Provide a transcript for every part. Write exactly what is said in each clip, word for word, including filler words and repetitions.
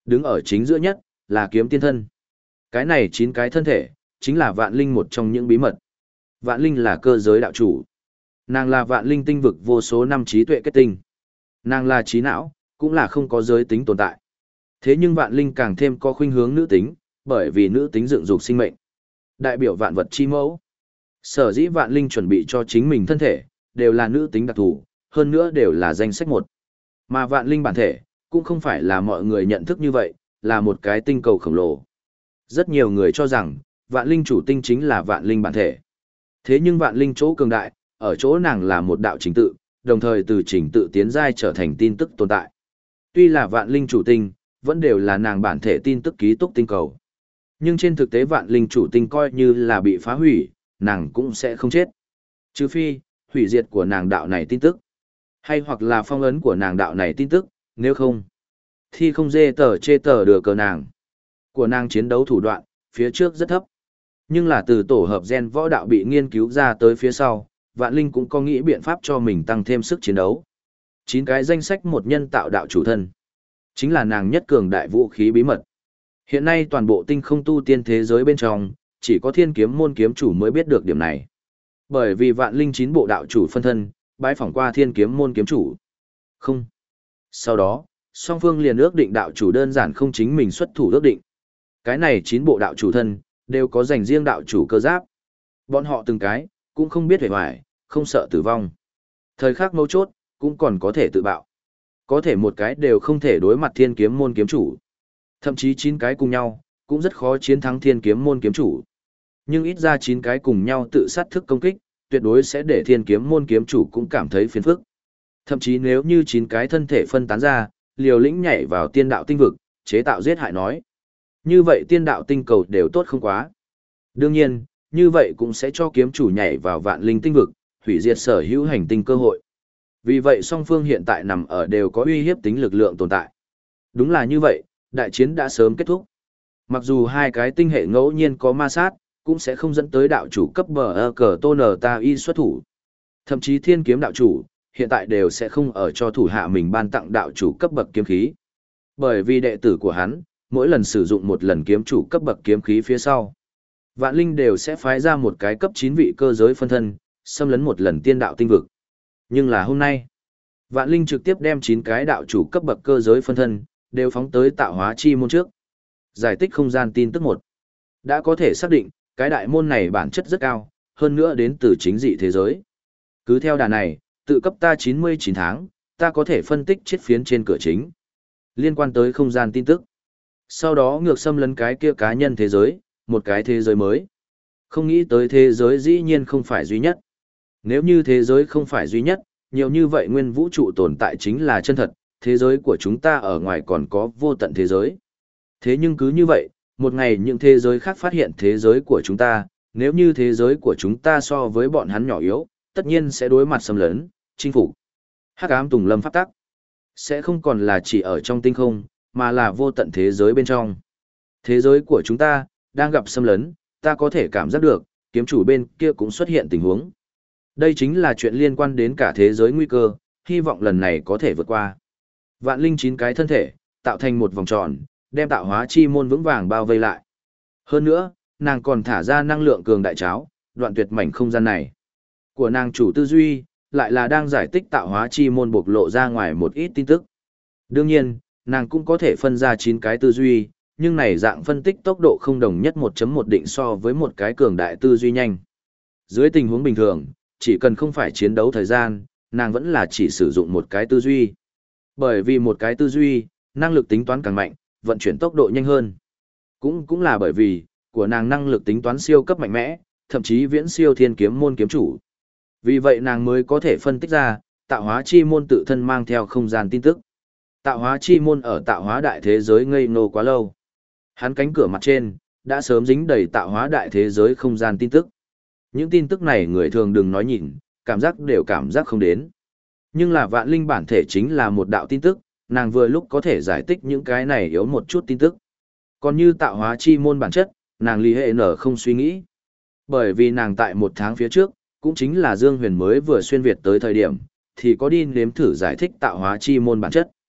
Đứng ở chính giữa nhất, là kiếm tiên thân. Cái này chín cái thân thể, chính là vạn linh một trong những bí mật. Vạn linh là cơ giới đạo chủ. Nàng là vạn linh tinh vực vô số năm trí tuệ kết tinh. Nàng là trí não, cũng là không có giới tính tồn tại. Thế nhưng vạn linh càng thêm có khuynh hướng nữ tính, bởi vì nữ tính dựng dục sinh mệnh. Đại biểu vạn vật chi mẫu. Sở dĩ vạn linh chuẩn bị cho chính mình thân thể, đều là nữ tính đặc thù, hơn nữa đều là danh sách một. Mà vạn linh bản thể, cũng không phải là mọi người nhận thức như vậy, là một cái tinh cầu khổng lồ. Rất nhiều người cho rằng, vạn linh chủ tinh chính là vạn linh bản thể. Thế nhưng vạn linh chỗ cường đại, ở chỗ nàng là một đạo trình tự, đồng thời từ trình tự tiến giai trở thành tin tức tồn tại. Tuy là vạn linh chủ tinh, vẫn đều là nàng bản thể tin tức ký túc tinh cầu. Nhưng trên thực tế vạn linh chủ tinh coi như là bị phá hủy, nàng cũng sẽ không chết. Trừ phi, hủy diệt của nàng đạo này tin tức. Hay hoặc là phong ấn của nàng đạo này tin tức, nếu không. Thì không dê tờ chê tờ được cờ nàng. Của nàng chiến đấu thủ đoạn, phía trước rất thấp. Nhưng là từ tổ hợp gen võ đạo bị nghiên cứu ra tới phía sau, vạn linh cũng có nghĩ biện pháp cho mình tăng thêm sức chiến đấu. Chín cái danh sách một nhân tạo đạo chủ thân. Chính là nàng nhất cường đại vũ khí bí mật. Hiện nay toàn bộ tinh không tu tiên thế giới bên trong, chỉ có thiên kiếm môn kiếm chủ mới biết được điểm này. Bởi vì vạn linh chín bộ đạo chủ phân thân, bái phỏng qua thiên kiếm môn kiếm chủ. Không. Sau đó, song phương liền ước định đạo chủ đơn giản không chính mình xuất thủ ước định. Cái này chín bộ đạo chủ thân, đều có dành riêng đạo chủ cơ giáp. Bọn họ từng cái, cũng không biết hề hoài, không sợ tử vong. Thời khắc mấu chốt, cũng còn có thể tự bạo. Có thể một cái đều không thể đối mặt thiên kiếm môn kiếm chủ. Thậm chí chín cái cùng nhau, cũng rất khó chiến thắng thiên kiếm môn kiếm chủ. Nhưng ít ra chín cái cùng nhau tự sát thức công kích, tuyệt đối sẽ để thiên kiếm môn kiếm chủ cũng cảm thấy phiền phức. Thậm chí nếu như chín cái thân thể phân tán ra, liều lĩnh nhảy vào tiên đạo tinh vực, chế tạo giết hại nói. Như vậy tiên đạo tinh cầu đều tốt không quá. Đương nhiên, như vậy cũng sẽ cho kiếm chủ nhảy vào vạn linh tinh vực, hủy diệt sở hữu hành tinh cơ hội. Vì vậy song phương hiện tại nằm ở đều có uy hiếp tính lực lượng tồn tại. Đúng là như vậy, đại chiến đã sớm kết thúc. Mặc dù hai cái tinh hệ ngẫu nhiên có ma sát, cũng sẽ không dẫn tới đạo chủ cấp bờ ơ cờ tôn ở ta y xuất thủ. Thậm chí thiên kiếm đạo chủ, hiện tại đều sẽ không ở cho thủ hạ mình ban tặng đạo chủ cấp bậc kiếm khí. Bởi vì đệ tử của hắn, mỗi lần sử dụng một lần kiếm chủ cấp bậc kiếm khí phía sau. Vạn linh đều sẽ phái ra một cái cấp chín vị cơ giới phân thân, xâm lấn một lần tiên đạo tinh vực. Nhưng là hôm nay, vạn linh trực tiếp đem chín cái đạo chủ cấp bậc cơ giới phân thân, đều phóng tới tạo hóa chi môn trước. Giải tích không gian tin tức một. Đã có thể xác định, cái đại môn này bản chất rất cao, hơn nữa đến từ chính dị thế giới. Cứ theo đà này, tự cấp ta chín mươi chín tháng, ta có thể phân tích chiết phiến trên cửa chính. Liên quan tới không gian tin tức. Sau đó ngược xâm lấn cái kia cá nhân thế giới, một cái thế giới mới. Không nghĩ tới thế giới dĩ nhiên không phải duy nhất. Nếu như thế giới không phải duy nhất, nhiều như vậy nguyên vũ trụ tồn tại chính là chân thật, thế giới của chúng ta ở ngoài còn có vô tận thế giới. Thế nhưng cứ như vậy, một ngày những thế giới khác phát hiện thế giới của chúng ta, nếu như thế giới của chúng ta so với bọn hắn nhỏ yếu, tất nhiên sẽ đối mặt xâm lấn, chinh phục. Hắc ám tùng lâm pháp tắc sẽ không còn là chỉ ở trong tinh không, mà là vô tận thế giới bên trong. Thế giới của chúng ta đang gặp xâm lấn, ta có thể cảm giác được, kiếm chủ bên kia cũng xuất hiện tình huống. Đây chính là chuyện liên quan đến cả thế giới nguy cơ, hy vọng lần này có thể vượt qua. Vạn linh chín cái thân thể, tạo thành một vòng tròn, đem tạo hóa chi môn vững vàng bao vây lại. Hơn nữa, nàng còn thả ra năng lượng cường đại cháo, đoạn tuyệt mảnh không gian này. Của nàng chủ tư duy, lại là đang giải tích tạo hóa chi môn bộc lộ ra ngoài một ít tin tức. Đương nhiên, nàng cũng có thể phân ra chín cái tư duy, nhưng này dạng phân tích tốc độ không đồng nhất một chấm một định so với một cái cường đại tư duy nhanh. Dưới tình huống bình thường, chỉ cần không phải chiến đấu thời gian, nàng vẫn là chỉ sử dụng một cái tư duy. Bởi vì một cái tư duy, năng lực tính toán càng mạnh, vận chuyển tốc độ nhanh hơn. Cũng cũng là bởi vì, của nàng năng lực tính toán siêu cấp mạnh mẽ, thậm chí viễn siêu thiên kiếm môn kiếm chủ. Vì vậy nàng mới có thể phân tích ra, tạo hóa chi môn tự thân mang theo không gian tin tức. Tạo hóa chi môn ở tạo hóa đại thế giới ngây ngô quá lâu. Hắn cánh cửa mặt trên, đã sớm dính đầy tạo hóa đại thế giới không gian tin tức. Những tin tức này người thường đừng nói nhìn, cảm giác đều cảm giác không đến. Nhưng là vạn linh bản thể chính là một đạo tin tức, nàng vừa lúc có thể giải thích những cái này yếu một chút tin tức. Còn như tạo hóa chi môn bản chất, nàng lý hệ nở không suy nghĩ. Bởi vì nàng tại một tháng phía trước, cũng chính là Dương Huyền mới vừa xuyên Việt tới thời điểm, thì có đi nếm thử giải thích tạo hóa chi môn bản chất.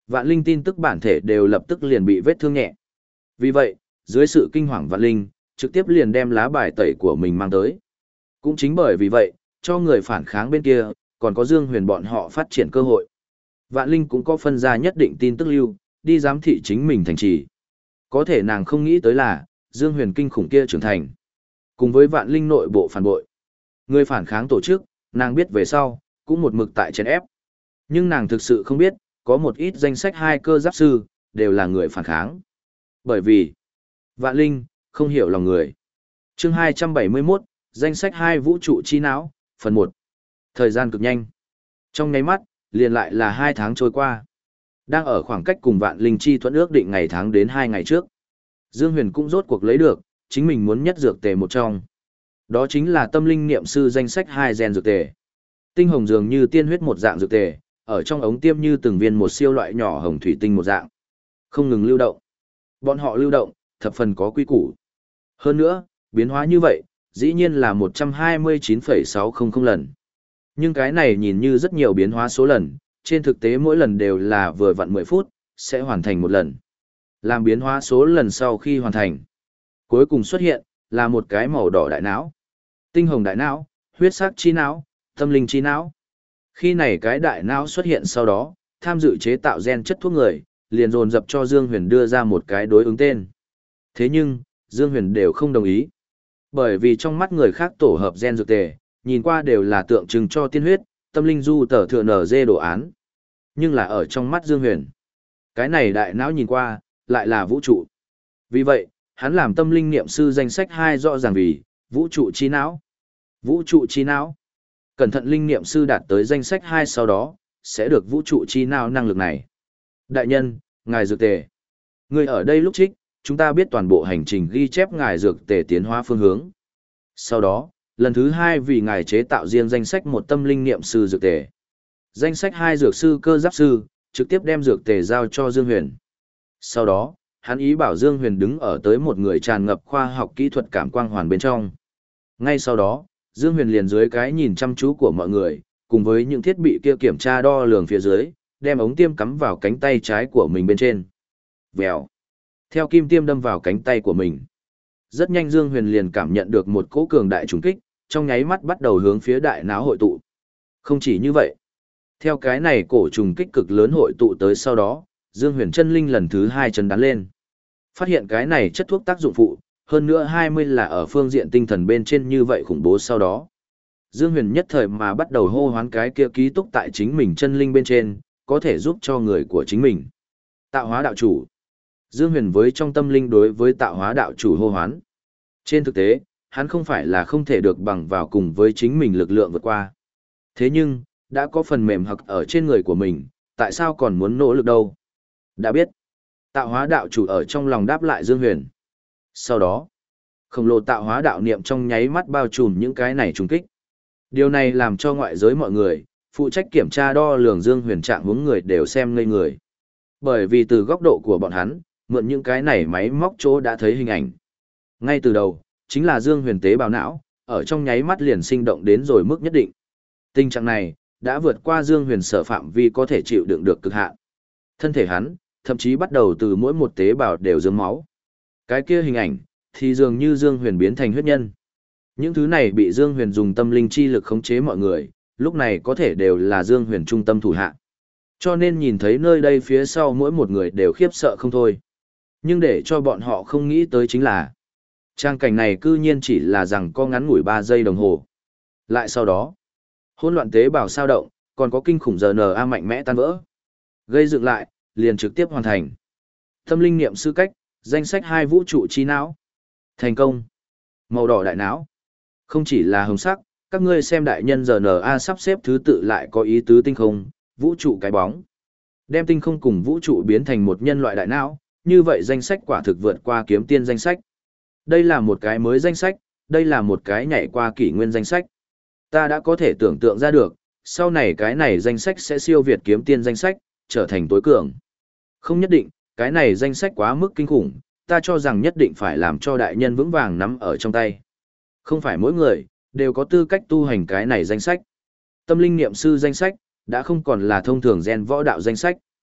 Vạn Linh tin tức bản thể đều lập tức liền bị vết thương nhẹ. Vì vậy, dưới sự kinh hoàng Vạn Linh, trực tiếp liền đem lá bài tẩy của mình mang tới. Cũng chính bởi vì vậy, cho người phản kháng bên kia, còn có Dương Huyền bọn họ phát triển cơ hội. Vạn Linh cũng có phân ra nhất định tin tức lưu, đi giám thị chính mình thành trì. Có thể nàng không nghĩ tới là, Dương Huyền kinh khủng kia trưởng thành. Cùng với Vạn Linh nội bộ phản bội. Người phản kháng tổ chức, nàng biết về sau, cũng một mực tại chèn ép. Nhưng nàng thực sự không biết, có một ít danh sách hai cơ giáp sư, đều là người phản kháng. Bởi vì, Vạn Linh, không hiểu lòng người. Chương hai trăm bảy mươi mốt, danh sách hai vũ trụ chi não, phần một. Thời gian cực nhanh. Trong nháy mắt, liền lại là hai tháng trôi qua. Đang ở khoảng cách cùng Vạn Linh chi thuận ước định ngày tháng đến hai ngày trước. Dương Huyền cũng rốt cuộc lấy được, chính mình muốn nhất dược tề một trong. Đó chính là tâm linh niệm sư danh sách hai gen dược tề. Tinh hồng dường như tiên huyết một dạng dược tề, ở trong ống tiêm như từng viên một siêu loại nhỏ hồng thủy tinh một dạng. Không ngừng lưu động. Bọn họ lưu động, thập phần có quy củ. Hơn nữa, biến hóa như vậy, dĩ nhiên là một trăm hai mươi chín phẩy sáu không không lần. Nhưng cái này nhìn như rất nhiều biến hóa số lần, trên thực tế mỗi lần đều là vừa vặn mười phút, sẽ hoàn thành một lần. Làm biến hóa số lần sau khi hoàn thành. Cuối cùng xuất hiện, là một cái màu đỏ đại não. Tinh hồng đại não, huyết sắc chi não, tâm linh chi não. Khi này cái đại não xuất hiện sau đó, tham dự chế tạo gen chất thuốc người, liền dồn dập cho Dương Huyền đưa ra một cái đối ứng tên. Thế nhưng, Dương Huyền đều không đồng ý. Bởi vì trong mắt người khác tổ hợp gen dược tề, nhìn qua đều là tượng trưng cho tiên huyết, tâm linh du tờ thừa nở dê đồ án. Nhưng là ở trong mắt Dương Huyền. Cái này đại não nhìn qua, lại là vũ trụ. Vì vậy, hắn làm tâm linh niệm sư danh sách hai rõ ràng vì, vũ trụ chi não. Vũ trụ chi não. Cẩn thận linh niệm sư đạt tới danh sách hai sau đó, sẽ được vũ trụ chi não năng lực này. Đại nhân, ngài dược tề. Người ở đây lúc trích, chúng ta biết toàn bộ hành trình ghi chép ngài dược tề tiến hóa phương hướng. Sau đó, lần thứ hai vì ngài chế tạo riêng danh sách một tâm linh niệm sư dược tề. Danh sách hai dược sư cơ giáp sư, trực tiếp đem dược tề giao cho Dương Huyền. Sau đó, hắn ý bảo Dương Huyền đứng ở tới một người tràn ngập khoa học kỹ thuật cảm quang hoàn bên trong. Ngay sau đó, Dương Huyền liền dưới cái nhìn chăm chú của mọi người, cùng với những thiết bị kia kiểm tra đo lường phía dưới, đem ống tiêm cắm vào cánh tay trái của mình bên trên. Vèo. Theo kim tiêm đâm vào cánh tay của mình. Rất nhanh Dương Huyền liền cảm nhận được một cỗ cường đại trùng kích, trong nháy mắt bắt đầu hướng phía đại não hội tụ. Không chỉ như vậy. Theo cái này cổ trùng kích cực lớn hội tụ tới sau đó, Dương Huyền chân linh lần thứ hai chấn đán lên. Phát hiện cái này chất thuốc tác dụng phụ, hơn nữa hai mươi là ở phương diện tinh thần bên trên như vậy khủng bố sau đó. Dương Huyền nhất thời mà bắt đầu hô hoán cái kia ký túc tại chính mình chân linh bên trên, có thể giúp cho người của chính mình. Tạo hóa đạo chủ. Dương Huyền với trong tâm linh đối với tạo hóa đạo chủ hô hoán. Trên thực tế, hắn không phải là không thể được bằng vào cùng với chính mình lực lượng vượt qua. Thế nhưng, đã có phần mềm hặc ở trên người của mình, tại sao còn muốn nỗ lực đâu? Đã biết. Tạo hóa đạo chủ ở trong lòng đáp lại Dương Huyền. Sau đó, khổng lồ tạo hóa đạo niệm trong nháy mắt bao trùm những cái này trùng kích. Điều này làm cho ngoại giới mọi người, phụ trách kiểm tra đo lường Dương Huyền trạng hướng người đều xem ngây người. Bởi vì từ góc độ của bọn hắn, mượn những cái này máy móc chỗ đã thấy hình ảnh. Ngay từ đầu, chính là Dương Huyền tế bào não, ở trong nháy mắt liền sinh động đến rồi mức nhất định. Tình trạng này, đã vượt qua Dương Huyền sở phạm vi có thể chịu đựng được cực hạn. Thân thể hắn, thậm chí bắt đầu từ mỗi một tế bào đều dướng máu. Cái kia hình ảnh, thì dường như Dương Huyền biến thành huyết nhân. Những thứ này bị Dương Huyền dùng tâm linh chi lực khống chế mọi người, lúc này có thể đều là Dương Huyền trung tâm thủ hạ. Cho nên nhìn thấy nơi đây phía sau mỗi một người đều khiếp sợ không thôi. Nhưng để cho bọn họ không nghĩ tới chính là, trang cảnh này cư nhiên chỉ là rằng có ngắn ngủi ba giây đồng hồ. Lại sau đó, hỗn loạn tế bào sao động, còn có kinh khủng rờ en a mạnh mẽ tan vỡ. Gây dựng lại, liền trực tiếp hoàn thành. Tâm linh niệm sư cách, danh sách hai vũ trụ chi não. Thành công. Màu đỏ đại não. Không chỉ là hồng sắc, các ngươi xem đại nhân rờ en a sắp xếp thứ tự lại có ý tứ tinh không, vũ trụ cái bóng. Đem tinh không cùng vũ trụ biến thành một nhân loại đại não, như vậy danh sách quả thực vượt qua kiếm tiên danh sách. Đây là một cái mới danh sách, đây là một cái nhảy qua kỷ nguyên danh sách. Ta đã có thể tưởng tượng ra được, sau này cái này danh sách sẽ siêu việt kiếm tiên danh sách, trở thành tối cường. Không nhất định, cái này danh sách quá mức kinh khủng, ta cho rằng nhất định phải làm cho đại nhân vững vàng nắm ở trong tay. Không phải mỗi người, đều có tư cách tu hành cái này danh sách. Tâm linh niệm sư danh sách, đã không còn là thông thường gen võ đạo danh sách.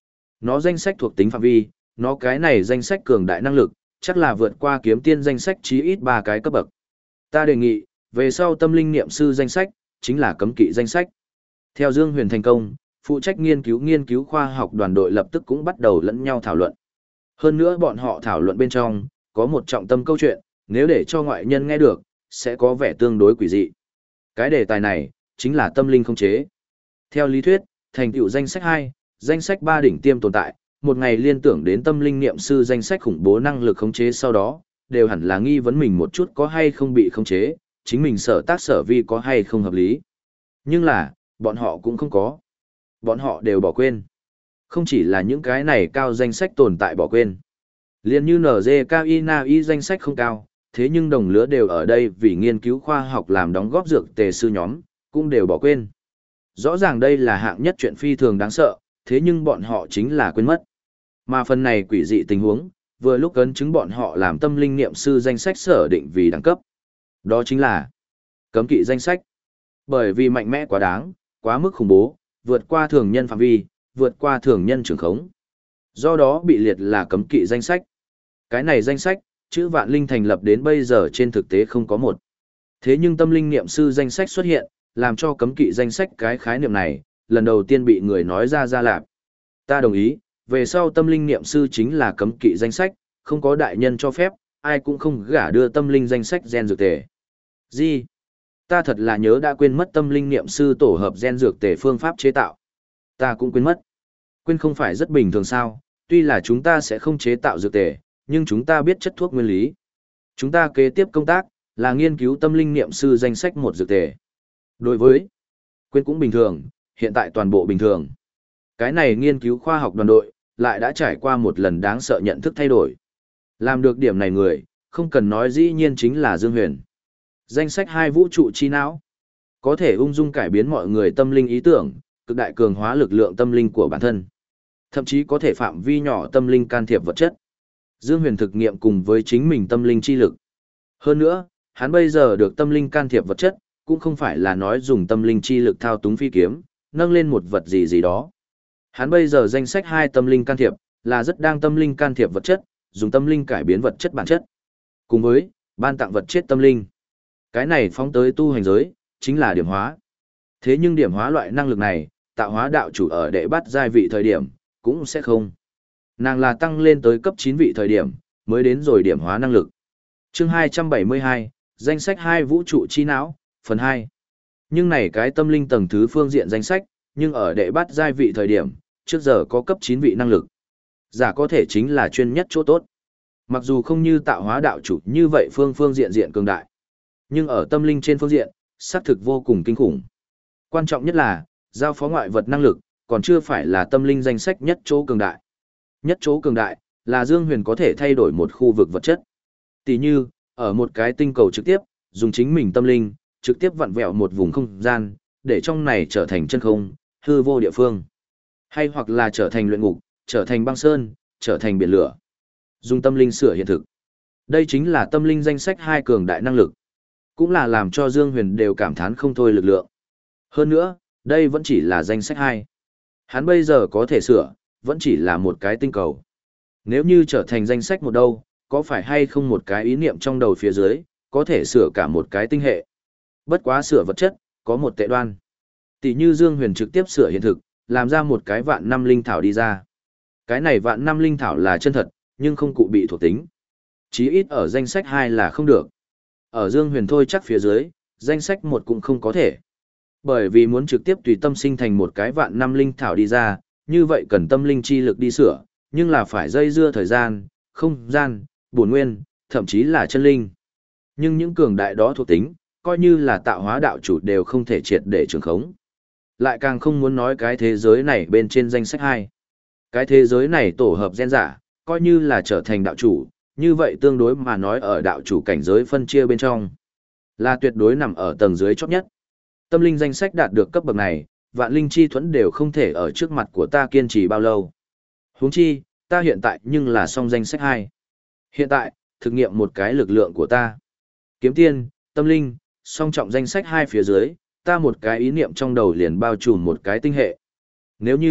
Nó danh sách thuộc tính phạm vi, nó cái này danh sách cường đại năng lực, chắc là vượt qua kiếm tiên danh sách chí ít ba cái cấp bậc. Ta đề nghị, về sau tâm linh niệm sư danh sách, chính là cấm kỵ danh sách. Theo Dương Huyền thành công, phụ trách nghiên cứu nghiên cứu khoa học đoàn đội lập tức cũng bắt đầu lẫn nhau thảo luận. Hơn nữa bọn họ thảo luận bên trong, có một trọng tâm câu chuyện, nếu để cho ngoại nhân nghe được, sẽ có vẻ tương đối quỷ dị. Cái đề tài này, chính là tâm linh khống chế. Theo lý thuyết, thành tựu danh sách hai, danh sách ba đỉnh tiêm tồn tại, một ngày liên tưởng đến tâm linh niệm sư danh sách khủng bố năng lực khống chế sau đó, đều hẳn là nghi vấn mình một chút có hay không bị khống chế, chính mình sở tác sở vi có hay không hợp lý. Nhưng là, bọn họ cũng không có. Bọn họ đều bỏ quên. Không chỉ là những cái này cao danh sách tồn tại bỏ quên. Liên như en giê ca i en a i danh sách không cao, thế nhưng đồng lứa đều ở đây vì nghiên cứu khoa học làm đóng góp dược tề sư nhóm, cũng đều bỏ quên. Rõ ràng đây là hạng nhất chuyện phi thường đáng sợ, thế nhưng bọn họ chính là quên mất. Mà phần này quỷ dị tình huống, vừa lúc ấn chứng bọn họ làm tâm linh niệm sư danh sách sở định vì đẳng cấp. Đó chính là cấm kỵ danh sách. Bởi vì mạnh mẽ quá đáng, quá mức khủng bố, vượt qua thường nhân phạm vi, vượt qua thường nhân trường khống. Do đó bị liệt là cấm kỵ danh sách. Cái này danh sách, chữ Vạn Linh thành lập đến bây giờ trên thực tế không có một. Thế nhưng tâm linh niệm sư danh sách xuất hiện, làm cho cấm kỵ danh sách cái khái niệm này, lần đầu tiên bị người nói ra ra lạp. Ta đồng ý, về sau tâm linh niệm sư chính là cấm kỵ danh sách, không có đại nhân cho phép, ai cũng không gả đưa tâm linh danh sách gen dược tề. Gì? Ta thật là nhớ đã quên mất tâm linh niệm sư tổ hợp gen dược tề phương pháp chế tạo. Ta cũng quên mất. Quên không phải rất bình thường sao, tuy là chúng ta sẽ không chế tạo dược tề, nhưng chúng ta biết chất thuốc nguyên lý. Chúng ta kế tiếp công tác, là nghiên cứu tâm linh niệm sư danh sách một dược tề. Đối với quên cũng bình thường, hiện tại toàn bộ bình thường. Cái này nghiên cứu khoa học đoàn đội, lại đã trải qua một lần đáng sợ nhận thức thay đổi. Làm được điểm này người, không cần nói dĩ nhiên chính là Dương Huyền. Danh sách hai vũ trụ chi não, có thể ung dung cải biến mọi người tâm linh ý tưởng, cực đại cường hóa lực lượng tâm linh của bản thân. Thậm chí có thể phạm vi nhỏ tâm linh can thiệp vật chất. Dương Huyền thực nghiệm cùng với chính mình tâm linh chi lực. Hơn nữa, hắn bây giờ được tâm linh can thiệp vật chất, cũng không phải là nói dùng tâm linh chi lực thao túng phi kiếm, nâng lên một vật gì gì đó. Hắn bây giờ danh sách hai tâm linh can thiệp, là rất đang tâm linh can thiệp vật chất, dùng tâm linh cải biến vật chất bản chất. Cùng với, ban tặng vật chất tâm linh. Cái này phóng tới tu hành giới, chính là điểm hóa. Thế nhưng điểm hóa loại năng lực này, tạo hóa đạo chủ ở đệ bắt giai vị thời điểm, cũng sẽ không. Nàng là tăng lên tới cấp chín vị thời điểm, mới đến rồi điểm hóa năng lực. Chương hai trăm bảy mươi hai, danh sách hai vũ trụ chi não, phần hai. Nhưng này cái tâm linh tầng thứ phương diện danh sách, nhưng ở đệ bắt giai vị thời điểm, trước giờ có cấp chín vị năng lực. Giả có thể chính là chuyên nhất chỗ tốt. Mặc dù không như tạo hóa đạo chủ như vậy phương phương diện diện cường đại, nhưng ở tâm linh trên phương diện, xác thực vô cùng kinh khủng. Quan trọng nhất là, giao phó ngoại vật năng lực, còn chưa phải là tâm linh danh sách nhất chỗ cường đại. Nhất chỗ cường đại, là Dương Huyền có thể thay đổi một khu vực vật chất. Tỷ như, ở một cái tinh cầu trực tiếp, dùng chính mình tâm linh, trực tiếp vặn vẹo một vùng không gian, để trong này trở thành chân không, hư vô địa phương. Hay hoặc là trở thành luyện ngục, trở thành băng sơn, trở thành biển lửa. Dùng tâm linh sửa hiện thực. Đây chính là tâm linh danh sách hai cường đại năng lực. Cũng là làm cho Dương Huyền đều cảm thán không thôi lực lượng. Hơn nữa, đây vẫn chỉ là danh sách hai. Hắn bây giờ có thể sửa, vẫn chỉ là một cái tinh cầu. Nếu như trở thành danh sách một đâu, có phải hay không một cái ý niệm trong đầu phía dưới, có thể sửa cả một cái tinh hệ. Bất quá sửa vật chất, có một tệ đoan. Tỷ như Dương Huyền trực tiếp sửa hiện thực, làm ra một cái vạn năm linh thảo đi ra. Cái này vạn năm linh thảo là chân thật, nhưng không cụ bị thuộc tính. Chí ít ở danh sách hai là không được. Ở Dương Huyền thôi chắc phía dưới, danh sách một cũng không có thể. Bởi vì muốn trực tiếp tùy tâm sinh thành một cái vạn năm linh thảo đi ra, như vậy cần tâm linh chi lực đi sửa, nhưng là phải dây dưa thời gian, không gian, bổn nguyên, thậm chí là chân linh. Nhưng những cường đại đó thuộc tính, coi như là tạo hóa đạo chủ đều không thể triệt để trường khống. Lại càng không muốn nói cái thế giới này bên trên danh sách hai. Cái thế giới này tổ hợp gen giả, coi như là trở thành đạo chủ, như vậy tương đối mà nói ở đạo chủ cảnh giới phân chia bên trong, là tuyệt đối nằm ở tầng dưới chót nhất. Tâm linh danh sách đạt được cấp bậc này, vạn linh chi thuẫn đều không thể ở trước mặt của ta kiên trì bao lâu. Huống chi, ta hiện tại nhưng là song danh sách hai. Hiện tại, thực nghiệm một cái lực lượng của ta. Kiếm tiên, tâm linh, song trọng danh sách hai phía dưới, ta một cái ý niệm trong đầu liền bao trùm một cái tinh hệ. Nếu như,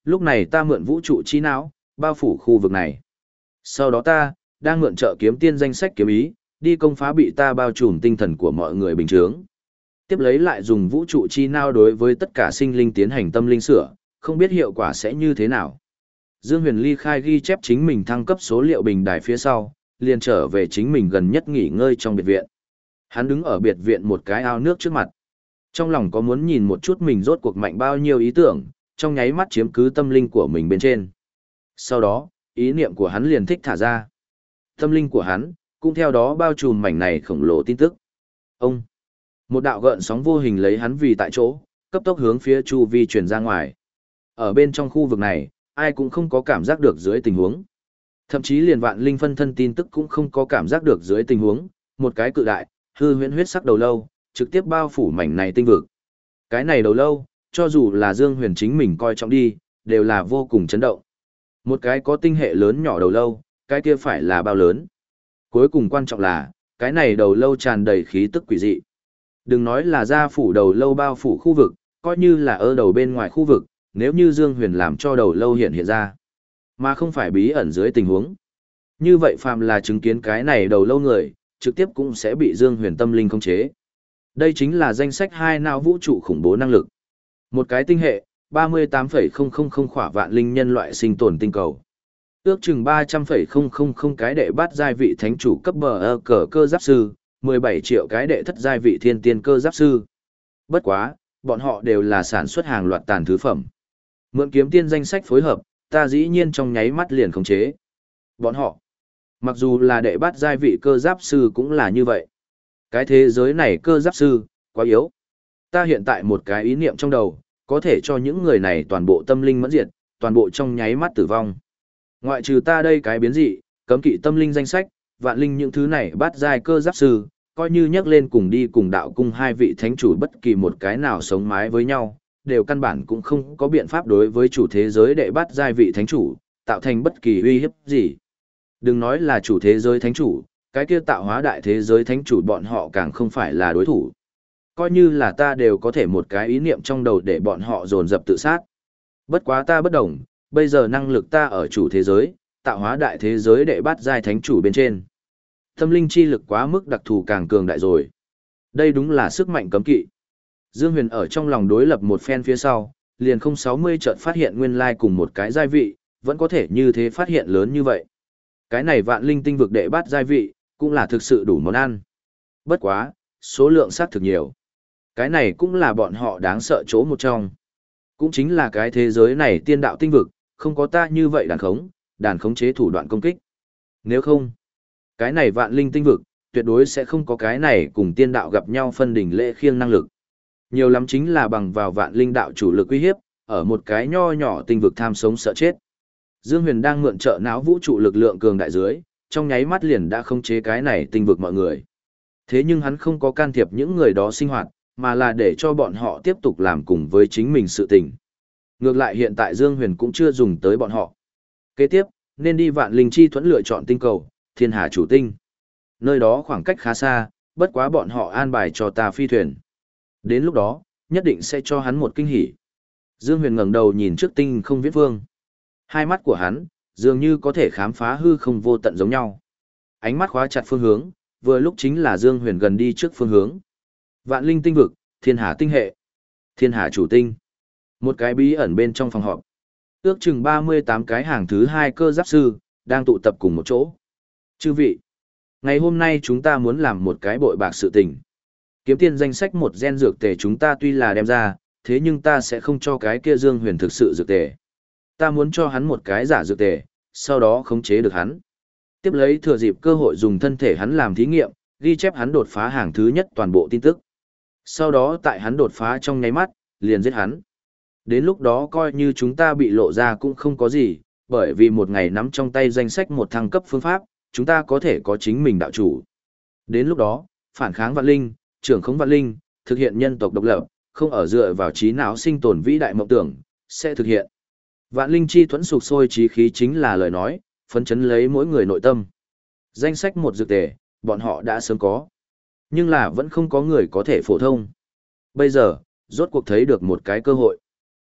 lúc này ta mượn vũ trụ chi não, bao phủ khu vực này. Sau đó ta, đang mượn trợ kiếm tiên danh sách kiếm ý, đi công phá bị ta bao trùm tinh thần của mọi người bình thường. Tiếp lấy lại dùng vũ trụ chi não đối với tất cả sinh linh tiến hành tâm linh sửa, không biết hiệu quả sẽ như thế nào. Dương Huyền ly khai ghi chép chính mình thăng cấp số liệu bình đài phía sau, liền trở về chính mình gần nhất nghỉ ngơi trong biệt viện. Hắn đứng ở biệt viện một cái ao nước trước mặt. Trong lòng có muốn nhìn một chút mình rốt cuộc mạnh bao nhiêu ý tưởng, trong nháy mắt chiếm cứ tâm linh của mình bên trên. Sau đó, ý niệm của hắn liền thích thả ra. Tâm linh của hắn, cũng theo đó bao trùm mảnh này khổng lồ tin tức. Ông, một đạo gợn sóng vô hình lấy hắn vì tại chỗ, cấp tốc hướng phía chu vi truyền ra ngoài. Ở bên trong khu vực này, ai cũng không có cảm giác được dưới tình huống. Thậm chí liền vạn linh phân thân tin tức cũng không có cảm giác được dưới tình huống, một cái cự đại, hư huyễn huyết sắc đầu lâu, trực tiếp bao phủ mảnh này tinh vực. Cái này đầu lâu, cho dù là Dương Huyền chính mình coi trọng đi, đều là vô cùng chấn động. Một cái có tinh hệ lớn nhỏ đầu lâu, cái kia phải là bao lớn. Cuối cùng quan trọng là, cái này đầu lâu tràn đầy khí tức quỷ dị. Đừng nói là ra phủ đầu lâu bao phủ khu vực, coi như là ở đầu bên ngoài khu vực, nếu như Dương Huyền làm cho đầu lâu hiện hiện ra, mà không phải bí ẩn dưới tình huống. Như vậy phàm là chứng kiến cái này đầu lâu người, trực tiếp cũng sẽ bị Dương Huyền tâm linh khống chế. Đây chính là danh sách hai não vũ trụ khủng bố năng lực. Một cái tinh hệ, ba mươi tám phẩy không không không khỏa vạn linh nhân loại sinh tồn tinh cầu. Ước chừng ba trăm phẩy không không không cái đệ bát giai vị thánh chủ cấp bờ ơ cờ cơ giáp sư, mười bảy triệu cái đệ thất giai vị thiên tiên cơ giáp sư. Bất quá, bọn họ đều là sản xuất hàng loạt tàn thứ phẩm. Mượn kiếm tiên danh sách phối hợp, ta dĩ nhiên trong nháy mắt liền khống chế. Bọn họ, mặc dù là đệ bát giai vị cơ giáp sư cũng là như vậy. Cái thế giới này cơ giáp sư, quá yếu. Ta hiện tại một cái ý niệm trong đầu, có thể cho những người này toàn bộ tâm linh mẫn diệt, toàn bộ trong nháy mắt tử vong. Ngoại trừ ta đây cái biến dị, cấm kỵ tâm linh danh sách, vạn linh những thứ này bát giai cơ giáp sư, coi như nhắc lên cùng đi cùng đạo cung hai vị thánh chủ bất kỳ một cái nào sống mái với nhau, đều căn bản cũng không có biện pháp đối với chủ thế giới đệ bát giai vị thánh chủ, tạo thành bất kỳ uy hiếp gì. Đừng nói là chủ thế giới thánh chủ, cái kia tạo hóa đại thế giới thánh chủ bọn họ càng không phải là đối thủ. Coi như là ta đều có thể một cái ý niệm trong đầu để bọn họ dồn dập tự sát. Bất quá ta bất đồng, bây giờ năng lực ta ở chủ thế giới, tạo hóa đại thế giới đệ bát giai thánh chủ bên trên. Tâm linh chi lực quá mức đặc thù càng cường đại rồi. Đây đúng là sức mạnh cấm kỵ. Dương Huyền ở trong lòng đối lập một phen phía sau, liền không sáu mươi chợt phát hiện nguyên lai cùng một cái giai vị, vẫn có thể như thế phát hiện lớn như vậy. Cái này vạn linh tinh vực đệ bát giai vị, cũng là thực sự đủ món ăn. Bất quá, số lượng xác thực nhiều. Cái này cũng là bọn họ đáng sợ chỗ một trong. Cũng chính là cái thế giới này tiên đạo tinh vực, không có ta như vậy đàn khống, đàn khống chế thủ đoạn công kích. Nếu không, cái này vạn linh tinh vực, tuyệt đối sẽ không có cái này cùng tiên đạo gặp nhau phân đỉnh lễ khiêng năng lực. Nhiều lắm chính là bằng vào vạn linh đạo chủ lực uy hiếp, ở một cái nho nhỏ tinh vực tham sống sợ chết. Dương Huyền đang mượn trợ não vũ trụ lực lượng cường đại dưới, trong nháy mắt liền đã khống chế cái này tinh vực mọi người. Thế nhưng hắn không có can thiệp những người đó sinh hoạt, mà là để cho bọn họ tiếp tục làm cùng với chính mình sự tình. Ngược lại hiện tại Dương Huyền cũng chưa dùng tới bọn họ. Kế tiếp, nên đi vạn linh chi thuẫn lựa chọn tinh cầu, thiên hà chủ tinh. Nơi đó khoảng cách khá xa, bất quá bọn họ an bài cho ta phi thuyền. Đến lúc đó, nhất định sẽ cho hắn một kinh hỉ. Dương Huyền ngẩng đầu nhìn trước tinh không viễn vương. Hai mắt của hắn, dường như có thể khám phá hư không vô tận giống nhau. Ánh mắt khóa chặt phương hướng, vừa lúc chính là Dương Huyền gần đi trước phương hướng. Vạn linh tinh vực, thiên hà tinh hệ, thiên hà chủ tinh. Một cái bí ẩn bên trong phòng họp. Ước chừng ba mươi tám cái hàng thứ hai cơ giáp sư, đang tụ tập cùng một chỗ. Chư vị, ngày hôm nay chúng ta muốn làm một cái bội bạc sự tình. Kiếm tiên danh sách một gen dược tề chúng ta tuy là đem ra, thế nhưng ta sẽ không cho cái kia Dương Huyền thực sự dược tề. Ta muốn cho hắn một cái giả dược tề, sau đó khống chế được hắn. Tiếp lấy thừa dịp cơ hội dùng thân thể hắn làm thí nghiệm, ghi chép hắn đột phá hàng thứ nhất toàn bộ tin tức. Sau đó tại hắn đột phá trong nháy mắt, liền giết hắn. Đến lúc đó coi như chúng ta bị lộ ra cũng không có gì, bởi vì một ngày nắm trong tay danh sách một thăng cấp phương pháp, chúng ta có thể có chính mình đạo chủ. Đến lúc đó, phản kháng vạn linh, trưởng khống vạn linh, thực hiện nhân tộc độc lập, không ở dựa vào trí não sinh tồn vĩ đại mộng tưởng, sẽ thực hiện. Vạn linh chi thuẫn sục sôi trí khí chính là lời nói, phấn chấn lấy mỗi người nội tâm. Danh sách một dược tề, bọn họ đã sớm có. Nhưng là vẫn không có người có thể phổ thông. Bây giờ, rốt cuộc thấy được một cái cơ hội.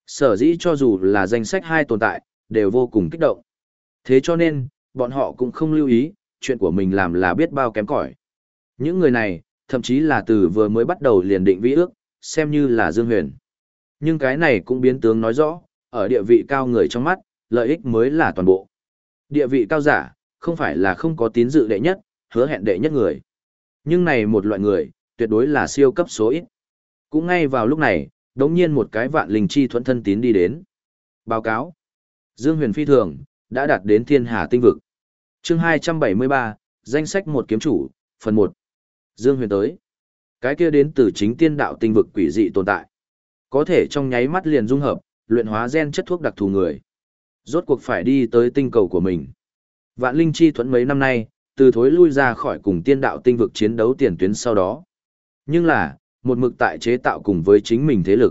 Sở dĩ cho dù là danh sách hai tồn tại, đều vô cùng kích động. Thế cho nên, bọn họ cũng không lưu ý, chuyện của mình làm là biết bao kém cỏi. Những người này, thậm chí là từ vừa mới bắt đầu liền định vĩ ước, xem như là Dương Huyền. Nhưng cái này cũng biến tướng nói rõ, ở địa vị cao người trong mắt, lợi ích mới là toàn bộ. Địa vị cao giả, không phải là không có tín dự đệ nhất, hứa hẹn đệ nhất người. Nhưng này một loại người, tuyệt đối là siêu cấp số ít. Cũng ngay vào lúc này, đống nhiên một cái vạn linh chi thuẫn thân tín đi đến. Báo cáo. Dương Huyền phi thường, đã đạt đến thiên hà tinh vực. Chương hai trăm bảy mươi ba, danh sách một kiếm chủ, phần một. Dương Huyền tới. Cái kia đến từ chính tiên đạo tinh vực quỷ dị tồn tại. Có thể trong nháy mắt liền dung hợp, luyện hóa gen chất thuốc đặc thù người. Rốt cuộc phải đi tới tinh cầu của mình. Vạn linh chi thuẫn mấy năm nay, từ thối lui ra khỏi cùng tiên đạo tinh vực chiến đấu tiền tuyến sau đó. Nhưng là, một mực tại chế tạo cùng với chính mình thế lực.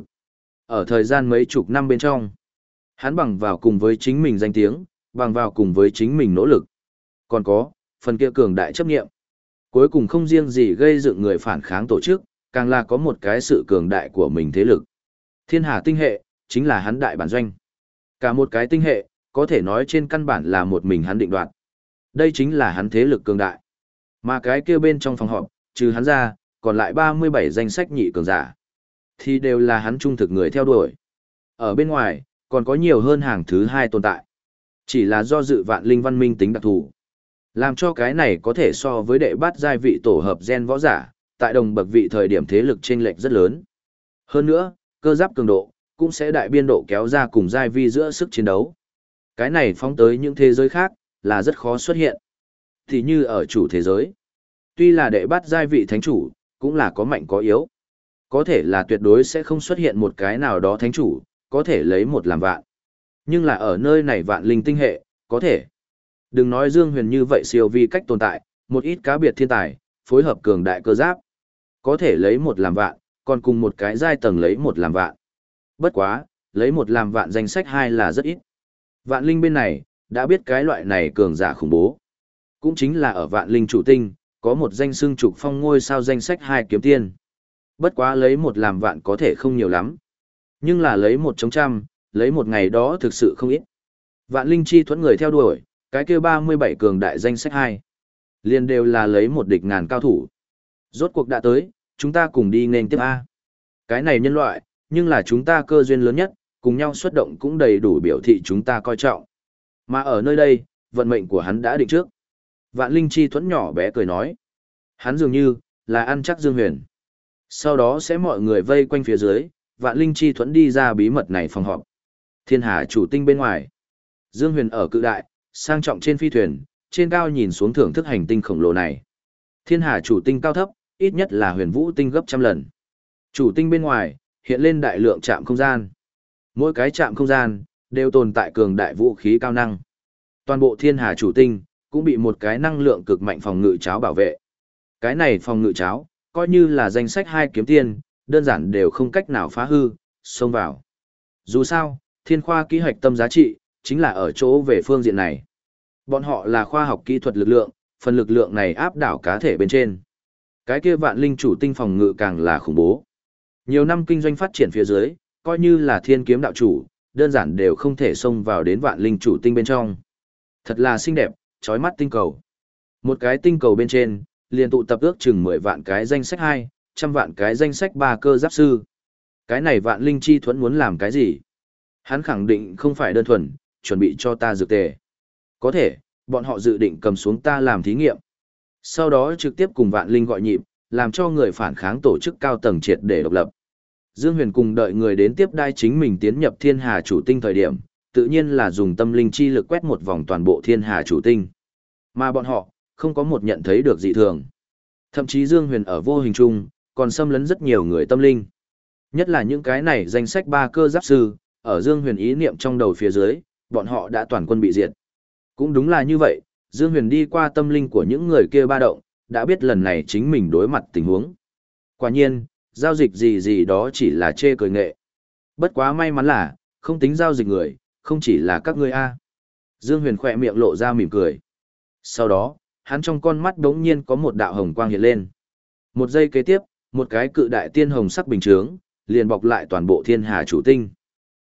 Ở thời gian mấy chục năm bên trong, hắn bằng vào cùng với chính mình danh tiếng, bằng vào cùng với chính mình nỗ lực. Còn có, phần kia cường đại chấp nghiệm. Cuối cùng không riêng gì gây dựng người phản kháng tổ chức, càng là có một cái sự cường đại của mình thế lực. Thiên hà tinh hệ, chính là hắn đại bản doanh. Cả một cái tinh hệ, có thể nói trên căn bản là một mình hắn định đoạt. Đây chính là hắn thế lực cường đại. Mà cái kia bên trong phòng họp, trừ hắn ra, còn lại ba mươi bảy danh sách nhị cường giả. Thì đều là hắn trung thực người theo đuổi. Ở bên ngoài, còn có nhiều hơn hàng thứ hai tồn tại. Chỉ là do dự vạn linh văn minh tính đặc thù. Làm cho cái này có thể so với đệ bát giai vị tổ hợp gen võ giả, tại đồng bậc vị thời điểm thế lực chênh lệch rất lớn. Hơn nữa, cơ giáp cường độ, cũng sẽ đại biên độ kéo ra cùng giai vi giữa sức chiến đấu. Cái này phóng tới những thế giới khác, là rất khó xuất hiện. Thì như ở chủ thế giới, tuy là đệ bát giai vị thánh chủ, cũng là có mạnh có yếu. Có thể là tuyệt đối sẽ không xuất hiện một cái nào đó thánh chủ, có thể lấy một làm vạn. Nhưng là ở nơi này vạn linh tinh hệ, có thể. Đừng nói Dương Huyền như vậy siêu vi cách tồn tại, một ít cá biệt thiên tài, phối hợp cường đại cơ giáp. Có thể lấy một làm vạn, còn cùng một cái giai tầng lấy một làm vạn. Bất quá, lấy một làm vạn danh sách hai là rất ít. Vạn linh bên này, đã biết cái loại này cường giả khủng bố. Cũng chính là ở vạn linh chủ tinh, có một danh xưng trục phong ngôi sao danh sách hai kiếm tiên. Bất quá lấy một làm vạn có thể không nhiều lắm. Nhưng là lấy một chống trăm, lấy một ngày đó thực sự không ít. Vạn linh chi thuẫn người theo đuổi, cái kia ba mươi bảy cường đại danh sách hai. Liên đều là lấy một địch ngàn cao thủ. Rốt cuộc đã tới, chúng ta cùng đi nên tiếp A. Cái này nhân loại, nhưng là chúng ta cơ duyên lớn nhất, cùng nhau xuất động cũng đầy đủ biểu thị chúng ta coi trọng. Mà ở nơi đây, vận mệnh của hắn đã định trước. Vạn linh chi thuẫn nhỏ bé cười nói. Hắn dường như, là ăn chắc Dương Huyền. Sau đó sẽ mọi người vây quanh phía dưới, vạn linh chi thuẫn đi ra bí mật này phòng họp. Thiên hà chủ tinh bên ngoài. Dương Huyền ở cự đại, sang trọng trên phi thuyền, trên cao nhìn xuống thưởng thức hành tinh khổng lồ này. Thiên hà chủ tinh cao thấp, ít nhất là huyền vũ tinh gấp trăm lần. Chủ tinh bên ngoài, hiện lên đại lượng trạm không gian. Mỗi cái trạm không gian, đều tồn tại cường đại vũ khí cao năng. Toàn bộ thiên hà chủ tinh, cũng bị một cái năng lượng cực mạnh phòng ngự cháo bảo vệ. Cái này phòng ngự cháo, coi như là danh sách hai kiếm tiên, đơn giản đều không cách nào phá hư, xông vào. Dù sao, thiên khoa kỹ hoạch tâm giá trị, chính là ở chỗ về phương diện này. Bọn họ là khoa học kỹ thuật lực lượng, phần lực lượng này áp đảo cá thể bên trên. Cái kia vạn linh chủ tinh phòng ngự càng là khủng bố. Nhiều năm kinh doanh phát triển phía dưới, coi như là thiên kiếm đạo chủ, đơn giản đều không thể xông vào đến vạn linh chủ tinh bên trong. Thật là xinh đẹp, chói mắt tinh cầu. Một cái tinh cầu bên trên, liền tụ tập ước chừng mười vạn cái danh sách hai, trăm vạn cái danh sách ba cơ giáp sư. Cái này vạn linh chi thuẫn muốn làm cái gì? Hắn khẳng định không phải đơn thuần, chuẩn bị cho ta dược tề. Có thể, bọn họ dự định cầm xuống ta làm thí nghiệm. Sau đó trực tiếp cùng vạn linh gọi nhịp, làm cho người phản kháng tổ chức cao tầng triệt để độc lập. Dương Huyền cùng đợi người đến tiếp đai chính mình tiến nhập thiên hà chủ tinh thời điểm, tự nhiên là dùng tâm linh chi lực quét một vòng toàn bộ thiên hà chủ tinh. Mà bọn họ, không có một nhận thấy được dị thường. Thậm chí Dương Huyền ở vô hình chung, còn xâm lấn rất nhiều người tâm linh. Nhất là những cái này danh sách ba cơ giáp sư, ở Dương Huyền ý niệm trong đầu phía dưới, bọn họ đã toàn quân bị diệt. Cũng đúng là như vậy, Dương Huyền đi qua tâm linh của những người kia ba động, đã biết lần này chính mình đối mặt tình huống. Quả nhiên, giao dịch gì gì đó chỉ là chê cười nghệ. Bất quá may mắn là, không tính giao dịch người, không chỉ là các ngươi a. Dương Huyền khỏe miệng lộ ra mỉm cười. Sau đó, hắn trong con mắt đống nhiên có một đạo hồng quang hiện lên. Một giây kế tiếp, một cái cự đại tiên hồng sắc bình chướng, liền bọc lại toàn bộ thiên hà chủ tinh.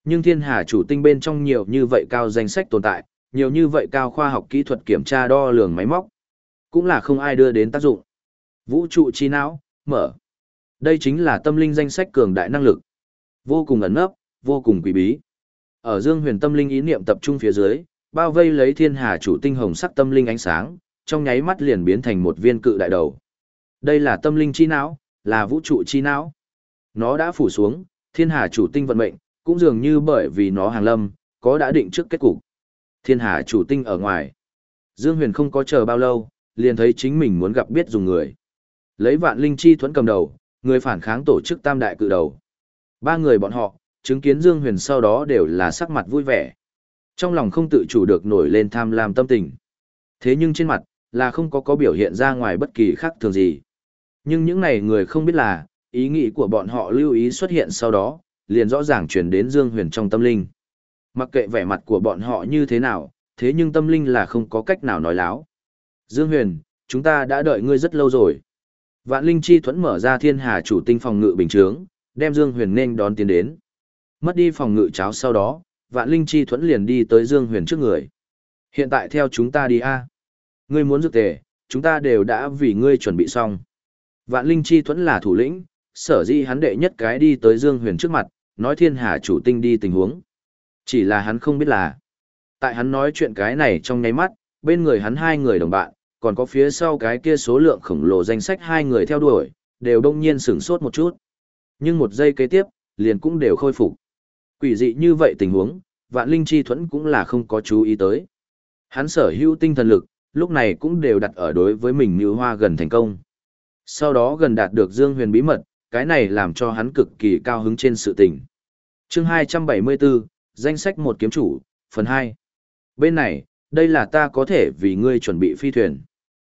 Nhưng thiên hà chủ tinh bên trong nhiều như vậy cao danh sách tồn tại, nhiều như vậy cao khoa học kỹ thuật kiểm tra đo lường máy móc, cũng là không ai đưa đến tác dụng. Vũ trụ trí não, mở. Đây chính là tâm linh danh sách cường đại năng lực. Vô cùng ẩn nấp, vô cùng quý bí. Ở Dương Huyền tâm linh ý niệm tập trung phía dưới, bao vây lấy thiên hà chủ tinh hồng sắc tâm linh ánh sáng, trong nháy mắt liền biến thành một viên cự đại đầu. Đây là tâm linh chi não, là vũ trụ chi não. Nó đã phủ xuống, thiên hà chủ tinh vận mệnh, cũng dường như bởi vì nó hàng lâm, có đã định trước kết cục. Thiên hà chủ tinh ở ngoài. Dương Huyền không có chờ bao lâu, liền thấy chính mình muốn gặp biết dùng người. Lấy vạn linh chi thuẫn cầm đầu, người phản kháng tổ chức tam đại cự đầu. Ba người bọn họ, chứng kiến Dương Huyền sau đó đều là sắc mặt vui vẻ. Trong lòng không tự chủ được nổi lên tham lam tâm tình. Thế nhưng trên mặt, là không có có biểu hiện ra ngoài bất kỳ khác thường gì. Nhưng những này người không biết là, ý nghĩ của bọn họ lưu ý xuất hiện sau đó, liền rõ ràng truyền đến Dương Huyền trong tâm linh. Mặc kệ vẻ mặt của bọn họ như thế nào, thế nhưng tâm linh là không có cách nào nói láo. Dương Huyền, chúng ta đã đợi ngươi rất lâu rồi. Vạn linh chi thuẫn mở ra thiên hà chủ tinh phòng ngự bình chướng, đem Dương Huyền nên đón tiến đến. Mất đi phòng ngự cháo sau đó, vạn linh chi thuẫn liền đi tới Dương Huyền trước người. Hiện tại theo chúng ta đi a. Ngươi muốn dược tề, chúng ta đều đã vì ngươi chuẩn bị xong. Vạn linh chi thuẫn là thủ lĩnh, sở dĩ hắn đệ nhất cái đi tới Dương Huyền trước mặt, nói thiên hà chủ tinh đi tình huống. Chỉ là hắn không biết là, tại hắn nói chuyện cái này trong nháy mắt, bên người hắn hai người đồng bạn, còn có phía sau cái kia số lượng khổng lồ danh sách hai người theo đuổi, đều đông nhiên sửng sốt một chút. Nhưng một giây kế tiếp, liền cũng đều khôi phục. Quỷ dị như vậy tình huống, vạn linh chi thuẫn cũng là không có chú ý tới. Hắn sở hữu tinh thần lực, lúc này cũng đều đặt ở đối với mình như hoa gần thành công. Sau đó gần đạt được Dương Huyền bí mật, cái này làm cho hắn cực kỳ cao hứng trên sự tình. Chương hai trăm bảy mươi bốn, danh sách một kiếm chủ, phần hai. Bên này, đây là ta có thể vì ngươi chuẩn bị phi thuyền.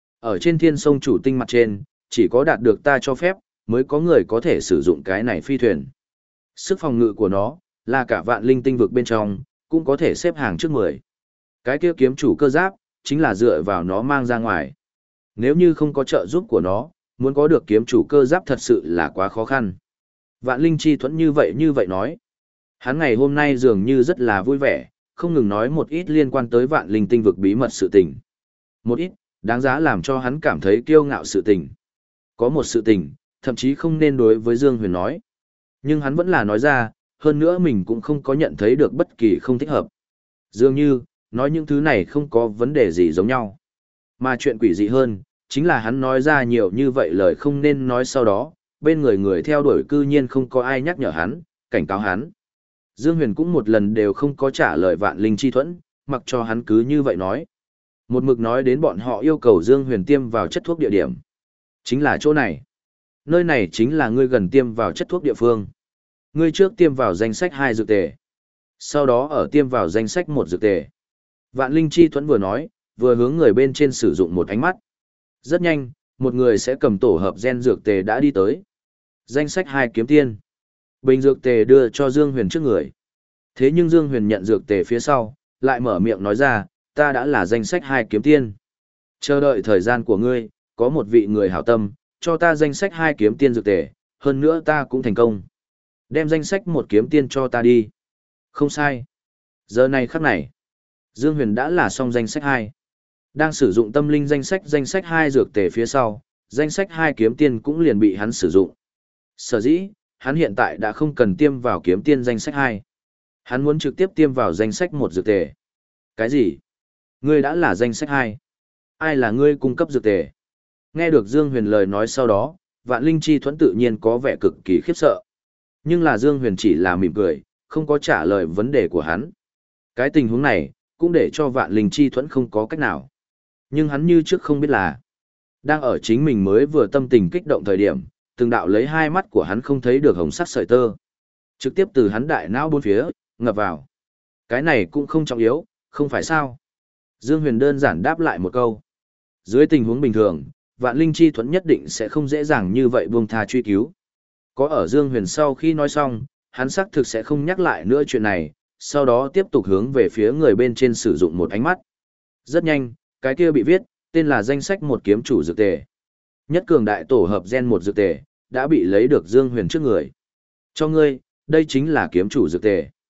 Ở trên thiên sông chủ tinh mặt trên, chỉ có đạt được ta cho phép, mới có người có thể sử dụng cái này phi thuyền. Sức phòng ngự của nó, là cả vạn linh tinh vực bên trong, cũng có thể xếp hàng trước mười. Cái kia kiếm chủ cơ giáp, chính là dựa vào nó mang ra ngoài. Nếu như không có trợ giúp của nó, muốn có được kiếm chủ cơ giáp thật sự là quá khó khăn. Vạn linh chi thuẫn như vậy như vậy nói. Hắn ngày hôm nay dường như rất là vui vẻ, không ngừng nói một ít liên quan tới vạn linh tinh vực bí mật sự tình. Một ít, đáng giá làm cho hắn cảm thấy kiêu ngạo sự tình. Có một sự tình, thậm chí không nên đối với Dương Huyền nói. Nhưng hắn vẫn là nói ra, hơn nữa mình cũng không có nhận thấy được bất kỳ không thích hợp. Dường như, nói những thứ này không có vấn đề gì giống nhau. Mà chuyện quỷ dị hơn, chính là hắn nói ra nhiều như vậy lời không nên nói sau đó, bên người người theo đuổi cư nhiên không có ai nhắc nhở hắn, cảnh cáo hắn. Dương Huyền cũng một lần đều không có trả lời vạn linh chi thuẫn, mặc cho hắn cứ như vậy nói. Một mực nói đến bọn họ yêu cầu Dương Huyền tiêm vào chất thuốc địa điểm. Chính là chỗ này. Nơi này chính là ngươi gần tiêm vào chất thuốc địa phương. Ngươi trước tiêm vào danh sách hai dược tề. Sau đó ở tiêm vào danh sách một dược tề. Vạn linh chi thuẫn vừa nói, vừa hướng người bên trên sử dụng một ánh mắt. Rất nhanh, một người sẽ cầm tổ hợp gen dược tề đã đi tới. Danh sách hai kiếm tiên. Bình dược tề đưa cho Dương Huyền trước người. Thế nhưng Dương Huyền nhận dược tề phía sau, lại mở miệng nói ra, ta đã là danh sách hai kiếm tiên. Chờ đợi thời gian của ngươi, có một vị người hảo tâm, cho ta danh sách hai kiếm tiên dược tề, hơn nữa ta cũng thành công. Đem danh sách một kiếm tiên cho ta đi. Không sai. Giờ này khắc này, Dương Huyền đã là xong danh sách hai. Đang sử dụng tâm linh danh sách danh sách hai dược tề phía sau, danh sách hai kiếm tiên cũng liền bị hắn sử dụng. Sở dĩ, hắn hiện tại đã không cần tiêm vào kiếm tiên danh sách hai. Hắn muốn trực tiếp tiêm vào danh sách một dược tề. Cái gì? Ngươi đã là danh sách hai. Ai là ngươi cung cấp dược tề? Nghe được Dương Huyền lời nói sau đó, Vạn Linh Chi Thuẫn tự nhiên có vẻ cực kỳ khiếp sợ. Nhưng là Dương Huyền chỉ là mỉm cười, không có trả lời vấn đề của hắn. Cái tình huống này, cũng để cho Vạn Linh Chi Thuẫn không có cách nào. Nhưng hắn như trước không biết là, đang ở chính mình mới vừa tâm tình kích động thời điểm, từng đạo lấy hai mắt của hắn không thấy được hồng sắc sợi tơ. Trực tiếp từ hắn đại não bốn phía, ngập vào. Cái này cũng không trọng yếu, không phải sao? Dương Huyền đơn giản đáp lại một câu. Dưới tình huống bình thường, Vạn Linh Chi Thuẫn nhất định sẽ không dễ dàng như vậy buông tha truy cứu. Có ở Dương Huyền sau khi nói xong, hắn xác thực sẽ không nhắc lại nữa chuyện này, sau đó tiếp tục hướng về phía người bên trên sử dụng một ánh mắt. Rất nhanh, cái kia bị viết, tên là danh sách một kiếm chủ dược tề. Nhất cường đại tổ hợp gen một dược tề, đã bị lấy được Dương Huyền trước người. Cho ngươi, đây chính là kiếm chủ dược tề.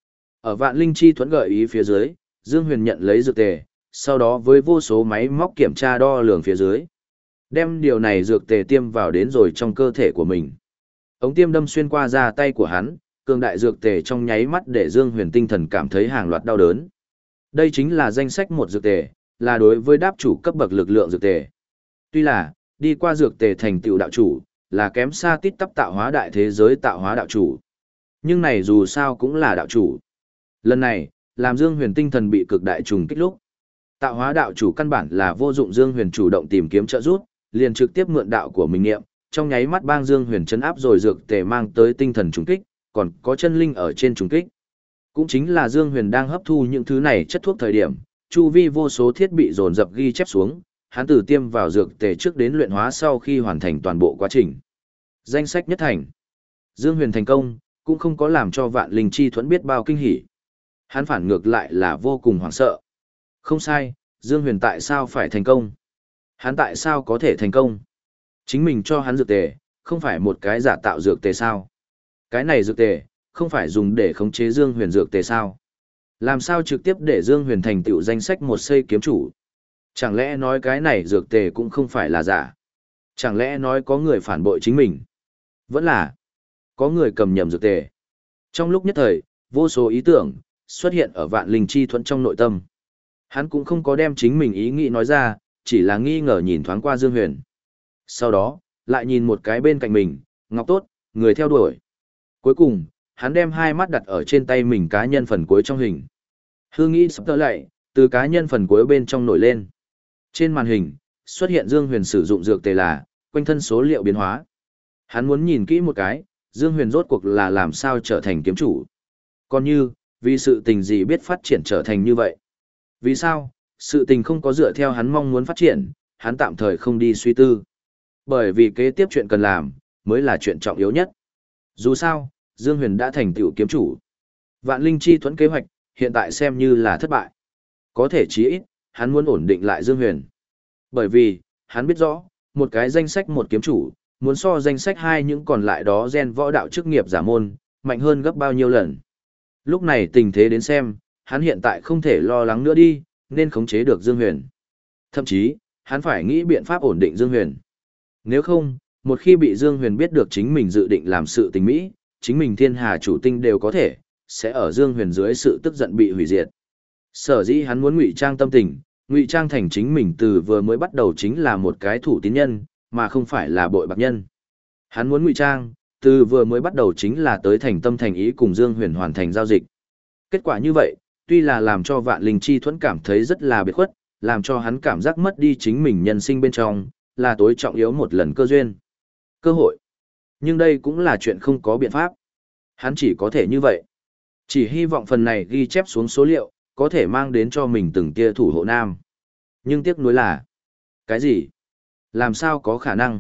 Ở Vạn Linh Chi thuẫn gợi ý phía dưới, Dương Huyền nhận lấy dược tề, sau đó với vô số máy móc kiểm tra đo lường phía dưới. Đem điều này dược tề tiêm vào đến rồi trong cơ thể của mình. Ống tiêm đâm xuyên qua da tay của hắn, cường đại dược tề trong nháy mắt để Dương Huyền tinh thần cảm thấy hàng loạt đau đớn. Đây chính là danh sách một dược tề, là đối với đáp chủ cấp bậc lực lượng dược tề. Tuy là, đi qua dược tề thành tựu đạo chủ, là kém xa tít tắp tạo hóa đại thế giới tạo hóa đạo chủ. Nhưng này dù sao cũng là đạo chủ. Lần này, làm Dương Huyền tinh thần bị cực đại trùng kích lúc. Tạo hóa đạo chủ căn bản là vô dụng, Dương Huyền chủ động tìm kiếm trợ giúp, liền trực tiếp mượn đạo của mình nghiệm, trong nháy mắt bang Dương Huyền chấn áp rồi dược tề mang tới tinh thần trùng kích, còn có chân linh ở trên trùng kích. Cũng chính là Dương Huyền đang hấp thu những thứ này chất thuốc thời điểm, chu vi vô số thiết bị dồn dập ghi chép xuống, hắn từ tiêm vào dược tề trước đến luyện hóa sau khi hoàn thành toàn bộ quá trình. Danh sách nhất thành. Dương Huyền thành công, cũng không có làm cho Vạn Linh Chi thuẫn biết bao kinh hỉ. Hắn phản ngược lại là vô cùng hoảng sợ. Không sai, Dương Huyền tại sao phải thành công? Hắn tại sao có thể thành công? Chính mình cho hắn dược tề, không phải một cái giả tạo dược tề sao? Cái này dược tề, không phải dùng để khống chế Dương Huyền dược tề sao? Làm sao trực tiếp để Dương Huyền thành tựu danh sách một xây kiếm chủ? Chẳng lẽ nói cái này dược tề cũng không phải là giả? Chẳng lẽ nói có người phản bội chính mình? Vẫn là có người cầm nhầm dược tề. Trong lúc nhất thời, vô số ý tưởng xuất hiện ở Vạn Linh Chi thuẫn trong nội tâm. Hắn cũng không có đem chính mình ý nghĩ nói ra, chỉ là nghi ngờ nhìn thoáng qua Dương Huyền. Sau đó, lại nhìn một cái bên cạnh mình, Ngọc Tốt, người theo đuổi. Cuối cùng, hắn đem hai mắt đặt ở trên tay mình cá nhân phần cuối trong hình. Hương nghĩ sắp tỡ lại, từ cá nhân phần cuối bên trong nổi lên. Trên màn hình, xuất hiện Dương Huyền sử dụng dược tề là, quanh thân số liệu biến hóa. Hắn muốn nhìn kỹ một cái, Dương Huyền rốt cuộc là làm sao trở thành kiếm chủ. Còn như, vì sự tình gì biết phát triển trở thành như vậy. Vì sao, sự tình không có dựa theo hắn mong muốn phát triển, hắn tạm thời không đi suy tư. Bởi vì kế tiếp chuyện cần làm, mới là chuyện trọng yếu nhất. Dù sao, Dương Huyền đã thành tựu kiếm chủ. Vạn Linh Chi thuẫn kế hoạch, hiện tại xem như là thất bại. Có thể chí ít, hắn muốn ổn định lại Dương Huyền. Bởi vì, hắn biết rõ, một cái danh sách một kiếm chủ, muốn so danh sách hai những còn lại đó gen võ đạo chức nghiệp giả môn, mạnh hơn gấp bao nhiêu lần. Lúc này tình thế đến xem, hắn hiện tại không thể lo lắng nữa đi, nên khống chế được Dương Huyền. Thậm chí, hắn phải nghĩ biện pháp ổn định Dương Huyền. Nếu không, một khi bị Dương Huyền biết được chính mình dự định làm sự tình mỹ, chính mình thiên hà chủ tinh đều có thể, sẽ ở Dương Huyền dưới sự tức giận bị hủy diệt. Sở dĩ hắn muốn ngụy trang tâm tình, ngụy trang thành chính mình từ vừa mới bắt đầu chính là một cái thủ tín nhân, mà không phải là bội bạc nhân. Hắn muốn ngụy trang, từ vừa mới bắt đầu chính là tới thành tâm thành ý cùng Dương Huyền hoàn thành giao dịch. Kết quả như vậy, tuy là làm cho Vạn Linh Chi thuẫn cảm thấy rất là biệt khuất, làm cho hắn cảm giác mất đi chính mình nhân sinh bên trong, là tối trọng yếu một lần cơ duyên. Cơ hội. Nhưng đây cũng là chuyện không có biện pháp. Hắn chỉ có thể như vậy. Chỉ hy vọng phần này ghi chép xuống số liệu, có thể mang đến cho mình từng tia thủ hộ nam. Nhưng tiếc nuối là, cái gì? Làm sao có khả năng?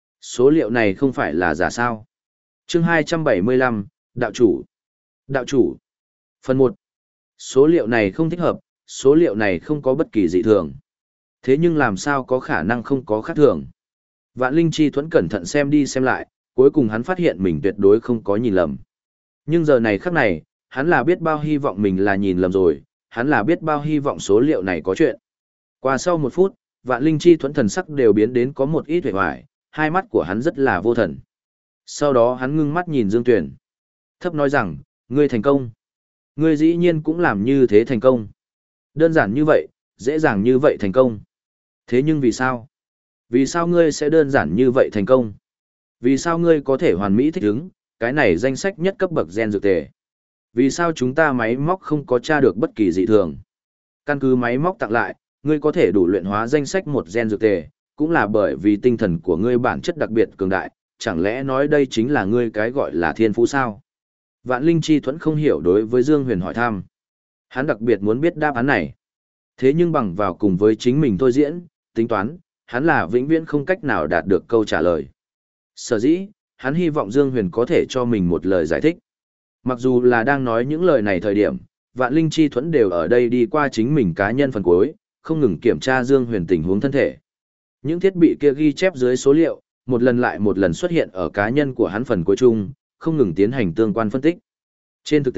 Số liệu này không phải là giả sao? Chương hai trăm bảy mươi lăm, Đạo chủ. Đạo chủ. Phần một. Số liệu này không thích hợp, số liệu này không có bất kỳ dị thường. Thế nhưng làm sao có khả năng không có khác thường? Vạn Linh Chi thuẫn cẩn thận xem đi xem lại, cuối cùng hắn phát hiện mình tuyệt đối không có nhìn lầm. Nhưng giờ này khắc này, hắn là biết bao hy vọng mình là nhìn lầm rồi, hắn là biết bao hy vọng số liệu này có chuyện. Qua sau một phút, Vạn Linh Chi thuẫn thần sắc đều biến đến có một ít vẻ hoài, hai mắt của hắn rất là vô thần. Sau đó hắn ngưng mắt nhìn Dương Tuyền. Thấp nói rằng, ngươi thành công. Ngươi dĩ nhiên cũng làm như thế thành công. Đơn giản như vậy, dễ dàng như vậy thành công. Thế nhưng vì sao? Vì sao ngươi sẽ đơn giản như vậy thành công? Vì sao ngươi có thể hoàn mỹ thích ứng, cái này danh sách nhất cấp bậc gen dược tề? Vì sao chúng ta máy móc không có tra được bất kỳ dị thường? Căn cứ máy móc tặng lại, ngươi có thể đủ luyện hóa danh sách một gen dược tề, cũng là bởi vì tinh thần của ngươi bản chất đặc biệt cường đại, chẳng lẽ nói đây chính là ngươi cái gọi là thiên phú sao? Vạn Linh Chi thuẫn không hiểu đối với Dương Huyền hỏi thăm. Hắn đặc biệt muốn biết đáp án này. Thế nhưng bằng vào cùng với chính mình thôi diễn, tính toán, hắn là vĩnh viễn không cách nào đạt được câu trả lời. Sở dĩ, hắn hy vọng Dương Huyền có thể cho mình một lời giải thích. Mặc dù là đang nói những lời này thời điểm, Vạn Linh Chi thuẫn đều ở đây đi qua chính mình cá nhân phần cuối, không ngừng kiểm tra Dương Huyền tình huống thân thể. Những thiết bị kia ghi chép dưới số liệu, một lần lại một lần xuất hiện ở cá nhân của hắn phần cuối chung, không ngừng tiến hành tương quan phân tích. Trên thực tế,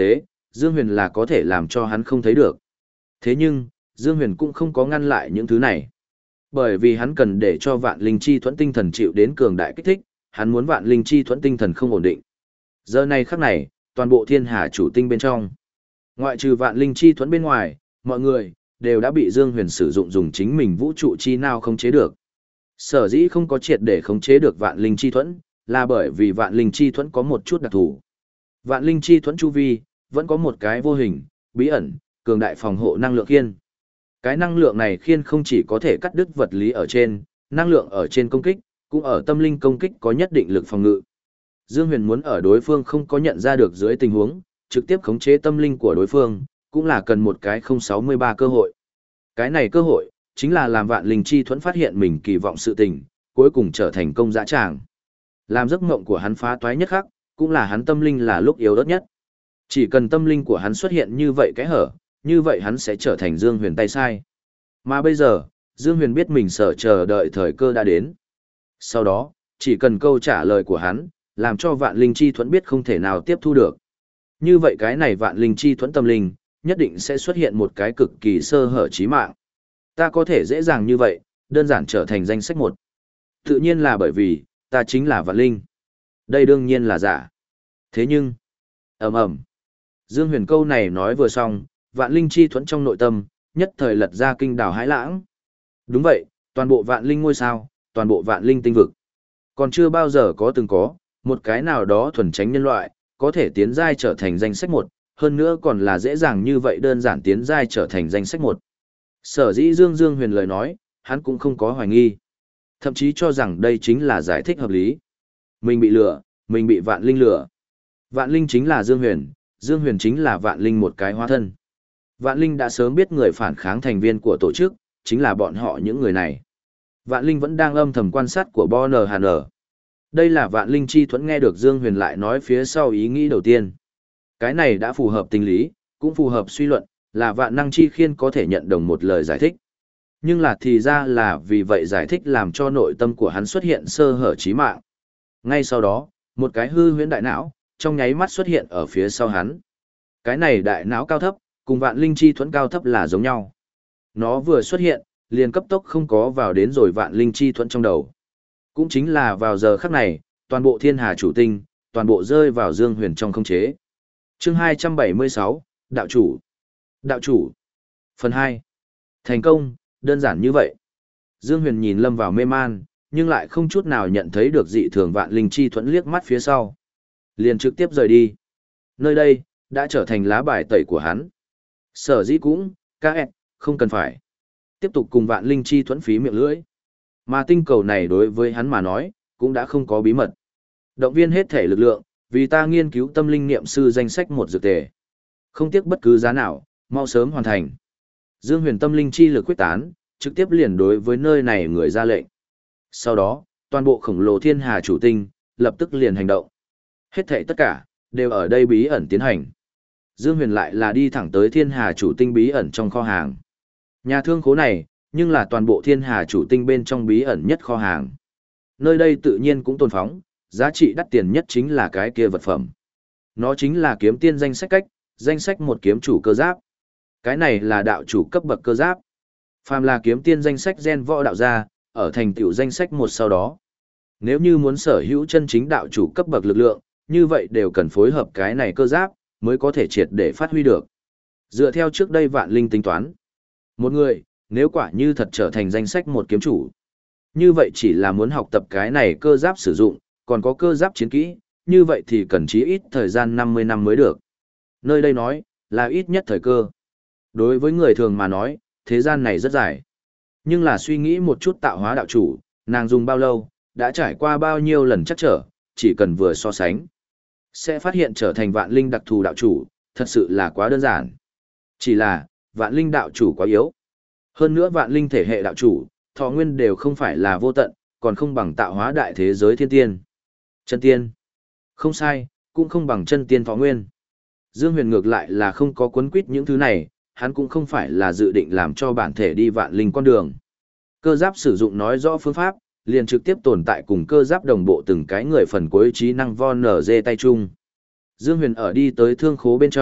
Dương Huyền là có thể làm cho hắn không thấy được. Thế nhưng, Dương Huyền cũng không có ngăn lại những thứ này. Bởi vì hắn cần để cho vạn linh chi thuẫn tinh thần chịu đến cường đại kích thích, hắn muốn vạn linh chi thuẫn tinh thần không ổn định. Giờ này khắc này, toàn bộ thiên hà chủ tinh bên trong, ngoại trừ vạn linh chi thuẫn bên ngoài, mọi người đều đã bị Dương Huyền sử dụng dùng chính mình vũ trụ chi nào không chế được. Sở dĩ không có triệt để khống chế được vạn linh chi thuẫn, là bởi vì vạn linh chi thuẫn có một chút đặc thù. Vạn linh chi thuẫn chu vi, vẫn có một cái vô hình, bí ẩn, cường đại phòng hộ năng lượng khiên. Cái năng lượng này khiên không chỉ có thể cắt đứt vật lý ở trên, năng lượng ở trên công kích, cũng ở tâm linh công kích có nhất định lực phòng ngự. Dương Huyền muốn ở đối phương không có nhận ra được dưới tình huống, trực tiếp khống chế tâm linh của đối phương, cũng là cần một cái không sáu mươi ba cơ hội. Cái này cơ hội, chính là làm vạn linh chi thuẫn phát hiện mình kỳ vọng sự tình, cuối cùng trở thành công dã tràng. Làm giấc mộng của hắn phá toái nhất khắc, cũng là hắn tâm linh là lúc yếu ớt nhất. Chỉ cần tâm linh của hắn xuất hiện như vậy cái hở, như vậy hắn sẽ trở thành Dương Huyền tay sai. Mà bây giờ, Dương Huyền biết mình sợ chờ đợi thời cơ đã đến. Sau đó, chỉ cần câu trả lời của hắn, làm cho vạn linh chi thuẫn biết không thể nào tiếp thu được. Như vậy cái này vạn linh chi thuẫn tâm linh, nhất định sẽ xuất hiện một cái cực kỳ sơ hở chí mạng. Ta có thể dễ dàng như vậy, đơn giản trở thành danh sách một. Tự nhiên là bởi vì, ta chính là vạn linh. Đây đương nhiên là giả. Thế nhưng, ầm ầm. Dương Huyền câu này nói vừa xong, vạn linh chi thuẫn trong nội tâm, nhất thời lật ra kinh đảo hãi lãng. Đúng vậy, toàn bộ vạn linh ngôi sao, toàn bộ vạn linh tinh vực. Còn chưa bao giờ có từng có, một cái nào đó thuần tránh nhân loại, có thể tiến giai trở thành danh sách một, hơn nữa còn là dễ dàng như vậy đơn giản tiến giai trở thành danh sách một. Sở dĩ Dương Dương Huyền lời nói, hắn cũng không có hoài nghi. Thậm chí cho rằng đây chính là giải thích hợp lý. Mình bị lừa, mình bị vạn linh lừa. Vạn linh chính là Dương Huyền, Dương Huyền chính là vạn linh một cái hóa thân. Vạn linh đã sớm biết người phản kháng thành viên của tổ chức, chính là bọn họ những người này. Vạn linh vẫn đang âm thầm quan sát của Bonner Hàn. Đây là vạn linh chi thuẫn nghe được Dương Huyền lại nói phía sau ý nghĩ đầu tiên. Cái này đã phù hợp tình lý, cũng phù hợp suy luận, là vạn năng chi khiên có thể nhận đồng một lời giải thích. Nhưng là thì ra là vì vậy giải thích làm cho nội tâm của hắn xuất hiện sơ hở chí mạng. Ngay sau đó, một cái hư huyễn đại não, trong nháy mắt xuất hiện ở phía sau hắn. Cái này đại não cao thấp, cùng vạn linh chi thuẫn cao thấp là giống nhau. Nó vừa xuất hiện, liền cấp tốc không có vào đến rồi vạn linh chi thuẫn trong đầu. Cũng chính là vào giờ khắc này, toàn bộ thiên hà chủ tinh, toàn bộ rơi vào Dương Huyền trong không chế. Chương hai trăm bảy mươi sáu, Đạo chủ. Đạo chủ. Phần hai. Thành công, đơn giản như vậy. Dương Huyền nhìn lâm vào mê man, nhưng lại không chút nào nhận thấy được dị thường vạn linh chi thuẫn liếc mắt phía sau. Liền trực tiếp rời đi. Nơi đây, đã trở thành lá bài tẩy của hắn. Sở dĩ cũng, các em, không cần phải. Tiếp tục cùng vạn linh chi thuẫn phí miệng lưỡi. Mà tinh cầu này đối với hắn mà nói, cũng đã không có bí mật. Động viên hết thể lực lượng, vì ta nghiên cứu tâm linh niệm sư danh sách một dược tề. Không tiếc bất cứ giá nào, mau sớm hoàn thành. Dương Huyền tâm linh chi lực quyết tán, trực tiếp liền đối với nơi này người ra lệnh. Sau đó, toàn bộ khổng lồ thiên hà chủ tinh, lập tức liền hành động. Hết thảy tất cả, đều ở đây bí ẩn tiến hành. Dương Huyền lại là đi thẳng tới thiên hà chủ tinh bí ẩn trong kho hàng. Nhà thương khố này, nhưng là toàn bộ thiên hà chủ tinh bên trong bí ẩn nhất kho hàng. Nơi đây tự nhiên cũng tồn phóng, giá trị đắt tiền nhất chính là cái kia vật phẩm. Nó chính là kiếm tiên danh sách cách, danh sách một kiếm chủ cơ giáp. Cái này là đạo chủ cấp bậc cơ giáp. Phàm là kiếm tiên danh sách gen võ đạo gia, ở thành tựu danh sách một sau đó. Nếu như muốn sở hữu chân chính đạo chủ cấp bậc lực lượng, như vậy đều cần phối hợp cái này cơ giáp, mới có thể triệt để phát huy được. Dựa theo trước đây vạn linh tính toán. Một người, nếu quả như thật trở thành danh sách một kiếm chủ, như vậy chỉ là muốn học tập cái này cơ giáp sử dụng, còn có cơ giáp chiến kỹ, như vậy thì cần chí ít thời gian năm mươi năm mới được. Nơi đây nói, là ít nhất thời cơ. Đối với người thường mà nói, thế gian này rất dài. Nhưng là suy nghĩ một chút tạo hóa đạo chủ, nàng dùng bao lâu, đã trải qua bao nhiêu lần chắc trở, chỉ cần vừa so sánh. Sẽ phát hiện trở thành vạn linh đặc thù đạo chủ, thật sự là quá đơn giản. Chỉ là, vạn linh đạo chủ quá yếu. Hơn nữa vạn linh thể hệ đạo chủ, thọ nguyên đều không phải là vô tận, còn không bằng tạo hóa đại thế giới thiên tiên. Chân tiên. Không sai, cũng không bằng chân tiên thọ nguyên. Dương Huyền ngược lại là không có cuốn quýt những thứ này, hắn cũng không phải là dự định làm cho bản thể đi vạn linh con đường. Cơ giáp sử dụng nói rõ phương pháp, liền trực tiếp tồn tại cùng cơ giáp đồng bộ từng cái người phần cuối trí năng von nở dê tay chung. Dương Huyền ở đi tới thương khố bên trong,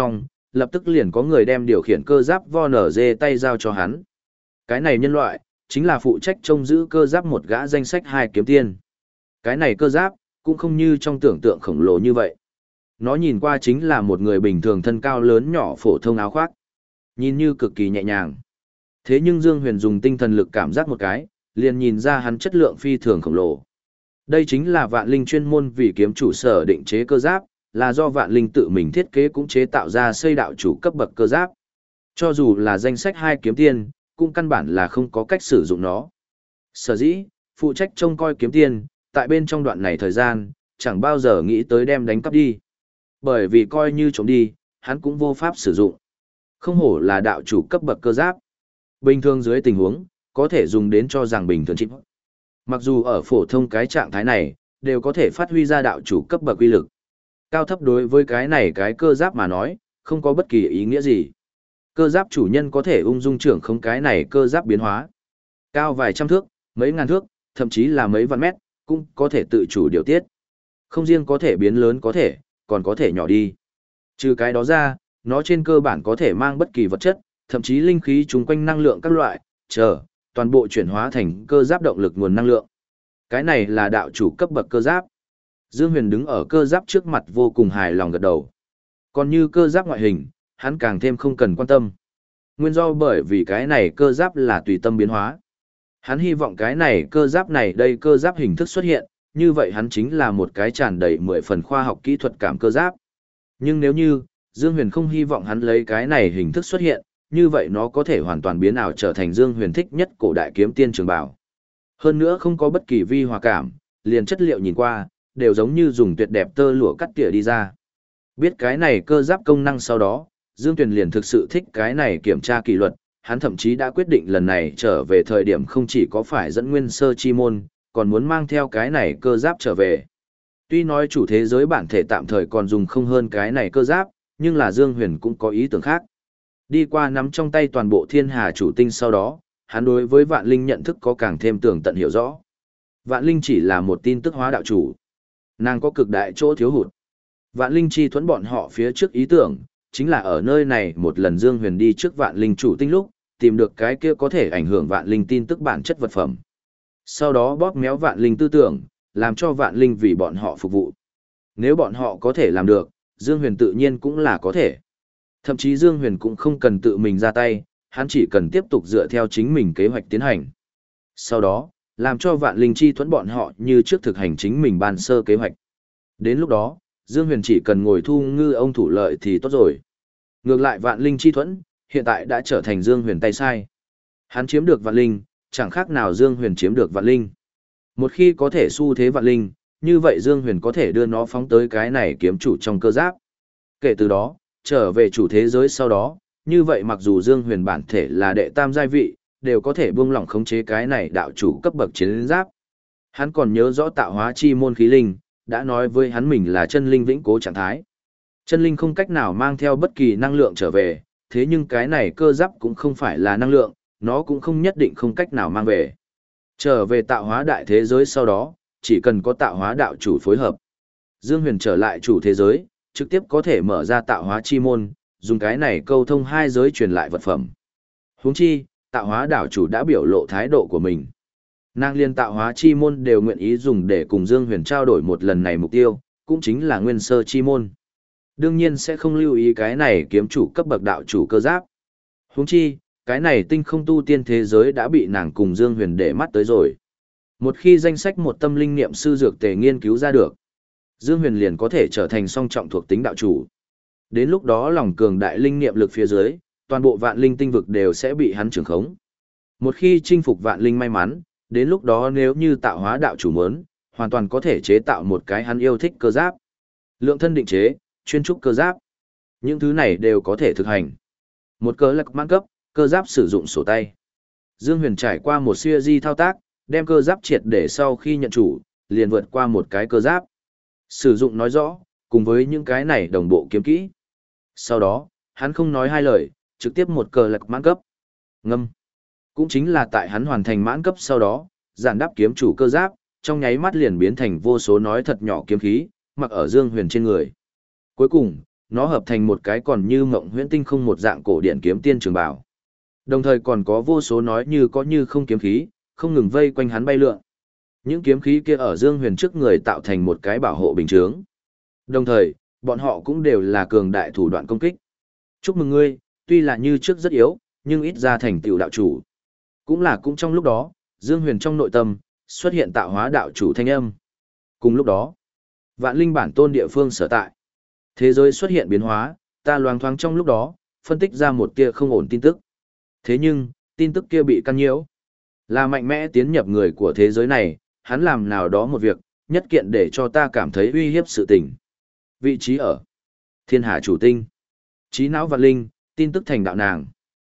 lập tức liền có người đem điều khiển cơ giáp vo nở dê tay giao cho hắn. Cái này nhân loại, chính là phụ trách trông giữ cơ giáp một gã danh sách hai kiếm tiên. Cái này cơ giáp, cũng không như trong tưởng tượng khổng lồ như vậy. Nó nhìn qua chính là một người bình thường thân cao lớn nhỏ phổ thông áo khoác. Nhìn như cực kỳ nhẹ nhàng. Thế nhưng Dương Huyền dùng tinh thần lực cảm giác một cái, liền nhìn ra hắn chất lượng phi thường khổng lồ. Đây chính là Vạn Linh chuyên môn vì kiếm chủ sở định chế cơ giáp, là do Vạn Linh tự mình thiết kế cũng chế tạo ra xây đạo chủ cấp bậc cơ giáp. Cho dù là danh sách hai kiếm tiên, cũng căn bản là không có cách sử dụng nó. Sở dĩ, phụ trách trông coi kiếm tiên, tại bên trong đoạn này thời gian, chẳng bao giờ nghĩ tới đem đánh cắp đi. Bởi vì coi như trộm đi, hắn cũng vô pháp sử dụng. Không hổ là đạo chủ cấp bậc cơ giáp. Bình thường dưới tình huống, có thể dùng đến cho rằng bình thường chip. Mặc dù ở phổ thông cái trạng thái này, đều có thể phát huy ra đạo chủ cấp bậc uy lực. Cao thấp đối với cái này cái cơ giáp mà nói, không có bất kỳ ý nghĩa gì. Cơ giáp chủ nhân có thể ung dung trưởng không cái này cơ giáp biến hóa. Cao vài trăm thước, mấy ngàn thước, thậm chí là mấy vạn mét, cũng có thể tự chủ điều tiết. Không riêng có thể biến lớn có thể, còn có thể nhỏ đi. Trừ cái đó ra, nó trên cơ bản có thể mang bất kỳ vật chất, thậm chí linh khí chung quanh năng lượng các loại, chờ, toàn bộ chuyển hóa thành cơ giáp động lực nguồn năng lượng. Cái này là đạo chủ cấp bậc cơ giáp. Dương Huyền đứng ở cơ giáp trước mặt vô cùng hài lòng gật đầu. Còn như cơ giáp ngoại hình, hắn càng thêm không cần quan tâm. Nguyên do bởi vì cái này cơ giáp là tùy tâm biến hóa. Hắn hy vọng cái này cơ giáp này đây cơ giáp hình thức xuất hiện, như vậy hắn chính là một cái tràn đầy mười phần khoa học kỹ thuật cảm cơ giáp. Nhưng nếu như, Dương Huyền không hy vọng hắn lấy cái này hình thức xuất hiện, như vậy nó có thể hoàn toàn biến ảo trở thành Dương Huyền thích nhất cổ đại kiếm tiên trường bảo. Hơn nữa không có bất kỳ vi hòa cảm, liền chất liệu nhìn qua, đều giống như dùng tuyệt đẹp tơ lụa cắt tỉa đi ra. Biết cái này cơ giáp công năng sau đó, Dương Tuyền liền thực sự thích cái này kiểm tra kỷ luật, hắn thậm chí đã quyết định lần này trở về thời điểm không chỉ có phải dẫn nguyên sơ chi môn, còn muốn mang theo cái này cơ giáp trở về. Tuy nói chủ thế giới bản thể tạm thời còn dùng không hơn cái này cơ giáp, nhưng là Dương Huyền cũng có ý tưởng khác. Đi qua nắm trong tay toàn bộ thiên hà chủ tinh sau đó, hắn đối với Vạn Linh nhận thức có càng thêm tường tận hiểu rõ. Vạn Linh chỉ là một tin tức hóa đạo chủ. Nàng có cực đại chỗ thiếu hụt. Vạn Linh chi thuẫn bọn họ phía trước ý tưởng, chính là ở nơi này một lần Dương Huyền đi trước Vạn Linh chủ tinh lúc, tìm được cái kia có thể ảnh hưởng Vạn Linh tin tức bản chất vật phẩm. Sau đó bóp méo Vạn Linh tư tưởng, làm cho Vạn Linh vì bọn họ phục vụ. Nếu bọn họ có thể làm được, Dương Huyền tự nhiên cũng là có thể. Thậm chí Dương Huyền cũng không cần tự mình ra tay, hắn chỉ cần tiếp tục dựa theo chính mình kế hoạch tiến hành. Sau đó, làm cho Vạn Linh chi thuẫn bọn họ như trước thực hành chính mình ban sơ kế hoạch. Đến lúc đó, Dương Huyền chỉ cần ngồi thu ngư ông thủ lợi thì tốt rồi. Ngược lại Vạn Linh chi thuẫn, hiện tại đã trở thành Dương Huyền tay sai. Hắn chiếm được Vạn Linh, chẳng khác nào Dương Huyền chiếm được Vạn Linh. Một khi có thể xu thế Vạn Linh, như vậy Dương Huyền có thể đưa nó phóng tới cái này kiếm chủ trong cơ giáp. Kể từ đó, trở về chủ thế giới sau đó, như vậy mặc dù Dương Huyền bản thể là đệ tam giai vị, đều có thể buông lỏng khống chế cái này đạo chủ cấp bậc chiến giáp. Hắn còn nhớ rõ tạo hóa chi môn khí linh, đã nói với hắn mình là chân linh vĩnh cố trạng thái. Chân linh không cách nào mang theo bất kỳ năng lượng trở về, thế nhưng cái này cơ giáp cũng không phải là năng lượng, nó cũng không nhất định không cách nào mang về. Trở về tạo hóa đại thế giới sau đó, chỉ cần có tạo hóa đạo chủ phối hợp. Dương Huyền trở lại chủ thế giới, trực tiếp có thể mở ra tạo hóa chi môn, dùng cái này câu thông hai giới truyền lại vật phẩm. Huống chi, tạo hóa đạo chủ đã biểu lộ thái độ của mình. Nàng liên tạo hóa chi môn đều nguyện ý dùng để cùng Dương Huyền trao đổi một lần này mục tiêu, cũng chính là nguyên sơ chi môn. Đương nhiên sẽ không lưu ý cái này kiếm chủ cấp bậc đạo chủ cơ giáp. Huống chi, cái này tinh không tu tiên thế giới đã bị nàng cùng Dương Huyền để mắt tới rồi. Một khi danh sách một tâm linh niệm sư dược tề nghiên cứu ra được, Dương Huyền liền có thể trở thành song trọng thuộc tính đạo chủ. Đến lúc đó lòng cường đại linh niệm lực phía dưới, toàn bộ vạn linh tinh vực đều sẽ bị hắn trưởng khống. Một khi chinh phục vạn linh may mắn, đến lúc đó nếu như tạo hóa đạo chủ muốn, hoàn toàn có thể chế tạo một cái hắn yêu thích cơ giáp. Lượng thân định chế, chuyên trúc cơ giáp. Những thứ này đều có thể thực hành. Một cơ lạc mãn cấp, cơ giáp sử dụng sổ tay. Dương Huyền trải qua một siêu di thao tác, đem cơ giáp triệt để sau khi nhận chủ, liền vượt qua một cái cơ giáp. Sử dụng nói rõ, cùng với những cái này đồng bộ kiếm kỹ. Sau đó, hắn không nói hai lời, trực tiếp một cờ lạc mãn cấp. Ngâm. Cũng chính là tại hắn hoàn thành mãn cấp sau đó, giản đáp kiếm chủ cơ giáp, trong nháy mắt liền biến thành vô số nói thật nhỏ kiếm khí, mặc ở Dương Huyền trên người. Cuối cùng, nó hợp thành một cái còn như mộng huyễn tinh không một dạng cổ điển kiếm tiên trường bảo. Đồng thời còn có vô số nói như có như không kiếm khí, không ngừng vây quanh hắn bay lượn. Những kiếm khí kia ở Dương Huyền trước người tạo thành một cái bảo hộ bình chướng. Đồng thời, bọn họ cũng đều là cường đại thủ đoạn công kích. Chúc mừng ngươi, tuy là như trước rất yếu, nhưng ít ra thành tựu đạo chủ. Cũng là cũng trong lúc đó, Dương Huyền trong nội tâm, xuất hiện tạo hóa đạo chủ thanh âm. Cùng lúc đó, vạn linh bản tôn địa phương sở tại. Thế giới xuất hiện biến hóa, ta loáng thoáng trong lúc đó, phân tích ra một tia không ổn tin tức. Thế nhưng, tin tức kia bị căn nhiễu. Là mạnh mẽ tiến nhập người của thế giới này, hắn làm nào đó một việc, nhất kiện để cho ta cảm thấy uy hiếp sự tình. Vị trí ở Thiên Hà chủ tinh. Trí não vạn linh, tin tức thành đạo nàng.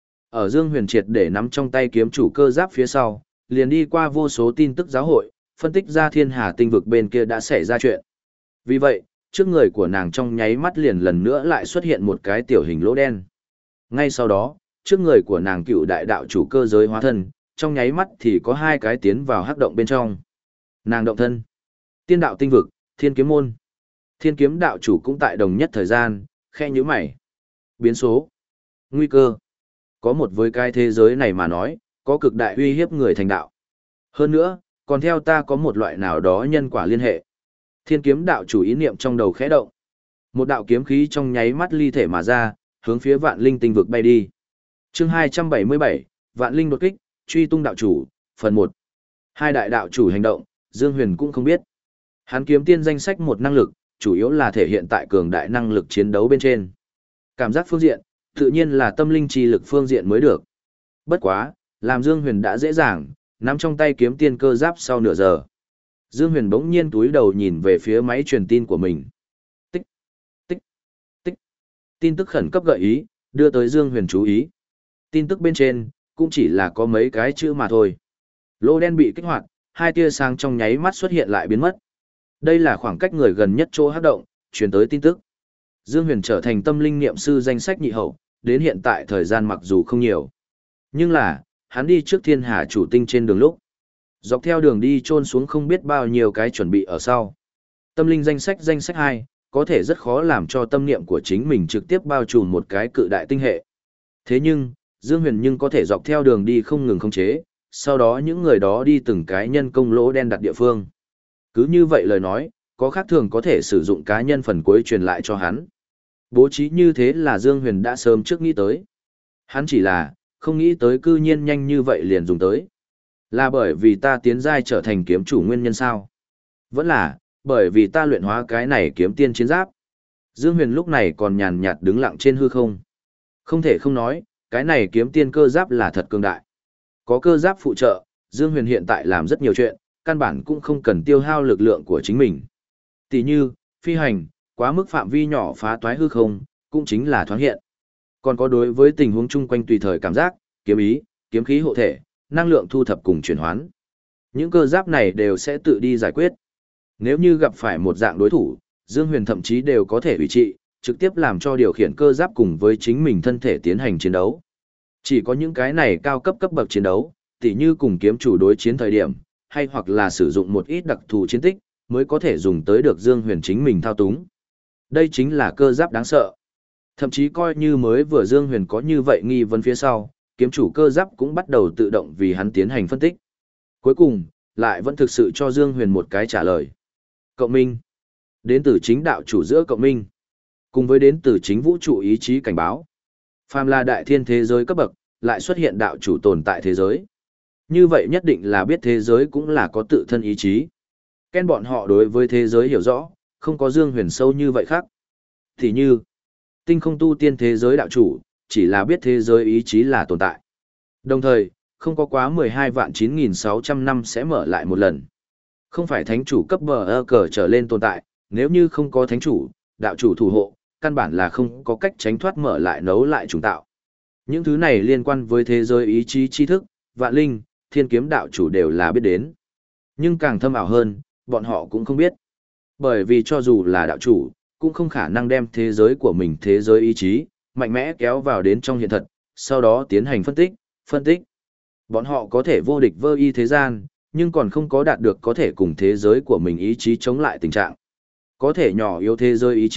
Ở Dương Huyền triệt để nắm trong tay kiếm chủ cơ giáp phía sau, liền đi qua vô số tin tức giáo hội, phân tích ra Thiên Hà tinh vực bên kia đã xảy ra chuyện. Vì vậy, trước người của nàng trong nháy mắt liền lần nữa lại xuất hiện một cái tiểu hình lỗ đen. Ngay sau đó, trước người của nàng cựu đại đạo chủ cơ giới hóa thân, trong nháy mắt thì có hai cái tiến vào hắc động bên trong. Nàng động thân. Tiên đạo tinh vực, Thiên kiếm môn. Thiên kiếm đạo chủ cũng tại đồng nhất thời gian, khe nhíu mày. Biến số. Nguy cơ. Có một với cái thế giới này mà nói, có cực đại uy hiếp người thành đạo. Hơn nữa, còn theo ta có một loại nào đó nhân quả liên hệ. Thiên kiếm đạo chủ ý niệm trong đầu khẽ động. Một đạo kiếm khí trong nháy mắt ly thể mà ra, hướng phía vạn linh tinh vực bay đi. Chương hai trăm bảy mươi bảy, vạn linh đột kích, truy tung đạo chủ, phần một. Hai đại đạo chủ hành động, Dương Huyền cũng không biết. Hắn kiếm tiên danh sách một năng lực, chủ yếu là thể hiện tại cường đại năng lực chiến đấu bên trên. Cảm giác phương diện, tự nhiên là tâm linh chi lực phương diện mới được. Bất quá, làm Dương Huyền đã dễ dàng, nắm trong tay kiếm tiên cơ giáp sau nửa giờ. Dương Huyền bỗng nhiên túi đầu nhìn về phía máy truyền tin của mình. Tích, tích, tích. Tin tức khẩn cấp gợi ý, đưa tới Dương Huyền chú ý. Tin tức bên trên, cũng chỉ là có mấy cái chữ mà thôi. Lô đen bị kích hoạt, hai tia sáng trong nháy mắt xuất hiện lại biến mất. Đây là khoảng cách người gần nhất chỗ hắc động, truyền tới tin tức. Dương Huyền trở thành tâm linh niệm sư danh sách nhị hậu, đến hiện tại thời gian mặc dù không nhiều. Nhưng là, hắn đi trước Thiên Hà chủ tinh trên đường lúc. Dọc theo đường đi trôn xuống không biết bao nhiêu cái chuẩn bị ở sau. Tâm linh danh sách danh sách hai, có thể rất khó làm cho tâm niệm của chính mình trực tiếp bao trùm một cái cự đại tinh hệ. Thế nhưng, Dương Huyền nhưng có thể dọc theo đường đi không ngừng khống chế, sau đó những người đó đi từng cái nhân công lỗ đen đặt địa phương. Cứ như vậy lời nói, có khác thường có thể sử dụng cá nhân phần cuối truyền lại cho hắn. Bố trí như thế là Dương Huyền đã sớm trước nghĩ tới. Hắn chỉ là, không nghĩ tới cư nhiên nhanh như vậy liền dùng tới. Là bởi vì ta tiến giai trở thành kiếm chủ nguyên nhân sao? Vẫn là, bởi vì ta luyện hóa cái này kiếm tiên chiến giáp. Dương Huyền lúc này còn nhàn nhạt đứng lặng trên hư không. Không thể không nói, cái này kiếm tiên cơ giáp là thật cường đại. Có cơ giáp phụ trợ, Dương Huyền hiện tại làm rất nhiều chuyện, căn bản cũng không cần tiêu hao lực lượng của chính mình. Tỷ như, phi hành, quá mức phạm vi nhỏ phá toái hư không, cũng chính là thoáng hiện. Còn có đối với tình huống chung quanh tùy thời cảm giác, kiếm ý, kiếm khí hộ thể, năng lượng thu thập cùng chuyển hoán. Những cơ giáp này đều sẽ tự đi giải quyết. Nếu như gặp phải một dạng đối thủ, Dương Huyền thậm chí đều có thể ủy trị, trực tiếp làm cho điều khiển cơ giáp cùng với chính mình thân thể tiến hành chiến đấu. Chỉ có những cái này cao cấp cấp bậc chiến đấu, tỉ như cùng kiếm chủ đối chiến thời điểm, hay hoặc là sử dụng một ít đặc thù chiến tích, mới có thể dùng tới được Dương Huyền chính mình thao túng. Đây chính là cơ giáp đáng sợ. Thậm chí coi như mới vừa Dương Huyền có như vậy nghi vấn phía sau, kiếm chủ cơ giáp cũng bắt đầu tự động vì hắn tiến hành phân tích. Cuối cùng, lại vẫn thực sự cho Dương Huyền một cái trả lời. Cộng minh. Đến từ chính đạo chủ giữa cộng minh. Cùng với đến từ chính vũ trụ ý chí cảnh báo. Phàm là đại thiên thế giới cấp bậc, lại xuất hiện đạo chủ tồn tại thế giới. Như vậy nhất định là biết thế giới cũng là có tự thân ý chí. Ken bọn họ đối với thế giới hiểu rõ, không có Dương Huyền sâu như vậy khác. Thì như, tinh không tu tiên thế giới đạo chủ, chỉ là biết thế giới ý chí là tồn tại. Đồng thời, không có quá mười hai vạn chín nghìn sáu trăm năm sẽ mở lại một lần. Không phải thánh chủ cấp bờ ơ cờ trở lên tồn tại, nếu như không có thánh chủ, đạo chủ thủ hộ, căn bản là không có cách tránh thoát mở lại nấu lại trùng tạo. Những thứ này liên quan với thế giới ý chí tri thức, vạn linh, thiên kiếm đạo chủ đều là biết đến. Nhưng càng thâm ảo hơn, bọn họ cũng không biết. Bởi vì cho dù là đạo chủ, cũng không khả năng đem thế giới của mình thế giới ý chí, mạnh mẽ kéo vào đến trong hiện thật, sau đó tiến hành phân tích, phân tích. Bọn họ có thể vô địch vơ y thế gian, nhưng còn không có đạt được có thể cùng thế giới của mình ý chí chống lại tình trạng. Có thể nhỏ yếu thế giới ý chí,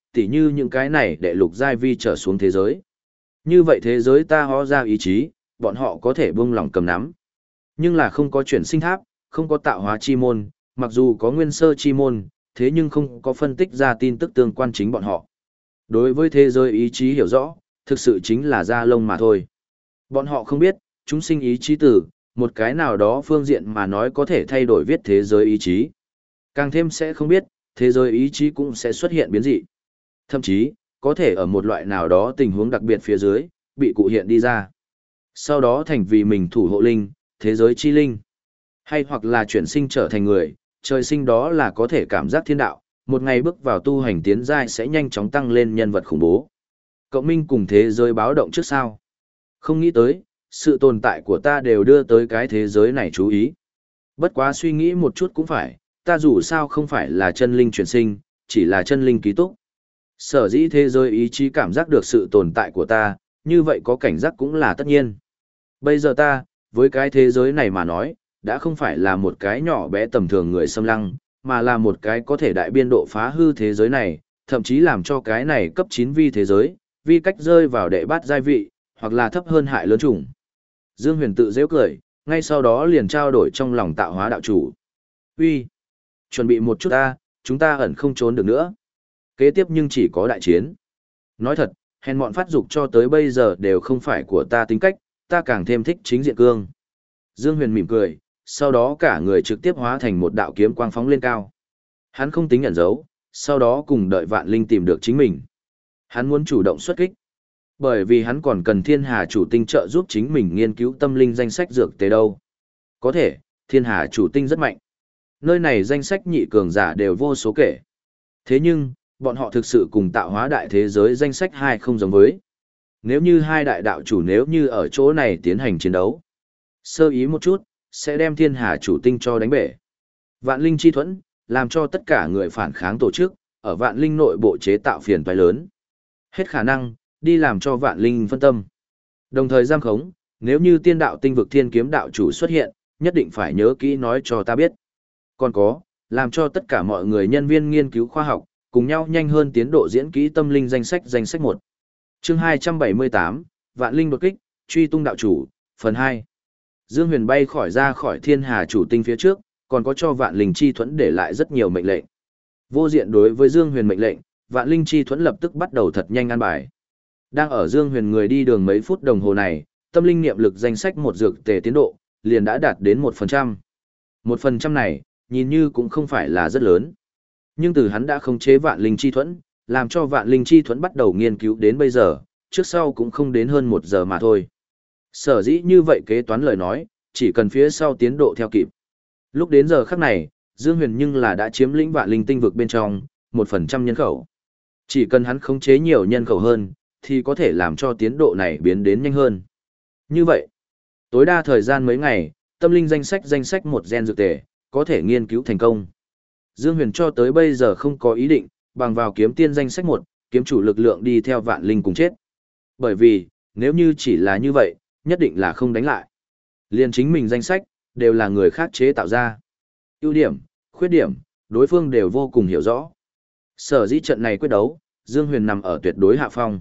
tỉ như những cái này đệ lục giai vi trở xuống thế giới. Như vậy thế giới ta ho ra ý chí, bọn họ có thể buông lỏng cầm nắm. Nhưng là không có chuyển sinh tháp, không có tạo hóa chi môn, mặc dù có nguyên sơ chi môn, thế nhưng không có phân tích ra tin tức tương quan chính bọn họ. Đối với thế giới ý chí hiểu rõ, thực sự chính là da lông mà thôi. Bọn họ không biết, chúng sinh ý chí từ, một cái nào đó phương diện mà nói có thể thay đổi viết thế giới ý chí. Càng thêm sẽ không biết, thế giới ý chí cũng sẽ xuất hiện biến dị. Thậm chí, có thể ở một loại nào đó tình huống đặc biệt phía dưới, bị cụ hiện đi ra. Sau đó thành vì mình thủ hộ linh, thế giới chi linh. Hay hoặc là chuyển sinh trở thành người, trời sinh đó là có thể cảm giác thiên đạo, một ngày bước vào tu hành tiến giai sẽ nhanh chóng tăng lên nhân vật khủng bố. Cộng minh cùng thế giới báo động trước sao. Không nghĩ tới, sự tồn tại của ta đều đưa tới cái thế giới này chú ý. Bất quá suy nghĩ một chút cũng phải, ta dù sao không phải là chân linh chuyển sinh, chỉ là chân linh ký túc. Sở dĩ thế giới ý chí cảm giác được sự tồn tại của ta, như vậy có cảnh giác cũng là tất nhiên. Bây giờ ta, với cái thế giới này mà nói, đã không phải là một cái nhỏ bé tầm thường người xâm lăng, mà là một cái có thể đại biên độ phá hư thế giới này, thậm chí làm cho cái này cấp chín vi thế giới, vi cách rơi vào đệ bát giai vị, hoặc là thấp hơn hại lớn chủng. Dương Huyền tự dễ cười, ngay sau đó liền trao đổi trong lòng tạo hóa đạo chủ. Uy, chuẩn bị một chút ta, chúng ta ẩn không trốn được nữa. Kế tiếp nhưng chỉ có đại chiến. Nói thật, hèn mọn phát dục cho tới bây giờ đều không phải của ta tính cách, ta càng thêm thích chính diện cương. Dương Huyền mỉm cười, sau đó cả người trực tiếp hóa thành một đạo kiếm quang phóng lên cao. Hắn không tính ẩn giấu, sau đó cùng đợi Vạn Linh tìm được chính mình. Hắn muốn chủ động xuất kích. Bởi vì hắn còn cần Thiên Hà chủ tinh trợ giúp chính mình nghiên cứu tâm linh danh sách dược tế đâu. Có thể, Thiên Hà chủ tinh rất mạnh. Nơi này danh sách nhị cường giả đều vô số kể. Thế nhưng, bọn họ thực sự cùng tạo hóa đại thế giới danh sách hai không giống với. Nếu như hai đại đạo chủ nếu như ở chỗ này tiến hành chiến đấu, sơ ý một chút, sẽ đem Thiên Hà chủ tinh cho đánh bể. Vạn Linh chi thuẫn, làm cho tất cả người phản kháng tổ chức, ở Vạn Linh nội bộ chế tạo phiền toái lớn. Hết khả năng, đi làm cho Vạn Linh phân tâm. Đồng thời giam khống, nếu như tiên đạo tinh vực thiên kiếm đạo chủ xuất hiện, nhất định phải nhớ kỹ nói cho ta biết. Còn có, làm cho tất cả mọi người nhân viên nghiên cứu khoa học, cùng nhau nhanh hơn tiến độ diễn kỹ tâm linh danh sách danh sách một. Chương hai trăm bảy mươi tám, Vạn Linh đột kích, truy tung đạo chủ, phần hai. Dương Huyền bay khỏi ra khỏi Thiên Hà chủ tinh phía trước, còn có cho Vạn Linh chi thuẫn để lại rất nhiều mệnh lệnh. Vô diện đối với Dương Huyền mệnh lệnh, Vạn Linh chi thuẫn lập tức bắt đầu thật nhanh ăn bài. Đang ở Dương Huyền người đi đường mấy phút đồng hồ này, tâm linh niệm lực danh sách một dược tề tiến độ, liền đã đạt đến một phần trăm. một phần trăm này, nhìn như cũng không phải là rất lớn. Nhưng từ hắn đã khống chế Vạn Linh chi thuẫn, làm cho Vạn Linh chi thuẫn bắt đầu nghiên cứu đến bây giờ, trước sau cũng không đến hơn một giờ mà thôi. Sở dĩ như vậy kế toán lời nói, chỉ cần phía sau tiến độ theo kịp. Lúc đến giờ khắc này, Dương Huyền nhưng là đã chiếm lĩnh Vạn Linh tinh vực bên trong, một phần trăm nhân khẩu. Chỉ cần hắn khống chế nhiều nhân khẩu hơn, thì có thể làm cho tiến độ này biến đến nhanh hơn. Như vậy, tối đa thời gian mấy ngày, tâm linh danh sách danh sách một gen dược tề, có thể nghiên cứu thành công. Dương Huyền cho tới bây giờ không có ý định, bằng vào kiếm tiên danh sách một, kiếm chủ lực lượng đi theo Vạn Linh cùng chết. Bởi vì, nếu như chỉ là như vậy, nhất định là không đánh lại. Liên chính mình danh sách, đều là người khác chế tạo ra. Ưu điểm, khuyết điểm, đối phương đều vô cùng hiểu rõ. Sở dĩ trận này quyết đấu, Dương Huyền nằm ở tuyệt đối hạ phong.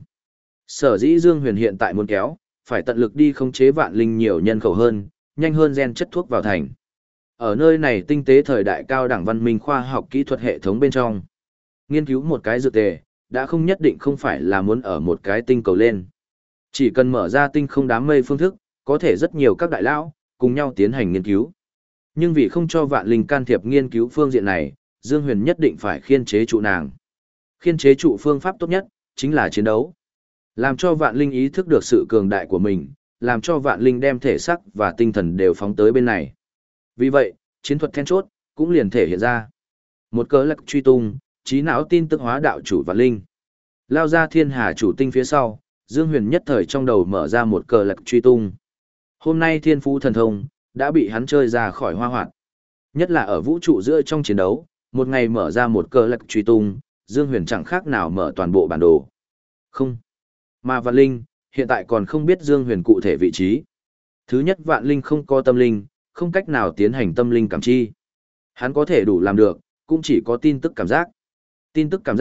Sở dĩ Dương Huyền hiện tại muốn kéo, phải tận lực đi khống chế Vạn Linh nhiều nhân khẩu hơn, nhanh hơn gen chất thuốc vào thành. Ở nơi này tinh tế thời đại cao đẳng văn minh khoa học kỹ thuật hệ thống bên trong. Nghiên cứu một cái dược tề, đã không nhất định không phải là muốn ở một cái tinh cầu lên. Chỉ cần mở ra tinh không đám mây phương thức, có thể rất nhiều các đại lão, cùng nhau tiến hành nghiên cứu. Nhưng vì không cho Vạn Linh can thiệp nghiên cứu phương diện này, Dương Huyền nhất định phải khiên chế trụ nàng. Khiên chế trụ phương pháp tốt nhất, chính là chiến đấu. Làm cho Vạn Linh ý thức được sự cường đại của mình, làm cho Vạn Linh đem thể xác và tinh thần đều phóng tới bên này. Vì vậy, chiến thuật then chốt, cũng liền thể hiện ra. Một cớ lạc truy tung, trí não tin tức hóa đạo chủ Vạn Linh. Lao ra Thiên Hà chủ tinh phía sau, Dương Huyền nhất thời trong đầu mở ra một cờ lạc truy tung. Hôm nay thiên phú thần thông, đã bị hắn chơi ra khỏi hoa hoạt. Nhất là ở vũ trụ giữa trong chiến đấu, một ngày mở ra một cờ lạc truy tung, Dương Huyền chẳng khác nào mở toàn bộ bản đồ. Không. Mà Vạn Linh, hiện tại còn không biết Dương Huyền cụ thể vị trí. Thứ nhất, Vạn Linh không có tâm linh, không cách nào tiến hành tâm linh cảm chi. Hắn có thể đủ làm được, cũng chỉ có tin tức cảm giác. Tin tức cảm giác,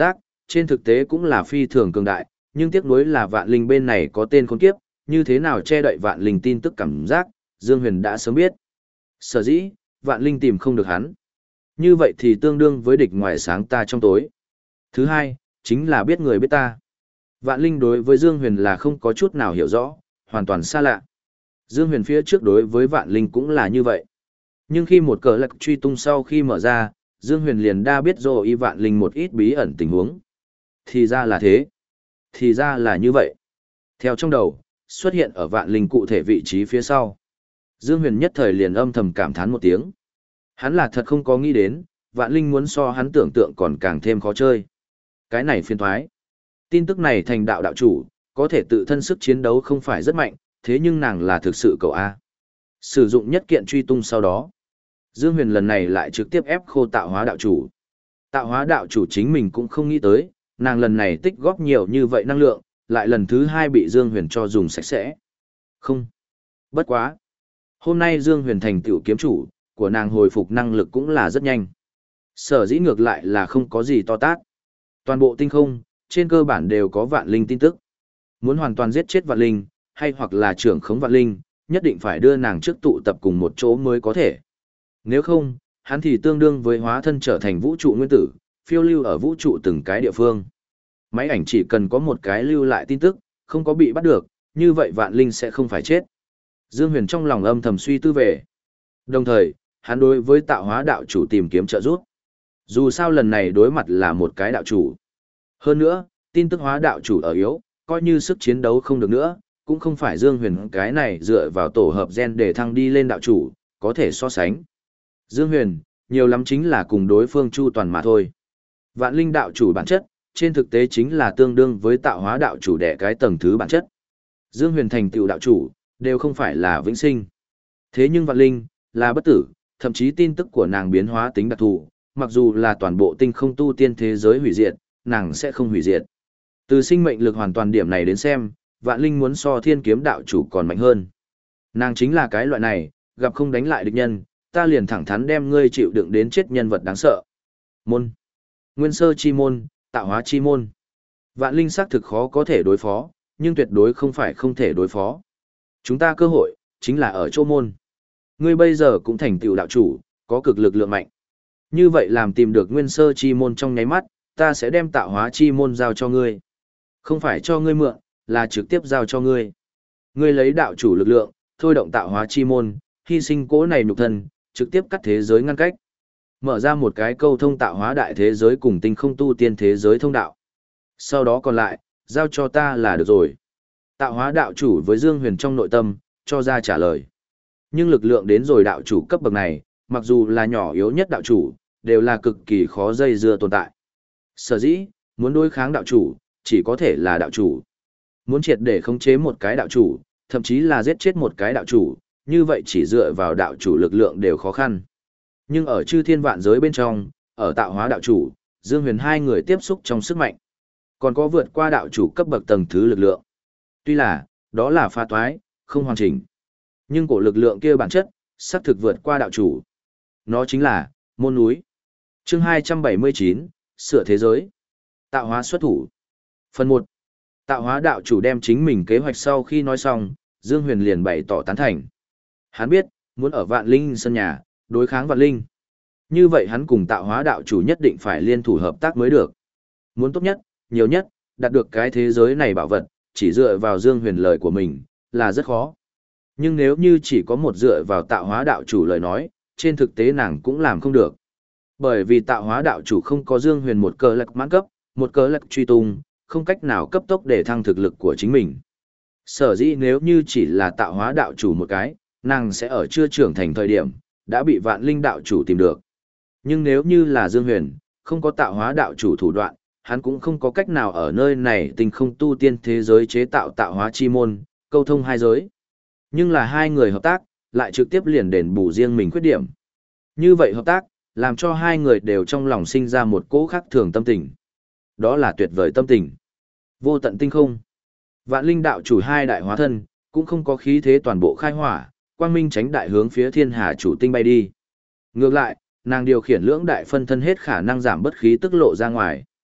trên thực tế cũng là phi thường cường đại, nhưng tiếc nuối là vạn linh bên này có tên khốn kiếp, như thế nào che đậy vạn linh tin tức cảm giác, Dương Huyền đã sớm biết. Sở dĩ, vạn linh tìm không được hắn. Như vậy thì tương đương với địch ngoài sáng ta trong tối. Thứ hai, chính là biết người biết ta. Vạn linh đối với Dương Huyền là không có chút nào hiểu rõ, hoàn toàn xa lạ. Dương Huyền phía trước đối với vạn linh cũng là như vậy. Nhưng khi một cờ lạc truy tung sau khi mở ra, Dương Huyền liền đa biết rồi y vạn linh một ít bí ẩn tình huống. Thì ra là thế. Thì ra là như vậy. Theo trong đầu, xuất hiện ở vạn linh cụ thể vị trí phía sau. Dương Huyền nhất thời liền âm thầm cảm thán một tiếng. Hắn là thật không có nghĩ đến, vạn linh muốn so hắn tưởng tượng còn càng thêm khó chơi. Cái này phiền thoái. Tin tức này thành đạo đạo chủ, có thể tự thân sức chiến đấu không phải rất mạnh, thế nhưng nàng là thực sự cậu A. Sử dụng nhất kiện truy tung sau đó. Dương Huyền lần này lại trực tiếp ép khô tạo hóa đạo chủ. Tạo hóa đạo chủ chính mình cũng không nghĩ tới, nàng lần này tích góp nhiều như vậy năng lượng, lại lần thứ hai bị Dương Huyền cho dùng sạch sẽ. Không. Bất quá. Hôm nay Dương Huyền thành tựu kiếm chủ, của nàng hồi phục năng lực cũng là rất nhanh. Sở dĩ ngược lại là không có gì to tát. Toàn bộ tinh không, trên cơ bản đều có vạn linh tin tức. Muốn hoàn toàn giết chết vạn linh, hay hoặc là trưởng khống vạn linh, nhất định phải đưa nàng trước tụ tập cùng một chỗ mới có thể. Nếu không, hắn thì tương đương với hóa thân trở thành vũ trụ nguyên tử, phiêu lưu ở vũ trụ từng cái địa phương. Máy ảnh chỉ cần có một cái lưu lại tin tức, không có bị bắt được, như vậy vạn linh sẽ không phải chết. Dương Huyền trong lòng âm thầm suy tư về. Đồng thời, hắn đối với tạo hóa đạo chủ tìm kiếm trợ giúp. Dù sao lần này đối mặt là một cái đạo chủ. Hơn nữa, tin tức hóa đạo chủ ở yếu, coi như sức chiến đấu không được nữa, cũng không phải Dương Huyền cái này dựa vào tổ hợp gen để thăng đi lên đạo chủ, có thể so sánh. Dương Huyền, nhiều lắm chính là cùng đối phương chu toàn mà thôi. Vạn linh đạo chủ bản chất, trên thực tế chính là tương đương với tạo hóa đạo chủ đẻ cái tầng thứ bản chất. Dương Huyền thành tựu đạo chủ, đều không phải là vĩnh sinh. Thế nhưng vạn linh, là bất tử, thậm chí tin tức của nàng biến hóa tính đặc thù, mặc dù là toàn bộ tinh không tu tiên thế giới hủy diệt, nàng sẽ không hủy diệt. Từ sinh mệnh lực hoàn toàn điểm này đến xem, vạn linh muốn so thiên kiếm đạo chủ còn mạnh hơn. Nàng chính là cái loại này, gặp không đánh lại địch nhân, ta liền thẳng thắn đem ngươi chịu đựng đến chết nhân vật đáng sợ. Môn. Nguyên sơ chi môn, tạo hóa chi môn. Vạn linh xác thực khó có thể đối phó, nhưng tuyệt đối không phải không thể đối phó. Chúng ta cơ hội, chính là ở chỗ môn. Ngươi bây giờ cũng thành tựu đạo chủ, có cực lực lượng mạnh. Như vậy làm tìm được nguyên sơ chi môn trong nháy mắt, ta sẽ đem tạo hóa chi môn giao cho ngươi. Không phải cho ngươi mượn, là trực tiếp giao cho ngươi. Ngươi lấy đạo chủ lực lượng, thôi động tạo hóa chi môn, hy sinh cố này nhục thân, trực tiếp cắt thế giới ngăn cách. Mở ra một cái câu thông tạo hóa đại thế giới cùng tinh không tu tiên thế giới thông đạo. Sau đó còn lại, giao cho ta là được rồi. Tạo hóa đạo chủ với Dương Huyền trong nội tâm, cho ra trả lời. Nhưng lực lượng đến rồi đạo chủ cấp bậc này, mặc dù là nhỏ yếu nhất đạo chủ, đều là cực kỳ khó dây dưa tồn tại. Sở dĩ, muốn đối kháng đạo chủ, chỉ có thể là đạo chủ. Muốn triệt để khống chế một cái đạo chủ, thậm chí là giết chết một cái đạo chủ, như vậy chỉ dựa vào đạo chủ lực lượng đều khó khăn. Nhưng ở chư thiên vạn giới bên trong, ở tạo hóa đạo chủ, Dương Huyền hai người tiếp xúc trong sức mạnh. Còn có vượt qua đạo chủ cấp bậc tầng thứ lực lượng. Tuy là, đó là pha toái, không hoàn chỉnh. Nhưng cổ lực lượng kia bản chất, xác thực vượt qua đạo chủ. Nó chính là, môn núi. Chương hai trăm bảy mươi chín, sửa thế giới. Tạo hóa xuất thủ. Phần một. Tạo hóa đạo chủ đem chính mình kế hoạch sau khi nói xong, Dương Huyền liền bày tỏ tán thành. Hắn biết, muốn ở vạn linh sân nhà, đối kháng vạn linh. Như vậy hắn cùng tạo hóa đạo chủ nhất định phải liên thủ hợp tác mới được. Muốn tốt nhất, nhiều nhất, đạt được cái thế giới này bảo vật, chỉ dựa vào Dương Huyền lời của mình, là rất khó. Nhưng nếu như chỉ có một dựa vào tạo hóa đạo chủ lời nói, trên thực tế nàng cũng làm không được. Bởi vì tạo hóa đạo chủ không có Dương Huyền một cờ lạc mãn cấp, một cờ lạc truy tung, không cách nào cấp tốc để thăng thực lực của chính mình. Sở dĩ nếu như chỉ là tạo hóa đạo chủ một cái, nàng sẽ ở chưa trưởng thành thời điểm, đã bị vạn linh đạo chủ tìm được. Nhưng nếu như là Dương Huyền, không có tạo hóa đạo chủ thủ đoạn, hắn cũng không có cách nào ở nơi này tinh không tu tiên thế giới chế tạo tạo hóa chi môn, câu thông hai giới. Nhưng là hai người hợp tác, lại trực tiếp liền đền bù riêng mình khuyết điểm. Như vậy hợp tác, làm cho hai người đều trong lòng sinh ra một cỗ khác thường tâm tình. Đó là tuyệt vời tâm tình. Vô tận tinh không. Vạn linh đạo chủ hai đại hóa thân, cũng không có khí thế toàn bộ khai hỏa, quang minh tránh đại hướng phía thiên hà chủ tinh bay đi. Ngược lại, nàng điều khiển lưỡng đại phân thân hết khả năng giảm bất khí tức lộ ra ngoài.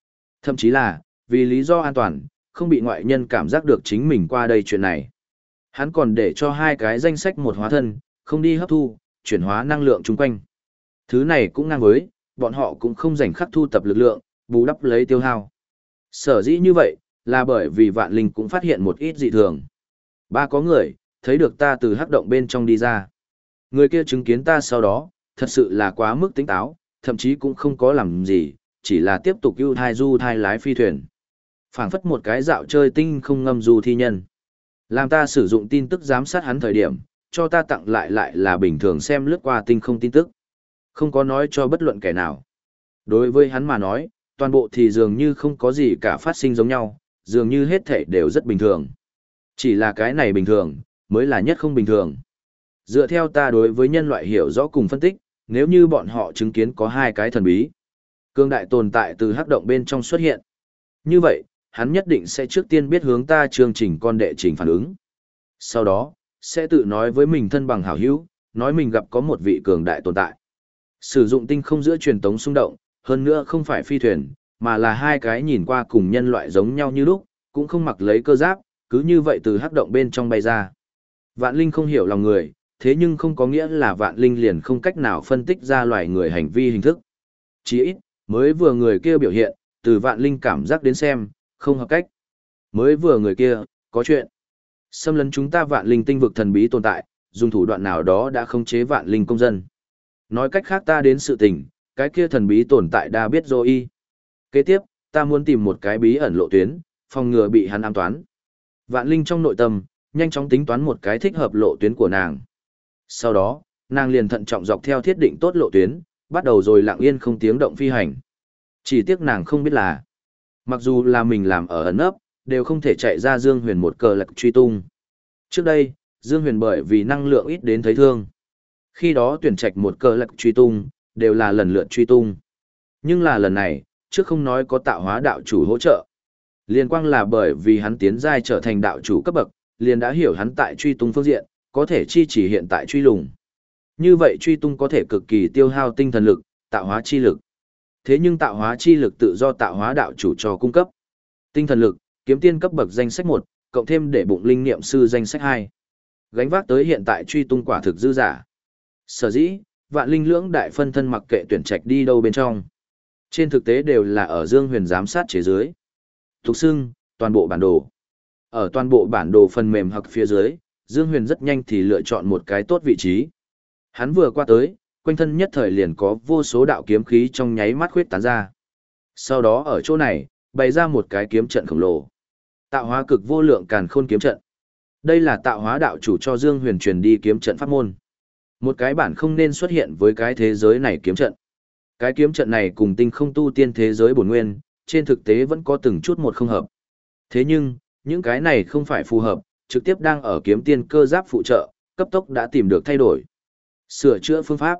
Thậm chí là, vì lý do an toàn, không bị ngoại nhân cảm giác được chính mình qua đây chuyện này. Hắn còn để cho hai cái danh sách một hóa thân, không đi hấp thu, chuyển hóa năng lượng chung quanh. Thứ này cũng ngang với, bọn họ cũng không dành khắc thu tập lực lượng, bù đắp lấy tiêu hao. Sở dĩ như vậy, là bởi vì vạn linh cũng phát hiện một ít dị thường. Ba có người, thấy được ta từ hắc động bên trong đi ra. Người kia chứng kiến ta sau đó, thật sự là quá mức tỉnh táo, thậm chí cũng không có làm gì, chỉ là tiếp tục ưu thai du thai lái phi thuyền. Phảng phất một cái dạo chơi tinh không ngâm du thi nhân. Làm ta sử dụng tin tức giám sát hắn thời điểm, cho ta tặng lại lại là bình thường xem lướt qua tinh không tin tức. Không có nói cho bất luận kẻ nào. Đối với hắn mà nói, toàn bộ thì dường như không có gì cả phát sinh giống nhau, dường như hết thảy đều rất bình thường. Chỉ là cái này bình thường, mới là nhất không bình thường. Dựa theo ta đối với nhân loại hiểu rõ cùng phân tích, nếu như bọn họ chứng kiến có hai cái thần bí, cương đại tồn tại từ hắc động bên trong xuất hiện. Như vậy, hắn nhất định sẽ trước tiên biết hướng ta chương trình con đệ trình phản ứng. Sau đó, sẽ tự nói với mình thân bằng hảo hữu, nói mình gặp có một vị cường đại tồn tại. Sử dụng tinh không giữa truyền tống xung động, hơn nữa không phải phi thuyền, mà là hai cái nhìn qua cùng nhân loại giống nhau như lúc, cũng không mặc lấy cơ giáp, cứ như vậy từ hắc động bên trong bay ra. Vạn Linh không hiểu lòng người, thế nhưng không có nghĩa là Vạn Linh liền không cách nào phân tích ra loài người hành vi hình thức. Chỉ ít, mới vừa người kia biểu hiện, từ Vạn Linh cảm giác đến xem, không hợp cách. Mới vừa người kia, có chuyện. Xâm lấn chúng ta Vạn Linh tinh vực thần bí tồn tại, dùng thủ đoạn nào đó đã khống chế Vạn Linh công dân. Nói cách khác ta đến sự tình, cái kia thần bí tồn tại đã biết rồi y. Kế tiếp, ta muốn tìm một cái bí ẩn lộ tuyến, phòng ngừa bị hắn ám toán. Vạn Linh trong nội tâm, nhanh chóng tính toán một cái thích hợp lộ tuyến của nàng. Sau đó, nàng liền thận trọng dọc theo thiết định tốt lộ tuyến, bắt đầu rồi lặng yên không tiếng động phi hành. Chỉ tiếc nàng không biết là, mặc dù là mình làm ở ẩn ấp, đều không thể chạy ra Dương Huyền một cờ lạc truy tung. Trước đây, Dương Huyền bởi vì năng lượng ít đến thấy thương. Khi đó tuyển trạch một cờ lạc truy tung, đều là lần lượt truy tung. Nhưng là lần này, trước không nói có tạo hóa đạo chủ hỗ trợ. Liên quan là bởi vì hắn tiến giai trở thành đạo chủ cấp bậc, liền đã hiểu hắn tại truy tung phương diện, có thể chi chỉ hiện tại truy lùng. Như vậy truy tung có thể cực kỳ tiêu hao tinh thần lực, tạo hóa chi lực. Thế nhưng tạo hóa chi lực tự do tạo hóa đạo chủ cho cung cấp. Tinh thần lực, kiếm tiên cấp bậc danh sách một, cộng thêm để bụng linh niệm sư danh sách hai. Gánh vác tới hiện tại truy tung quả thực dư giả. Sở dĩ, Vạn Linh lưỡng đại phân thân mặc kệ tuyển trạch đi đâu bên trong. Trên thực tế đều là ở Dương Huyền giám sát chế dưới. Thục xưng, toàn bộ bản đồ. Ở toàn bộ bản đồ phần mềm hoặc phía dưới, Dương Huyền rất nhanh thì lựa chọn một cái tốt vị trí. Hắn vừa qua tới, quanh thân nhất thời liền có vô số đạo kiếm khí trong nháy mắt khuyết tán ra. Sau đó ở chỗ này, bày ra một cái kiếm trận khổng lồ. Tạo hóa cực vô lượng càn khôn kiếm trận. Đây là tạo hóa đạo chủ cho Dương Huyền truyền đi kiếm trận pháp môn. Một cái bản không nên xuất hiện với cái thế giới này kiếm trận. Cái kiếm trận này cùng tinh không tu tiên thế giới bổn nguyên, trên thực tế vẫn có từng chút một không hợp. Thế nhưng, những cái này không phải phù hợp, trực tiếp đang ở kiếm tiên cơ giáp phụ trợ, cấp tốc đã tìm được thay đổi. Sửa chữa phương pháp.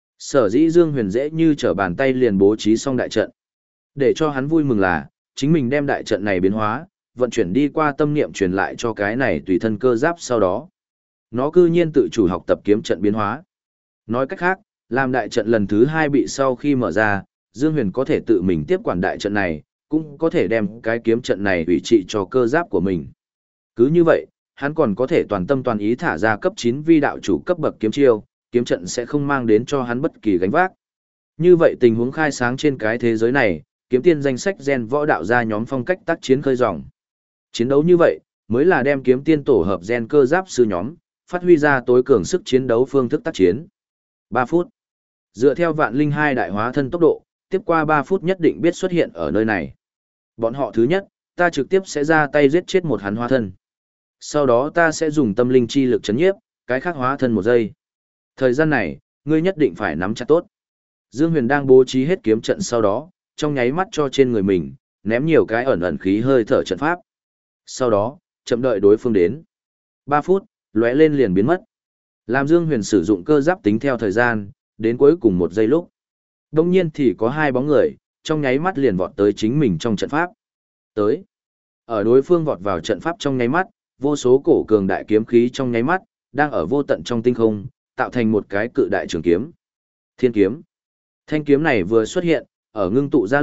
Sở dĩ Dương Huyền dễ như trở bàn tay liền bố trí xong đại trận. Để cho hắn vui mừng là, chính mình đem đại trận này biến hóa, vận chuyển đi qua tâm niệm truyền lại cho cái này tùy thân cơ giáp sau đó. Nó cư nhiên tự chủ học tập kiếm trận biến hóa. Nói cách khác, làm đại trận lần thứ hai bị sau khi mở ra, Dương Huyền có thể tự mình tiếp quản đại trận này, cũng có thể đem cái kiếm trận này ủy trị cho cơ giáp của mình. Cứ như vậy, hắn còn có thể toàn tâm toàn ý thả ra cấp chín vi đạo chủ cấp bậc kiếm chiêu, kiếm trận sẽ không mang đến cho hắn bất kỳ gánh vác. Như vậy tình huống khai sáng trên cái thế giới này, kiếm tiên danh sách gen võ đạo ra nhóm phong cách tác chiến khơi dòng. Chiến đấu như vậy, mới là đem kiếm tiên tổ hợp gen cơ giáp sư nhóm, phát huy ra tối cường sức chiến đấu phương thức tác chiến. ba phút. Dựa theo Vạn Linh hai đại hóa thân tốc độ, tiếp qua ba phút nhất định biết xuất hiện ở nơi này. Bọn họ thứ nhất, ta trực tiếp sẽ ra tay giết chết một hắn hóa thân. Sau đó ta sẽ dùng tâm linh chi lực chấn nhiếp, cái khác hóa thân một giây. Thời gian này, ngươi nhất định phải nắm chặt tốt. Dương Huyền đang bố trí hết kiếm trận sau đó, trong nháy mắt cho trên người mình, ném nhiều cái ẩn ẩn khí hơi thở trận pháp. Sau đó, chậm đợi đối phương đến. ba phút, lóe lên liền biến mất. Làm Dương Huyền sử dụng cơ giáp tính theo thời gian, đến cuối cùng một giây lúc. Đông nhiên thì có hai bóng người, trong nháy mắt liền vọt tới chính mình trong trận pháp. Tới. Ở đối phương vọt vào trận pháp trong nháy mắt, vô số cổ cường đại kiếm khí trong nháy mắt, đang ở vô tận trong tinh không, tạo thành một cái cự đại trường kiếm. Thiên kiếm. Thanh kiếm này vừa xuất hiện, ở ngưng tụ ra lúc,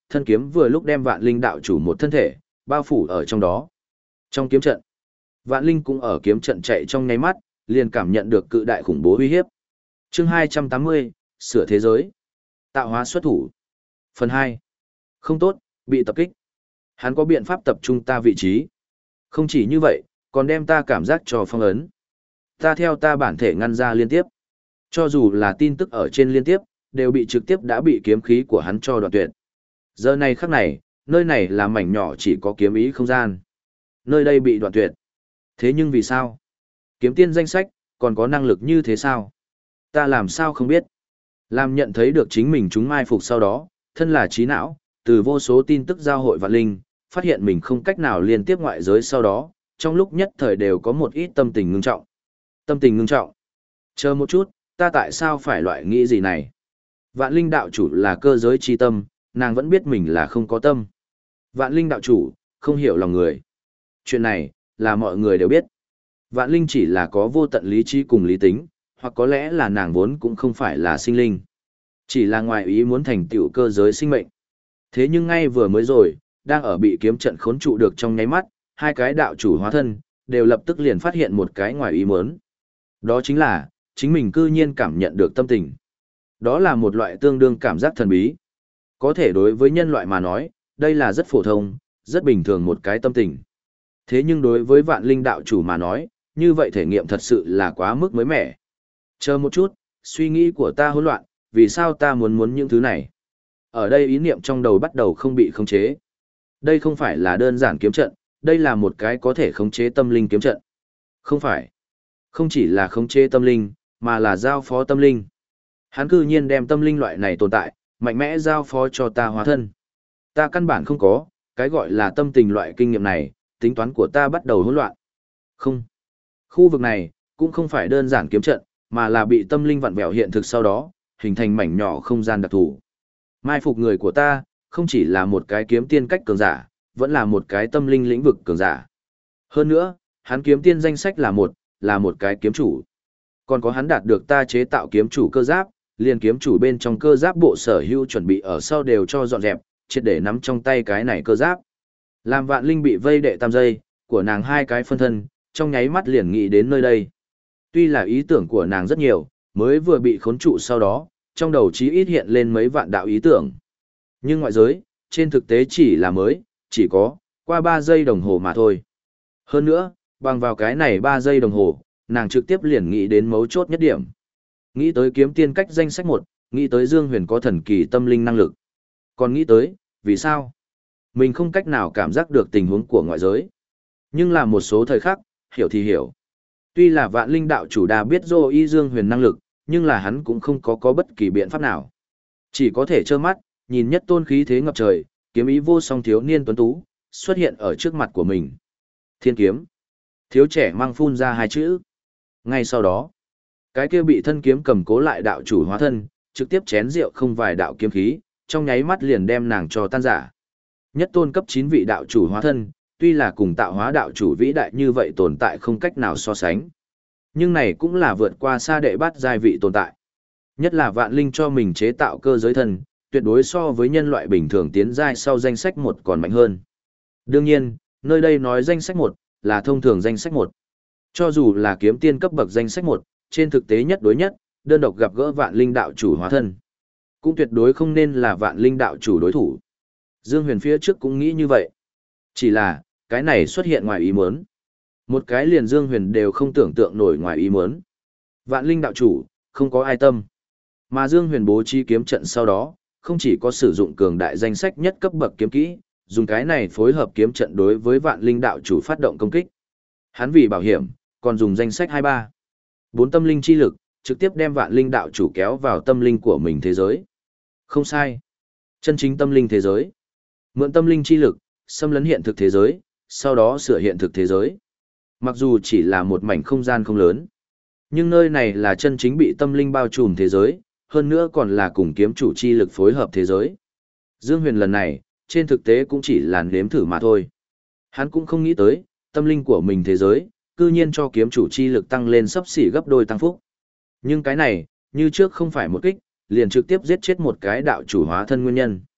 thân kiếm vừa lúc đem Vạn Linh đạo chủ một thân thể bao phủ ở trong đó. Trong kiếm trận, Vạn Linh cũng ở kiếm trận chạy trong nháy mắt, liền cảm nhận được cự đại khủng bố uy hiếp. Chương hai trăm tám mươi, sửa thế giới. Tạo hóa xuất thủ. Phần hai. Không tốt, bị tập kích. Hắn có biện pháp tập trung ta vị trí. Không chỉ như vậy, còn đem ta cảm giác cho phong ấn. Ta theo ta bản thể ngăn ra liên tiếp. Cho dù là tin tức ở trên liên tiếp, đều bị trực tiếp đã bị kiếm khí của hắn cho đoạn tuyệt. Giờ này khắc này, nơi này là mảnh nhỏ chỉ có kiếm ý không gian. Nơi đây bị đoạn tuyệt. Thế nhưng vì sao? Kiếm tiên danh sách, còn có năng lực như thế sao? Ta làm sao không biết? Làm nhận thấy được chính mình chúng mai phục sau đó, thân là trí não, từ vô số tin tức giao hội Vạn Linh, phát hiện mình không cách nào liên tiếp ngoại giới sau đó, trong lúc nhất thời đều có một ít tâm tình ngưng trọng. Tâm tình ngưng trọng. Chờ một chút, ta tại sao phải loại nghĩ gì này? Vạn Linh đạo chủ là cơ giới chi tâm, nàng vẫn biết mình là không có tâm. Vạn Linh đạo chủ, không hiểu lòng người. Chuyện này, là mọi người đều biết. Vạn Linh chỉ là có vô tận lý trí cùng lý tính, hoặc có lẽ là nàng vốn cũng không phải là sinh linh. Chỉ là ngoài ý muốn thành tựu cơ giới sinh mệnh. Thế nhưng ngay vừa mới rồi, đang ở bị kiếm trận khốn trụ được trong nháy mắt, hai cái đạo chủ hóa thân, đều lập tức liền phát hiện một cái ngoài ý muốn. Đó chính là, chính mình cư nhiên cảm nhận được tâm tình. Đó là một loại tương đương cảm giác thần bí. Có thể đối với nhân loại mà nói, đây là rất phổ thông, rất bình thường một cái tâm tình. Thế nhưng đối với Vạn Linh đạo chủ mà nói, như vậy thể nghiệm thật sự là quá mức mới mẻ. Chờ một chút, suy nghĩ của ta hỗn loạn, vì sao ta muốn muốn những thứ này? Ở đây ý niệm trong đầu bắt đầu không bị khống chế. Đây không phải là đơn giản kiếm trận, đây là một cái có thể khống chế tâm linh kiếm trận. Không phải. Không chỉ là khống chế tâm linh, mà là giao phó tâm linh. Hắn cư nhiên đem tâm linh loại này tồn tại, mạnh mẽ giao phó cho ta hóa thân. Ta căn bản không có, cái gọi là tâm tình loại kinh nghiệm này, tính toán của ta bắt đầu hỗn loạn. Không. Khu vực này, cũng không phải đơn giản kiếm trận, mà là bị tâm linh vặn vẹo hiện thực sau đó, hình thành mảnh nhỏ không gian đặc thù. Mai phục người của ta, không chỉ là một cái kiếm tiên cách cường giả, vẫn là một cái tâm linh lĩnh vực cường giả. Hơn nữa, hắn kiếm tiên danh sách là một, là một cái kiếm chủ. Còn có hắn đạt được ta chế tạo kiếm chủ cơ giáp, liền kiếm chủ bên trong cơ giáp bộ sở hữu chuẩn bị ở sau đều cho dọn dẹp, triệt để nắm trong tay cái này cơ giáp. Làm Vạn Linh bị vây đệ tam giây, của nàng hai cái phân thân, trong nháy mắt liền nghĩ đến nơi đây. Tuy là ý tưởng của nàng rất nhiều, mới vừa bị khốn trụ sau đó, trong đầu chí ít hiện lên mấy vạn đạo ý tưởng. Nhưng ngoại giới, trên thực tế chỉ là mới, chỉ có, qua ba giây đồng hồ mà thôi. Hơn nữa, bằng vào cái này ba giây đồng hồ, nàng trực tiếp liền nghĩ đến mấu chốt nhất điểm. Nghĩ tới kiếm tiên cách danh sách một, nghĩ tới Dương Huyền có thần kỳ tâm linh năng lực. Còn nghĩ tới, vì sao? Mình không cách nào cảm giác được tình huống của ngoại giới. Nhưng là một số thời khắc, hiểu thì hiểu. Tuy là Vạn Linh đạo chủ đà biết Dô Y Dương Huyền năng lực, nhưng là hắn cũng không có có bất kỳ biện pháp nào. Chỉ có thể trơ mắt, nhìn nhất tôn khí thế ngập trời, kiếm ý vô song thiếu niên tuấn tú, xuất hiện ở trước mặt của mình. Thiên kiếm. Thiếu trẻ mang phun ra hai chữ. Ngay sau đó, cái kia bị thân kiếm cầm cố lại đạo chủ hóa thân, trực tiếp chén rượu không vài đạo kiếm khí, trong nháy mắt liền đem nàng cho tan rã. Nhất tôn cấp chín vị đạo chủ hóa thân, tuy là cùng tạo hóa đạo chủ vĩ đại như vậy tồn tại không cách nào so sánh. Nhưng này cũng là vượt qua xa đệ bát giai vị tồn tại. Nhất là Vạn Linh cho mình chế tạo cơ giới thân, tuyệt đối so với nhân loại bình thường tiến giai sau danh sách một còn mạnh hơn. Đương nhiên, nơi đây nói danh sách một là thông thường danh sách một. Cho dù là kiếm tiên cấp bậc danh sách một, trên thực tế nhất đối nhất, đơn độc gặp gỡ Vạn Linh đạo chủ hóa thân, cũng tuyệt đối không nên là Vạn Linh đạo chủ đối thủ. Dương Huyền phía trước cũng nghĩ như vậy. Chỉ là, cái này xuất hiện ngoài ý muốn. Một cái liền Dương Huyền đều không tưởng tượng nổi ngoài ý muốn. Vạn Linh đạo chủ, không có ai tâm. Mà Dương Huyền bố trí kiếm trận sau đó, không chỉ có sử dụng cường đại danh sách nhất cấp bậc kiếm kỹ, dùng cái này phối hợp kiếm trận đối với Vạn Linh đạo chủ phát động công kích. Hắn vì bảo hiểm, còn dùng danh sách hai ba, bốn tâm linh chi lực, trực tiếp đem Vạn Linh đạo chủ kéo vào tâm linh của mình thế giới. Không sai. Chân chính tâm linh thế giới. Mượn tâm linh chi lực, xâm lấn hiện thực thế giới, sau đó sửa hiện thực thế giới. Mặc dù chỉ là một mảnh không gian không lớn, nhưng nơi này là chân chính bị tâm linh bao trùm thế giới, hơn nữa còn là cùng kiếm chủ chi lực phối hợp thế giới. Dương Huyền lần này, trên thực tế cũng chỉ là nếm thử mà thôi. Hắn cũng không nghĩ tới, tâm linh của mình thế giới, cư nhiên cho kiếm chủ chi lực tăng lên sấp xỉ gấp đôi tăng phúc. Nhưng cái này, như trước không phải một kích, liền trực tiếp giết chết một cái đạo chủ hóa thân nguyên nhân.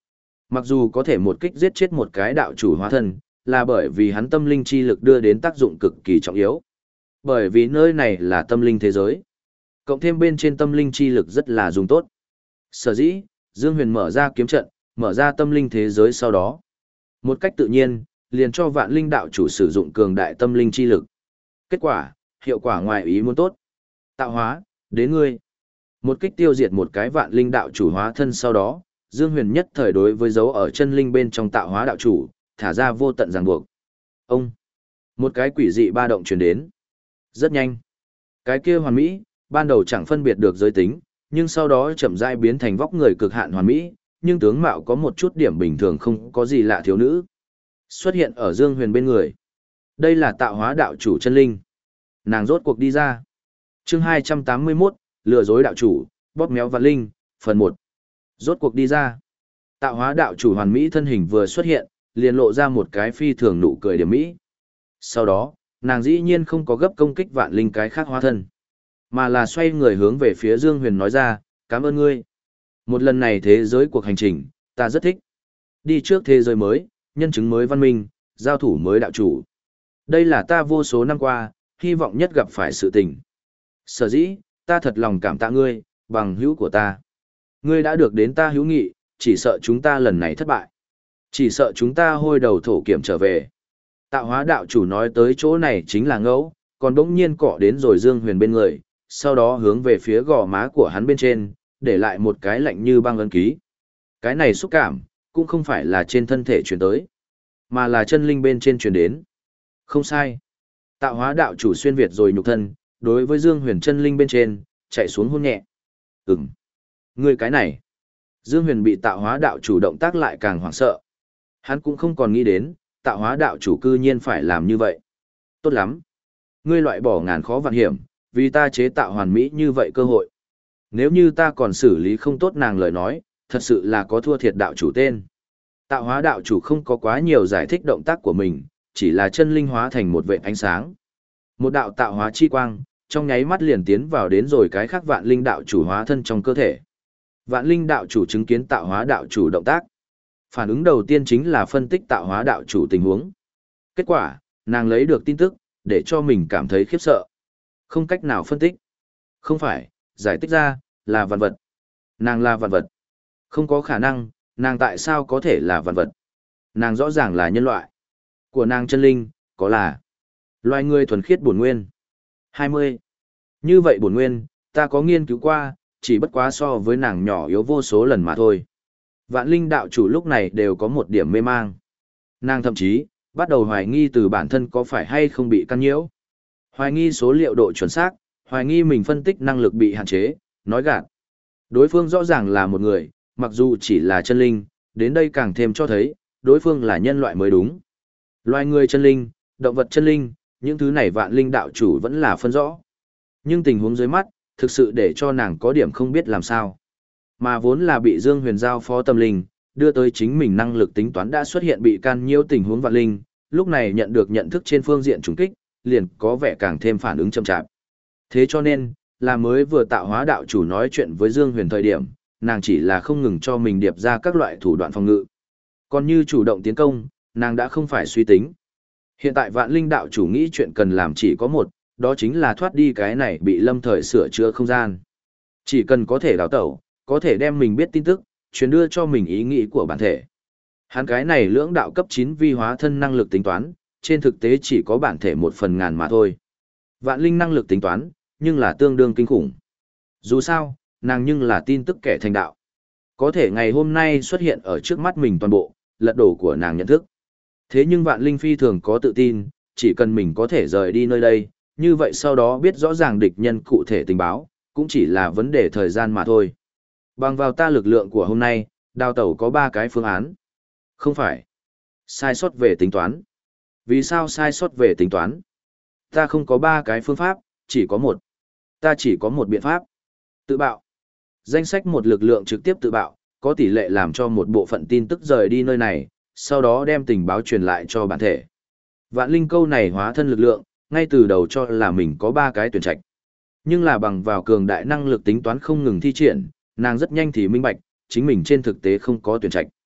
Mặc dù có thể một kích giết chết một cái đạo chủ hóa thân, là bởi vì hắn tâm linh chi lực đưa đến tác dụng cực kỳ trọng yếu. Bởi vì nơi này là tâm linh thế giới. Cộng thêm bên trên tâm linh chi lực rất là dùng tốt. Sở dĩ, Dương Huyền mở ra kiếm trận, mở ra tâm linh thế giới sau đó. Một cách tự nhiên, liền cho vạn linh đạo chủ sử dụng cường đại tâm linh chi lực. Kết quả, hiệu quả ngoài ý muốn tốt. Tạo hóa, đến ngươi. Một kích tiêu diệt một cái vạn linh đạo chủ hóa thân sau đó, Dương Huyền nhất thời đối với dấu ở chân linh bên trong tạo hóa đạo chủ, thả ra vô tận ràng buộc. Ông, một cái quỷ dị ba động truyền đến. Rất nhanh. Cái kia hoàn mỹ, ban đầu chẳng phân biệt được giới tính, nhưng sau đó chậm rãi biến thành vóc người cực hạn hoàn mỹ, nhưng tướng mạo có một chút điểm bình thường không có gì lạ thiếu nữ. Xuất hiện ở Dương Huyền bên người. Đây là tạo hóa đạo chủ chân linh. Nàng rốt cuộc đi ra. Chương hai trăm tám mươi mốt, lừa dối đạo chủ, bóp méo vạn linh, phần một. Rốt cuộc đi ra. Tạo hóa đạo chủ hoàn mỹ thân hình vừa xuất hiện, liền lộ ra một cái phi thường nụ cười điểm mỹ. Sau đó, nàng dĩ nhiên không có gấp công kích vạn linh cái khác hóa thân, mà là xoay người hướng về phía Dương Huyền nói ra, cảm ơn ngươi. Một lần này thế giới cuộc hành trình, ta rất thích. Đi trước thế giới mới, nhân chứng mới văn minh, giao thủ mới đạo chủ. Đây là ta vô số năm qua, hy vọng nhất gặp phải sự tình. Sở dĩ, ta thật lòng cảm tạ ngươi, bằng hữu của ta. Ngươi đã được đến ta hữu nghị, chỉ sợ chúng ta lần này thất bại. Chỉ sợ chúng ta hôi đầu thổ kiểm trở về. Tạo hóa đạo chủ nói tới chỗ này chính là ngẫu, còn đống nhiên cọ đến rồi Dương Huyền bên người, sau đó hướng về phía gò má của hắn bên trên, để lại một cái lạnh như băng ấn ký. Cái này xúc cảm, cũng không phải là trên thân thể truyền tới, mà là chân linh bên trên truyền đến. Không sai. Tạo hóa đạo chủ xuyên Việt rồi nhục thân, đối với Dương Huyền chân linh bên trên, chạy xuống hôn nhẹ. Ừm. Ngươi cái này. Dương Huyền bị tạo hóa đạo chủ động tác lại càng hoảng sợ. Hắn cũng không còn nghĩ đến, tạo hóa đạo chủ cư nhiên phải làm như vậy. Tốt lắm. Ngươi loại bỏ ngàn khó vạn hiểm, vì ta chế tạo hoàn mỹ như vậy cơ hội. Nếu như ta còn xử lý không tốt nàng lời nói, thật sự là có thua thiệt đạo chủ tên. Tạo hóa đạo chủ không có quá nhiều giải thích động tác của mình, chỉ là chân linh hóa thành một vệt ánh sáng. Một đạo tạo hóa chi quang, trong nháy mắt liền tiến vào đến rồi cái khác vạn linh đạo chủ hóa thân trong cơ thể. Vạn linh đạo chủ chứng kiến tạo hóa đạo chủ động tác. Phản ứng đầu tiên chính là phân tích tạo hóa đạo chủ tình huống. Kết quả, nàng lấy được tin tức, để cho mình cảm thấy khiếp sợ. Không cách nào phân tích. Không phải, giải thích ra, là vạn vật. Nàng là vạn vật. Không có khả năng, nàng tại sao có thể là vạn vật. Nàng rõ ràng là nhân loại. Của nàng chân linh, có là loài người thuần khiết bổn nguyên. hai mươi. Như vậy bổn nguyên, ta có nghiên cứu qua, chỉ bất quá so với nàng nhỏ yếu vô số lần mà thôi. Vạn linh đạo chủ lúc này đều có một điểm mê mang. Nàng thậm chí, bắt đầu hoài nghi từ bản thân có phải hay không bị căn nhiễu. Hoài nghi số liệu độ chuẩn xác, hoài nghi mình phân tích năng lực bị hạn chế, nói gạt. Đối phương rõ ràng là một người, mặc dù chỉ là chân linh, đến đây càng thêm cho thấy, đối phương là nhân loại mới đúng. Loài người chân linh, động vật chân linh, những thứ này vạn linh đạo chủ vẫn là phân rõ. Nhưng tình huống dưới mắt, thực sự để cho nàng có điểm không biết làm sao. Mà vốn là bị Dương Huyền giao phó tâm linh, đưa tới chính mình năng lực tính toán đã xuất hiện bị can nhiễu tình huống vạn linh, lúc này nhận được nhận thức trên phương diện trùng kích, liền có vẻ càng thêm phản ứng chậm chạp. Thế cho nên, là mới vừa tạo hóa đạo chủ nói chuyện với Dương Huyền thời điểm, nàng chỉ là không ngừng cho mình điệp ra các loại thủ đoạn phòng ngự. Còn như chủ động tiến công, nàng đã không phải suy tính. Hiện tại vạn linh đạo chủ nghĩ chuyện cần làm chỉ có một, đó chính là thoát đi cái này bị lâm thời sửa chữa không gian. Chỉ cần có thể đào tẩu, có thể đem mình biết tin tức, truyền đưa cho mình ý nghĩ của bản thể. Hắn cái này lưỡng đạo cấp chín vi hóa thân năng lực tính toán, trên thực tế chỉ có bản thể một phần ngàn mà thôi. Vạn linh năng lực tính toán, nhưng là tương đương kinh khủng. Dù sao, nàng nhưng là tin tức kẻ thành đạo. Có thể ngày hôm nay xuất hiện ở trước mắt mình toàn bộ, lật đổ của nàng nhận thức. Thế nhưng vạn linh phi thường có tự tin, chỉ cần mình có thể rời đi nơi đây, như vậy sau đó biết rõ ràng địch nhân cụ thể tình báo, cũng chỉ là vấn đề thời gian mà thôi. Bằng vào ta lực lượng của hôm nay, đào tẩu có ba cái phương án. Không phải. Sai sót về tính toán. Vì sao sai sót về tính toán? Ta không có ba cái phương pháp, chỉ có một. Ta chỉ có một biện pháp. Tự bạo. Danh sách một lực lượng trực tiếp tự bạo, có tỷ lệ làm cho một bộ phận tin tức rời đi nơi này, sau đó đem tình báo truyền lại cho bản thể. Vạn linh câu này hóa thân lực lượng, ngay từ đầu cho là mình có ba cái tuyển trạch. Nhưng là bằng vào cường đại năng lực tính toán không ngừng thi triển, nàng rất nhanh thì minh bạch, chính mình trên thực tế không có tuyển trạch.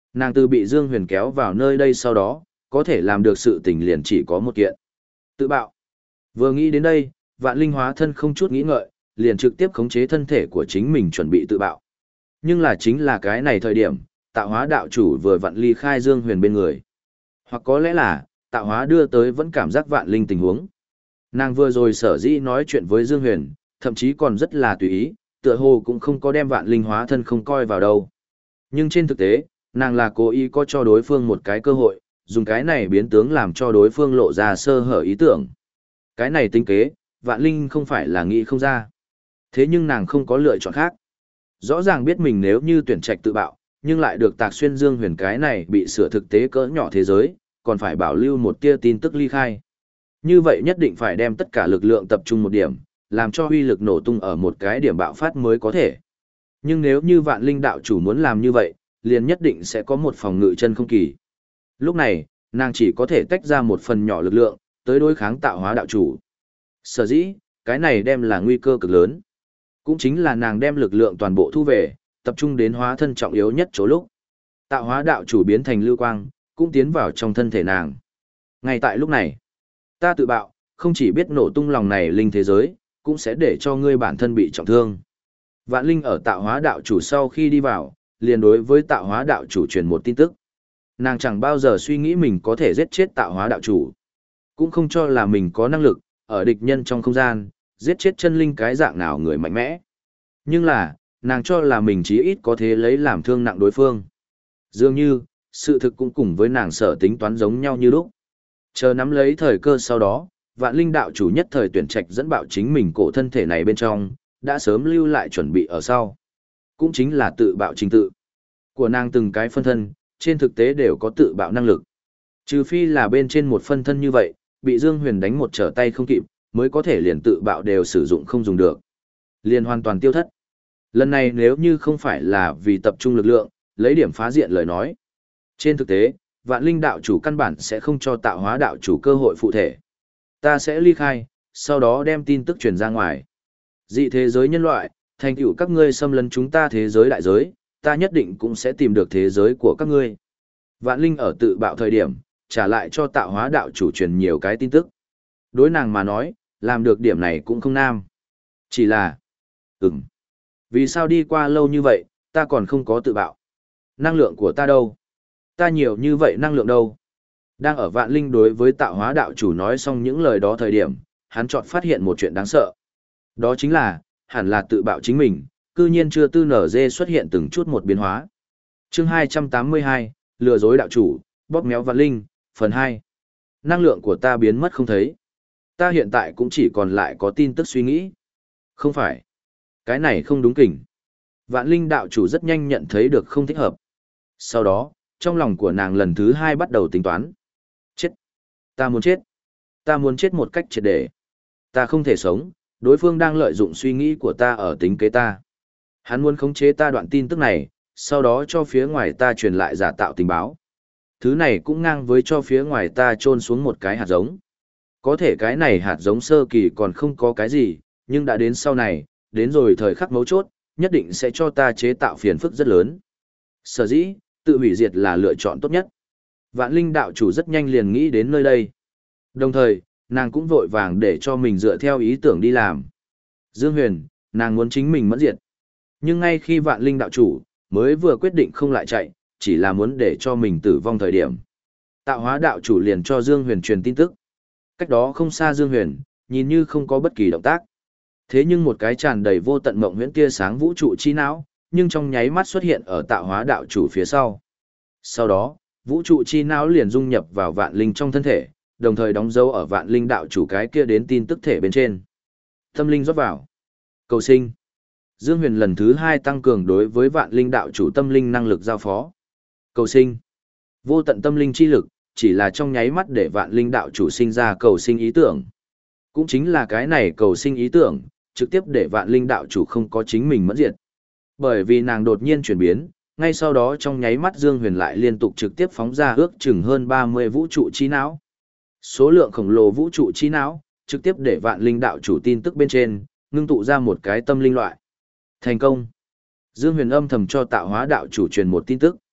Nàng từ bị Dương Huyền kéo vào nơi đây sau đó, có thể làm được sự tình liền chỉ có một kiện. Tự bạo. Vừa nghĩ đến đây, Vạn Linh hóa thân không chút nghĩ ngợi, liền trực tiếp khống chế thân thể của chính mình chuẩn bị tự bạo. Nhưng là chính là cái này thời điểm, tạo hóa đạo chủ vừa vặn ly khai Dương Huyền bên người. Hoặc có lẽ là, tạo hóa đưa tới vẫn cảm giác Vạn Linh tình huống. Nàng vừa rồi sở dĩ nói chuyện với Dương Huyền, thậm chí còn rất là tùy ý, tựa hồ cũng không có đem Vạn Linh hóa thân không coi vào đâu. Nhưng trên thực tế, nàng là cố ý có cho đối phương một cái cơ hội, dùng cái này biến tướng làm cho đối phương lộ ra sơ hở ý tưởng. Cái này tính kế, Vạn Linh không phải là nghĩ không ra. Thế nhưng nàng không có lựa chọn khác. Rõ ràng biết mình nếu như tuyển trạch tự bạo, nhưng lại được Tạc Xuyên Dương Huyền cái này bị sửa thực tế cỡ nhỏ thế giới, còn phải bảo lưu một tia tin tức ly khai. Như vậy nhất định phải đem tất cả lực lượng tập trung một điểm, làm cho huy lực nổ tung ở một cái điểm bạo phát mới có thể. Nhưng nếu như Vạn Linh đạo chủ muốn làm như vậy, liền nhất định sẽ có một phòng ngự chân không kỳ. Lúc này, nàng chỉ có thể tách ra một phần nhỏ lực lượng, tới đối kháng tạo hóa đạo chủ. Sở dĩ, cái này đem là nguy cơ cực lớn. Cũng chính là nàng đem lực lượng toàn bộ thu về, tập trung đến hóa thân trọng yếu nhất chỗ lúc. Tạo hóa đạo chủ biến thành lưu quang, cũng tiến vào trong thân thể nàng. Ngay tại lúc này, ta tự bạo, không chỉ biết nổ tung lòng này linh thế giới, cũng sẽ để cho ngươi bản thân bị trọng thương. Vạn Linh ở tạo hóa đạo chủ sau khi đi vào, liền đối với tạo hóa đạo chủ truyền một tin tức. Nàng chẳng bao giờ suy nghĩ mình có thể giết chết tạo hóa đạo chủ. Cũng không cho là mình có năng lực, ở địch nhân trong không gian, giết chết chân linh cái dạng nào người mạnh mẽ. Nhưng là, nàng cho là mình chí ít có thể lấy làm thương nặng đối phương. Dường như, sự thực cũng cùng với nàng sở tính toán giống nhau như lúc. Chờ nắm lấy thời cơ sau đó, Vạn Linh đạo chủ nhất thời tuyển trạch dẫn bạo chính mình cổ thân thể này bên trong, đã sớm lưu lại chuẩn bị ở sau. Cũng chính là tự bạo trình tự. Của nàng từng cái phân thân, trên thực tế đều có tự bạo năng lực. Trừ phi là bên trên một phân thân như vậy, bị Dương Huyền đánh một trở tay không kịp, mới có thể liền tự bạo đều sử dụng không dùng được. Liền hoàn toàn tiêu thất. Lần này nếu như không phải là vì tập trung lực lượng, lấy điểm phá diện lời nói. Trên thực tế, Vạn Linh đạo chủ căn bản sẽ không cho tạo hóa đạo chủ cơ hội phụ thể. Ta sẽ ly khai, sau đó đem tin tức truyền ra ngoài. Dị thế giới nhân loại, thành tựu các ngươi xâm lấn chúng ta thế giới đại giới, ta nhất định cũng sẽ tìm được thế giới của các ngươi. Vạn Linh ở tự bạo thời điểm, trả lại cho tạo hóa đạo chủ truyền nhiều cái tin tức. Đối nàng mà nói, làm được điểm này cũng không nam. Chỉ là, ừm, vì sao đi qua lâu như vậy, ta còn không có tự bạo? Năng lượng của ta đâu? Ta nhiều như vậy năng lượng đâu? Đang ở Vạn Linh đối với tạo hóa đạo chủ nói xong những lời đó thời điểm, hắn chợt phát hiện một chuyện đáng sợ. Đó chính là, hẳn là tự bạo chính mình, cư nhiên chưa tư nở dê xuất hiện từng chút một biến hóa. Chương hai trăm tám mươi hai, lừa dối đạo chủ, bóp méo Vạn Linh, phần hai. Năng lượng của ta biến mất không thấy. Ta hiện tại cũng chỉ còn lại có tin tức suy nghĩ. Không phải. Cái này không đúng kỉnh. Vạn Linh đạo chủ rất nhanh nhận thấy được không thích hợp. Sau đó, trong lòng của nàng lần thứ hai bắt đầu tính toán. Chết. Ta muốn chết. Ta muốn chết một cách triệt để. Ta không thể sống, đối phương đang lợi dụng suy nghĩ của ta ở tính kế ta. Hắn muốn khống chế ta đoạn tin tức này, sau đó cho phía ngoài ta truyền lại giả tạo tình báo. Thứ này cũng ngang với cho phía ngoài ta chôn xuống một cái hạt giống. Có thể cái này hạt giống sơ kỳ còn không có cái gì, nhưng đã đến sau này, đến rồi thời khắc mấu chốt, nhất định sẽ cho ta chế tạo phiền phức rất lớn. Sở dĩ, tự hủy diệt là lựa chọn tốt nhất. Vạn Linh đạo chủ rất nhanh liền nghĩ đến nơi đây. Đồng thời, nàng cũng vội vàng để cho mình dựa theo ý tưởng đi làm. Dương Huyền, nàng muốn chính mình mẫn diệt. Nhưng ngay khi Vạn Linh đạo chủ mới vừa quyết định không lại chạy, chỉ là muốn để cho mình tử vong thời điểm. Tạo hóa đạo chủ liền cho Dương Huyền truyền tin tức. Cách đó không xa Dương Huyền, nhìn như không có bất kỳ động tác. Thế nhưng một cái tràn đầy vô tận mộng huyễn tia sáng vũ trụ chi não, nhưng trong nháy mắt xuất hiện ở tạo hóa đạo chủ phía sau. Sau đó, vũ trụ chi não liền dung nhập vào Vạn Linh trong thân thể, đồng thời đóng dấu ở Vạn Linh đạo chủ cái kia đến tin tức thể bên trên. Tâm linh rót vào. Cầu sinh. Dương Huyền lần thứ hai tăng cường đối với Vạn Linh đạo chủ tâm linh năng lực giao phó. Cầu sinh. Vô tận tâm linh chi lực, chỉ là trong nháy mắt để Vạn Linh đạo chủ sinh ra cầu sinh ý tưởng. Cũng chính là cái này cầu sinh ý tưởng, trực tiếp để Vạn Linh đạo chủ không có chính mình mẫn diệt. Bởi vì nàng đột nhiên chuyển biến, ngay sau đó trong nháy mắt Dương Huyền lại liên tục trực tiếp phóng ra ước chừng hơn ba mươi vũ trụ chi não. Số lượng khổng lồ vũ trụ chi não, trực tiếp để Vạn Linh đạo chủ tin tức bên trên, ngưng tụ ra một cái tâm linh loại. Thành công. Dương Huyền âm thầm cho tạo hóa đạo chủ truyền một tin tức.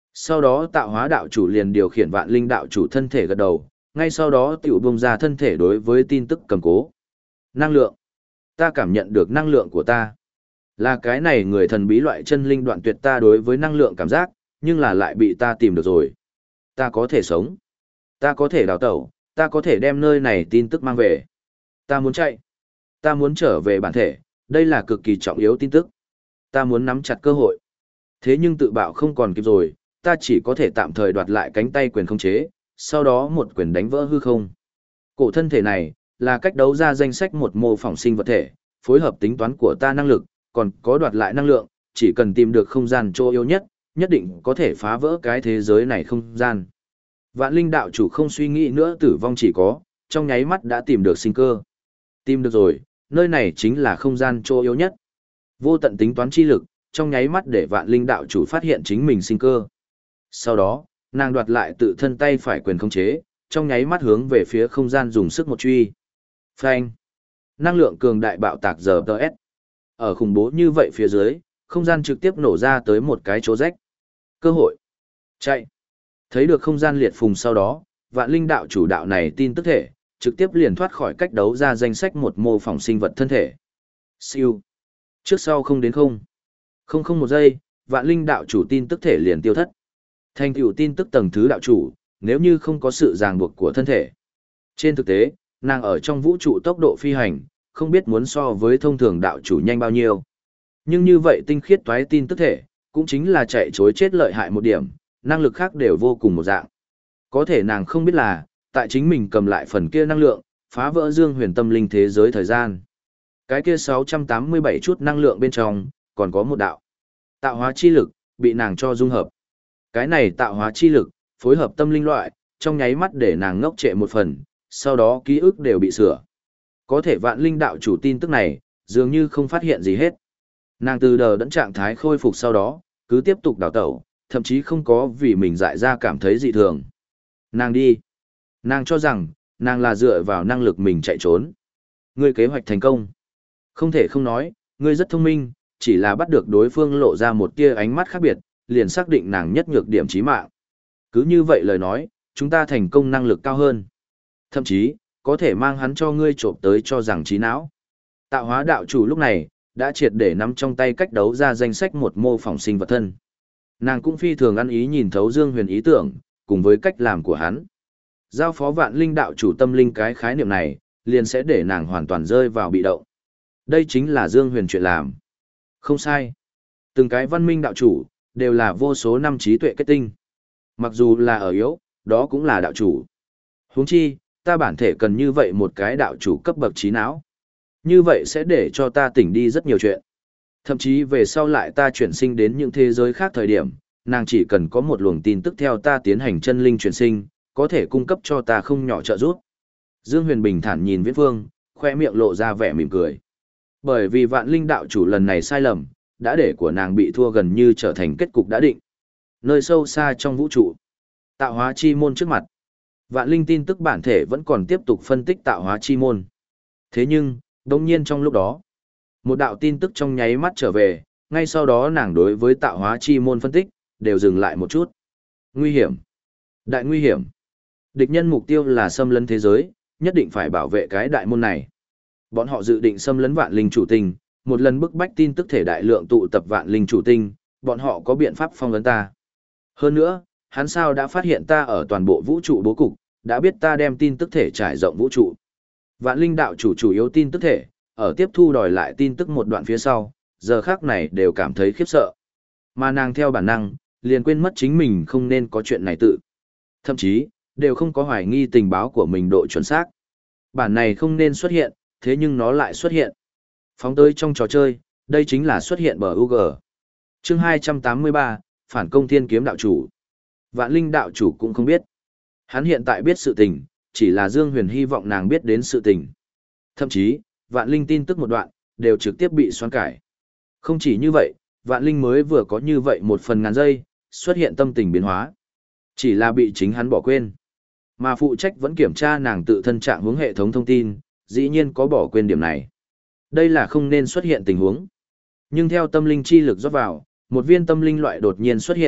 Sau đó tạo hóa đạo chủ liền điều khiển vạn linh đạo chủ thân thể gật đầu, ngay sau đó tiểu bông ra thân thể đối với tin tức cầm cố. Năng lượng. Ta cảm nhận được năng lượng của ta. Là cái này người thần bí loại chân linh đoạn tuyệt ta đối với năng lượng cảm giác, nhưng là lại bị ta tìm được rồi. Ta có thể sống. Ta có thể đào tẩu, ta có thể đem nơi này tin tức mang về. Ta muốn chạy. Ta muốn trở về bản thể, đây là cực kỳ trọng yếu tin tức. Ta muốn nắm chặt cơ hội. Thế nhưng tự bạo không còn kịp rồi, ta chỉ có thể tạm thời đoạt lại cánh tay quyền khống chế, sau đó một quyền đánh vỡ hư không. Cổ thân thể này, là cách đấu ra danh sách một mô phỏng sinh vật thể, phối hợp tính toán của ta năng lực, còn có đoạt lại năng lượng, chỉ cần tìm được không gian chỗ yếu nhất, nhất định có thể phá vỡ cái thế giới này không gian. Vạn linh đạo chủ không suy nghĩ nữa tử vong chỉ có, trong nháy mắt đã tìm được sinh cơ. Tìm được rồi, nơi này chính là không gian chỗ yếu nhất. Vô tận tính toán chi lực, trong nháy mắt để vạn linh đạo chủ phát hiện chính mình sinh cơ. Sau đó, nàng đoạt lại tự thân tay phải quyền khống chế, trong nháy mắt hướng về phía không gian dùng sức một truy. Phanh. Năng lượng cường đại bạo tạc giờ tê ét. Ở khủng bố như vậy phía dưới, không gian trực tiếp nổ ra tới một cái chỗ rách. Cơ hội. Chạy. Thấy được không gian liệt phùng sau đó, vạn linh đạo chủ đạo này tin tức thể, trực tiếp liền thoát khỏi cách đấu ra danh sách một mô phỏng sinh vật thân thể. Siêu. Trước sau không đến không. Không không một giây, vạn linh đạo chủ tin tức thể liền tiêu thất. Thành tựu tin tức tầng thứ đạo chủ, nếu như không có sự ràng buộc của thân thể. Trên thực tế, nàng ở trong vũ trụ tốc độ phi hành, không biết muốn so với thông thường đạo chủ nhanh bao nhiêu. Nhưng như vậy tinh khiết toái tin tức thể, cũng chính là chạy chối chết lợi hại một điểm, năng lực khác đều vô cùng một dạng. Có thể nàng không biết là, tại chính mình cầm lại phần kia năng lượng, phá vỡ dương huyền tâm linh thế giới thời gian. Cái kia sáu trăm tám mươi bảy chút năng lượng bên trong, còn có một đạo. Tạo hóa chi lực, bị nàng cho dung hợp. Cái này tạo hóa chi lực, phối hợp tâm linh loại, trong nháy mắt để nàng ngốc trệ một phần, sau đó ký ức đều bị sửa. Có thể vạn linh đạo chủ tin tức này, dường như không phát hiện gì hết. Nàng từ đờ đẫn trạng thái khôi phục sau đó, cứ tiếp tục đào tẩu, thậm chí không có vì mình dại ra cảm thấy dị thường. Nàng đi. Nàng cho rằng, nàng là dựa vào năng lực mình chạy trốn. Ngươi kế hoạch thành công. Không thể không nói, ngươi rất thông minh, chỉ là bắt được đối phương lộ ra một tia ánh mắt khác biệt, liền xác định nàng nhất nhược điểm chí mạng. Cứ như vậy lời nói, chúng ta thành công năng lực cao hơn. Thậm chí, có thể mang hắn cho ngươi trộm tới cho rằng trí não. Tạo hóa đạo chủ lúc này, đã triệt để nắm trong tay cách đấu ra danh sách một mô phỏng sinh vật thân. Nàng cũng phi thường ăn ý nhìn thấu Dương Huyền ý tưởng, cùng với cách làm của hắn. Giao phó vạn linh đạo chủ tâm linh cái khái niệm này, liền sẽ để nàng hoàn toàn rơi vào bị động. Đây chính là Dương Huyền chuyện làm. Không sai. Từng cái văn minh đạo chủ, đều là vô số năm trí tuệ kết tinh. Mặc dù là ở yếu, đó cũng là đạo chủ. Huống chi, ta bản thể cần như vậy một cái đạo chủ cấp bậc trí não. Như vậy sẽ để cho ta tỉnh đi rất nhiều chuyện. Thậm chí về sau lại ta chuyển sinh đến những thế giới khác thời điểm, nàng chỉ cần có một luồng tin tức theo ta tiến hành chân linh chuyển sinh, có thể cung cấp cho ta không nhỏ trợ giúp. Dương Huyền bình thản nhìn Viễn Phương, khoe miệng lộ ra vẻ mỉm cười. Bởi vì vạn linh đạo chủ lần này sai lầm, đã để của nàng bị thua gần như trở thành kết cục đã định. Nơi sâu xa trong vũ trụ, tạo hóa chi môn trước mặt. Vạn linh tin tức bản thể vẫn còn tiếp tục phân tích tạo hóa chi môn. Thế nhưng, đồng nhiên trong lúc đó, một đạo tin tức trong nháy mắt trở về, ngay sau đó nàng đối với tạo hóa chi môn phân tích, đều dừng lại một chút. Nguy hiểm. Đại nguy hiểm. Địch nhân mục tiêu là xâm lấn thế giới, nhất định phải bảo vệ cái đại môn này. Bọn họ dự định xâm lấn vạn linh chủ tinh, một lần bức bách tin tức thể đại lượng tụ tập vạn linh chủ tinh, bọn họ có biện pháp phong ấn ta. Hơn nữa, hắn sao đã phát hiện ta ở toàn bộ vũ trụ bố cục, đã biết ta đem tin tức thể trải rộng vũ trụ. Vạn linh đạo chủ chủ yếu tin tức thể, ở tiếp thu đòi lại tin tức một đoạn phía sau, giờ khác này đều cảm thấy khiếp sợ. Mà nàng theo bản năng, liền quên mất chính mình không nên có chuyện này tự. Thậm chí, đều không có hoài nghi tình báo của mình độ chuẩn xác. Bản này không nên xuất hiện, thế nhưng nó lại xuất hiện. Phóng tới trong trò chơi, đây chính là xuất hiện bờ u giê. Chương hai trăm tám mươi ba, Phản công thiên kiếm đạo chủ. Vạn linh đạo chủ cũng không biết. Hắn hiện tại biết sự tình, chỉ là Dương Huyền hy vọng nàng biết đến sự tình. Thậm chí, vạn linh tin tức một đoạn, đều trực tiếp bị xoắn cải. Không chỉ như vậy, vạn linh mới vừa có như vậy một phần ngàn giây, xuất hiện tâm tình biến hóa. Chỉ là bị chính hắn bỏ quên. Mà phụ trách vẫn kiểm tra nàng tự thân trạng hướng hệ thống thông tin, dĩ nhiên có bỏ quên điểm này. Đây là không nên xuất hiện tình huống. Nhưng theo tâm linh chi lực rót vào, một viên tâm linh loại đột nhiên xuất hiện,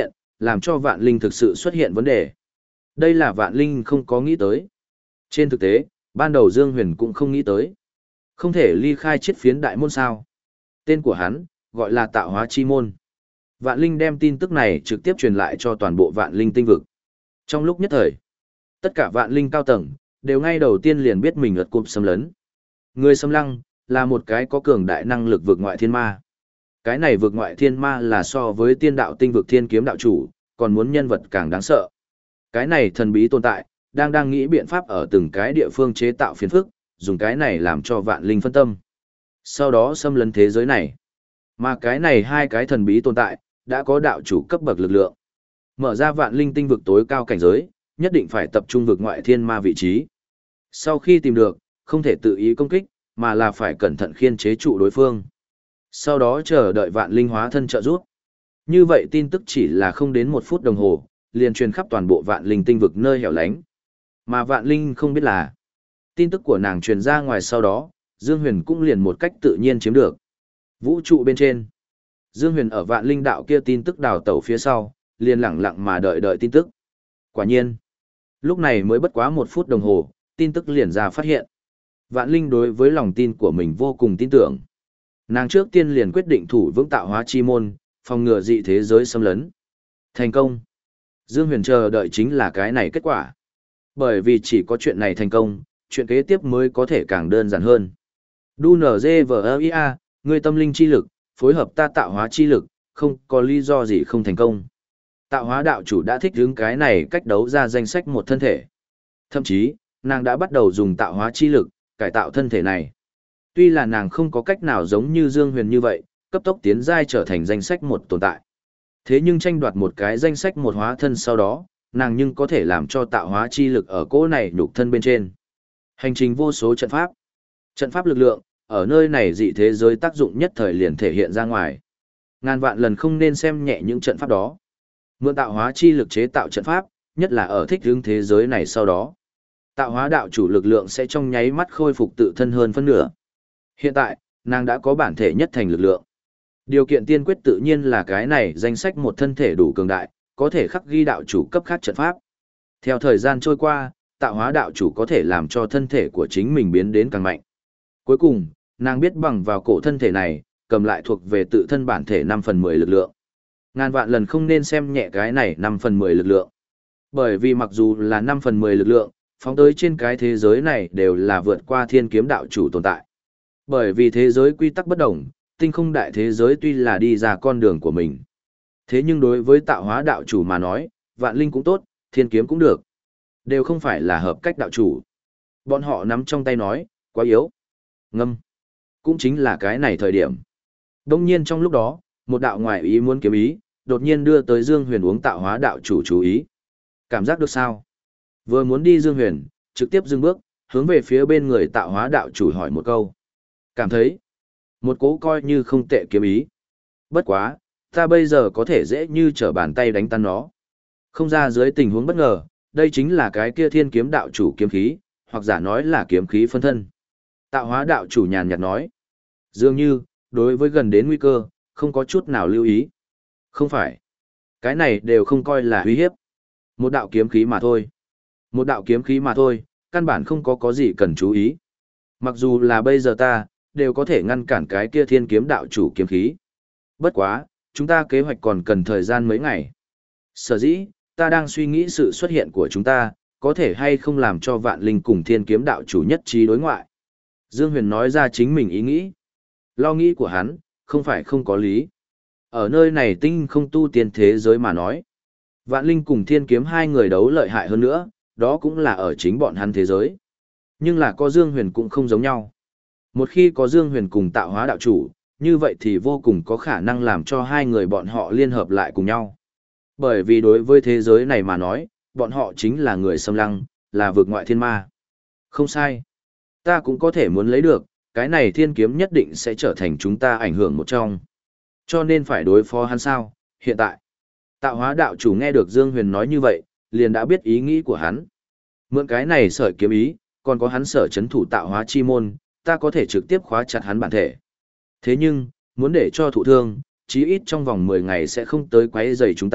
làm cho Vạn Linh thực sự xuất hiện vấn đề. Đây là Vạn Linh không có nghĩ tới. Trên thực tế, ban đầu Dương Huyền cũng không nghĩ tới. Không thể ly khai chiết phiến đại môn sao. Tên của hắn, gọi là tạo hóa chi môn. Vạn Linh đem tin tức này trực tiếp truyền lại cho toàn bộ Vạn Linh tinh vực. Trong lúc nhất thời, tất cả Vạn Linh cao tầng, đều ngay đầu tiên liền biết mình ật cụm xâm lấn. Người xâm lăng, là một cái có cường đại năng lực vượt ngoại thiên ma. Cái này vượt ngoại thiên ma là so với tiên đạo tinh vực thiên kiếm đạo chủ, còn muốn nhân vật càng đáng sợ. Cái này thần bí tồn tại, đang đang nghĩ biện pháp ở từng cái địa phương chế tạo phiền phức, dùng cái này làm cho Vạn Linh phân tâm. Sau đó xâm lấn thế giới này. Mà cái này hai cái thần bí tồn tại, đã có đạo chủ cấp bậc lực lượng. Mở ra Vạn Linh tinh vực tối cao cảnh giới, nhất định phải tập trung vực ngoại thiên ma vị trí. Sau khi tìm được, không thể tự ý công kích, mà là phải cẩn thận khiên chế trụ đối phương. Sau đó chờ đợi Vạn Linh hóa thân trợ giúp. Như vậy tin tức chỉ là không đến một phút đồng hồ, liền truyền khắp toàn bộ Vạn Linh tinh vực nơi hẻo lánh. Mà Vạn Linh không biết là, tin tức của nàng truyền ra ngoài sau đó, Dương Huyền cũng liền một cách tự nhiên chiếm được. Vũ trụ bên trên, Dương Huyền ở Vạn Linh đạo kia tin tức đào tẩu phía sau, liền lẳng lặng mà đợi đợi tin tức. Quả nhiên, lúc này mới bất quá một phút đồng hồ, tin tức liền ra phát hiện. Vạn Linh đối với lòng tin của mình vô cùng tin tưởng. Nàng trước tiên liền quyết định thủ vững tạo hóa chi môn, phòng ngừa dị thế giới xâm lấn. Thành công. Dương Huyền chờ đợi chính là cái này kết quả. Bởi vì chỉ có chuyện này thành công, chuyện kế tiếp mới có thể càng đơn giản hơn. Đu nở dê vờ ia, người tâm linh chi lực, phối hợp ta tạo hóa chi lực, không có lý do gì không thành công. Tạo hóa đạo chủ đã thích hướng cái này cách đấu ra danh sách một thân thể. Thậm chí, nàng đã bắt đầu dùng tạo hóa chi lực, cải tạo thân thể này. Tuy là nàng không có cách nào giống như Dương Huyền như vậy, cấp tốc tiến giai trở thành danh sách một tồn tại. Thế nhưng tranh đoạt một cái danh sách một hóa thân sau đó, nàng nhưng có thể làm cho tạo hóa chi lực ở cỗ này nhục thân bên trên. Hành trình vô số trận pháp. Trận pháp lực lượng, ở nơi này dị thế giới tác dụng nhất thời liền thể hiện ra ngoài. Ngàn vạn lần không nên xem nhẹ những trận pháp đó. Mượn tạo hóa chi lực chế tạo trận pháp, nhất là ở thích hướng thế giới này sau đó. Tạo hóa đạo chủ lực lượng sẽ trong nháy mắt khôi phục tự thân hơn phân nửa. Hiện tại, nàng đã có bản thể nhất thành lực lượng. Điều kiện tiên quyết tự nhiên là cái này danh sách một thân thể đủ cường đại, có thể khắc ghi đạo chủ cấp khác trận pháp. Theo thời gian trôi qua, tạo hóa đạo chủ có thể làm cho thân thể của chính mình biến đến càng mạnh. Cuối cùng, nàng biết bằng vào cổ thân thể này, cầm lại thuộc về tự thân bản thể năm phần mười lực lượng. Ngàn vạn lần không nên xem nhẹ cái này năm phần mười lực lượng. Bởi vì mặc dù là năm phần mười lực lượng, phóng tới trên cái thế giới này đều là vượt qua thiên kiếm đạo chủ tồn tại. Bởi vì thế giới quy tắc bất đồng, tinh không đại thế giới tuy là đi ra con đường của mình. Thế nhưng đối với tạo hóa đạo chủ mà nói, vạn linh cũng tốt, thiên kiếm cũng được. Đều không phải là hợp cách đạo chủ. Bọn họ nắm trong tay nói, quá yếu. Ngâm. Cũng chính là cái này thời điểm. Đông nhiên trong lúc đó, một đạo ngoại ý muốn kiếm ý, đột nhiên đưa tới Dương Huyền uống tạo hóa đạo chủ chú ý. Cảm giác được sao? Vừa muốn đi Dương Huyền, trực tiếp dừng bước, hướng về phía bên người tạo hóa đạo chủ hỏi một câu. Cảm thấy, một cố coi như không tệ kiếm ý. Bất quá, ta bây giờ có thể dễ như trở bàn tay đánh tan nó. Không ra dưới tình huống bất ngờ, đây chính là cái kia thiên kiếm đạo chủ kiếm khí, hoặc giả nói là kiếm khí phân thân. Tạo hóa đạo chủ nhàn nhạt nói. Dường như, đối với gần đến nguy cơ, không có chút nào lưu ý. Không phải. Cái này đều không coi là uy hiếp. Một đạo kiếm khí mà thôi. Một đạo kiếm khí mà thôi, căn bản không có có gì cần chú ý. Mặc dù là bây giờ ta, đều có thể ngăn cản cái kia thiên kiếm đạo chủ kiếm khí. Bất quá, chúng ta kế hoạch còn cần thời gian mấy ngày. Sở dĩ, ta đang suy nghĩ sự xuất hiện của chúng ta, có thể hay không làm cho vạn linh cùng thiên kiếm đạo chủ nhất trí đối ngoại. Dương Huyền nói ra chính mình ý nghĩ. Lo nghĩ của hắn, không phải không có lý. Ở nơi này tinh không tu tiên thế giới mà nói. Vạn linh cùng thiên kiếm hai người đấu lợi hại hơn nữa, đó cũng là ở chính bọn hắn thế giới. Nhưng là có Dương Huyền cũng không giống nhau. Một khi có Dương Huyền cùng tạo hóa đạo chủ, như vậy thì vô cùng có khả năng làm cho hai người bọn họ liên hợp lại cùng nhau. Bởi vì đối với thế giới này mà nói, bọn họ chính là người xâm lăng, là vực ngoại thiên ma. Không sai. Ta cũng có thể muốn lấy được, cái này thiên kiếm nhất định sẽ trở thành chúng ta ảnh hưởng một trong. Cho nên phải đối phó hắn sao, hiện tại. Tạo hóa đạo chủ nghe được Dương Huyền nói như vậy, liền đã biết ý nghĩ của hắn. Mượn cái này sợi kiếm ý, còn có hắn sở chấn thủ tạo hóa chi môn, ta có thể trực tiếp khóa chặt hắn bản thể. Thế nhưng, muốn để cho thụ thương, chí ít trong vòng mười ngày sẽ không tới quấy rầy chúng ta,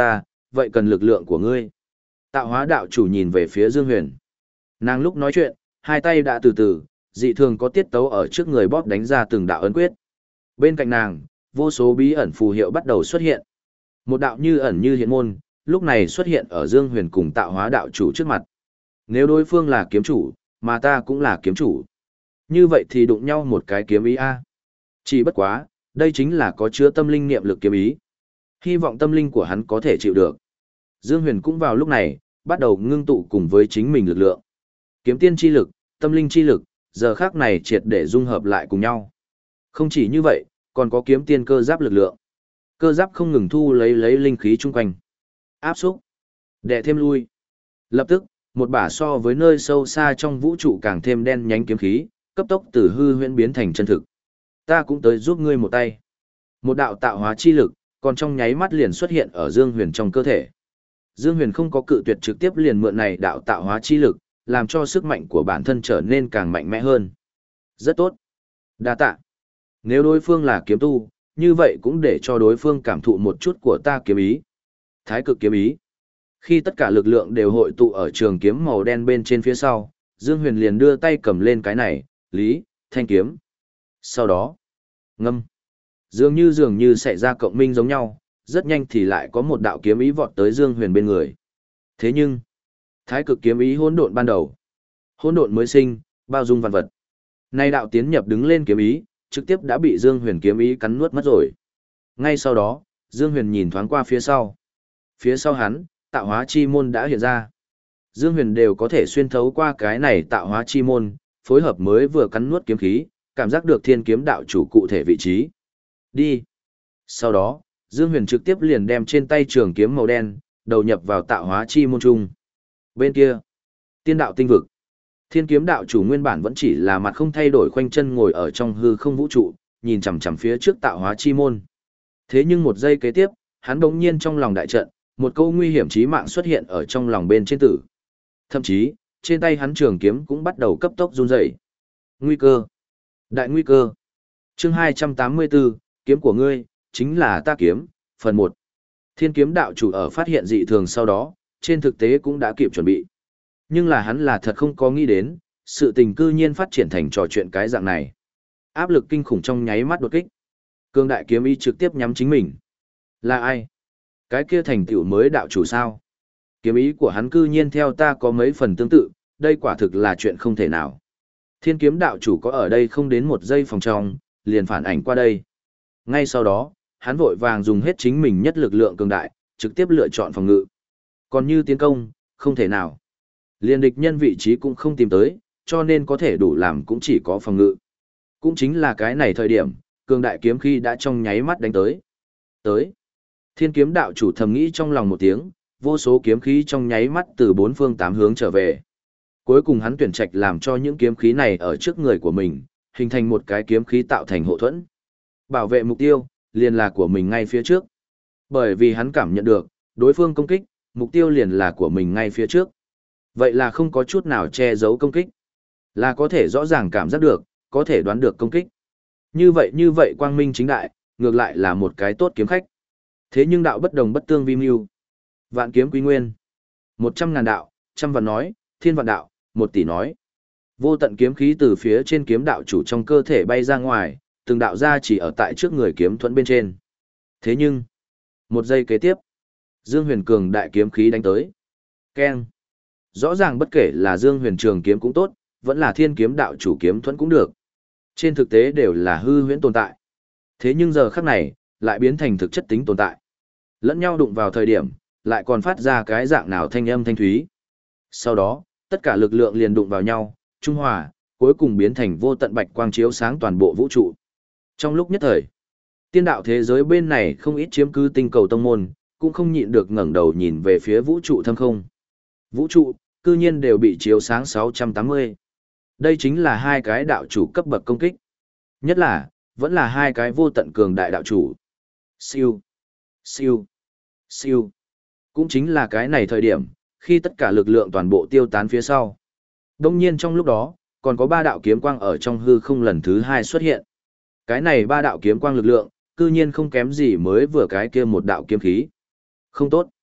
vậy cần lực lượng của ngươi. Tạo hóa đạo chủ nhìn về phía Dương Huyền. Nàng lúc nói chuyện, hai tay đã từ từ, dị thường có tiết tấu ở trước người bóp đánh ra từng đạo ấn quyết. Bên cạnh nàng, vô số bí ẩn phù hiệu bắt đầu xuất hiện. Một đạo như ẩn như hiện môn, lúc này xuất hiện ở Dương Huyền cùng tạo hóa đạo chủ trước mặt. Nếu đối phương là kiếm chủ, mà ta cũng là kiếm chủ. Như vậy thì đụng nhau một cái kiếm ý a. Chỉ bất quá, đây chính là có chứa tâm linh niệm lực kiếm ý. Hy vọng tâm linh của hắn có thể chịu được. Dương Huyền cũng vào lúc này, bắt đầu ngưng tụ cùng với chính mình lực lượng. Kiếm tiên chi lực, tâm linh chi lực, giờ khác này triệt để dung hợp lại cùng nhau. Không chỉ như vậy, còn có kiếm tiên cơ giáp lực lượng. Cơ giáp không ngừng thu lấy lấy linh khí chung quanh. Áp xúc, đè thêm lui. Lập tức, một bả so với nơi sâu xa trong vũ trụ càng thêm đen nhánh kiếm khí, cấp tốc từ hư huyễn biến thành chân thực. Ta cũng tới giúp ngươi một tay. Một đạo tạo hóa chi lực, còn trong nháy mắt liền xuất hiện ở Dương Huyền trong cơ thể. Dương Huyền không có cự tuyệt trực tiếp liền mượn này đạo tạo hóa chi lực, làm cho sức mạnh của bản thân trở nên càng mạnh mẽ hơn. Rất tốt. Đa tạ. Nếu đối phương là kiếm tu, như vậy cũng để cho đối phương cảm thụ một chút của ta kiếm ý. Thái cực kiếm ý. Khi tất cả lực lượng đều hội tụ ở trường kiếm màu đen bên trên phía sau, Dương Huyền liền đưa tay cầm lên cái này, Lý, thanh kiếm. Sau đó, ngâm. Dường như dường như xảy ra cộng minh giống nhau, rất nhanh thì lại có một đạo kiếm ý vọt tới Dương Huyền bên người. Thế nhưng, thái cực kiếm ý hỗn độn ban đầu. Hỗn độn mới sinh, bao dung vạn vật. Nay đạo tiến nhập đứng lên kiếm ý, trực tiếp đã bị Dương Huyền kiếm ý cắn nuốt mất rồi. Ngay sau đó, Dương Huyền nhìn thoáng qua phía sau. Phía sau hắn, tạo hóa chi môn đã hiện ra. Dương Huyền đều có thể xuyên thấu qua cái này tạo hóa chi môn, phối hợp mới vừa cắn nuốt kiếm khí, cảm giác được thiên kiếm đạo chủ cụ thể vị trí. Đi. Sau đó, Dương Huyền trực tiếp liền đem trên tay trường kiếm màu đen, đầu nhập vào tạo hóa chi môn trung. Bên kia, tiên đạo tinh vực. Thiên kiếm đạo chủ nguyên bản vẫn chỉ là mặt không thay đổi khoanh chân ngồi ở trong hư không vũ trụ, nhìn chằm chằm phía trước tạo hóa chi môn. Thế nhưng một giây kế tiếp, hắn bỗng nhiên trong lòng đại trận, một câu nguy hiểm chí mạng xuất hiện ở trong lòng bên trên tử. Thậm chí, trên tay hắn trường kiếm cũng bắt đầu cấp tốc run rẩy. Nguy cơ. Đại nguy cơ. Chương hai trăm tám mươi tư, kiếm của ngươi, chính là ta kiếm, phần một. Thiên kiếm đạo chủ ở phát hiện dị thường sau đó, trên thực tế cũng đã kịp chuẩn bị. Nhưng là hắn là thật không có nghĩ đến, sự tình cư nhiên phát triển thành trò chuyện cái dạng này. Áp lực kinh khủng trong nháy mắt đột kích. Cương đại kiếm ý trực tiếp nhắm chính mình. Là ai? Cái kia thành tựu mới đạo chủ sao? Kiếm ý của hắn cư nhiên theo ta có mấy phần tương tự, đây quả thực là chuyện không thể nào. Thiên kiếm đạo chủ có ở đây không đến một giây phòng trong, liền phản ảnh qua đây. Ngay sau đó, hắn vội vàng dùng hết chính mình nhất lực lượng cường đại, trực tiếp lựa chọn phòng ngự. Còn như tiến công, không thể nào. Liên địch nhân vị trí cũng không tìm tới, cho nên có thể đủ làm cũng chỉ có phòng ngự. Cũng chính là cái này thời điểm, cường đại kiếm khí đã trong nháy mắt đánh tới. Tới. Thiên kiếm đạo chủ thầm nghĩ trong lòng một tiếng, vô số kiếm khí trong nháy mắt từ bốn phương tám hướng trở về. Cuối cùng hắn tuyển trạch làm cho những kiếm khí này ở trước người của mình, hình thành một cái kiếm khí tạo thành hộ thuẫn. Bảo vệ mục tiêu, liền là của mình ngay phía trước. Bởi vì hắn cảm nhận được, đối phương công kích, mục tiêu liền là của mình ngay phía trước. Vậy là không có chút nào che giấu công kích. Là có thể rõ ràng cảm giác được, có thể đoán được công kích. Như vậy như vậy quang minh chính đại, ngược lại là một cái tốt kiếm khách. Thế nhưng đạo bất đồng bất tương vi mưu. Vạn kiếm quý nguyên. Một trăm ngàn đạo, trăm vạn nói, thiên vạn đạo, một tỷ nói. Vô tận kiếm khí từ phía trên kiếm đạo chủ trong cơ thể bay ra ngoài, từng đạo ra chỉ ở tại trước người kiếm thuẫn bên trên. Thế nhưng, một giây kế tiếp, Dương Huyền cường đại kiếm khí đánh tới. Keng. Rõ ràng bất kể là Dương Huyền trường kiếm cũng tốt, vẫn là thiên kiếm đạo chủ kiếm thuẫn cũng được. Trên thực tế đều là hư huyễn tồn tại. Thế nhưng giờ khắc này, lại biến thành thực chất tính tồn tại. Lẫn nhau đụng vào thời điểm, lại còn phát ra cái dạng nào thanh âm thanh thúy. Sau đó, tất cả lực lượng liền đụng vào nhau, trung hòa, cuối cùng biến thành vô tận bạch quang chiếu sáng toàn bộ vũ trụ. Trong lúc nhất thời, tiên đạo thế giới bên này không ít chiếm cứ tinh cầu tông môn, cũng không nhịn được ngẩng đầu nhìn về phía vũ trụ thâm không. Vũ trụ, cư nhiên đều bị chiếu sáng sáu trăm tám mươi. Đây chính là hai cái đạo chủ cấp bậc công kích. Nhất là, vẫn là hai cái vô tận cường đại đạo chủ. Siêu, siêu, siêu. Cũng chính là cái này thời điểm, khi tất cả lực lượng toàn bộ tiêu tán phía sau. Đông nhiên trong lúc đó, còn có ba đạo kiếm quang ở trong hư không lần thứ hai xuất hiện. Cái này ba đạo kiếm quang lực lượng, cư nhiên không kém gì mới vừa cái kia một đạo kiếm khí. Không tốt.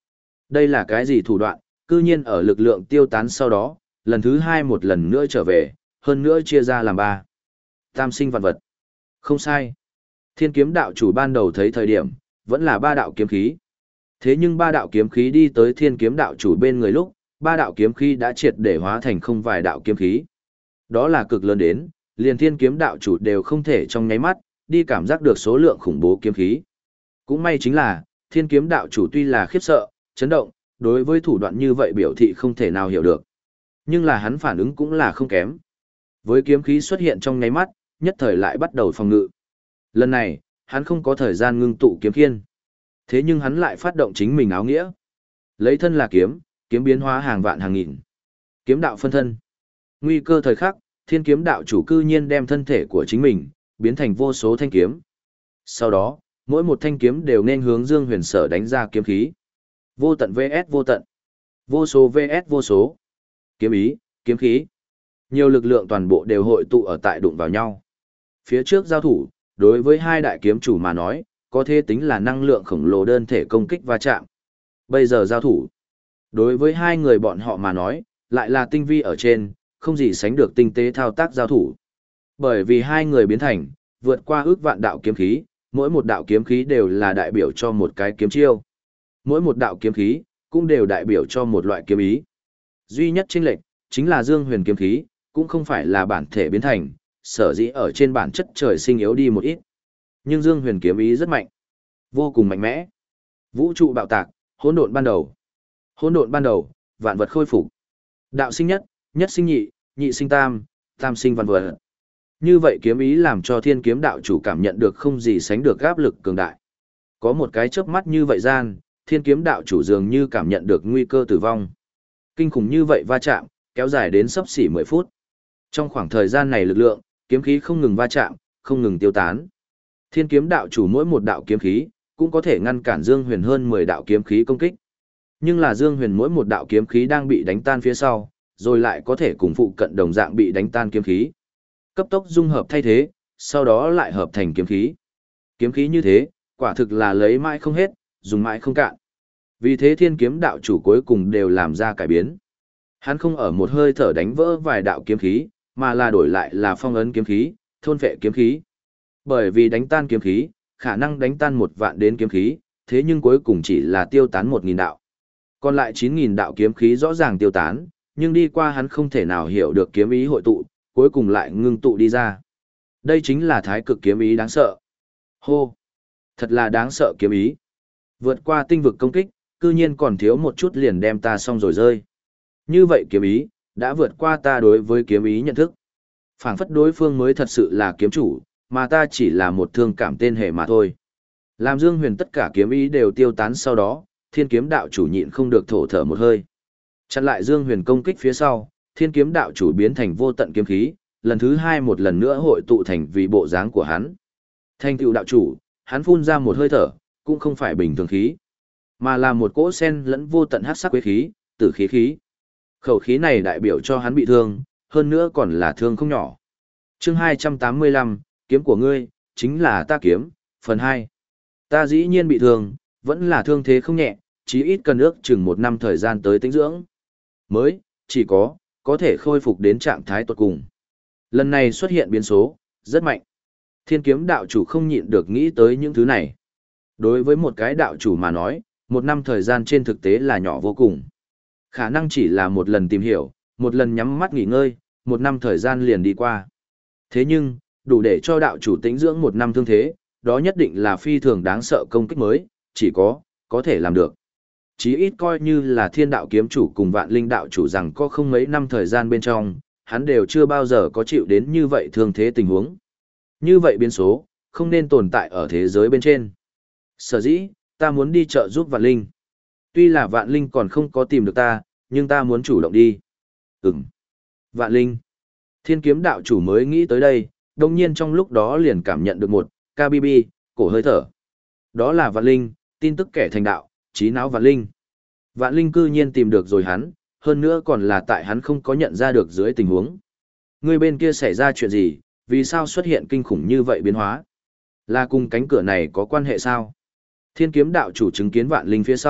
Đây là cái gì thủ đoạn, cư nhiên ở lực lượng tiêu tán sau đó, lần thứ hai một lần nữa trở về, hơn nữa chia ra làm ba. Tam sinh vạn vật. Không sai. Thiên kiếm đạo chủ ban đầu thấy thời điểm, vẫn là ba đạo kiếm khí. Thế nhưng ba đạo kiếm khí đi tới thiên kiếm đạo chủ bên người lúc, ba đạo kiếm khí đã triệt để hóa thành không vài đạo kiếm khí. Đó là cực lớn đến, liền thiên kiếm đạo chủ đều không thể trong nháy mắt, đi cảm giác được số lượng khủng bố kiếm khí. Cũng may chính là, thiên kiếm đạo chủ tuy là khiếp sợ, chấn động, đối với thủ đoạn như vậy biểu thị không thể nào hiểu được. Nhưng là hắn phản ứng cũng là không kém. Với kiếm khí xuất hiện trong nháy mắt, nhất thời lại bắt đầu phòng ngự. Lần này, hắn không có thời gian ngưng tụ kiếm khiên. Thế nhưng hắn lại phát động chính mình áo nghĩa. Lấy thân là kiếm, kiếm biến hóa hàng vạn hàng nghìn. Kiếm đạo phân thân. Nguy cơ thời khắc, thiên kiếm đạo chủ cư nhiên đem thân thể của chính mình, biến thành vô số thanh kiếm. Sau đó, mỗi một thanh kiếm đều nên hướng Dương Huyền Sở đánh ra kiếm khí. Vô tận vs vô tận. Vô số vs vô số. Kiếm ý, kiếm khí. Nhiều lực lượng toàn bộ đều hội tụ ở tại đụng vào nhau. Phía trước giao thủ, đối với hai đại kiếm chủ mà nói, có thể tính là năng lượng khổng lồ đơn thể công kích va chạm. Bây giờ giao thủ, đối với hai người bọn họ mà nói, lại là tinh vi ở trên, không gì sánh được tinh tế thao tác giao thủ. Bởi vì hai người biến thành, vượt qua ước vạn đạo kiếm khí, mỗi một đạo kiếm khí đều là đại biểu cho một cái kiếm chiêu. Mỗi một đạo kiếm khí, cũng đều đại biểu cho một loại kiếm ý. Duy nhất chênh lệch, chính là Dương Huyền kiếm khí, cũng không phải là bản thể biến thành, sở dĩ ở trên bản chất trời sinh yếu đi một ít. Nhưng Dương Huyền kiếm ý rất mạnh, vô cùng mạnh mẽ. Vũ trụ bạo tạc, hỗn độn ban đầu. Hỗn độn ban đầu, vạn vật khôi phục. Đạo sinh nhất, nhất sinh nhị, nhị sinh tam, tam sinh vạn vật. Như vậy kiếm ý làm cho thiên kiếm đạo chủ cảm nhận được không gì sánh được áp lực cường đại. Có một cái chớp mắt như vậy gian, thiên kiếm đạo chủ dường như cảm nhận được nguy cơ tử vong. Kinh khủng như vậy va chạm, kéo dài đến sấp xỉ mười phút. Trong khoảng thời gian này lực lượng, kiếm khí không ngừng va chạm, không ngừng tiêu tán. Thiên kiếm đạo chủ mỗi một đạo kiếm khí, cũng có thể ngăn cản Dương Huyền hơn mười đạo kiếm khí công kích. Nhưng là Dương Huyền mỗi một đạo kiếm khí đang bị đánh tan phía sau, rồi lại có thể cùng phụ cận đồng dạng bị đánh tan kiếm khí. Cấp tốc dung hợp thay thế, sau đó lại hợp thành kiếm khí. Kiếm khí như thế, quả thực là lấy mãi không hết, dùng mãi không cạn. Vì thế thiên kiếm đạo chủ cuối cùng đều làm ra cải biến. Hắn không ở một hơi thở đánh vỡ vài đạo kiếm khí, mà là đổi lại là phong ấn kiếm khí, thôn phệ kiếm khí. Bởi vì đánh tan kiếm khí, khả năng đánh tan một vạn đến kiếm khí, thế nhưng cuối cùng chỉ là tiêu tán một nghìn đạo. Còn lại chín nghìn đạo kiếm khí rõ ràng tiêu tán, nhưng đi qua hắn không thể nào hiểu được kiếm ý hội tụ, cuối cùng lại ngưng tụ đi ra. Đây chính là thái cực kiếm ý đáng sợ. Hô! Thật là đáng sợ kiếm ý. Vượt qua tinh vực công kích, cư nhiên còn thiếu một chút liền đem ta xong rồi rơi. Như vậy kiếm ý, đã vượt qua ta đối với kiếm ý nhận thức. Phảng phất đối phương mới thật sự là kiếm chủ, mà ta chỉ là một thương cảm tên hề mà thôi. Làm Dương Huyền tất cả kiếm ý đều tiêu tán sau đó, thiên kiếm đạo chủ nhịn không được thổ thở một hơi. Chặn lại Dương Huyền công kích phía sau, thiên kiếm đạo chủ biến thành vô tận kiếm khí, lần thứ hai một lần nữa hội tụ thành vì bộ dáng của hắn. Thành tựu đạo chủ, hắn phun ra một hơi thở, cũng không phải bình thường khí, mà là một cỗ sen lẫn vô tận hắc sắc quế khí, tử khí khí. Khẩu khí này đại biểu cho hắn bị thương, hơn nữa còn là thương không nhỏ. Chương hai trăm tám mươi lăm, kiếm của ngươi, chính là ta kiếm, phần hai. Ta dĩ nhiên bị thương, vẫn là thương thế không nhẹ, chí ít cần ước chừng một năm thời gian tới tĩnh dưỡng. Mới, chỉ có, có thể khôi phục đến trạng thái tuyệt cùng. Lần này xuất hiện biến số, rất mạnh. Thiên kiếm đạo chủ không nhịn được nghĩ tới những thứ này. Đối với một cái đạo chủ mà nói, một năm thời gian trên thực tế là nhỏ vô cùng. Khả năng chỉ là một lần tìm hiểu, một lần nhắm mắt nghỉ ngơi, một năm thời gian liền đi qua. Thế nhưng, đủ để cho đạo chủ tĩnh dưỡng một năm thương thế, đó nhất định là phi thường đáng sợ công kích mới, chỉ có, có thể làm được. Chí ít coi như là thiên đạo kiếm chủ cùng vạn linh đạo chủ rằng có không mấy năm thời gian bên trong, hắn đều chưa bao giờ có chịu đến như vậy thương thế tình huống. Như vậy biến số, không nên tồn tại ở thế giới bên trên. Sở dĩ, ta muốn đi chợ giúp vạn linh. Tuy là vạn linh còn không có tìm được ta, nhưng ta muốn chủ động đi. Ừm. Vạn linh. Thiên kiếm đạo chủ mới nghĩ tới đây, đồng nhiên trong lúc đó liền cảm nhận được một, ca bê bê, cổ hơi thở. Đó là vạn linh, tin tức kẻ thành đạo, trí não vạn linh. Vạn linh cư nhiên tìm được rồi hắn, hơn nữa còn là tại hắn không có nhận ra được dưới tình huống. Người bên kia xảy ra chuyện gì, vì sao xuất hiện kinh khủng như vậy biến hóa? Là cùng cánh cửa này có quan hệ sao? Thiên kiếm đạo chủ chứng kiến vạn linh phía sau,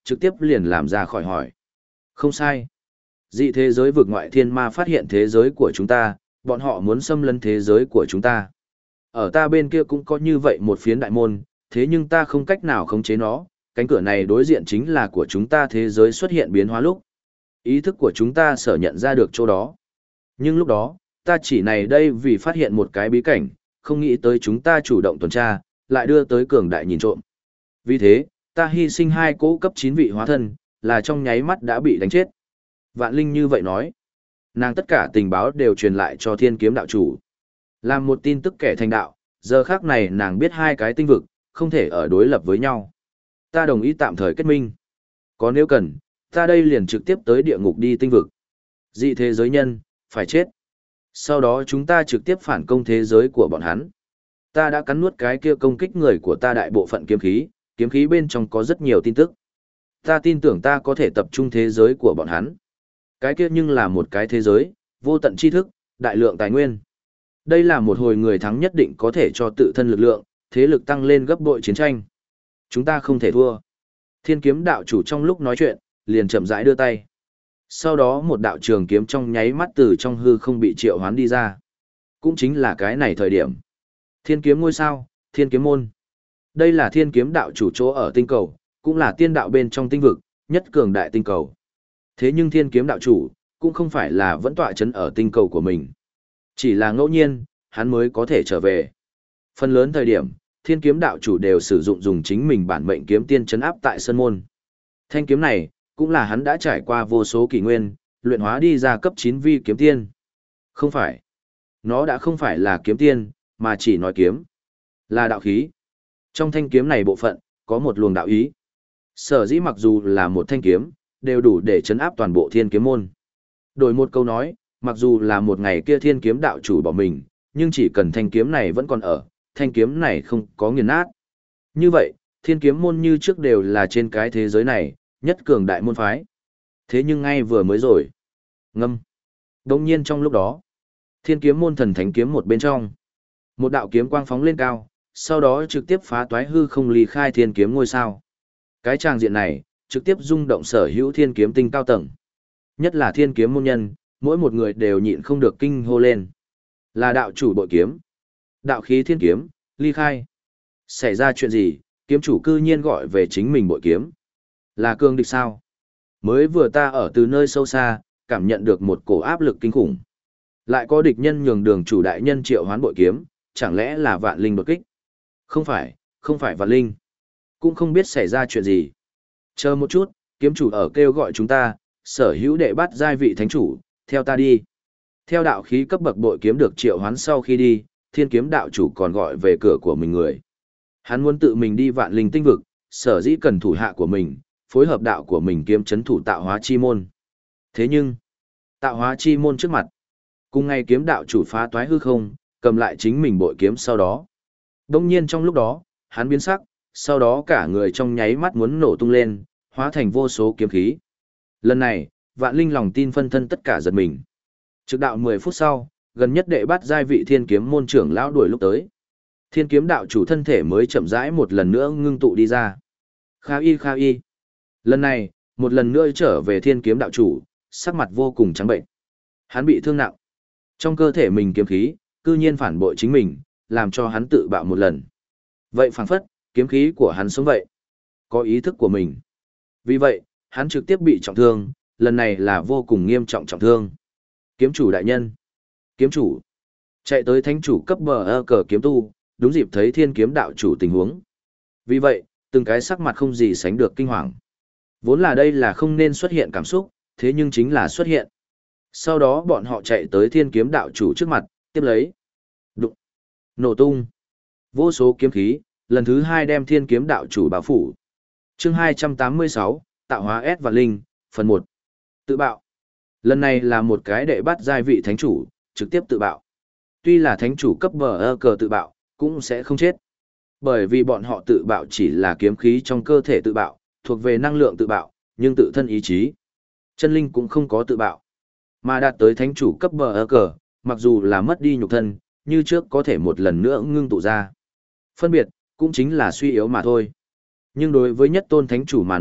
trực tiếp liền làm ra khỏi hỏi. Không sai. Dị thế giới vực ngoại thiên ma phát hiện thế giới của chúng ta, bọn họ muốn xâm lấn thế giới của chúng ta. Ở ta bên kia cũng có như vậy một phiến đại môn, thế nhưng ta không cách nào khống chế nó, cánh cửa này đối diện chính là của chúng ta thế giới xuất hiện biến hóa lúc. Ý thức của chúng ta sở nhận ra được chỗ đó. Nhưng lúc đó, ta chỉ này đây vì phát hiện một cái bí cảnh, không nghĩ tới chúng ta chủ động tuần tra, lại đưa tới cường đại nhìn trộm. Vì thế, ta hy sinh hai cỗ cấp chín vị hóa thân, là trong nháy mắt đã bị đánh chết. Vạn Linh như vậy nói. Nàng tất cả tình báo đều truyền lại cho thiên kiếm đạo chủ. Làm một tin tức kẻ thành đạo, giờ khác này nàng biết hai cái tinh vực, không thể ở đối lập với nhau. Ta đồng ý tạm thời kết minh. Có nếu cần, ta đây liền trực tiếp tới địa ngục đi tinh vực. Dị thế giới nhân, phải chết. Sau đó chúng ta trực tiếp phản công thế giới của bọn hắn. Ta đã cắn nuốt cái kia công kích người của ta đại bộ phận kiếm khí, kiếm khí bên trong có rất nhiều tin tức. Ta tin tưởng ta có thể tập trung thế giới của bọn hắn. Cái kia nhưng là một cái thế giới, vô tận tri thức, đại lượng tài nguyên. Đây là một hồi người thắng nhất định có thể cho tự thân lực lượng, thế lực tăng lên gấp bội chiến tranh. Chúng ta không thể thua. Thiên kiếm đạo chủ trong lúc nói chuyện, liền chậm rãi đưa tay. Sau đó một đạo trường kiếm trong nháy mắt từ trong hư không bị triệu hoán đi ra. Cũng chính là cái này thời điểm. Thiên kiếm ngôi sao, thiên kiếm môn. Đây là thiên kiếm đạo chủ chỗ ở tinh cầu, cũng là tiên đạo bên trong tinh vực, nhất cường đại tinh cầu. Thế nhưng thiên kiếm đạo chủ, cũng không phải là vẫn tọa chấn ở tinh cầu của mình. Chỉ là ngẫu nhiên, hắn mới có thể trở về. Phần lớn thời điểm, thiên kiếm đạo chủ đều sử dụng dùng chính mình bản mệnh kiếm tiên chấn áp tại sân môn. Thanh kiếm này, cũng là hắn đã trải qua vô số kỷ nguyên, luyện hóa đi ra cấp chín vi kiếm tiên. Không phải. Nó đã không phải là kiếm tiên, mà chỉ nói kiếm. Là đạo khí. Trong thanh kiếm này bộ phận, có một luồng đạo ý. Sở dĩ mặc dù là một thanh kiếm, đều đủ để chấn áp toàn bộ thiên kiếm môn. Đổi một câu nói, mặc dù là một ngày kia thiên kiếm đạo chủ bỏ mình, nhưng chỉ cần thanh kiếm này vẫn còn ở, thanh kiếm này không có nghiền nát. Như vậy, thiên kiếm môn như trước đều là trên cái thế giới này, nhất cường đại môn phái. Thế nhưng ngay vừa mới rồi. Ngâm. Đông nhiên trong lúc đó, thiên kiếm môn thần thánh kiếm một bên trong. Một đạo kiếm quang phóng lên cao, sau đó trực tiếp phá toái hư không ly khai thiên kiếm ngôi sao. Cái tràng diện này, trực tiếp rung động sở hữu thiên kiếm tinh cao tầng. Nhất là thiên kiếm môn nhân, mỗi một người đều nhịn không được kinh hô lên. Là đạo chủ bội kiếm. Đạo khí thiên kiếm, ly khai. Xảy ra chuyện gì, kiếm chủ cư nhiên gọi về chính mình bội kiếm. Là cương địch sao? Mới vừa ta ở từ nơi sâu xa, cảm nhận được một cổ áp lực kinh khủng. Lại có địch nhân nhường đường chủ đại nhân triệu hoán bội kiếm, chẳng lẽ là vạn linh đột kích? Không phải, không phải vạn linh. Cũng không biết xảy ra chuyện gì. Chờ một chút, kiếm chủ ở kêu gọi chúng ta, sở hữu đệ bắt giai vị thánh chủ, theo ta đi. Theo đạo khí cấp bậc bội kiếm được triệu hoán sau khi đi, thiên kiếm đạo chủ còn gọi về cửa của mình người. Hắn muốn tự mình đi vạn linh tinh vực, sở dĩ cần thủ hạ của mình, phối hợp đạo của mình kiếm chấn thủ tạo hóa chi môn. Thế nhưng, tạo hóa chi môn trước mặt, cùng ngay kiếm đạo chủ phá toái hư không, cầm lại chính mình bội kiếm sau đó. Đông nhiên trong lúc đó, hắn biến sắc, sau đó cả người trong nháy mắt muốn nổ tung lên, hóa thành vô số kiếm khí. Lần này, vạn linh lòng tin phân thân tất cả giật mình. Trực đạo mười phút sau, gần nhất đệ bắt giai vị thiên kiếm môn trưởng lão đuổi lúc tới. Thiên kiếm đạo chủ thân thể mới chậm rãi một lần nữa ngưng tụ đi ra. Kha y kha y. Lần này, một lần nữa trở về thiên kiếm đạo chủ, sắc mặt vô cùng trắng bệnh. Hắn bị thương nặng. Trong cơ thể mình kiếm khí, cư nhiên phản bội chính mình, làm cho hắn tự bạo một lần. Vậy phảng phất, kiếm khí của hắn sống vậy. Có ý thức của mình. Vì vậy, hắn trực tiếp bị trọng thương, lần này là vô cùng nghiêm trọng trọng thương. Kiếm chủ đại nhân. Kiếm chủ. Chạy tới thánh chủ cấp bờ ơ cờ kiếm tu, đúng dịp thấy thiên kiếm đạo chủ tình huống. Vì vậy, từng cái sắc mặt không gì sánh được kinh hoàng. Vốn là đây là không nên xuất hiện cảm xúc, thế nhưng chính là xuất hiện. Sau đó bọn họ chạy tới thiên kiếm đạo chủ trước mặt, tiếp lấy. Đụng. Nổ tung. Vô số kiếm khí, lần thứ hai đem thiên kiếm đạo chủ bao phủ. Chương hai trăm tám mươi sáu, tạo hóa S và Linh, phần một. Tự bạo. Lần này là một cái đệ bắt giai vị thánh chủ, trực tiếp tự bạo. Tuy là thánh chủ cấp bờ ơ cờ tự bạo, cũng sẽ không chết. Bởi vì bọn họ tự bạo chỉ là kiếm khí trong cơ thể tự bạo, thuộc về năng lượng tự bạo, nhưng tự thân ý chí. Chân linh cũng không có tự bạo. Mà đạt tới thánh chủ cấp bờ ơ cờ, mặc dù là mất đi nhục thân, như trước có thể một lần nữa ngưng tụ ra. Phân biệt, cũng chính là suy yếu mà thôi. Nhưng đối với nhất tôn thánh chủ mà nói,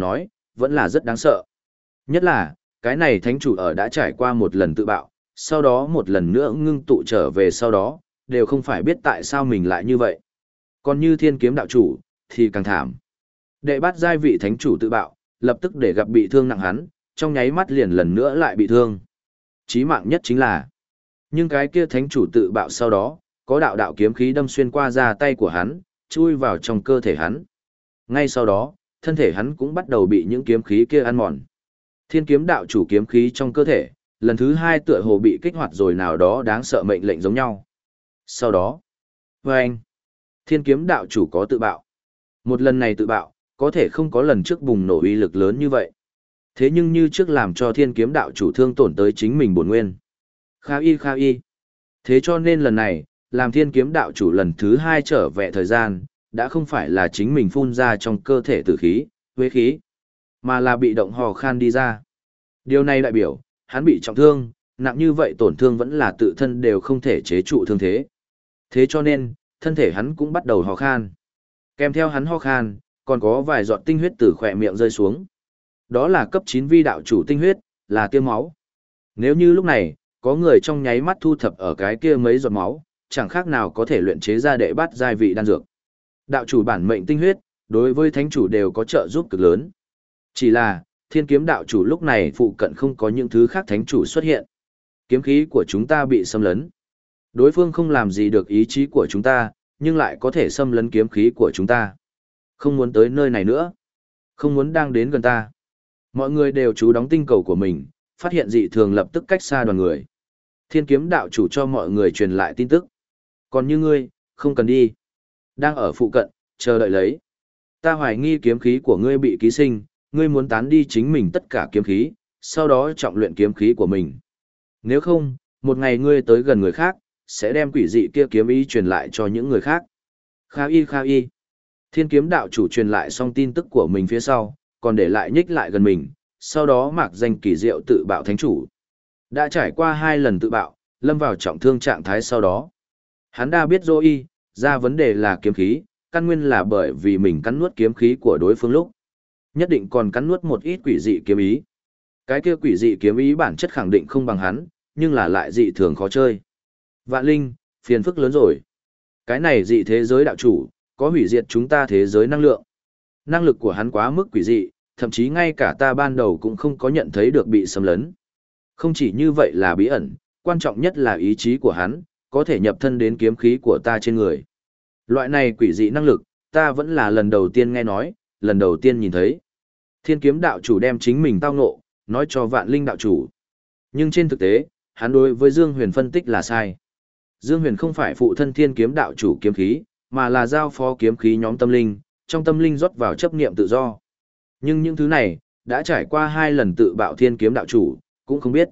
vẫn là rất đáng sợ. Nhất là, cái này thánh chủ ở đã trải qua một lần tự bạo, sau đó một lần nữa ngưng tụ trở về sau đó, đều không phải biết tại sao mình lại như vậy. Còn như thiên kiếm đạo chủ, thì càng thảm. Đệ bát giai vị thánh chủ tự bạo, lập tức để gặp bị thương nặng hắn, trong nháy mắt liền lần nữa lại bị thương. Chí mạng nhất chính là, nhưng cái kia thánh chủ tự bạo sau đó, có đạo đạo kiếm khí đâm xuyên qua da tay của hắn, chui vào trong cơ thể hắn. Ngay sau đó, thân thể hắn cũng bắt đầu bị những kiếm khí kia ăn mòn. Thiên kiếm đạo chủ kiếm khí trong cơ thể, lần thứ hai tựa hồ bị kích hoạt rồi nào đó đáng sợ mệnh lệnh giống nhau. Sau đó, với anh, thiên kiếm đạo chủ có tự bạo. Một lần này tự bạo, có thể không có lần trước bùng nổ uy lực lớn như vậy. Thế nhưng như trước làm cho thiên kiếm đạo chủ thương tổn tới chính mình bổn nguyên. Kha y kha y. Thế cho nên lần này, làm thiên kiếm đạo chủ lần thứ hai trở về thời gian, đã không phải là chính mình phun ra trong cơ thể tử khí, huế khí, mà là bị động hò khan đi ra. Điều này đại biểu, hắn bị trọng thương, nặng như vậy tổn thương vẫn là tự thân đều không thể chế trụ thương thế. Thế cho nên, thân thể hắn cũng bắt đầu hò khan. Kèm theo hắn ho khan, còn có vài giọt tinh huyết từ khỏe miệng rơi xuống. Đó là cấp chín vi đạo chủ tinh huyết, là tiêu máu. Nếu như lúc này, có người trong nháy mắt thu thập ở cái kia mấy giọt máu, chẳng khác nào có thể luyện chế ra đệ bát giai vị đan dược. Đạo chủ bản mệnh tinh huyết, đối với thánh chủ đều có trợ giúp cực lớn. Chỉ là, thiên kiếm đạo chủ lúc này phụ cận không có những thứ khác thánh chủ xuất hiện. Kiếm khí của chúng ta bị xâm lấn. Đối phương không làm gì được ý chí của chúng ta, nhưng lại có thể xâm lấn kiếm khí của chúng ta. Không muốn tới nơi này nữa. Không muốn đang đến gần ta. Mọi người đều chú đóng tinh cầu của mình, phát hiện dị thường lập tức cách xa đoàn người. Thiên kiếm đạo chủ cho mọi người truyền lại tin tức. Còn như ngươi, không cần đi. Đang ở phụ cận, chờ đợi lấy. Ta hoài nghi kiếm khí của ngươi bị ký sinh, ngươi muốn tán đi chính mình tất cả kiếm khí, sau đó trọng luyện kiếm khí của mình. Nếu không, một ngày ngươi tới gần người khác, sẽ đem quỷ dị kia kiếm ý truyền lại cho những người khác. Kha y kha y. Thiên kiếm đạo chủ truyền lại xong tin tức của mình phía sau, còn để lại nhích lại gần mình, sau đó mạc danh kỳ diệu tự bạo thánh chủ. Đã trải qua hai lần tự bạo, lâm vào trọng thương trạng thái sau đó. Hắn đã biết dô y, ra vấn đề là kiếm khí, căn nguyên là bởi vì mình cắn nuốt kiếm khí của đối phương lúc. Nhất định còn cắn nuốt một ít quỷ dị kiếm ý. Cái kia quỷ dị kiếm ý bản chất khẳng định không bằng hắn, nhưng là lại dị thường khó chơi. Vạn Linh, phiền phức lớn rồi. Cái này dị thế giới đạo chủ, có hủy diệt chúng ta thế giới năng lượng. Năng lực của hắn quá mức quỷ dị, thậm chí ngay cả ta ban đầu cũng không có nhận thấy được bị xâm lấn. Không chỉ như vậy là bí ẩn, quan trọng nhất là ý chí của hắn, có thể nhập thân đến kiếm khí của ta trên người. Loại này quỷ dị năng lực, ta vẫn là lần đầu tiên nghe nói, lần đầu tiên nhìn thấy. Thiên kiếm đạo chủ đem chính mình tao ngộ, nói cho Vạn Linh đạo chủ. Nhưng trên thực tế, hắn đối với Dương Huyền phân tích là sai. Dương Huyền không phải phụ thân thiên kiếm đạo chủ kiếm khí, mà là giao phó kiếm khí nhóm tâm linh, trong tâm linh rót vào chấp niệm tự do. Nhưng những thứ này, đã trải qua hai lần tự bạo thiên kiếm đạo chủ, cũng không biết.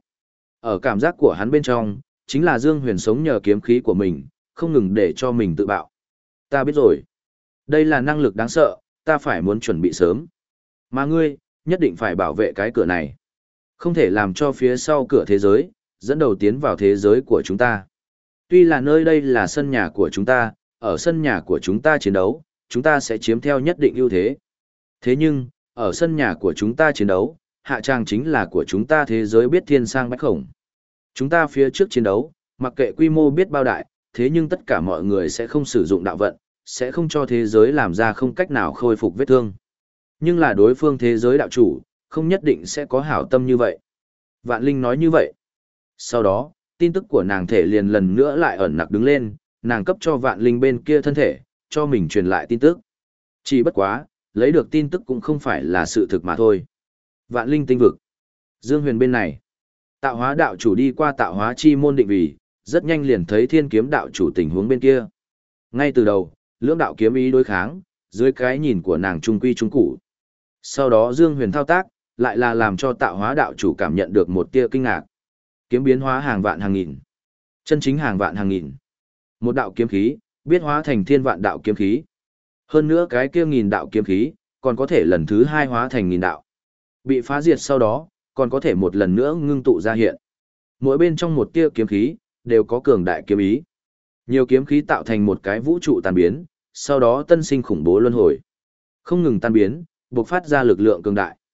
Ở cảm giác của hắn bên trong, chính là Dương Huyền sống nhờ kiếm khí của mình, không ngừng để cho mình tự bạo. Ta biết rồi. Đây là năng lực đáng sợ, ta phải muốn chuẩn bị sớm. Mà ngươi, nhất định phải bảo vệ cái cửa này. Không thể làm cho phía sau cửa thế giới, dẫn đầu tiến vào thế giới của chúng ta. Tuy là nơi đây là sân nhà của chúng ta, ở sân nhà của chúng ta chiến đấu, chúng ta sẽ chiếm theo nhất định ưu thế. Thế nhưng, ở sân nhà của chúng ta chiến đấu, hạ tràng chính là của chúng ta thế giới biết thiên sang bách khổng. Chúng ta phía trước chiến đấu, mặc kệ quy mô biết bao đại, thế nhưng tất cả mọi người sẽ không sử dụng đạo vận, sẽ không cho thế giới làm ra không cách nào khôi phục vết thương. Nhưng là đối phương thế giới đạo chủ, không nhất định sẽ có hảo tâm như vậy. Vạn Linh nói như vậy. Sau đó, tin tức của nàng thể liền lần nữa lại ẩn nặc đứng lên, nàng cấp cho Vạn Linh bên kia thân thể, cho mình truyền lại tin tức. Chỉ bất quá, lấy được tin tức cũng không phải là sự thực mà thôi. Vạn Linh tinh vực. Dương Huyền bên này. Tạo hóa đạo chủ đi qua tạo hóa chi môn định vị, rất nhanh liền thấy thiên kiếm đạo chủ tình huống bên kia. Ngay từ đầu, lưỡng đạo kiếm ý đối kháng, dưới cái nhìn của nàng trung quy trung cụ. Sau đó Dương Huyền thao tác, lại là làm cho tạo hóa đạo chủ cảm nhận được một tia kinh ngạc. Kiếm biến hóa hàng vạn hàng nghìn. Chân chính hàng vạn hàng nghìn. Một đạo kiếm khí, biết hóa thành thiên vạn đạo kiếm khí. Hơn nữa cái kia nghìn đạo kiếm khí, còn có thể lần thứ hai hóa thành nghìn đạo. Bị phá diệt sau đó, còn có thể một lần nữa ngưng tụ ra hiện. Mỗi bên trong một tia kiếm khí, đều có cường đại kiếm ý. Nhiều kiếm khí tạo thành một cái vũ trụ tan biến, sau đó tân sinh khủng bố luân hồi. Không ngừng tan biến, bộc phát ra lực lượng cường đại.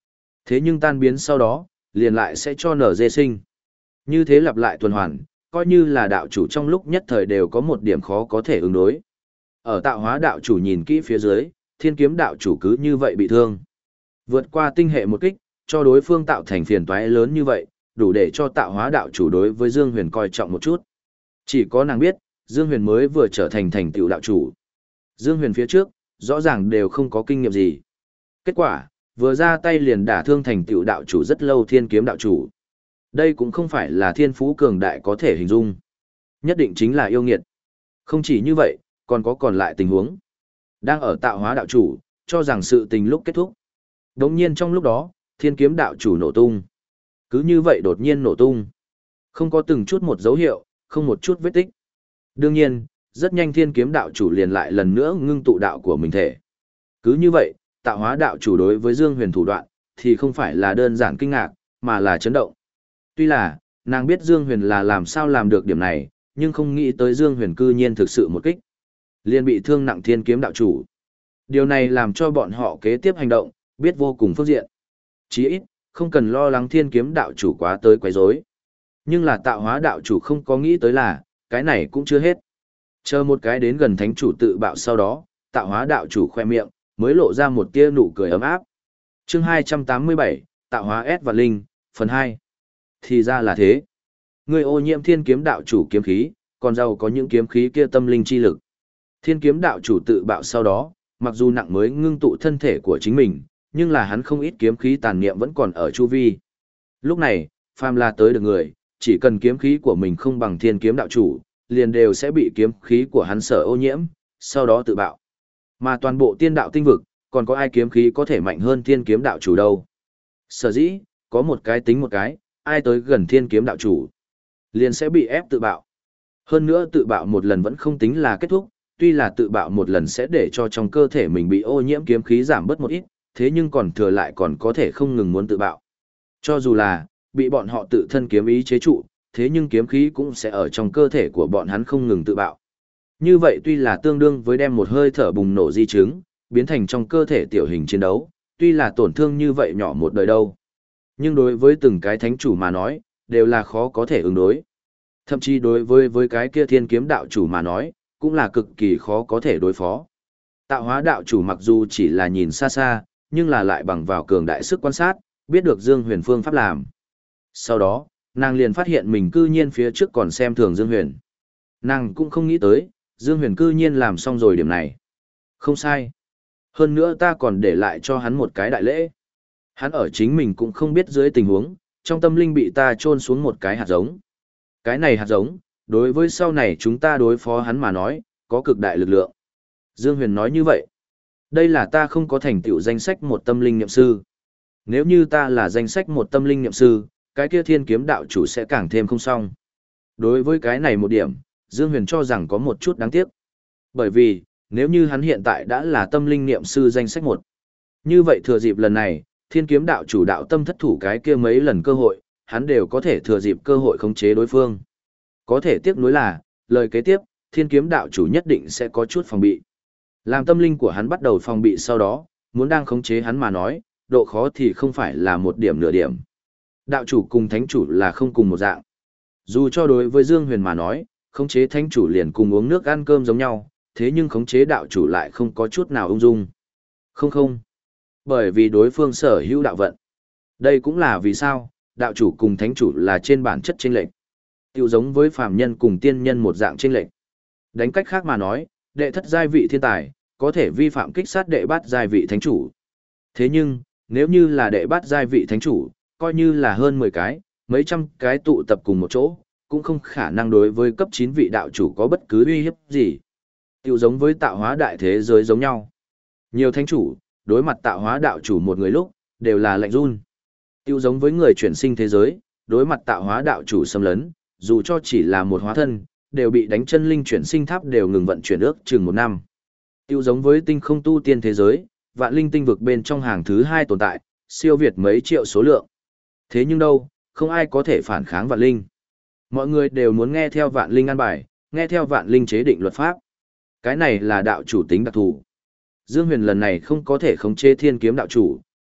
Thế nhưng tan biến sau đó, liền lại sẽ cho nở dê sinh. Như thế lặp lại tuần hoàn, coi như là đạo chủ trong lúc nhất thời đều có một điểm khó có thể ứng đối. Ở tạo hóa đạo chủ nhìn kỹ phía dưới, thiên kiếm đạo chủ cứ như vậy bị thương. Vượt qua tinh hệ một kích, cho đối phương tạo thành phiền toái lớn như vậy, đủ để cho tạo hóa đạo chủ đối với Dương Huyền coi trọng một chút. Chỉ có nàng biết, Dương Huyền mới vừa trở thành thành tựu đạo chủ. Dương Huyền phía trước, rõ ràng đều không có kinh nghiệm gì. Kết quả, vừa ra tay liền đả thương thành tựu đạo chủ rất lâu thiên kiếm đạo chủ. Đây cũng không phải là thiên phú cường đại có thể hình dung. Nhất định chính là yêu nghiệt. Không chỉ như vậy, còn có còn lại tình huống. Đang ở tạo hóa đạo chủ, cho rằng sự tình lúc kết thúc. Đống nhiên trong lúc đó, thiên kiếm đạo chủ nổ tung. Cứ như vậy đột nhiên nổ tung. Không có từng chút một dấu hiệu, không một chút vết tích. Đương nhiên, rất nhanh thiên kiếm đạo chủ liền lại lần nữa ngưng tụ đạo của mình thể. Cứ như vậy, tạo hóa đạo chủ đối với Dương Huyền thủ đoạn, thì không phải là đơn giản kinh ngạc, mà là chấn động. Tuy là, nàng biết Dương Huyền là làm sao làm được điểm này, nhưng không nghĩ tới Dương Huyền cư nhiên thực sự một kích. Liền bị thương nặng thiên kiếm đạo chủ. Điều này làm cho bọn họ kế tiếp hành động, biết vô cùng phức diện. Chí ít, không cần lo lắng thiên kiếm đạo chủ quá tới quấy rối. Nhưng là tạo hóa đạo chủ không có nghĩ tới là, cái này cũng chưa hết. Chờ một cái đến gần thánh chủ tự bạo sau đó, tạo hóa đạo chủ khoe miệng, mới lộ ra một tia nụ cười ấm áp. Chương hai trăm tám mươi bảy, tạo hóa S và Linh, phần hai. Thì ra là thế. Người ô nhiễm thiên kiếm đạo chủ kiếm khí, còn giàu có những kiếm khí kia tâm linh chi lực. Thiên kiếm đạo chủ tự bạo sau đó, mặc dù nặng mới ngưng tụ thân thể của chính mình, nhưng là hắn không ít kiếm khí tàn niệm vẫn còn ở chu vi. Lúc này, phàm là tới được người, chỉ cần kiếm khí của mình không bằng thiên kiếm đạo chủ, liền đều sẽ bị kiếm khí của hắn sở ô nhiễm, sau đó tự bạo. Mà toàn bộ tiên đạo tinh vực, còn có ai kiếm khí có thể mạnh hơn thiên kiếm đạo chủ đâu. Sở dĩ, có một cái tính một cái, ai tới gần thiên kiếm đạo chủ, liền sẽ bị ép tự bạo. Hơn nữa tự bạo một lần vẫn không tính là kết thúc, tuy là tự bạo một lần sẽ để cho trong cơ thể mình bị ô nhiễm kiếm khí giảm bớt một ít, thế nhưng còn thừa lại còn có thể không ngừng muốn tự bạo. Cho dù là, bị bọn họ tự thân kiếm ý chế trụ, thế nhưng kiếm khí cũng sẽ ở trong cơ thể của bọn hắn không ngừng tự bạo. Như vậy tuy là tương đương với đem một hơi thở bùng nổ di chứng, biến thành trong cơ thể tiểu hình chiến đấu, tuy là tổn thương như vậy nhỏ một đời đâu. Nhưng đối với từng cái thánh chủ mà nói, đều là khó có thể ứng đối. Thậm chí đối với với cái kia thiên kiếm đạo chủ mà nói, cũng là cực kỳ khó có thể đối phó. Tạo hóa đạo chủ mặc dù chỉ là nhìn xa xa, nhưng là lại bằng vào cường đại sức quan sát, biết được Dương Huyền phương pháp làm. Sau đó, nàng liền phát hiện mình cư nhiên phía trước còn xem thường Dương Huyền. Nàng cũng không nghĩ tới, Dương Huyền cư nhiên làm xong rồi điểm này. Không sai. Hơn nữa ta còn để lại cho hắn một cái đại lễ. Hắn ở chính mình cũng không biết dưới tình huống, trong tâm linh bị ta chôn xuống một cái hạt giống. Cái này hạt giống, đối với sau này chúng ta đối phó hắn mà nói, có cực đại lực lượng. Dương Huyền nói như vậy. Đây là ta không có thành tựu danh sách một tâm linh niệm sư. Nếu như ta là danh sách một tâm linh niệm sư, cái kia thiên kiếm đạo chủ sẽ càng thêm không xong. Đối với cái này một điểm, Dương Huyền cho rằng có một chút đáng tiếc. Bởi vì, nếu như hắn hiện tại đã là tâm linh niệm sư danh sách một, như vậy thừa dịp lần này, thiên kiếm đạo chủ đạo tâm thất thủ cái kia mấy lần cơ hội, hắn đều có thể thừa dịp cơ hội khống chế đối phương. Có thể tiếc nuối là, lời kế tiếp, thiên kiếm đạo chủ nhất định sẽ có chút phòng bị. Làm tâm linh của hắn bắt đầu phòng bị sau đó, muốn đang khống chế hắn mà nói, độ khó thì không phải là một điểm nửa điểm. Đạo chủ cùng thánh chủ là không cùng một dạng. Dù cho đối với Dương Huyền mà nói, khống chế thánh chủ liền cùng uống nước ăn cơm giống nhau, thế nhưng khống chế đạo chủ lại không có chút nào ung dung. Không không. Bởi vì đối phương sở hữu đạo vận. Đây cũng là vì sao, đạo chủ cùng thánh chủ là trên bản chất chênh lệch. Tiêu giống với phàm nhân cùng tiên nhân một dạng chênh lệch. Đánh cách khác mà nói, đệ thất giai vị thiên tài, có thể vi phạm kích sát đệ bát giai vị thánh chủ. Thế nhưng, nếu như là đệ bát giai vị thánh chủ, coi như là hơn mười cái, mấy trăm cái tụ tập cùng một chỗ, cũng không khả năng đối với cấp chín vị đạo chủ có bất cứ uy hiếp gì. Tiêu giống với tạo hóa đại thế giới giống nhau. Nhiều thánh chủ, đối mặt tạo hóa đạo chủ một người lúc, đều là lạnh run. Tiêu giống với người chuyển sinh thế giới, đối mặt tạo hóa đạo chủ xâm lấn, dù cho chỉ là một hóa thân, đều bị đánh chân linh chuyển sinh tháp đều ngừng vận chuyển ước chừng một năm. Tiêu giống với tinh không tu tiên thế giới, vạn linh tinh vực bên trong hàng thứ hai tồn tại, siêu việt mấy triệu số lượng. Thế nhưng đâu, không ai có thể phản kháng vạn linh. Mọi người đều muốn nghe theo vạn linh an bài, nghe theo vạn linh chế định luật pháp. Cái này là đạo chủ tính đặc thù. Dương Huyền lần này không có thể khống chế thiên kiếm đạo chủ,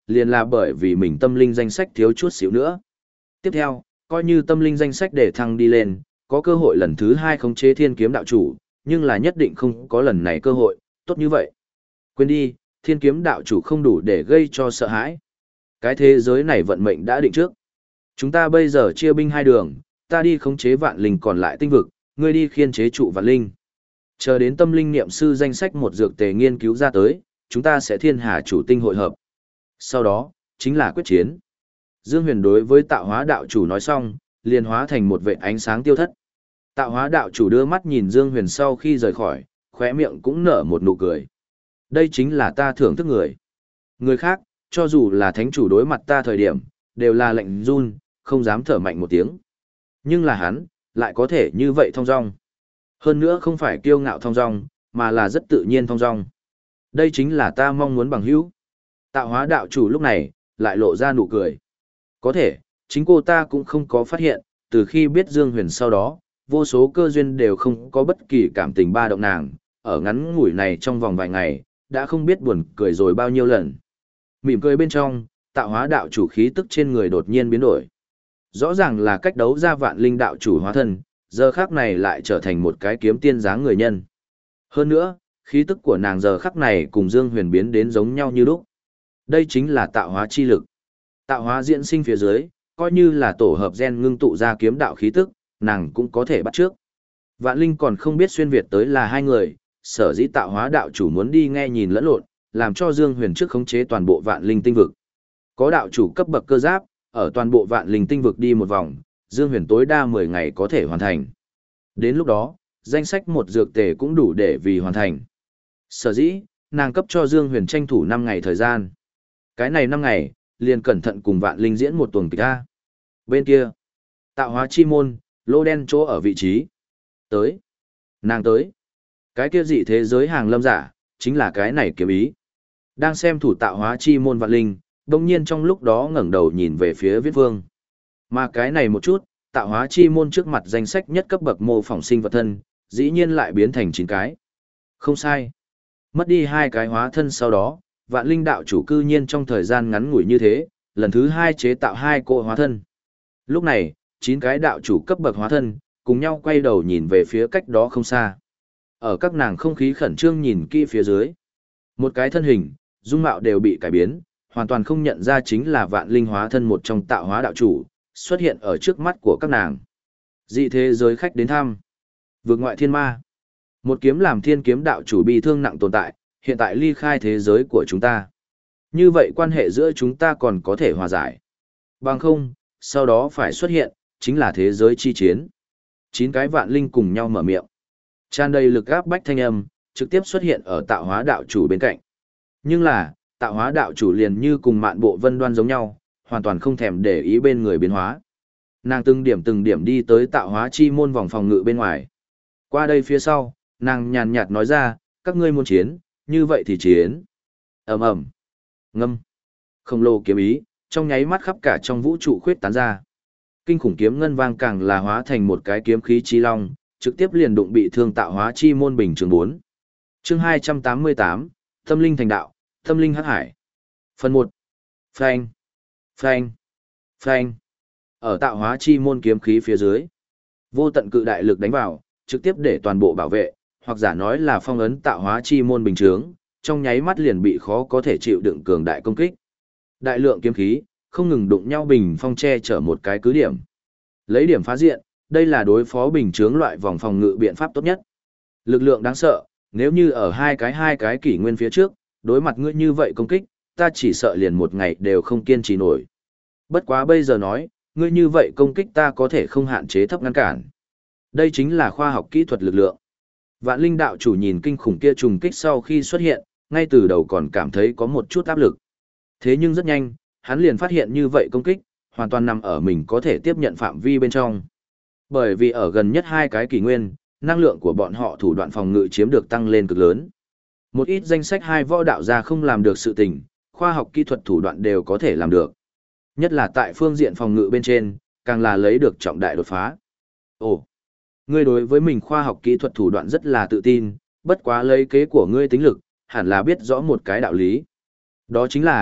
liền là bởi vì mình tâm linh danh sách thiếu chút xíu nữa. Tiếp theo, coi như tâm linh danh sách để thăng đi lên, có cơ hội lần thứ hai khống chế thiên kiếm đạo chủ, nhưng là nhất định không có lần này cơ hội, tốt như vậy. Quên đi, thiên kiếm đạo chủ không đủ để gây cho sợ hãi. Cái thế giới này vận mệnh đã định trước. Chúng ta bây giờ chia binh hai đường, ta đi khống chế vạn linh còn lại tinh vực, ngươi đi khiên chế trụ vạn linh. Chờ đến tâm linh niệm sư danh sách một dược tề nghiên cứu ra tới, chúng ta sẽ thiên hà chủ tinh hội hợp. Sau đó, chính là quyết chiến. Dương Huyền đối với tạo hóa đạo chủ nói xong, liền hóa thành một vệt ánh sáng tiêu thất. Tạo hóa đạo chủ đưa mắt nhìn Dương Huyền sau khi rời khỏi, khóe miệng cũng nở một nụ cười. Đây chính là ta thưởng thức người. Người khác, cho dù là thánh chủ đối mặt ta thời điểm, đều là lạnh run, không dám thở mạnh một tiếng. Nhưng là hắn, lại có thể như vậy thong dong. Hơn nữa không phải kiêu ngạo thong dong, mà là rất tự nhiên thong dong. Đây chính là ta mong muốn bằng hữu. Tạo hóa đạo chủ lúc này, lại lộ ra nụ cười. Có thể, chính cô ta cũng không có phát hiện, từ khi biết Dương Huyền sau đó, vô số cơ duyên đều không có bất kỳ cảm tình ba động nàng, ở ngắn ngủi này trong vòng vài ngày, đã không biết buồn cười rồi bao nhiêu lần. Mỉm cười bên trong, tạo hóa đạo chủ khí tức trên người đột nhiên biến đổi. Rõ ràng là cách đấu ra vạn linh đạo chủ hóa thân, giờ khắc này lại trở thành một cái kiếm tiên dáng người nhân. Hơn nữa, khí tức của nàng giờ khắc này cùng Dương Huyền biến đến giống nhau như lúc. Đây chính là tạo hóa chi lực. Tạo hóa diễn sinh phía dưới, coi như là tổ hợp gen ngưng tụ ra kiếm đạo khí tức, nàng cũng có thể bắt trước. Vạn linh còn không biết xuyên Việt tới là hai người, sở dĩ tạo hóa đạo chủ muốn đi nghe nhìn lẫn lộn, làm cho Dương Huyền trước khống chế toàn bộ vạn linh tinh vực. Có đạo chủ cấp bậc cơ giáp, ở toàn bộ vạn linh tinh vực đi một vòng, Dương Huyền tối đa mười ngày có thể hoàn thành. Đến lúc đó, danh sách một dược tề cũng đủ để vì hoàn thành. Sở dĩ, nàng cấp cho Dương Huyền tranh thủ năm ngày thời gian. Cái này năm ngày, liền cẩn thận cùng vạn linh diễn một tuần kịch A. Bên kia, tạo hóa chi môn, lô đen chỗ ở vị trí. Tới. Nàng tới. Cái kia dị thế giới hàng lâm giả, chính là cái này kiếm ý. Đang xem thủ tạo hóa chi môn vạn linh, đồng nhiên trong lúc đó ngẩng đầu nhìn về phía viết vương. Mà cái này một chút, tạo hóa chi môn trước mặt danh sách nhất cấp bậc mô phỏng sinh vật thân, dĩ nhiên lại biến thành chín cái. Không sai. Mất đi hai cái hóa thân sau đó, vạn linh đạo chủ cư nhiên trong thời gian ngắn ngủi như thế, lần thứ hai chế tạo hai cô hóa thân. Lúc này, chín cái đạo chủ cấp bậc hóa thân, cùng nhau quay đầu nhìn về phía cách đó không xa. Ở các nàng không khí khẩn trương nhìn kỹ phía dưới. Một cái thân hình, dung mạo đều bị cải biến, hoàn toàn không nhận ra chính là vạn linh hóa thân một trong tạo hóa đạo chủ, xuất hiện ở trước mắt của các nàng. Dị thế giới khách đến thăm. Vượt ngoại thiên ma. Một kiếm làm thiên kiếm đạo chủ bị thương nặng tồn tại, hiện tại ly khai thế giới của chúng ta. Như vậy quan hệ giữa chúng ta còn có thể hòa giải. Bằng không, sau đó phải xuất hiện, chính là thế giới chi chiến. Chín cái vạn linh cùng nhau mở miệng. Tràn đầy lực áp bách thanh âm, trực tiếp xuất hiện ở tạo hóa đạo chủ bên cạnh. Nhưng là, tạo hóa đạo chủ liền như cùng mạn bộ vân đoan giống nhau, hoàn toàn không thèm để ý bên người biến hóa. Nàng từng điểm từng điểm đi tới tạo hóa chi môn vòng phòng ngự bên ngoài. Qua đây phía sau, nàng nhàn nhạt nói ra, các ngươi muốn chiến, như vậy thì chiến. Ầm ầm, ngâm, khổng lồ kiếm ý, trong nháy mắt khắp cả trong vũ trụ khuyết tán ra. Kinh khủng kiếm ngân vang càng là hóa thành một cái kiếm khí chi long, trực tiếp liền đụng bị thương tạo hóa chi môn bình trường bốn. Chương hai trăm tám mươi tám, Tâm linh thành đạo, Tâm linh hắc hải. Phần một. Phanh, phanh, phanh. Ở tạo hóa chi môn kiếm khí phía dưới, vô tận cự đại lực đánh vào, trực tiếp để toàn bộ bảo vệ, hoặc giả nói là phong ấn tạo hóa chi môn bình chướng, trong nháy mắt liền bị khó có thể chịu đựng cường đại công kích. Đại lượng kiếm khí, không ngừng đụng nhau bình phong che chở một cái cứ điểm. Lấy điểm phá diện, đây là đối phó bình chướng loại vòng phòng ngự biện pháp tốt nhất. Lực lượng đáng sợ, nếu như ở hai cái hai cái kỷ nguyên phía trước, đối mặt ngươi như vậy công kích, ta chỉ sợ liền một ngày đều không kiên trì nổi. Bất quá bây giờ nói, ngươi như vậy công kích ta có thể không hạn chế thấp ngăn cản. Đây chính là khoa học kỹ thuật lực lượng. Vạn linh đạo chủ nhìn kinh khủng kia trùng kích sau khi xuất hiện, ngay từ đầu còn cảm thấy có một chút áp lực. Thế nhưng rất nhanh, hắn liền phát hiện như vậy công kích, hoàn toàn nằm ở mình có thể tiếp nhận phạm vi bên trong. Bởi vì ở gần nhất hai cái kỷ nguyên, năng lượng của bọn họ thủ đoạn phòng ngự chiếm được tăng lên cực lớn. Một ít danh sách hai võ đạo gia không làm được sự tình, khoa học kỹ thuật thủ đoạn đều có thể làm được. Nhất là tại phương diện phòng ngự bên trên, càng là lấy được trọng đại đột phá. Ồ, ngươi đối với mình khoa học kỹ thuật thủ đoạn rất là tự tin, bất quá lấy kế của ngươi tính lực, hẳn là biết rõ một cái đạo lý. Đó chính là,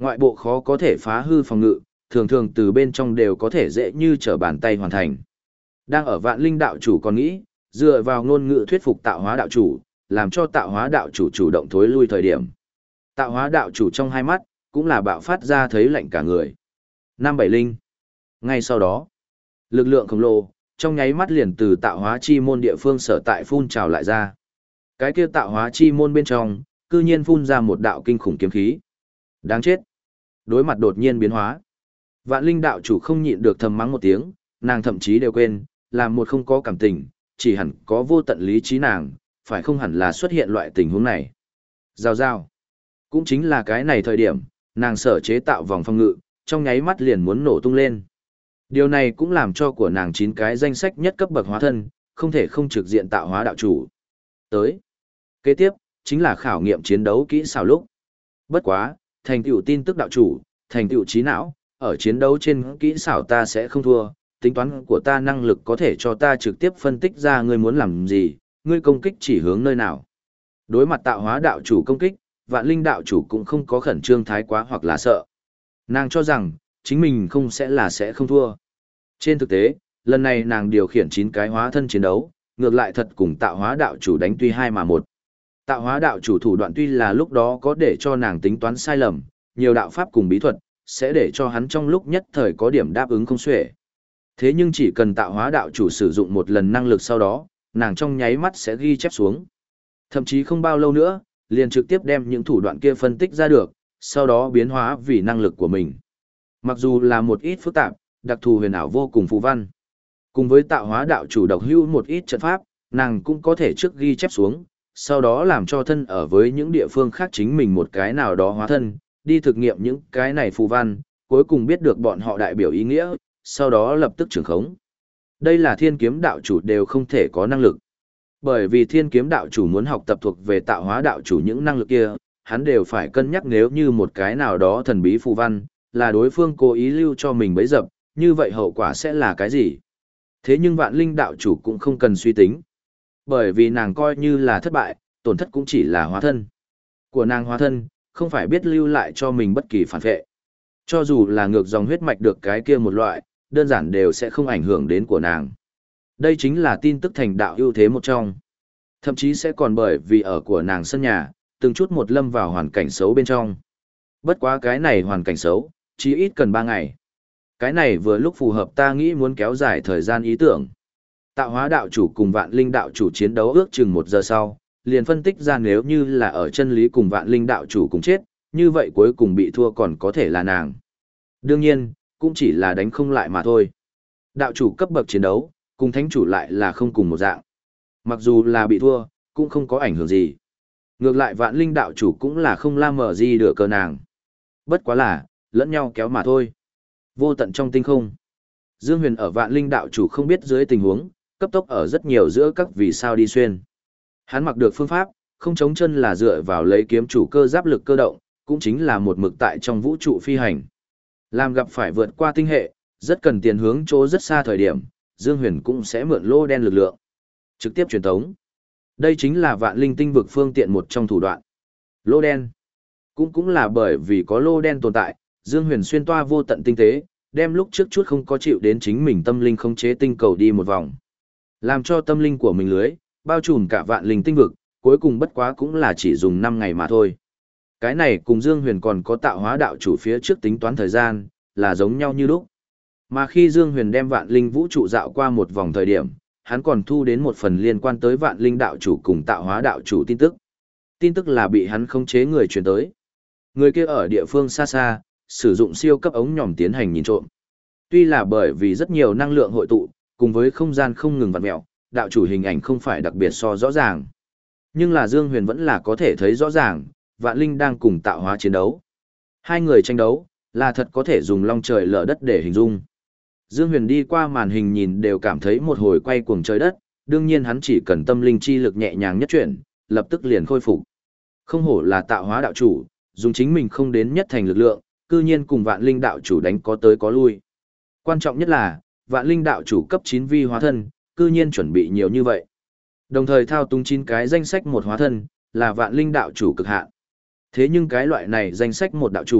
Ngoại bộ khó có thể phá hư phòng ngự, thường thường từ bên trong đều có thể dễ như trở bàn tay hoàn thành. Đang ở vạn linh đạo chủ còn nghĩ, dựa vào ngôn ngữ thuyết phục tạo hóa đạo chủ, làm cho tạo hóa đạo chủ chủ động thối lui thời điểm. Tạo hóa đạo chủ trong hai mắt, cũng là bạo phát ra thấy lạnh cả người. Năm bảy linh. Ngay sau đó, lực lượng khổng lồ, trong nháy mắt liền từ tạo hóa chi môn địa phương sở tại phun trào lại ra. Cái kia tạo hóa chi môn bên trong, cư nhiên phun ra một đạo kinh khủng kiếm khí. Đáng chết. Đối mặt đột nhiên biến hóa. Vạn linh đạo chủ không nhịn được thầm mắng một tiếng, nàng thậm chí đều quên, làm một không có cảm tình, chỉ hẳn có vô tận lý trí nàng, phải không hẳn là xuất hiện loại tình huống này. Giao giao. Cũng chính là cái này thời điểm, nàng sở chế tạo vòng phòng ngự, trong nháy mắt liền muốn nổ tung lên. Điều này cũng làm cho của nàng chín cái danh sách nhất cấp bậc hóa thân, không thể không trực diện tạo hóa đạo chủ. Tới. Kế tiếp, chính là khảo nghiệm chiến đấu kỹ xảo lúc. Bất quá, thành tựu tin tức đạo chủ, thành tựu trí não, ở chiến đấu trên kỹ xảo ta sẽ không thua, tính toán của ta năng lực có thể cho ta trực tiếp phân tích ra ngươi muốn làm gì, ngươi công kích chỉ hướng nơi nào. Đối mặt tạo hóa đạo chủ công kích, vạn linh đạo chủ cũng không có khẩn trương thái quá hoặc là sợ. Nàng cho rằng, chính mình không sẽ là sẽ không thua. Trên thực tế, lần này nàng điều khiển chín cái hóa thân chiến đấu, ngược lại thật cùng tạo hóa đạo chủ đánh tuy hai mà một. Tạo hóa đạo chủ thủ đoạn tuy là lúc đó có để cho nàng tính toán sai lầm, nhiều đạo pháp cùng bí thuật, sẽ để cho hắn trong lúc nhất thời có điểm đáp ứng không xuể. Thế nhưng chỉ cần tạo hóa đạo chủ sử dụng một lần năng lực sau đó, nàng trong nháy mắt sẽ ghi chép xuống. Thậm chí không bao lâu nữa, liền trực tiếp đem những thủ đoạn kia phân tích ra được, sau đó biến hóa vì năng lực của mình. Mặc dù là một ít phức tạp, đặc thù huyền ảo vô cùng phù văn. Cùng với tạo hóa đạo chủ độc hữu một ít trận pháp, nàng cũng có thể trước ghi chép xuống, sau đó làm cho thân ở với những địa phương khác chính mình một cái nào đó hóa thân, đi thực nghiệm những cái này phù văn, cuối cùng biết được bọn họ đại biểu ý nghĩa, sau đó lập tức trường khống. Đây là thiên kiếm đạo chủ đều không thể có năng lực. Bởi vì thiên kiếm đạo chủ muốn học tập thuộc về tạo hóa đạo chủ những năng lực kia, hắn đều phải cân nhắc nếu như một cái nào đó thần bí phù văn, là đối phương cố ý lưu cho mình bấy dập, như vậy hậu quả sẽ là cái gì? Thế nhưng vạn linh đạo chủ cũng không cần suy tính. Bởi vì nàng coi như là thất bại, tổn thất cũng chỉ là hóa thân. Của nàng hóa thân, không phải biết lưu lại cho mình bất kỳ phản vệ. Cho dù là ngược dòng huyết mạch được cái kia một loại, đơn giản đều sẽ không ảnh hưởng đến của nàng. Đây chính là tin tức thành đạo ưu thế một trong. Thậm chí sẽ còn bởi vì ở của nàng sân nhà, từng chút một lâm vào hoàn cảnh xấu bên trong. Bất quá cái này hoàn cảnh xấu, chỉ ít cần ba ngày. Cái này vừa lúc phù hợp ta nghĩ muốn kéo dài thời gian ý tưởng. Tạo hóa đạo chủ cùng vạn linh đạo chủ chiến đấu ước chừng một giờ sau, liền phân tích ra nếu như là ở chân lý cùng vạn linh đạo chủ cùng chết, như vậy cuối cùng bị thua còn có thể là nàng. Đương nhiên, cũng chỉ là đánh không lại mà thôi. Đạo chủ cấp bậc chiến đấu, cùng thánh chủ lại là không cùng một dạng. Mặc dù là bị thua, cũng không có ảnh hưởng gì. Ngược lại vạn linh đạo chủ cũng là không la mở gì được cơ nàng. Bất quá là, lẫn nhau kéo mà thôi. Vô tận trong tinh không. Dương Huyền ở vạn linh đạo chủ không biết dưới tình huống, cấp tốc ở rất nhiều giữa các vì sao đi xuyên. Hắn mặc được phương pháp, không chống chân là dựa vào lấy kiếm chủ cơ giáp lực cơ động, cũng chính là một mực tại trong vũ trụ phi hành. Làm gặp phải vượt qua tinh hệ, rất cần tiền hướng chỗ rất xa thời điểm, Dương Huyền cũng sẽ mượn lô đen lực lượng. Trực tiếp truyền tống. Đây chính là vạn linh tinh vực phương tiện một trong thủ đoạn. Lô đen. Cũng cũng là bởi vì có lô đen tồn tại, Dương Huyền xuyên toa vô tận tinh tế, đem lúc trước chút không có chịu đến chính mình tâm linh khống chế tinh cầu đi một vòng. Làm cho tâm linh của mình lưới, bao trùm cả vạn linh tinh vực, cuối cùng bất quá cũng là chỉ dùng năm ngày mà thôi. Cái này cùng Dương Huyền còn có tạo hóa đạo chủ phía trước tính toán thời gian, là giống nhau như lúc. Mà khi Dương Huyền đem vạn linh vũ trụ dạo qua một vòng thời điểm, hắn còn thu đến một phần liên quan tới vạn linh đạo chủ cùng tạo hóa đạo chủ tin tức. Tin tức là bị hắn khống chế người truyền tới. Người kia ở địa phương xa xa, sử dụng siêu cấp ống nhòm tiến hành nhìn trộm. Tuy là bởi vì rất nhiều năng lượng hội tụ, cùng với không gian không ngừng vặn mẹo, đạo chủ hình ảnh không phải đặc biệt so rõ ràng. Nhưng là Dương Huyền vẫn là có thể thấy rõ ràng, vạn linh đang cùng tạo hóa chiến đấu. Hai người tranh đấu, là thật có thể dùng long trời lở đất để hình dung. Dương Huyền đi qua màn hình nhìn đều cảm thấy một hồi quay cuồng trời đất, đương nhiên hắn chỉ cần tâm linh chi lực nhẹ nhàng nhất chuyển, lập tức liền khôi phục. Không hổ là tạo hóa đạo chủ, dùng chính mình không đến nhất thành lực lượng, cư nhiên cùng vạn linh đạo chủ đánh có tới có lui. Quan trọng nhất là, vạn linh đạo chủ cấp chín vi hóa thân, cư nhiên chuẩn bị nhiều như vậy. Đồng thời thao túng chín cái danh sách một hóa thân, là vạn linh đạo chủ cực hạn. Thế nhưng cái loại này danh sách một đạo chủ,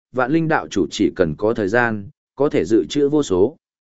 vạn linh đạo chủ chỉ cần có thời gian, có thể dự trữ vô số.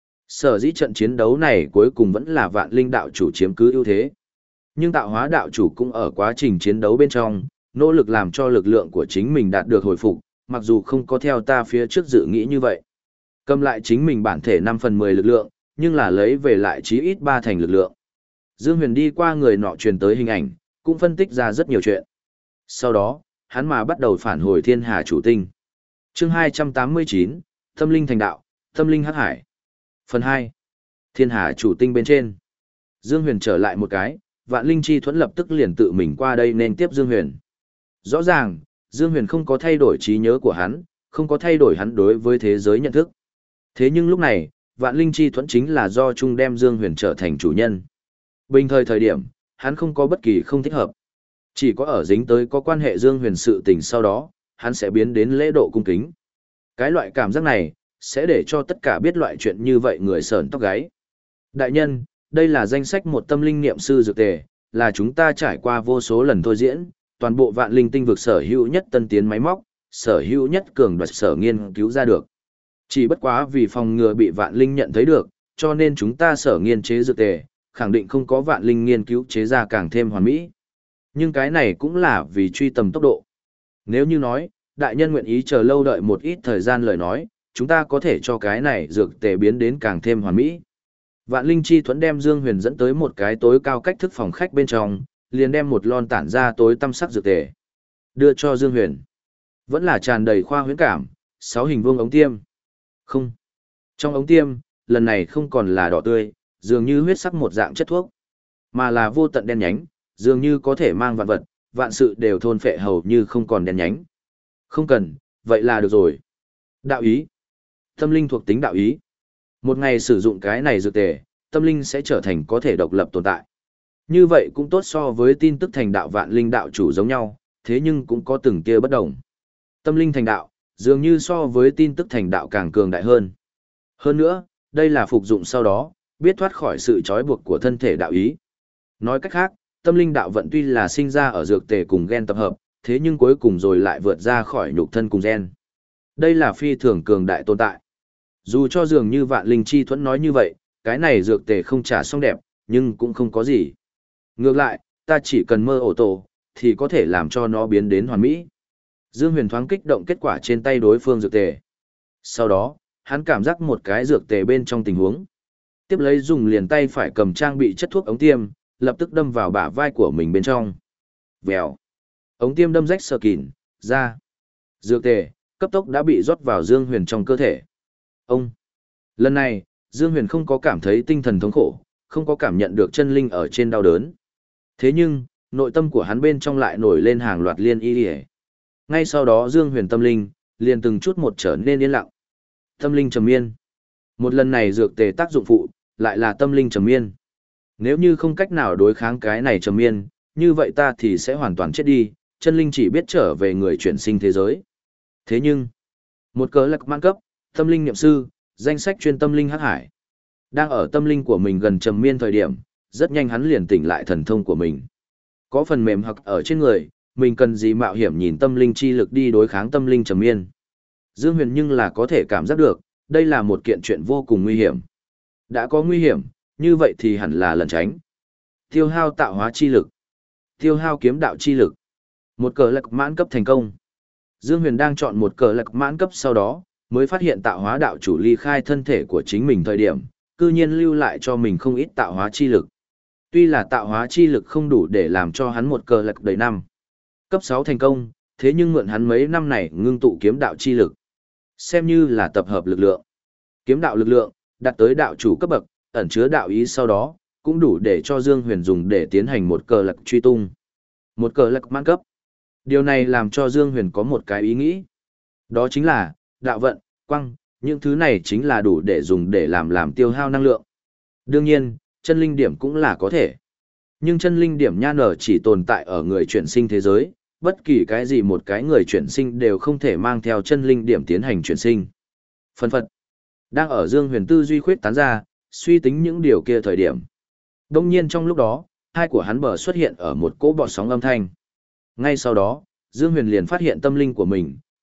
Sở dĩ trận chiến đấu này cuối cùng vẫn là vạn linh đạo chủ chiếm cứ ưu thế. Nhưng tạo hóa đạo chủ cũng ở quá trình chiến đấu bên trong, nỗ lực làm cho lực lượng của chính mình đạt được hồi phục, mặc dù không có theo ta phía trước dự nghĩ như vậy. Cầm lại chính mình bản thể năm phần mười lực lượng, nhưng là lấy về lại chí ít ba thành lực lượng. Dương Huyền đi qua người nọ truyền tới hình ảnh, cũng phân tích ra rất nhiều chuyện. Sau đó, hắn mà bắt đầu phản hồi thiên hà chủ tinh. Chương hai trăm tám mươi chín, Tâm linh thành đạo, Tâm linh hắc hải. Phần hai. Thiên hà chủ tinh bên trên. Dương Huyền trở lại một cái, vạn linh chi thuẫn lập tức liền tự mình qua đây nên tiếp Dương Huyền. Rõ ràng, Dương Huyền không có thay đổi trí nhớ của hắn, không có thay đổi hắn đối với thế giới nhận thức. Thế nhưng lúc này, vạn linh chi thuẫn chính là do Trung đem Dương Huyền trở thành chủ nhân. Bình thời thời điểm, hắn không có bất kỳ không thích hợp. Chỉ có ở dính tới có quan hệ Dương Huyền sự tình sau đó, hắn sẽ biến đến lễ độ cung kính. Cái loại cảm giác này, sẽ để cho tất cả biết loại chuyện như vậy người sởn tóc gáy. Đại nhân, đây là danh sách một tâm linh niệm sư dược tề, là chúng ta trải qua vô số lần thôi diễn, toàn bộ vạn linh tinh vực sở hữu nhất tân tiến máy móc, sở hữu nhất cường đoạt sở nghiên cứu ra được. Chỉ bất quá vì phòng ngừa bị vạn linh nhận thấy được, cho nên chúng ta sở nghiên chế dược tề, khẳng định không có vạn linh nghiên cứu chế ra càng thêm hoàn mỹ. Nhưng cái này cũng là vì truy tầm tốc độ. Nếu như nói, đại nhân nguyện ý chờ lâu đợi một ít thời gian lời nói, chúng ta có thể cho cái này dược tề biến đến càng thêm hoàn mỹ. Vạn linh chi thuẫn đem Dương Huyền dẫn tới một cái tối cao cách thức phòng khách bên trong, liền đem một lon tản ra tối tăm sắc dược tề. Đưa cho Dương Huyền. Vẫn là tràn đầy khoa huyễn cảm, sáu hình vuông ống tiêm. Không. Trong ống tiêm, lần này không còn là đỏ tươi, dường như huyết sắc một dạng chất thuốc, mà là vô tận đen nhánh, dường như có thể mang vạn vật, vạn sự đều thôn phệ hầu như không còn đen nhánh. Không cần, vậy là được rồi. Đạo ý. Tâm linh thuộc tính đạo ý. Một ngày sử dụng cái này dược tề, tâm linh sẽ trở thành có thể độc lập tồn tại. Như vậy cũng tốt so với tin tức thành đạo vạn linh đạo chủ giống nhau, thế nhưng cũng có từng tia bất đồng. Tâm linh thành đạo, dường như so với tin tức thành đạo càng cường đại hơn. Hơn nữa, đây là phục dụng sau đó, biết thoát khỏi sự trói buộc của thân thể đạo ý. Nói cách khác, tâm linh đạo vận tuy là sinh ra ở dược tề cùng gen tập hợp, thế nhưng cuối cùng rồi lại vượt ra khỏi nhục thân cùng gen. Đây là phi thường cường đại tồn tại. Dù cho dường như vạn linh chi thuẫn nói như vậy, cái này dược tề không trả xong đẹp, nhưng cũng không có gì. Ngược lại, ta chỉ cần mơ ổ tổ, thì có thể làm cho nó biến đến hoàn mỹ. Dương Huyền thoáng kích động kết quả trên tay đối phương dược tề. Sau đó, hắn cảm giác một cái dược tề bên trong tình huống. Tiếp lấy dùng liền tay phải cầm trang bị chất thuốc ống tiêm, lập tức đâm vào bả vai của mình bên trong. Vèo. Ống tiêm đâm rách sờ kỉn, ra. Dược tề, cấp tốc đã bị rót vào Dương Huyền trong cơ thể. Ông. Lần này, Dương Huyền không có cảm thấy tinh thần thống khổ, không có cảm nhận được chân linh ở trên đau đớn. Thế nhưng, nội tâm của hắn bên trong lại nổi lên hàng loạt liên y hề. Ngay sau đó Dương Huyền tâm linh, liền từng chút một trở nên yên lặng. Tâm linh trầm miên. Một lần này dược tề tác dụng phụ, lại là tâm linh trầm miên. Nếu như không cách nào đối kháng cái này trầm miên, như vậy ta thì sẽ hoàn toàn chết đi, chân linh chỉ biết trở về người chuyển sinh thế giới. Thế nhưng, một cớ lạc mãn cấp, tâm linh niệm sư, danh sách chuyên tâm linh hắc hải. Đang ở tâm linh của mình gần trầm miên thời điểm, rất nhanh hắn liền tỉnh lại thần thông của mình. Có phần mềm hoặc ở trên người, mình cần gì mạo hiểm nhìn tâm linh chi lực đi đối kháng tâm linh trầm miên. Dương Huyền nhưng là có thể cảm giác được, đây là một kiện chuyện vô cùng nguy hiểm. Đã có nguy hiểm, như vậy thì hẳn là lẩn tránh. Tiêu hao tạo hóa chi lực. Tiêu hao kiếm đạo chi lực. Một cờ lạc mãn cấp thành công. Dương Huyền đang chọn một cờ lạc mãn cấp sau đó, mới phát hiện tạo hóa đạo chủ ly khai thân thể của chính mình thời điểm, cư nhiên lưu lại cho mình không ít tạo hóa chi lực. Tuy là tạo hóa chi lực không đủ để làm cho hắn một cờ lạc đầy năm. Cấp sáu thành công, thế nhưng mượn hắn mấy năm này ngưng tụ kiếm đạo chi lực. Xem như là tập hợp lực lượng. Kiếm đạo lực lượng, đạt tới đạo chủ cấp bậc, ẩn chứa đạo ý sau đó, cũng đủ để cho Dương Huyền dùng để tiến hành một cờ lạc truy tung. Một cờ lạc mãn cấp. Điều này làm cho Dương Huyền có một cái ý nghĩ. Đó chính là, đạo vận, quăng, những thứ này chính là đủ để dùng để làm làm tiêu hao năng lượng. Đương nhiên, chân linh điểm cũng là có thể. Nhưng chân linh điểm nha nở chỉ tồn tại ở người chuyển sinh thế giới, bất kỳ cái gì một cái người chuyển sinh đều không thể mang theo chân linh điểm tiến hành chuyển sinh. Phân phật. Đang ở Dương Huyền tư duy khuyết tán ra, suy tính những điều kia thời điểm. Đông nhiên trong lúc đó, hai của hắn bờ xuất hiện ở một cỗ bọt sóng âm thanh. Ngay sau đó, Dương Huyền liền phát hiện tâm linh của mình,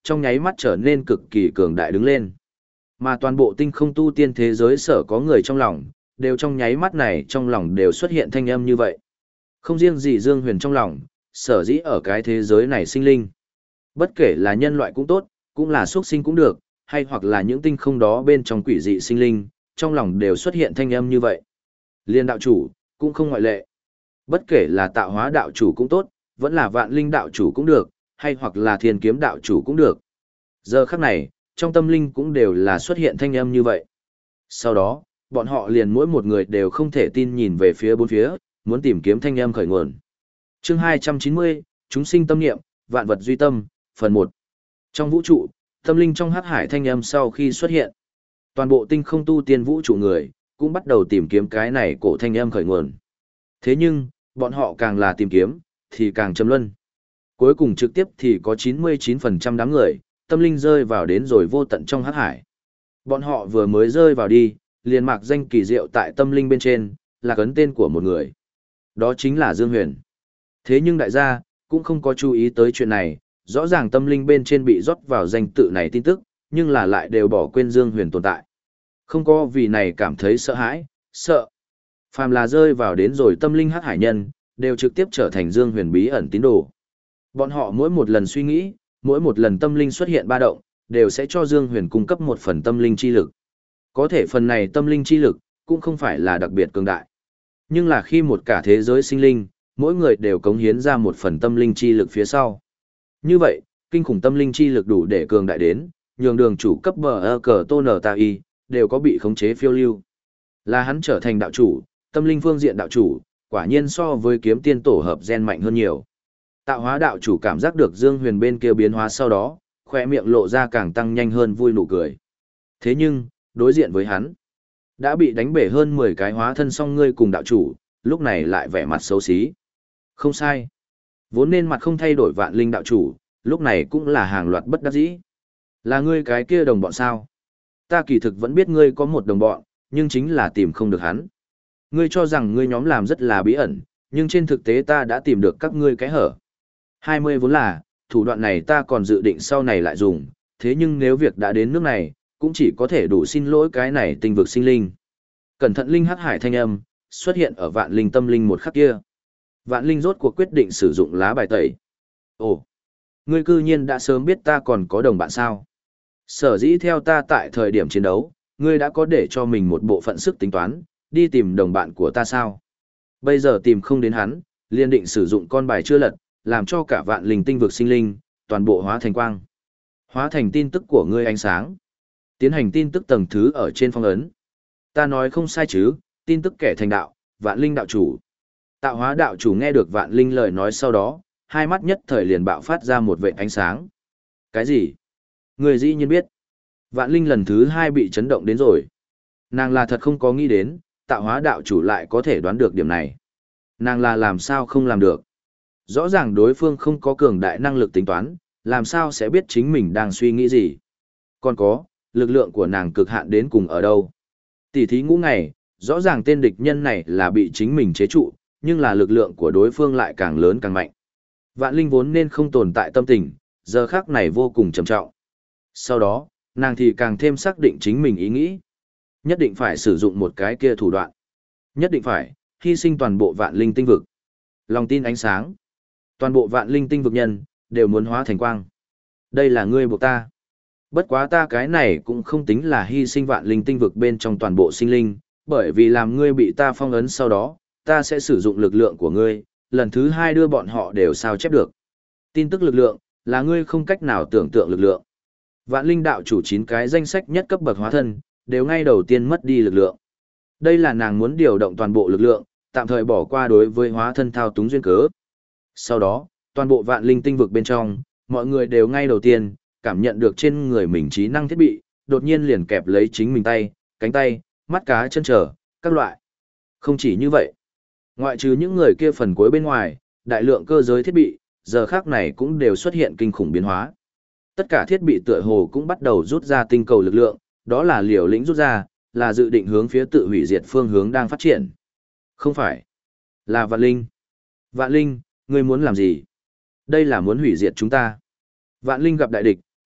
trong nháy mắt trở nên cực kỳ cường đại đứng lên. Mà toàn bộ tinh không tu tiên thế giới sở có người trong lòng, đều trong nháy mắt này trong lòng đều xuất hiện thanh âm như vậy. Không riêng gì Dương Huyền trong lòng, sở dĩ ở cái thế giới này sinh linh. Bất kể là nhân loại cũng tốt, cũng là xuất sinh cũng được, hay hoặc là những tinh không đó bên trong quỷ dị sinh linh, trong lòng đều xuất hiện thanh âm như vậy. Liên đạo chủ, cũng không ngoại lệ. Bất kể là tạo hóa đạo chủ cũng tốt, vẫn là vạn linh đạo chủ cũng được, hay hoặc là thiên kiếm đạo chủ cũng được. Giờ khắc này, trong tâm linh cũng đều là xuất hiện thanh âm như vậy. Sau đó, bọn họ liền mỗi một người đều không thể tin nhìn về phía bốn phía, muốn tìm kiếm thanh âm khởi nguồn. Chương hai trăm chín mươi, chúng sinh tâm niệm, vạn vật duy tâm, phần một. Trong vũ trụ, tâm linh trong hắc hải thanh âm sau khi xuất hiện, toàn bộ tinh không tu tiên vũ trụ người cũng bắt đầu tìm kiếm cái này cổ thanh âm khởi nguồn. Thế nhưng, bọn họ càng là tìm kiếm, thì càng châm luân. Cuối cùng trực tiếp thì có chín mươi chín phần trăm đám người, tâm linh rơi vào đến rồi vô tận trong hắc hải. Bọn họ vừa mới rơi vào đi, liền mạc danh kỳ diệu tại tâm linh bên trên, là cấn tên của một người. Đó chính là Dương Huyền. Thế nhưng đại gia, cũng không có chú ý tới chuyện này, rõ ràng tâm linh bên trên bị rót vào danh tự này tin tức, nhưng là lại đều bỏ quên Dương Huyền tồn tại. Không có vì này cảm thấy sợ hãi, sợ. Phàm là rơi vào đến rồi tâm linh hắc hải nhân, đều trực tiếp trở thành Dương Huyền bí ẩn tín đồ. Bọn họ mỗi một lần suy nghĩ, mỗi một lần tâm linh xuất hiện ba động, đều sẽ cho Dương Huyền cung cấp một phần tâm linh chi lực. Có thể phần này tâm linh chi lực, cũng không phải là đặc biệt cường đại. Nhưng là khi một cả thế giới sinh linh, mỗi người đều cống hiến ra một phần tâm linh chi lực phía sau. Như vậy, kinh khủng tâm linh chi lực đủ để cường đại đến, nhường đường chủ cấp bờ ơ cờ tôn ở ta y, đều có bị khống chế phiêu lưu. Là hắn trở thành đạo chủ, tâm linh phương diện đạo chủ, quả nhiên so với kiếm tiên tổ hợp gen mạnh hơn nhiều. Tạo hóa đạo chủ cảm giác được Dương Huyền bên kia biến hóa sau đó, khỏe miệng lộ ra càng tăng nhanh hơn vui nụ cười. Thế nhưng, đối diện với hắn, đã bị đánh bể hơn mười cái hóa thân song ngươi cùng đạo chủ, lúc này lại vẻ mặt xấu xí. Không sai. Vốn nên mặt không thay đổi vạn linh đạo chủ, lúc này cũng là hàng loạt bất đắc dĩ. Là ngươi cái kia đồng bọn sao? Ta kỳ thực vẫn biết ngươi có một đồng bọn, nhưng chính là tìm không được hắn. Ngươi cho rằng ngươi nhóm làm rất là bí ẩn, nhưng trên thực tế ta đã tìm được các ngươi cái hở. hai mươi vốn là, thủ đoạn này ta còn dự định sau này lại dùng, thế nhưng nếu việc đã đến nước này, cũng chỉ có thể đủ xin lỗi cái này tinh vực sinh linh. Cẩn thận linh hắc hải thanh âm, xuất hiện ở vạn linh tâm linh một khắc kia. Vạn linh rốt cuộc quyết định sử dụng lá bài tẩy. Ồ, ngươi cư nhiên đã sớm biết ta còn có đồng bạn sao? Sở dĩ theo ta tại thời điểm chiến đấu, ngươi đã có để cho mình một bộ phận sức tính toán, đi tìm đồng bạn của ta sao? Bây giờ tìm không đến hắn, liền định sử dụng con bài chưa lật, làm cho cả vạn linh tinh vực sinh linh, toàn bộ hóa thành quang. Hóa thành tin tức của ngươi ánh sáng. Tiến hành tin tức tầng thứ ở trên phong ấn. Ta nói không sai chứ, tin tức kẻ thành đạo, vạn linh đạo chủ. Tạo hóa đạo chủ nghe được vạn linh lời nói sau đó, hai mắt nhất thời liền bạo phát ra một vệt ánh sáng. Cái gì? Người dĩ nhiên biết. Vạn linh lần thứ hai bị chấn động đến rồi. Nàng là thật không có nghĩ đến, tạo hóa đạo chủ lại có thể đoán được điểm này. Nàng là làm sao không làm được. Rõ ràng đối phương không có cường đại năng lực tính toán, làm sao sẽ biết chính mình đang suy nghĩ gì. Còn có, lực lượng của nàng cực hạn đến cùng ở đâu. Tỷ thí ngũ ngày, rõ ràng tên địch nhân này là bị chính mình chế trụ, nhưng là lực lượng của đối phương lại càng lớn càng mạnh. Vạn linh vốn nên không tồn tại tâm tình, giờ khác này vô cùng trầm trọng. Sau đó, nàng thì càng thêm xác định chính mình ý nghĩ. Nhất định phải sử dụng một cái kia thủ đoạn. Nhất định phải, hy sinh toàn bộ vạn linh tinh vực. Lòng tin ánh sáng. Toàn bộ vạn linh tinh vực nhân, đều muốn hóa thành quang. Đây là ngươi buộc ta. Bất quá ta cái này cũng không tính là hy sinh vạn linh tinh vực bên trong toàn bộ sinh linh, bởi vì làm ngươi bị ta phong ấn sau đó, ta sẽ sử dụng lực lượng của ngươi, lần thứ hai đưa bọn họ đều sao chép được. Tin tức lực lượng, là ngươi không cách nào tưởng tượng lực lượng. Vạn linh đạo chủ chín cái danh sách nhất cấp bậc hóa thân, đều ngay đầu tiên mất đi lực lượng. Đây là nàng muốn điều động toàn bộ lực lượng, tạm thời bỏ qua đối với hóa thân thao túng duyên cớ. Sau đó, toàn bộ vạn linh tinh vực bên trong, mọi người đều ngay đầu tiên, cảm nhận được trên người mình trí năng thiết bị, đột nhiên liền kẹp lấy chính mình tay, cánh tay, mắt cá chân trở, các loại. Không chỉ như vậy, ngoại trừ những người kia phần cuối bên ngoài, đại lượng cơ giới thiết bị, giờ khác này cũng đều xuất hiện kinh khủng biến hóa. Tất cả thiết bị tựa hồ cũng bắt đầu rút ra tinh cầu lực lượng, đó là liều lĩnh rút ra, là dự định hướng phía tự hủy diệt phương hướng đang phát triển. Không phải, là Vạn Linh. Vạn Linh, ngươi muốn làm gì? Đây là muốn hủy diệt chúng ta. Vạn Linh gặp đại địch,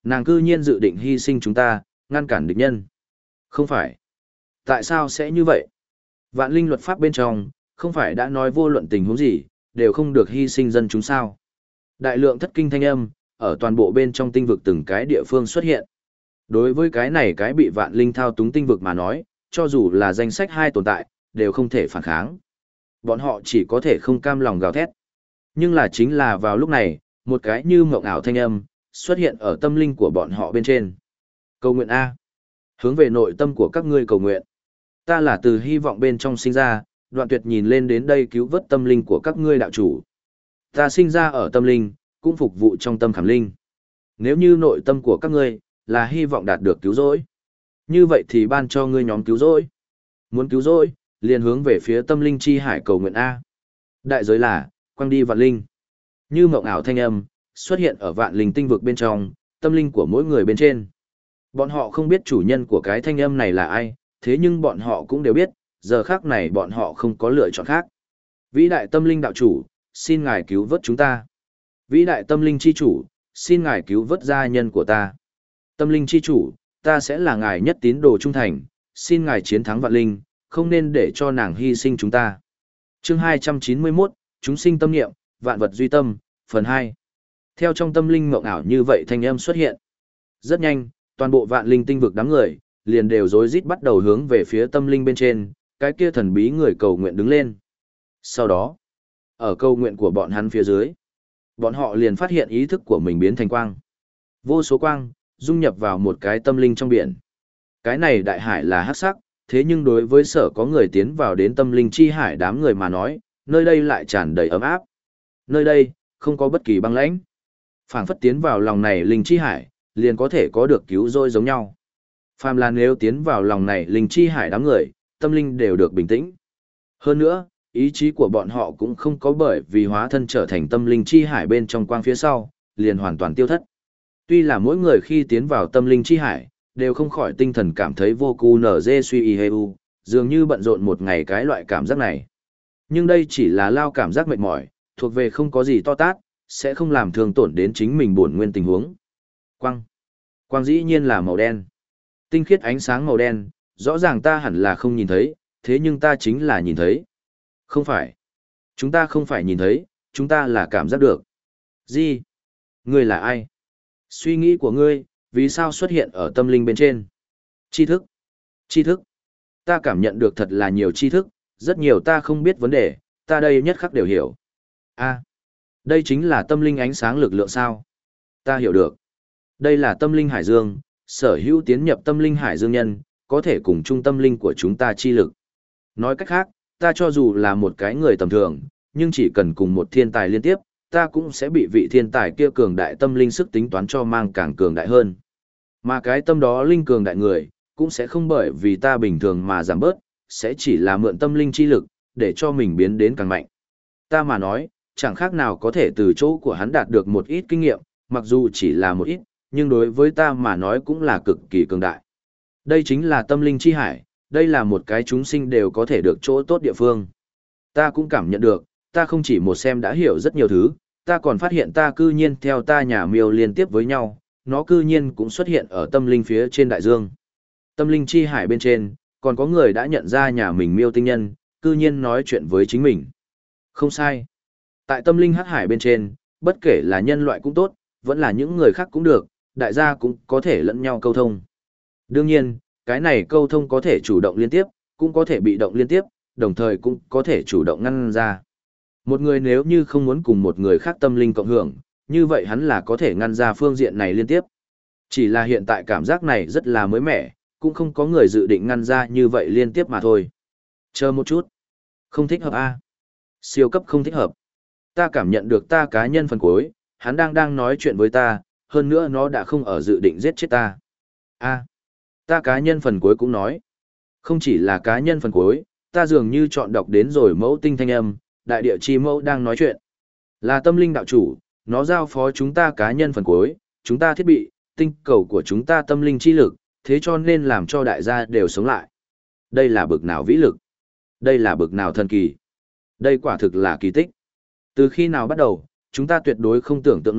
Nàng cư nhiên dự định hy sinh chúng ta, ngăn cản địch nhân. Không phải. Tại sao sẽ như vậy? Vạn linh luật pháp bên trong, không phải đã nói vô luận tình huống gì, đều không được hy sinh dân chúng sao. Đại lượng thất kinh thanh âm, ở toàn bộ bên trong tinh vực từng cái địa phương xuất hiện. Đối với cái này cái bị vạn linh thao túng tinh vực mà nói, cho dù là danh sách hai tồn tại, đều không thể phản kháng. Bọn họ chỉ có thể không cam lòng gào thét. Nhưng là chính là vào lúc này, một cái như mộng ảo thanh âm, xuất hiện ở tâm linh của bọn họ bên trên. Cầu nguyện A. Hướng về nội tâm của các ngươi cầu nguyện. Ta là từ hy vọng bên trong sinh ra, Đoạn Tuyệt nhìn lên đến đây cứu vớt tâm linh của các ngươi đạo chủ. Ta sinh ra ở tâm linh, cũng phục vụ trong tâm khảm linh. Nếu như nội tâm của các ngươi là hy vọng đạt được cứu rỗi, như vậy thì ban cho ngươi nhóm cứu rỗi. Muốn cứu rỗi, liền hướng về phía tâm linh chi hải cầu nguyện A. Đại giới là, quăng đi vạn linh. Như mộng ảo thanh âm, xuất hiện ở vạn linh tinh vực bên trong, tâm linh của mỗi người bên trên. Bọn họ không biết chủ nhân của cái thanh âm này là ai, thế nhưng bọn họ cũng đều biết, giờ khác này bọn họ không có lựa chọn khác. Vĩ đại tâm linh đạo chủ, xin ngài cứu vớt chúng ta. Vĩ đại tâm linh chi chủ, xin ngài cứu vớt gia nhân của ta. Tâm linh chi chủ, ta sẽ là ngài nhất tín đồ trung thành, xin ngài chiến thắng vạn linh, không nên để cho nàng hy sinh chúng ta. Chương hai trăm chín mươi mốt, chúng sinh tâm niệm, vạn vật duy tâm, phần hai. Theo trong tâm linh mộng ảo như vậy thanh âm xuất hiện. Rất nhanh, toàn bộ vạn linh tinh vực đám người, liền đều rối rít bắt đầu hướng về phía tâm linh bên trên, cái kia thần bí người cầu nguyện đứng lên. Sau đó, ở cầu nguyện của bọn hắn phía dưới, bọn họ liền phát hiện ý thức của mình biến thành quang. Vô số quang, dung nhập vào một cái tâm linh trong biển. Cái này đại hải là hắc sắc, thế nhưng đối với sở có người tiến vào đến tâm linh chi hải đám người mà nói, nơi đây lại tràn đầy ấm áp. Nơi đây, không có bất kỳ băng lãnh. Phảng phất tiến vào lòng này linh chi hải, liền có thể có được cứu rỗi giống nhau. Phàm là nếu tiến vào lòng này linh chi hải đám người, tâm linh đều được bình tĩnh. Hơn nữa, ý chí của bọn họ cũng không có bởi vì hóa thân trở thành tâm linh chi hải bên trong quang phía sau, liền hoàn toàn tiêu thất. Tuy là mỗi người khi tiến vào tâm linh chi hải, đều không khỏi tinh thần cảm thấy vô cu nở dê suy y hê u, dường như bận rộn một ngày cái loại cảm giác này. Nhưng đây chỉ là lao cảm giác mệt mỏi, thuộc về không có gì to tát, sẽ không làm thương tổn đến chính mình bổn nguyên tình huống. Quang. Quang dĩ nhiên là màu đen. Tinh khiết ánh sáng màu đen, rõ ràng ta hẳn là không nhìn thấy, thế nhưng ta chính là nhìn thấy. Không phải. Chúng ta không phải nhìn thấy, chúng ta là cảm giác được. Gì? Ngươi là ai? Suy nghĩ của ngươi, vì sao xuất hiện ở tâm linh bên trên? Tri thức. Tri thức. Ta cảm nhận được thật là nhiều tri thức, rất nhiều ta không biết vấn đề, ta đây nhất khắc đều hiểu. A, đây chính là tâm linh ánh sáng lực lượng sao? Ta hiểu được. Đây là tâm linh hải dương, sở hữu tiến nhập tâm linh hải dương nhân, có thể cùng chung tâm linh của chúng ta chi lực. Nói cách khác, ta cho dù là một cái người tầm thường, nhưng chỉ cần cùng một thiên tài liên tiếp, ta cũng sẽ bị vị thiên tài kia cường đại tâm linh sức tính toán cho mang càng cường đại hơn. Mà cái tâm đó linh cường đại người, cũng sẽ không bởi vì ta bình thường mà giảm bớt, sẽ chỉ là mượn tâm linh chi lực, để cho mình biến đến càng mạnh. Ta mà nói, chẳng khác nào có thể từ chỗ của hắn đạt được một ít kinh nghiệm, mặc dù chỉ là một ít, nhưng đối với ta mà nói cũng là cực kỳ cường đại. Đây chính là tâm linh chi hải, đây là một cái chúng sinh đều có thể được chỗ tốt địa phương. Ta cũng cảm nhận được, ta không chỉ một xem đã hiểu rất nhiều thứ, ta còn phát hiện ta cư nhiên theo ta nhà miêu liên tiếp với nhau, nó cư nhiên cũng xuất hiện ở tâm linh phía trên đại dương. Tâm linh chi hải bên trên, còn có người đã nhận ra nhà mình miêu tinh nhân, cư nhiên nói chuyện với chính mình. Không sai. Tại tâm linh hắc hải bên trên, bất kể là nhân loại cũng tốt, vẫn là những người khác cũng được, đại gia cũng có thể lẫn nhau câu thông. Đương nhiên, cái này câu thông có thể chủ động liên tiếp, cũng có thể bị động liên tiếp, đồng thời cũng có thể chủ động ngăn ra. Một người nếu như không muốn cùng một người khác tâm linh cộng hưởng, như vậy hắn là có thể ngăn ra phương diện này liên tiếp. Chỉ là hiện tại cảm giác này rất là mới mẻ, cũng không có người dự định ngăn ra như vậy liên tiếp mà thôi. Chờ một chút. Không thích hợp a. Siêu cấp không thích hợp. Ta cảm nhận được ta cá nhân phần cuối, hắn đang đang nói chuyện với ta, hơn nữa nó đã không ở dự định giết chết ta. A. Ta cá nhân phần cuối cũng nói. Không chỉ là cá nhân phần cuối, ta dường như chọn đọc đến rồi mẫu tinh thanh âm, đại địa chi mẫu đang nói chuyện. Là tâm linh đạo chủ, nó giao phó chúng ta cá nhân phần cuối, chúng ta thiết bị, tinh cầu của chúng ta tâm linh chi lực, thế cho nên làm cho đại gia đều sống lại. Đây là bực nào vĩ lực? Đây là bực nào thần kỳ? Đây quả thực là kỳ tích. Từ khi nào bắt đầu, chúng ta tuyệt đối không tưởng tượng nổi,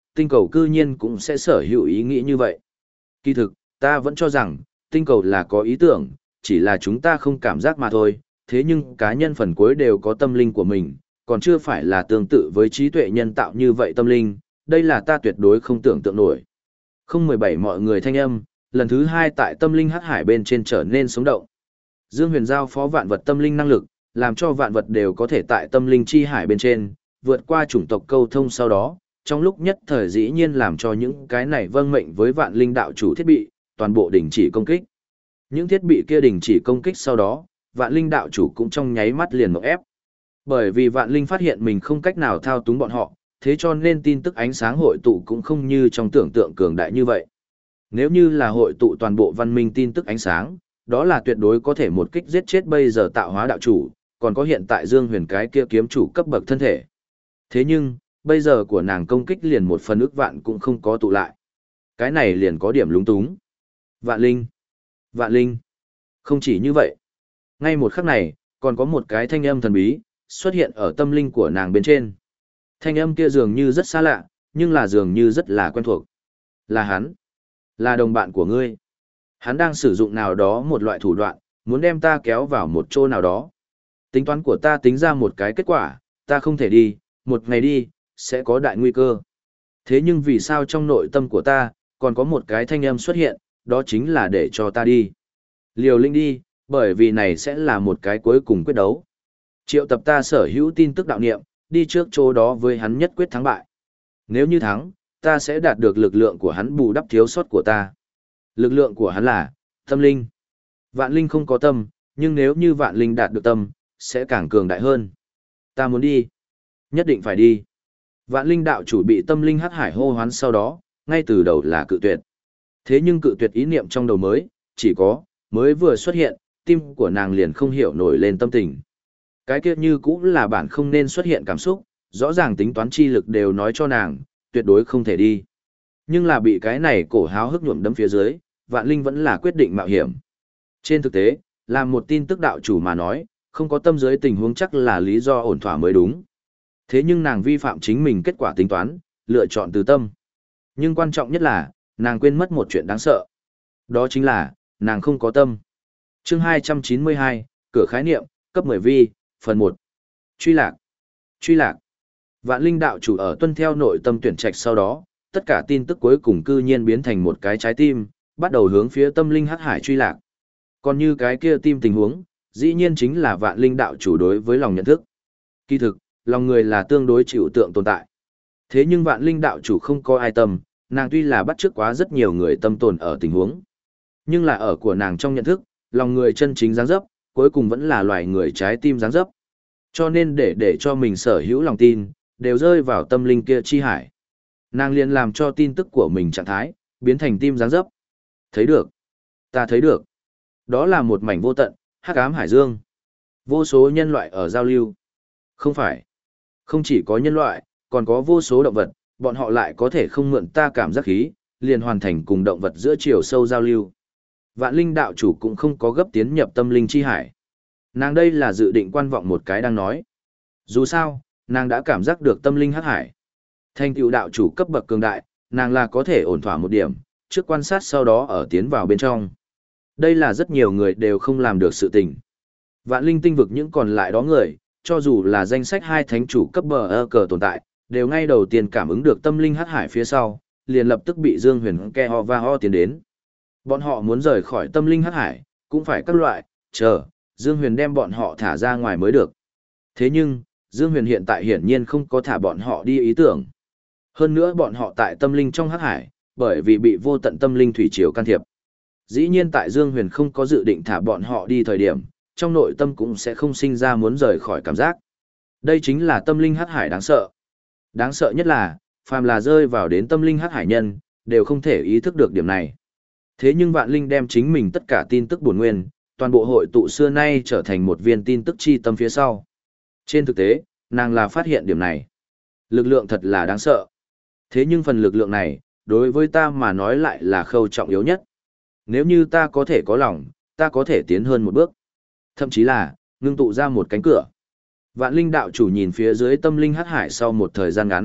tinh cầu cư nhiên cũng sẽ sở hữu ý nghĩ như vậy. Kỳ thực, ta vẫn cho rằng, tinh cầu là có ý tưởng, chỉ là chúng ta không cảm giác mà thôi, thế nhưng cá nhân phần cuối đều có tâm linh của mình, còn chưa phải là tương tự với trí tuệ nhân tạo như vậy tâm linh, đây là ta tuyệt đối không tưởng tượng nổi. Không mười bảy mọi người thanh âm, lần thứ hai tại tâm linh hắc hải bên trên trở nên sống động. Dương Huyền giao phó vạn vật tâm linh năng lực, làm cho vạn vật đều có thể tại tâm linh chi hải bên trên, vượt qua chủng tộc câu thông sau đó, trong lúc nhất thời dĩ nhiên làm cho những cái này vâng mệnh với vạn linh đạo chủ thiết bị, toàn bộ đình chỉ công kích. Những thiết bị kia đình chỉ công kích sau đó, vạn linh đạo chủ cũng trong nháy mắt liền một ép. Bởi vì vạn linh phát hiện mình không cách nào thao túng bọn họ, thế cho nên tin tức ánh sáng hội tụ cũng không như trong tưởng tượng cường đại như vậy. Nếu như là hội tụ toàn bộ văn minh tin tức ánh sáng, đó là tuyệt đối có thể một kích giết chết bây giờ tạo hóa đạo chủ, còn có hiện tại Dương Huyền cái kia kiếm chủ cấp bậc thân thể. Thế nhưng, bây giờ của nàng công kích liền một phần ức vạn cũng không có tụ lại. Cái này liền có điểm lúng túng. Vạn linh. Vạn linh. Không chỉ như vậy. Ngay một khắc này, còn có một cái thanh âm thần bí, xuất hiện ở tâm linh của nàng bên trên. Thanh âm kia dường như rất xa lạ, nhưng là dường như rất là quen thuộc. Là hắn. Là đồng bạn của ngươi. Hắn đang sử dụng nào đó một loại thủ đoạn, muốn đem ta kéo vào một chỗ nào đó. Tính toán của ta tính ra một cái kết quả, ta không thể đi, một ngày đi, sẽ có đại nguy cơ. Thế nhưng vì sao trong nội tâm của ta, còn có một cái thanh âm xuất hiện, đó chính là để cho ta đi. Liều lĩnh đi, bởi vì này sẽ là một cái cuối cùng quyết đấu. Triệu tập ta sở hữu tin tức đạo niệm, đi trước chỗ đó với hắn nhất quyết thắng bại. Nếu như thắng, ta sẽ đạt được lực lượng của hắn bù đắp thiếu sót của ta. Lực lượng của hắn là tâm linh. Vạn linh không có tâm, nhưng nếu như vạn linh đạt được tâm, sẽ càng cường đại hơn. Ta muốn đi. Nhất định phải đi. Vạn linh đạo chủ bị tâm linh hắc hải hô hoán sau đó, ngay từ đầu là cự tuyệt. Thế nhưng cự tuyệt ý niệm trong đầu mới, chỉ có, mới vừa xuất hiện, tim của nàng liền không hiểu nổi lên tâm tình. Cái kia như cũng là bản không nên xuất hiện cảm xúc, rõ ràng tính toán chi lực đều nói cho nàng, tuyệt đối không thể đi. Nhưng là bị cái này cổ háo hức nhuộm đấm phía dưới, vạn linh vẫn là quyết định mạo hiểm. Trên thực tế, làm một tin tức đạo chủ mà nói, không có tâm giới tình huống chắc là lý do ổn thỏa mới đúng. Thế nhưng nàng vi phạm chính mình kết quả tính toán, lựa chọn từ tâm. Nhưng quan trọng nhất là, nàng quên mất một chuyện đáng sợ. Đó chính là, nàng không có tâm. Chương hai trăm chín mươi hai, cửa khái niệm, cấp mười vi, phần một. Truy lạc. Truy lạc. Vạn linh đạo chủ ở tuân theo nội tâm tuyển trạch sau đó, tất cả tin tức cuối cùng cư nhiên biến thành một cái trái tim, bắt đầu hướng phía tâm linh hắc hải truy lạc. Còn như cái kia tim tình huống, dĩ nhiên chính là vạn linh đạo chủ đối với lòng nhận thức. Kỳ thực, lòng người là tương đối chịu tượng tồn tại. Thế nhưng vạn linh đạo chủ không có ai tâm, nàng tuy là bắt chước quá rất nhiều người tâm tồn ở tình huống. Nhưng là ở của nàng trong nhận thức, lòng người chân chính dáng dấp, cuối cùng vẫn là loài người trái tim dáng dấp. Cho nên để để cho mình sở hữu lòng tin, đều rơi vào tâm linh kia chi hải. Nàng liền làm cho tin tức của mình trạng thái, biến thành tim dáng dấp. Thấy được. Ta thấy được. Đó là một mảnh vô tận, hắc ám hải dương. Vô số nhân loại ở giao lưu. Không phải. Không chỉ có nhân loại, còn có vô số động vật, bọn họ lại có thể không mượn ta cảm giác khí, liền hoàn thành cùng động vật giữa chiều sâu giao lưu. Vạn linh đạo chủ cũng không có gấp tiến nhập tâm linh chi hải. Nàng đây là dự định quan vọng một cái đang nói. Dù sao, nàng đã cảm giác được tâm linh hắc hải. Thành tựu đạo chủ cấp bậc cường đại, nàng là có thể ổn thỏa một điểm, trước quan sát sau đó ở tiến vào bên trong. Đây là rất nhiều người đều không làm được sự tình. Vạn linh tinh vực những còn lại đó người, cho dù là danh sách hai thánh chủ cấp bờ ơ cờ tồn tại, đều ngay đầu tiên cảm ứng được tâm linh hắc hải phía sau, liền lập tức bị Dương Huyền ke ho va ho tiến đến. Bọn họ muốn rời khỏi tâm linh hắc hải, cũng phải các loại, chờ, Dương Huyền đem bọn họ thả ra ngoài mới được. Thế nhưng, Dương Huyền hiện tại hiển nhiên không có thả bọn họ đi ý tưởng. Hơn nữa bọn họ tại tâm linh trong hắc hải, bởi vì bị vô tận tâm linh thủy triều can thiệp. Dĩ nhiên tại Dương Huyền không có dự định thả bọn họ đi thời điểm, trong nội tâm cũng sẽ không sinh ra muốn rời khỏi cảm giác. Đây chính là tâm linh hắc hải đáng sợ. Đáng sợ nhất là, phàm là rơi vào đến tâm linh hắc hải nhân, đều không thể ý thức được điểm này. Thế nhưng vạn linh đem chính mình tất cả tin tức bổn nguyên, toàn bộ hội tụ xưa nay trở thành một viên tin tức chi tâm phía sau. Trên thực tế, nàng là phát hiện điểm này. Lực lượng thật là đáng sợ. Thế nhưng phần lực lượng này, đối với ta mà nói lại là khâu trọng yếu nhất. Nếu như ta có thể có lòng, ta có thể tiến hơn một bước. Thậm chí là, ngưng tụ ra một cánh cửa. Vạn linh đạo chủ nhìn phía dưới tâm linh hắc hải sau một thời gian ngắn,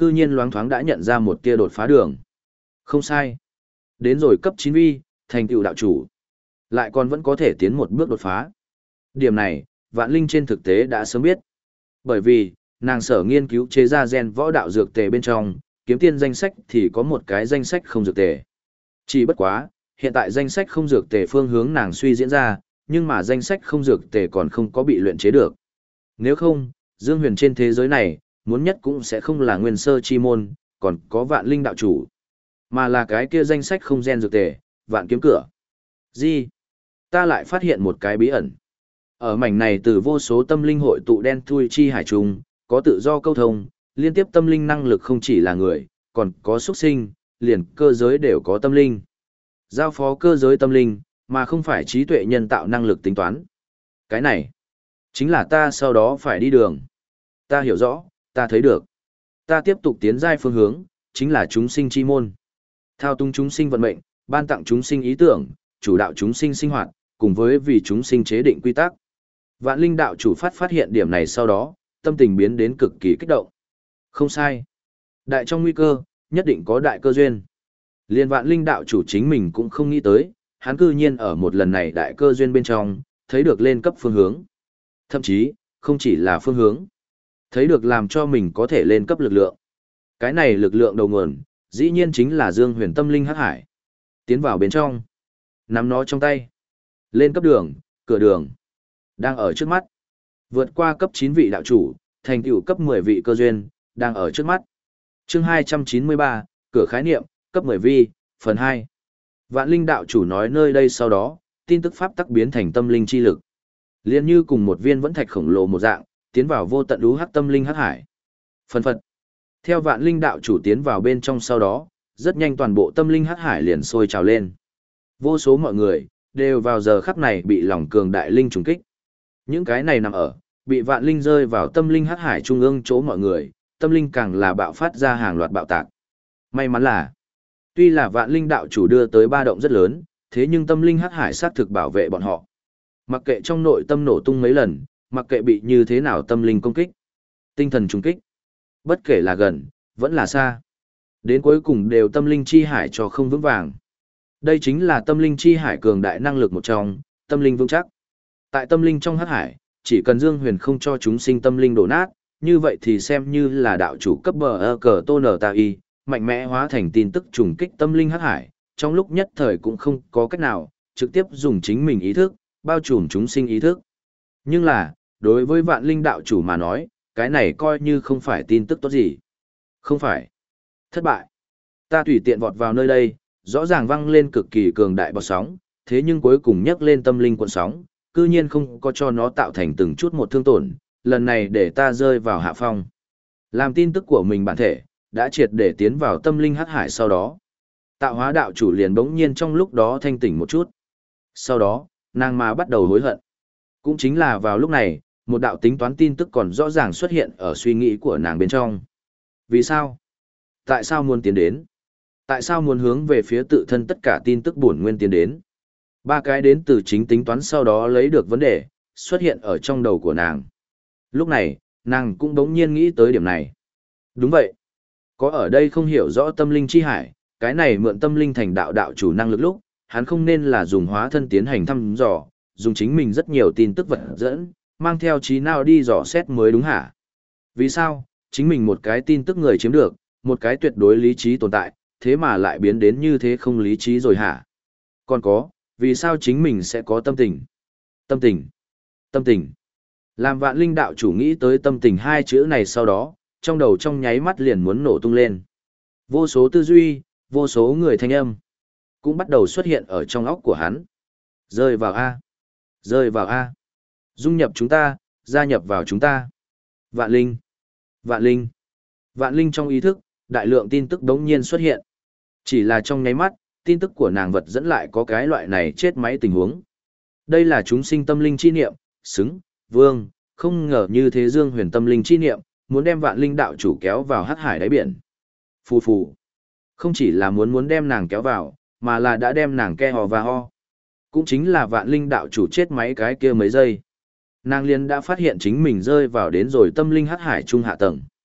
cư nhiên loáng thoáng đã nhận ra một tia đột phá đường. Không sai. Đến rồi cấp chín vi, thành tựu đạo chủ. Lại còn vẫn có thể tiến một bước đột phá. Điểm này, Vạn Linh trên thực tế đã sớm biết. Bởi vì, nàng sở nghiên cứu chế ra gen võ đạo dược tề bên trong, kiếm tiên danh sách thì có một cái danh sách không dược tề. Chỉ bất quá, hiện tại danh sách không dược tề phương hướng nàng suy diễn ra, nhưng mà danh sách không dược tề còn không có bị luyện chế được. Nếu không, Dương Huyền trên thế giới này, muốn nhất cũng sẽ không là nguyên sơ chi môn, còn có Vạn Linh đạo chủ, mà là cái kia danh sách không gen dược tề, Vạn kiếm cửa. Gì? Ta lại phát hiện một cái bí ẩn. Ở mảnh này từ vô số tâm linh hội tụ đen thui chi hải trùng, có tự do câu thông, liên tiếp tâm linh năng lực không chỉ là người, còn có xuất sinh, liền cơ giới đều có tâm linh. Giao phó cơ giới tâm linh, mà không phải trí tuệ nhân tạo năng lực tính toán. Cái này, chính là ta sau đó phải đi đường. Ta hiểu rõ, ta thấy được. Ta tiếp tục tiến giai phương hướng, chính là chúng sinh chi môn. Thao túng chúng sinh vận mệnh, ban tặng chúng sinh ý tưởng, chủ đạo chúng sinh sinh hoạt, cùng với vì chúng sinh chế định quy tắc. Vạn Linh đạo chủ phát phát hiện điểm này sau đó, tâm tình biến đến cực kỳ kích động. Không sai. Đại trong nguy cơ, nhất định có đại cơ duyên. Liên Vạn Linh đạo chủ chính mình cũng không nghĩ tới, hắn cư nhiên ở một lần này đại cơ duyên bên trong, thấy được lên cấp phương hướng. Thậm chí, không chỉ là phương hướng. Thấy được làm cho mình có thể lên cấp lực lượng. Cái này lực lượng đầu nguồn, dĩ nhiên chính là Dương Huyền tâm linh hắc hải. Tiến vào bên trong. Nắm nó trong tay. Lên cấp đường, cửa đường. Đang ở trước mắt. Vượt qua cấp chín vị đạo chủ, thành tựu cấp mười vị cơ duyên, đang ở trước mắt. Chương hai trăm chín mươi ba, cửa khái niệm, cấp mười vi, phần hai. Vạn Linh đạo chủ nói nơi đây sau đó, tin tức pháp tắc biến thành tâm linh chi lực. Liên như cùng một viên vẫn thạch khổng lồ một dạng, tiến vào vô tận đú hắc tâm linh hắc hải. Phần phật. Theo Vạn Linh đạo chủ tiến vào bên trong sau đó, rất nhanh toàn bộ tâm linh hắc hải liền sôi trào lên. Vô số mọi người, đều vào giờ khắc này bị lòng cường đại linh trùng kích. Những cái này nằm ở, bị Vạn Linh rơi vào tâm linh hắc hải trung ương chỗ mọi người, tâm linh càng là bạo phát ra hàng loạt bạo tạc. May mắn là, tuy là Vạn Linh đạo chủ đưa tới ba động rất lớn, thế nhưng tâm linh hắc hải sát thực bảo vệ bọn họ. Mặc kệ trong nội tâm nổ tung mấy lần, mặc kệ bị như thế nào tâm linh công kích, tinh thần trùng kích, bất kể là gần, vẫn là xa, đến cuối cùng đều tâm linh chi hải cho không vững vàng. Đây chính là tâm linh chi hải cường đại năng lực một trong, tâm linh vững chắc. Tại tâm linh trong hắc hải, chỉ cần Dương Huyền không cho chúng sinh tâm linh đổ nát, như vậy thì xem như là đạo chủ cấp bờ ơ cờ tô nở ta y, mạnh mẽ hóa thành tin tức trùng kích tâm linh hắc hải, trong lúc nhất thời cũng không có cách nào, trực tiếp dùng chính mình ý thức, bao trùm chúng sinh ý thức. Nhưng là, đối với Vạn Linh đạo chủ mà nói, cái này coi như không phải tin tức tốt gì. Không phải. Thất bại. Ta tùy tiện vọt vào nơi đây, rõ ràng văng lên cực kỳ cường đại bọt sóng, thế nhưng cuối cùng nhấc lên tâm linh cuộn sóng, cư nhiên không có cho nó tạo thành từng chút một thương tổn, lần này để ta rơi vào hạ phong. Làm tin tức của mình bản thể, đã triệt để tiến vào tâm linh hắc hải sau đó. Tạo hóa đạo chủ liền bỗng nhiên trong lúc đó thanh tỉnh một chút. Sau đó, nàng mà bắt đầu hối hận. Cũng chính là vào lúc này, một đạo tính toán tin tức còn rõ ràng xuất hiện ở suy nghĩ của nàng bên trong. Vì sao? Tại sao muốn tiến đến? Tại sao muốn hướng về phía tự thân tất cả tin tức bổn nguyên tiến đến? Ba cái đến từ chính tính toán sau đó lấy được vấn đề, xuất hiện ở trong đầu của nàng. Lúc này, nàng cũng đống nhiên nghĩ tới điểm này. Đúng vậy. Có ở đây không hiểu rõ tâm linh chi hải, cái này mượn tâm linh thành đạo đạo chủ năng lực lúc, hắn không nên là dùng hóa thân tiến hành thăm dò, dùng chính mình rất nhiều tin tức vật dẫn, mang theo trí nào đi dò xét mới đúng hả? Vì sao, chính mình một cái tin tức người chiếm được, một cái tuyệt đối lý trí tồn tại, thế mà lại biến đến như thế không lý trí rồi hả? Còn có, vì sao chính mình sẽ có tâm tình? Tâm tình. Tâm tình. Làm Vạn Linh đạo chủ nghĩ tới tâm tình hai chữ này sau đó, trong đầu trong nháy mắt liền muốn nổ tung lên. Vô số tư duy, vô số người thanh âm, cũng bắt đầu xuất hiện ở trong óc của hắn. Rơi vào A. Rơi vào A. Dung nhập chúng ta, gia nhập vào chúng ta. Vạn Linh. Vạn Linh. Vạn Linh trong ý thức, đại lượng tin tức đống nhiên xuất hiện. Chỉ là trong nháy mắt, tin tức của nàng vật dẫn lại có cái loại này chết máy tình huống. Đây là chúng sinh tâm linh chi niệm, xứng, vương, không ngờ như thế Dương Huyền tâm linh chi niệm, muốn đem Vạn Linh đạo chủ kéo vào hắc hải đáy biển. Phù phù. Không chỉ là muốn muốn đem nàng kéo vào, mà là đã đem nàng ke hò và ho. Cũng chính là Vạn Linh đạo chủ chết máy cái kia mấy giây. Nàng liền đã phát hiện chính mình rơi vào đến rồi tâm linh hắc hải trung hạ tầng.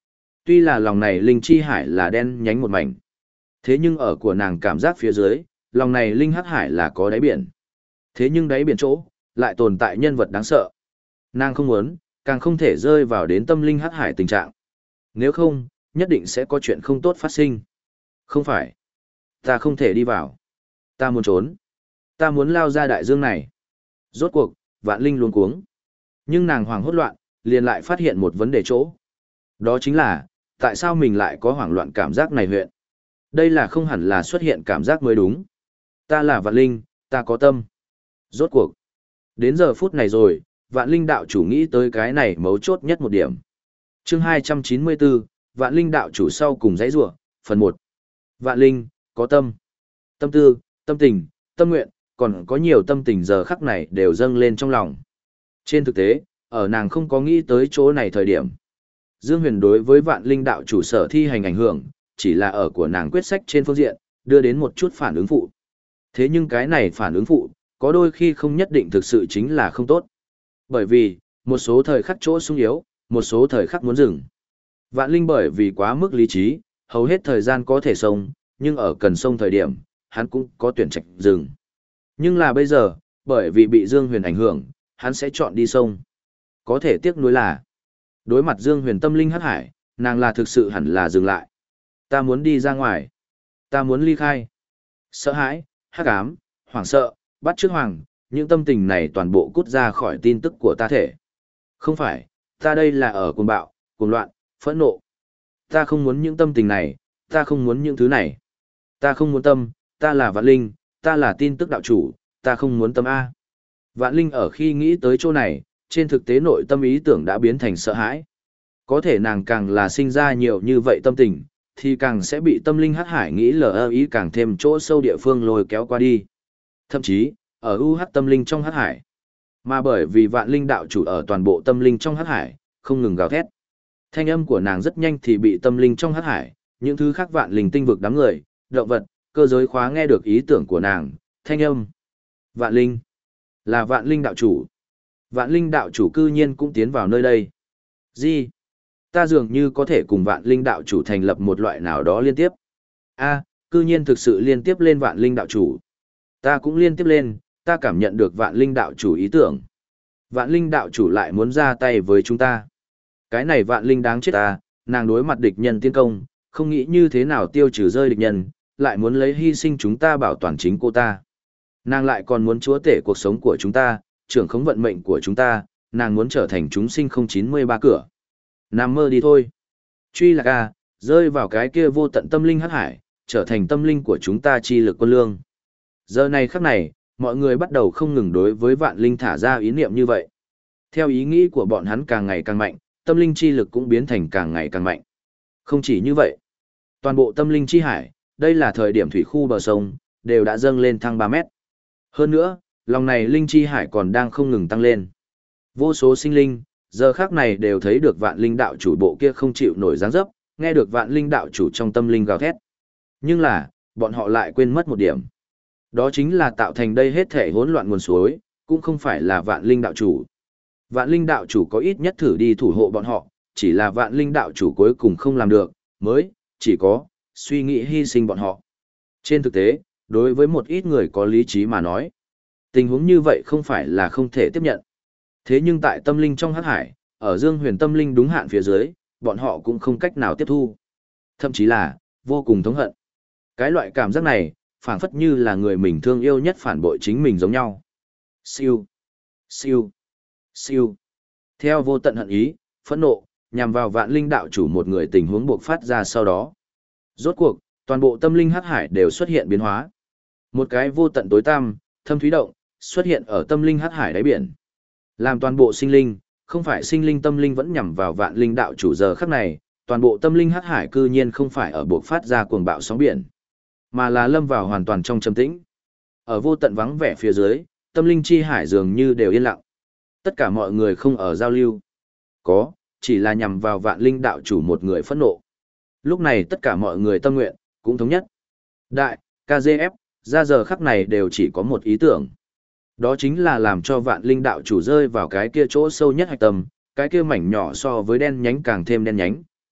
Tuy là lòng này linh chi hải là đen nhánh một mảnh. Thế nhưng ở của nàng cảm giác phía dưới, lòng này linh hắc hải là có đáy biển. Thế nhưng đáy biển chỗ, lại tồn tại nhân vật đáng sợ. Nàng không muốn, càng không thể rơi vào đến tâm linh hắc hải tình trạng. Nếu không, nhất định sẽ có chuyện không tốt phát sinh. Không phải. Ta không thể đi vào. Ta muốn trốn. Ta muốn lao ra đại dương này. Rốt cuộc, Vạn Linh luống cuống. Nhưng nàng hoảng hốt loạn, liền lại phát hiện một vấn đề chỗ. Đó chính là, tại sao mình lại có hoảng loạn cảm giác này huyện? Đây là không hẳn là xuất hiện cảm giác mới đúng. Ta là Vạn Linh, ta có tâm. Rốt cuộc. Đến giờ phút này rồi, Vạn Linh đạo chủ nghĩ tới cái này mấu chốt nhất một điểm. Chương hai trăm chín mươi bốn, Vạn Linh đạo chủ sau cùng dãy rủa, phần một. Vạn Linh, có tâm. Tâm tư, tâm tình, tâm nguyện, còn có nhiều tâm tình giờ khắc này đều dâng lên trong lòng. Trên thực tế, ở nàng không có nghĩ tới chỗ này thời điểm. Dương Huyền đối với Vạn Linh đạo chủ sở thi hành ảnh hưởng, chỉ là ở của nàng quyết sách trên phương diện, đưa đến một chút phản ứng phụ. Thế nhưng cái này phản ứng phụ, có đôi khi không nhất định thực sự chính là không tốt. Bởi vì, một số thời khắc chỗ sung yếu, một số thời khắc muốn dừng. Vạn Linh bởi vì quá mức lý trí, hầu hết thời gian có thể sông, nhưng ở cần sông thời điểm, hắn cũng có tuyển trạch dừng. Nhưng là bây giờ, bởi vì bị Dương Huyền ảnh hưởng, hắn sẽ chọn đi sông. Có thể tiếc nuối là, đối mặt Dương Huyền tâm linh hắc hải, nàng là thực sự hẳn là dừng lại. Ta muốn đi ra ngoài. Ta muốn ly khai. Sợ hãi, hắc ám, hoảng sợ, bắt chước hoàng, những tâm tình này toàn bộ cút ra khỏi tin tức của ta thể. Không phải, ta đây là ở cuồng bạo, cuồng loạn, phẫn nộ. Ta không muốn những tâm tình này, ta không muốn những thứ này. Ta không muốn tâm, ta là Vạn Linh, ta là tin tức đạo chủ, ta không muốn tâm A. Vạn Linh ở khi nghĩ tới chỗ này, trên thực tế nội tâm ý tưởng đã biến thành sợ hãi. Có thể nàng càng là sinh ra nhiều như vậy tâm tình, thì càng sẽ bị tâm linh hắc hải nghĩ lờ ý càng thêm chỗ sâu địa phương lôi kéo qua đi. Thậm chí, ở u hắc tâm linh trong hắc hải. Mà bởi vì Vạn Linh đạo chủ ở toàn bộ tâm linh trong hắc hải, không ngừng gào thét. Thanh âm của nàng rất nhanh thì bị tâm linh trong hắc hải, những thứ khác vạn linh tinh vực đám người, động vật, cơ giới khóa nghe được ý tưởng của nàng, thanh âm. Vạn Linh, là Vạn Linh đạo chủ. Vạn Linh đạo chủ cư nhiên cũng tiến vào nơi đây. Gì? Ta dường như có thể cùng Vạn Linh đạo chủ thành lập một loại nào đó liên tiếp. A, cư nhiên thực sự liên tiếp lên Vạn Linh đạo chủ. Ta cũng liên tiếp lên, ta cảm nhận được Vạn Linh đạo chủ ý tưởng. Vạn Linh đạo chủ lại muốn ra tay với chúng ta. Cái này Vạn Linh đáng chết ta, nàng đối mặt địch nhân tiến công, không nghĩ như thế nào tiêu trừ rơi địch nhân, lại muốn lấy hy sinh chúng ta bảo toàn chính cô ta. Nàng lại còn muốn chúa tể cuộc sống của chúng ta, trưởng khống vận mệnh của chúng ta, nàng muốn trở thành chúng sinh không chín mươi ba cửa. Nằm mơ đi thôi. Truy lạc a, rơi vào cái kia vô tận tâm linh hắc hải, trở thành tâm linh của chúng ta chi lực quân lương. Giờ này khắc này, mọi người bắt đầu không ngừng đối với Vạn Linh thả ra ý niệm như vậy. Theo ý nghĩ của bọn hắn càng ngày càng mạnh, tâm linh chi lực cũng biến thành càng ngày càng mạnh. Không chỉ như vậy, toàn bộ tâm linh chi hải, đây là thời điểm thủy khu bờ sông, đều đã dâng lên thăng ba mét. Hơn nữa, lòng này linh chi hải còn đang không ngừng tăng lên. Vô số sinh linh, giờ khác này đều thấy được Vạn Linh đạo chủ bộ kia không chịu nổi dáng dấp, nghe được Vạn Linh đạo chủ trong tâm linh gào thét. Nhưng là, bọn họ lại quên mất một điểm. Đó chính là tạo thành đây hết thể hỗn loạn nguồn suối, cũng không phải là Vạn Linh đạo chủ. Vạn Linh đạo chủ có ít nhất thử đi thủ hộ bọn họ, chỉ là Vạn Linh đạo chủ cuối cùng không làm được, mới, chỉ có, suy nghĩ hy sinh bọn họ. Trên thực tế, đối với một ít người có lý trí mà nói, tình huống như vậy không phải là không thể tiếp nhận. Thế nhưng tại tâm linh trong hắc hải, ở Dương Huyền tâm linh đúng hạn phía dưới, bọn họ cũng không cách nào tiếp thu. Thậm chí là, vô cùng thống hận. Cái loại cảm giác này, phảng phất như là người mình thương yêu nhất phản bội chính mình giống nhau. Siêu, siêu, siêu. Theo vô tận hận ý, phẫn nộ, nhằm vào Vạn Linh đạo chủ một người tình huống buộc phát ra sau đó. Rốt cuộc, toàn bộ tâm linh hắc hải đều xuất hiện biến hóa. Một cái vô tận tối tăm, thâm thúy động, xuất hiện ở tâm linh hắc hải đáy biển. Làm toàn bộ sinh linh, không phải sinh linh tâm linh vẫn nhằm vào Vạn Linh đạo chủ giờ khắc này, toàn bộ tâm linh hắc hải cư nhiên không phải ở buộc phát ra cuồng bạo sóng biển, mà là lâm vào hoàn toàn trong trầm tĩnh. Ở vô tận vắng vẻ phía dưới, tâm linh chi hải dường như đều yên lặng. Tất cả mọi người không ở giao lưu. Có, chỉ là nhằm vào Vạn Linh đạo chủ một người phẫn nộ. Lúc này tất cả mọi người tâm nguyện, cũng thống nhất. Đại, ca giê ép, ra giờ khắc này đều chỉ có một ý tưởng. Đó chính là làm cho Vạn Linh đạo chủ rơi vào cái kia chỗ sâu nhất hạch tâm, cái kia mảnh nhỏ so với đen nhánh càng thêm đen nhánh,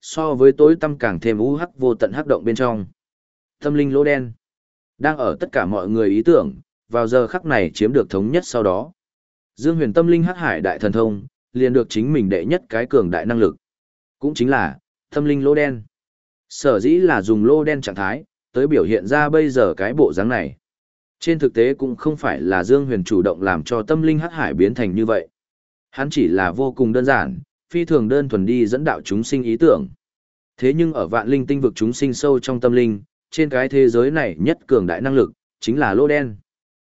so với tối tăm càng thêm u hắc vô tận hắc động bên trong. Tâm linh lỗ đen đang ở tất cả mọi người ý tưởng, vào giờ khắc này chiếm được thống nhất sau đó. Dương Huyền tâm linh hắc hải đại thần thông, liền được chính mình đệ nhất cái cường đại năng lực. Cũng chính là tâm linh lỗ đen. Sở dĩ là dùng lỗ đen trạng thái, tới biểu hiện ra bây giờ cái bộ dáng này. Trên thực tế cũng không phải là Dương Huyền chủ động làm cho tâm linh hắc hải biến thành như vậy. Hắn chỉ là vô cùng đơn giản, phi thường đơn thuần đi dẫn đạo chúng sinh ý tưởng. Thế nhưng ở vạn linh tinh vực chúng sinh sâu trong tâm linh, trên cái thế giới này nhất cường đại năng lực, chính là lỗ đen.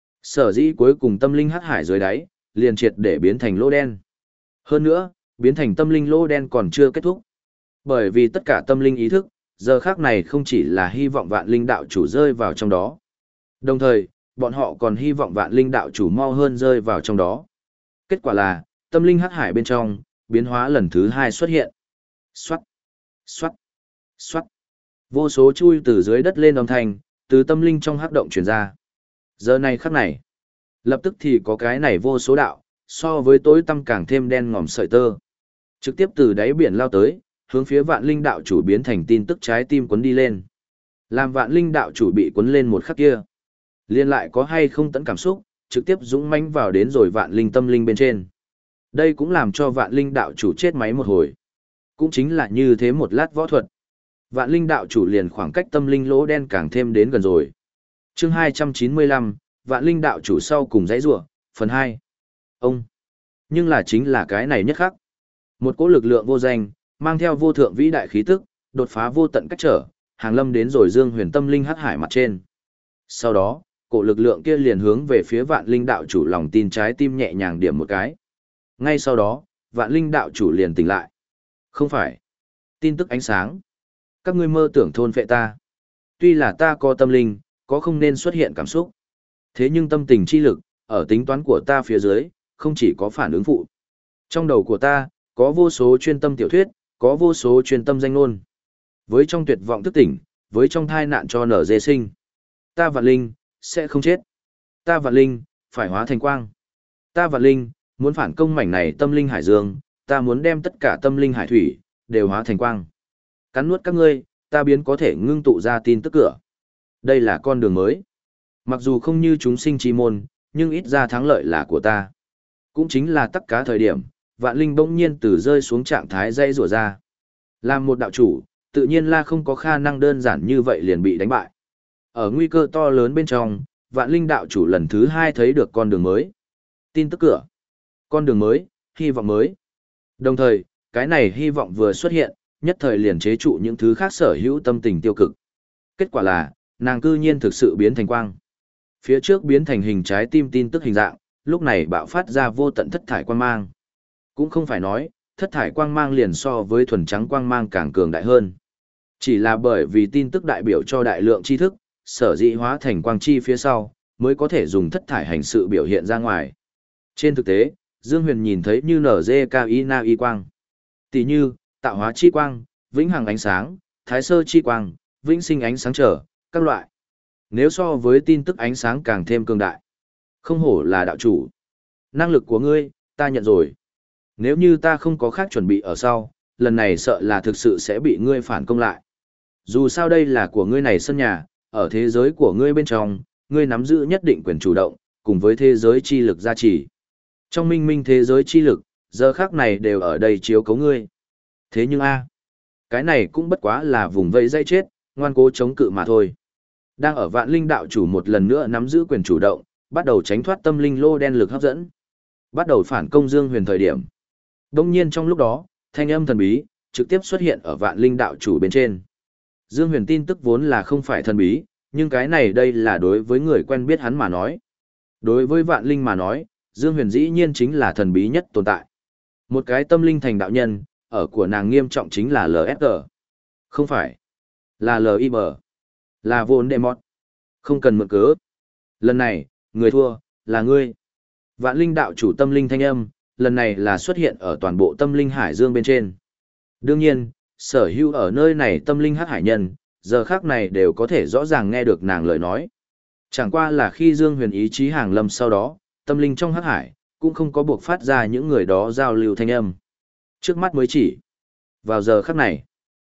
Sở dĩ cuối cùng tâm linh hắc hải dưới đáy, liền triệt để biến thành lỗ đen. Hơn nữa, biến thành tâm linh lỗ đen còn chưa kết thúc. Bởi vì tất cả tâm linh ý thức, giờ khác này không chỉ là hy vọng vạn linh đạo chủ rơi vào trong đó. Đồng thời, bọn họ còn hy vọng vạn linh đạo chủ mau hơn rơi vào trong đó. Kết quả là, tâm linh hắc hải bên trong, biến hóa lần thứ hai xuất hiện. Xoát, xoát, xoát. Vô số chui từ dưới đất lên âm thanh, từ tâm linh trong hắc động truyền ra. Giờ này khắc này, lập tức thì có cái này vô số đạo, so với tối tăm càng thêm đen ngòm sợi tơ. Trực tiếp từ đáy biển lao tới, hướng phía vạn linh đạo chủ biến thành tin tức trái tim quấn đi lên. Làm vạn linh đạo chủ bị quấn lên một khắc kia. Liên lại có hay không tận cảm xúc, trực tiếp dũng mãnh vào đến rồi vạn linh tâm linh bên trên. Đây cũng làm cho vạn linh đạo chủ chết máy một hồi. Cũng chính là như thế một lát võ thuật. Vạn linh đạo chủ liền khoảng cách tâm linh lỗ đen càng thêm đến gần rồi. Chương hai trăm chín mươi lăm, vạn linh đạo chủ sau cùng dãy rủa, phần hai. Ông. Nhưng là chính là cái này nhất khắc. Một cỗ lực lượng vô danh, mang theo vô thượng vĩ đại khí tức, đột phá vô tận cách trở, hàng lâm đến rồi Dương Huyền tâm linh hắc hải mặt trên. Sau đó, cỗ lực lượng kia liền hướng về phía vạn linh đạo chủ lòng tin trái tim nhẹ nhàng điểm một cái. Ngay sau đó, vạn linh đạo chủ liền tỉnh lại. Không phải. Tin tức ánh sáng. Các ngươi mơ tưởng thôn phệ ta. Tuy là ta có tâm linh, có không nên xuất hiện cảm xúc. Thế nhưng tâm tình chi lực, ở tính toán của ta phía dưới, không chỉ có phản ứng phụ. Trong đầu của ta, có vô số chuyên tâm tiểu thuyết, có vô số chuyên tâm danh ngôn. Với trong tuyệt vọng thức tỉnh, với trong thai nạn cho nở dê sinh. Ta vạn linh, sẽ không chết. Ta vạn linh, phải hóa thành quang. Ta vạn linh, muốn phản công mảnh này tâm linh hải dương, ta muốn đem tất cả tâm linh hải thủy, đều hóa thành quang. Cắn nuốt các ngươi, ta biến có thể ngưng tụ ra tin tức cửa. Đây là con đường mới. Mặc dù không như chúng sinh chi môn, nhưng ít ra thắng lợi là của ta. Cũng chính là tất cả thời điểm, vạn linh bỗng nhiên từ rơi xuống trạng thái dây rủa ra. Làm một đạo chủ, tự nhiên là không có khả năng đơn giản như vậy liền bị đánh bại. Ở nguy cơ to lớn bên trong, vạn linh đạo chủ lần thứ hai thấy được con đường mới. Tin tức cửa. Con đường mới, hy vọng mới. Đồng thời, cái này hy vọng vừa xuất hiện, nhất thời liền chế trụ những thứ khác sở hữu tâm tình tiêu cực. Kết quả là, nàng cư nhiên thực sự biến thành quang. Phía trước biến thành hình trái tim tin tức hình dạng, lúc này bạo phát ra vô tận thất thải quang mang. Cũng không phải nói, thất thải quang mang liền so với thuần trắng quang mang càng cường đại hơn. Chỉ là bởi vì tin tức đại biểu cho đại lượng tri thức, sở dĩ hóa thành quang chi phía sau, mới có thể dùng thất thải hành sự biểu hiện ra ngoài. Trên thực tế, Dương Huyền nhìn thấy như nở dê cao y na y quang. Tỷ như, tạo hóa chi quang, vĩnh hằng ánh sáng, thái sơ chi quang, vĩnh sinh ánh sáng trở, các loại. Nếu so với tin tức ánh sáng càng thêm cường đại. Không hổ là đạo chủ. Năng lực của ngươi, ta nhận rồi. Nếu như ta không có khác chuẩn bị ở sau, lần này sợ là thực sự sẽ bị ngươi phản công lại. Dù sao đây là của ngươi này sân nhà, ở thế giới của ngươi bên trong, ngươi nắm giữ nhất định quyền chủ động, cùng với thế giới chi lực gia trì. Trong minh minh thế giới chi lực, giờ khác này đều ở đây chiếu cấu ngươi. Thế nhưng a, cái này cũng bất quá là vùng vây dây chết, ngoan cố chống cự mà thôi. Đang ở vạn linh đạo chủ một lần nữa nắm giữ quyền chủ động, bắt đầu tránh thoát tâm linh lô đen lực hấp dẫn. Bắt đầu phản công Dương Huyền thời điểm. Đông nhiên trong lúc đó, thanh âm thần bí, trực tiếp xuất hiện ở vạn linh đạo chủ bên trên. Dương Huyền tin tức vốn là không phải thần bí, nhưng cái này đây là đối với người quen biết hắn mà nói. Đối với vạn linh mà nói, Dương Huyền dĩ nhiên chính là thần bí nhất tồn tại. Một cái tâm linh thành đạo nhân, ở của nàng nghiêm trọng chính là lờ ép giê. Không phải. Là lờ i bê. Là Voldemort. Không cần mượn cớ. Lần này, người thua, là ngươi. Vạn linh đạo chủ tâm linh thanh âm, lần này là xuất hiện ở toàn bộ tâm linh hải dương bên trên. Đương nhiên, sở hữu ở nơi này tâm linh hắc hải nhân, giờ khác này đều có thể rõ ràng nghe được nàng lời nói. Chẳng qua là khi Dương Huyền ý chí hàng lâm sau đó, tâm linh trong hắc hải, cũng không có buộc phát ra những người đó giao lưu thanh âm. Trước mắt mới chỉ. Vào giờ khắc này,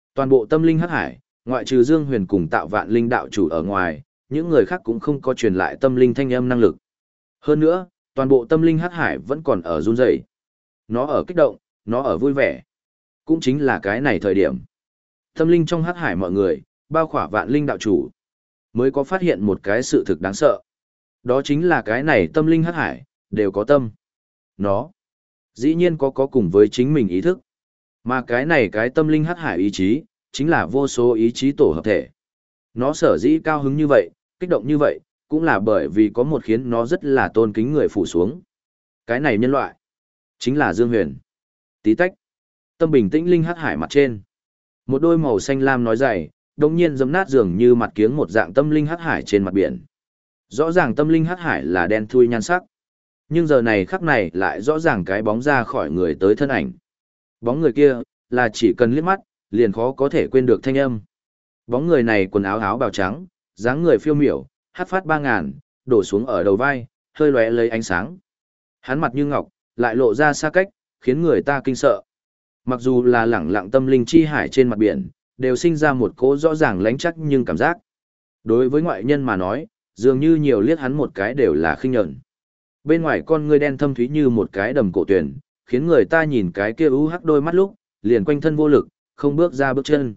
Toàn bộ tâm linh hắc hải, ngoại trừ Dương Huyền cùng Tạo Vạn Linh đạo chủ ở ngoài, những người khác cũng không có truyền lại tâm linh thanh âm năng lực. Hơn nữa, toàn bộ tâm linh hắc hải vẫn còn ở run rẩy. Nó ở kích động, nó ở vui vẻ. Cũng chính là cái này thời điểm. Tâm linh trong hắc hải mọi người, bao khỏa Vạn Linh đạo chủ, mới có phát hiện một cái sự thực đáng sợ. Đó chính là cái này tâm linh hắc hải, đều có tâm. Nó, dĩ nhiên có có cùng với chính mình ý thức. Mà cái này cái tâm linh hắc hải ý chí, chính là vô số ý chí tổ hợp thể. Nó sở dĩ cao hứng như vậy, kích động như vậy, cũng là bởi vì có một khiến nó rất là tôn kính người phủ xuống. Cái này nhân loại, chính là Dương Huyền. Tí tách, tâm bình tĩnh linh hắc hải mặt trên. Một đôi màu xanh lam nói dày, đồng nhiên giấm nát dường như mặt kiếng một dạng tâm linh hắc hải trên mặt biển. Rõ ràng tâm linh hắc hải là đen thui nhan sắc. Nhưng giờ này khắc này lại rõ ràng cái bóng ra khỏi người tới thân ảnh. Bóng người kia, là chỉ cần liếc mắt, liền khó có thể quên được thanh âm. Bóng người này quần áo áo bào trắng, dáng người phiêu miểu, hát phát ba ngàn, đổ xuống ở đầu vai, hơi lóe lấy ánh sáng. Hắn mặt như ngọc, lại lộ ra xa cách, khiến người ta kinh sợ. Mặc dù là lẳng lặng tâm linh chi hải trên mặt biển, đều sinh ra một cỗ rõ ràng lánh chắc nhưng cảm giác. Đối với ngoại nhân mà nói, dường như nhiều liếc hắn một cái đều là khinh nhẫn. Bên ngoài con ngươi đen thâm thúy như một cái đầm cổ tuyển, khiến người ta nhìn cái kia u hắc đôi mắt lúc, liền quanh thân vô lực, không bước ra bước chân.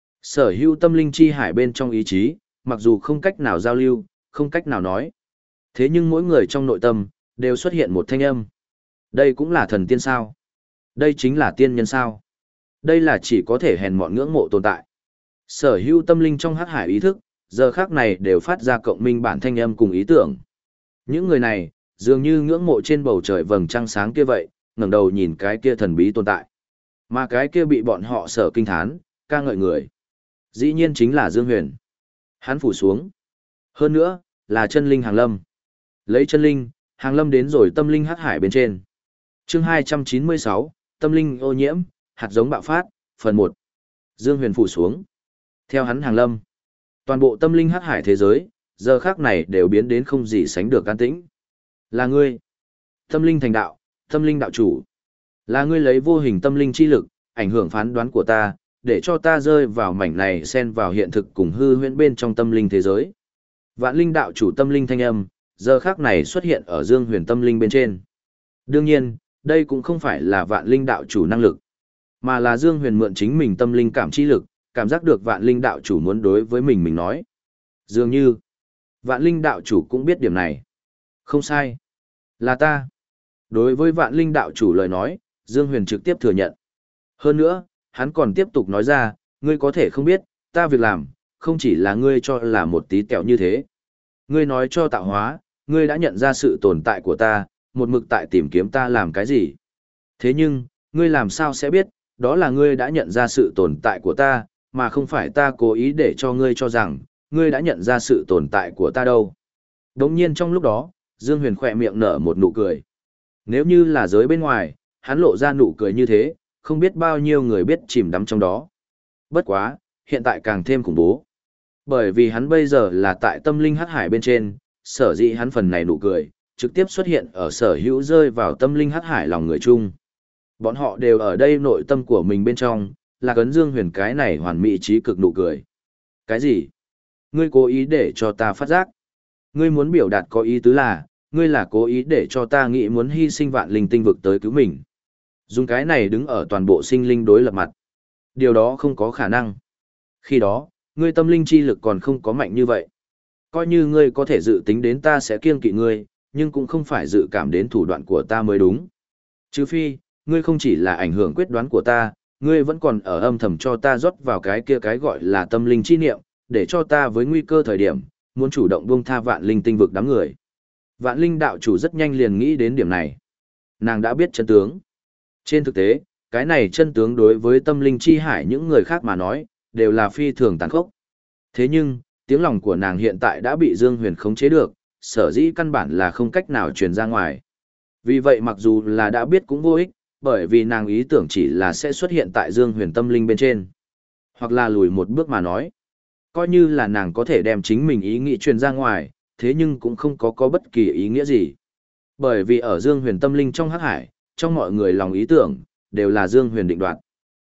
Sở hữu tâm linh chi hải bên trong ý chí, mặc dù không cách nào giao lưu, không cách nào nói. Thế nhưng mỗi người trong nội tâm, đều xuất hiện một thanh âm. Đây cũng là thần tiên sao? Đây chính là tiên nhân sao? Đây là chỉ có thể hèn mọn ngưỡng mộ tồn tại. Sở hữu tâm linh trong hắc hải ý thức, giờ khác này đều phát ra cộng minh bản thanh âm cùng ý tưởng. Những người này, dường như ngưỡng mộ trên bầu trời vầng trăng sáng kia vậy, ngẩng đầu nhìn cái kia thần bí tồn tại. Mà cái kia bị bọn họ sở kinh thán, ca ngợi người. Dĩ nhiên chính là Dương Huyền. Hắn phủ xuống. Hơn nữa, là chân linh hàng lâm. Lấy chân linh, hàng lâm đến rồi tâm linh hắc hải bên trên. Chương hai trăm chín mươi sáu, tâm linh ô nhiễm, hạt giống bạo phát, phần một. Dương Huyền phủ xuống. Theo hắn hàng lâm, toàn bộ tâm linh hắc hải thế giới, giờ khác này đều biến đến không gì sánh được an tĩnh. Là ngươi. Tâm linh thành đạo, tâm linh đạo chủ. Là ngươi lấy vô hình tâm linh chi lực, ảnh hưởng phán đoán của ta, để cho ta rơi vào mảnh này xen vào hiện thực cùng hư huyễn bên trong tâm linh thế giới. Vạn linh đạo chủ tâm linh thanh âm, giờ khác này xuất hiện ở Dương Huyền tâm linh bên trên. Đương nhiên, đây cũng không phải là vạn linh đạo chủ năng lực, mà là Dương Huyền mượn chính mình tâm linh cảm chi lực, cảm giác được vạn linh đạo chủ muốn đối với mình mình nói. Dường như, vạn linh đạo chủ cũng biết điểm này. Không sai. Là ta. Đối với vạn linh đạo chủ lời nói, Dương Huyền trực tiếp thừa nhận. Hơn nữa, hắn còn tiếp tục nói ra, ngươi có thể không biết, ta việc làm, không chỉ là ngươi cho là một tí kẹo như thế. Ngươi nói cho tạo hóa, ngươi đã nhận ra sự tồn tại của ta, một mực tại tìm kiếm ta làm cái gì. Thế nhưng, ngươi làm sao sẽ biết, đó là ngươi đã nhận ra sự tồn tại của ta, mà không phải ta cố ý để cho ngươi cho rằng, ngươi đã nhận ra sự tồn tại của ta đâu. Đống nhiên trong lúc đó, Dương Huyền khỏe miệng nở một nụ cười. Nếu như là giới bên ngoài, hắn lộ ra nụ cười như thế, không biết bao nhiêu người biết chìm đắm trong đó. Bất quá, hiện tại càng thêm khủng bố. Bởi vì hắn bây giờ là tại tâm linh hắc hải bên trên, sở dĩ hắn phần này nụ cười, trực tiếp xuất hiện ở sở hữu rơi vào tâm linh hắc hải lòng người chung. Bọn họ đều ở đây nội tâm của mình bên trong, là cấn Dương Huyền cái này hoàn mỹ trí cực nụ cười. Cái gì? Ngươi cố ý để cho ta phát giác. Ngươi muốn biểu đạt có ý tứ là, ngươi là cố ý để cho ta nghĩ muốn hy sinh vạn linh tinh vực tới cứu mình. Dùng cái này đứng ở toàn bộ sinh linh đối lập mặt. Điều đó không có khả năng. Khi đó, ngươi tâm linh chi lực còn không có mạnh như vậy. Coi như ngươi có thể dự tính đến ta sẽ kiêng kỵ ngươi, nhưng cũng không phải dự cảm đến thủ đoạn của ta mới đúng. Trừ phi, ngươi không chỉ là ảnh hưởng quyết đoán của ta, ngươi vẫn còn ở âm thầm cho ta rót vào cái kia cái gọi là tâm linh chi niệm, để cho ta với nguy cơ thời điểm, muốn chủ động buông tha vạn linh tinh vực đám người. Vạn linh đạo chủ rất nhanh liền nghĩ đến điểm này. Nàng đã biết chân tướng. Trên thực tế, cái này chân tướng đối với tâm linh chi hải những người khác mà nói, đều là phi thường tàn khốc. Thế nhưng, tiếng lòng của nàng hiện tại đã bị Dương Huyền khống chế được, sở dĩ căn bản là không cách nào truyền ra ngoài. Vì vậy mặc dù là đã biết cũng vô ích, bởi vì nàng ý tưởng chỉ là sẽ xuất hiện tại Dương Huyền tâm linh bên trên. Hoặc là lùi một bước mà nói. Coi như là nàng có thể đem chính mình ý nghĩ truyền ra ngoài, thế nhưng cũng không có có bất kỳ ý nghĩa gì. Bởi vì ở Dương Huyền tâm linh trong hắc hải, trong mọi người lòng ý tưởng, đều là Dương Huyền định đoạt.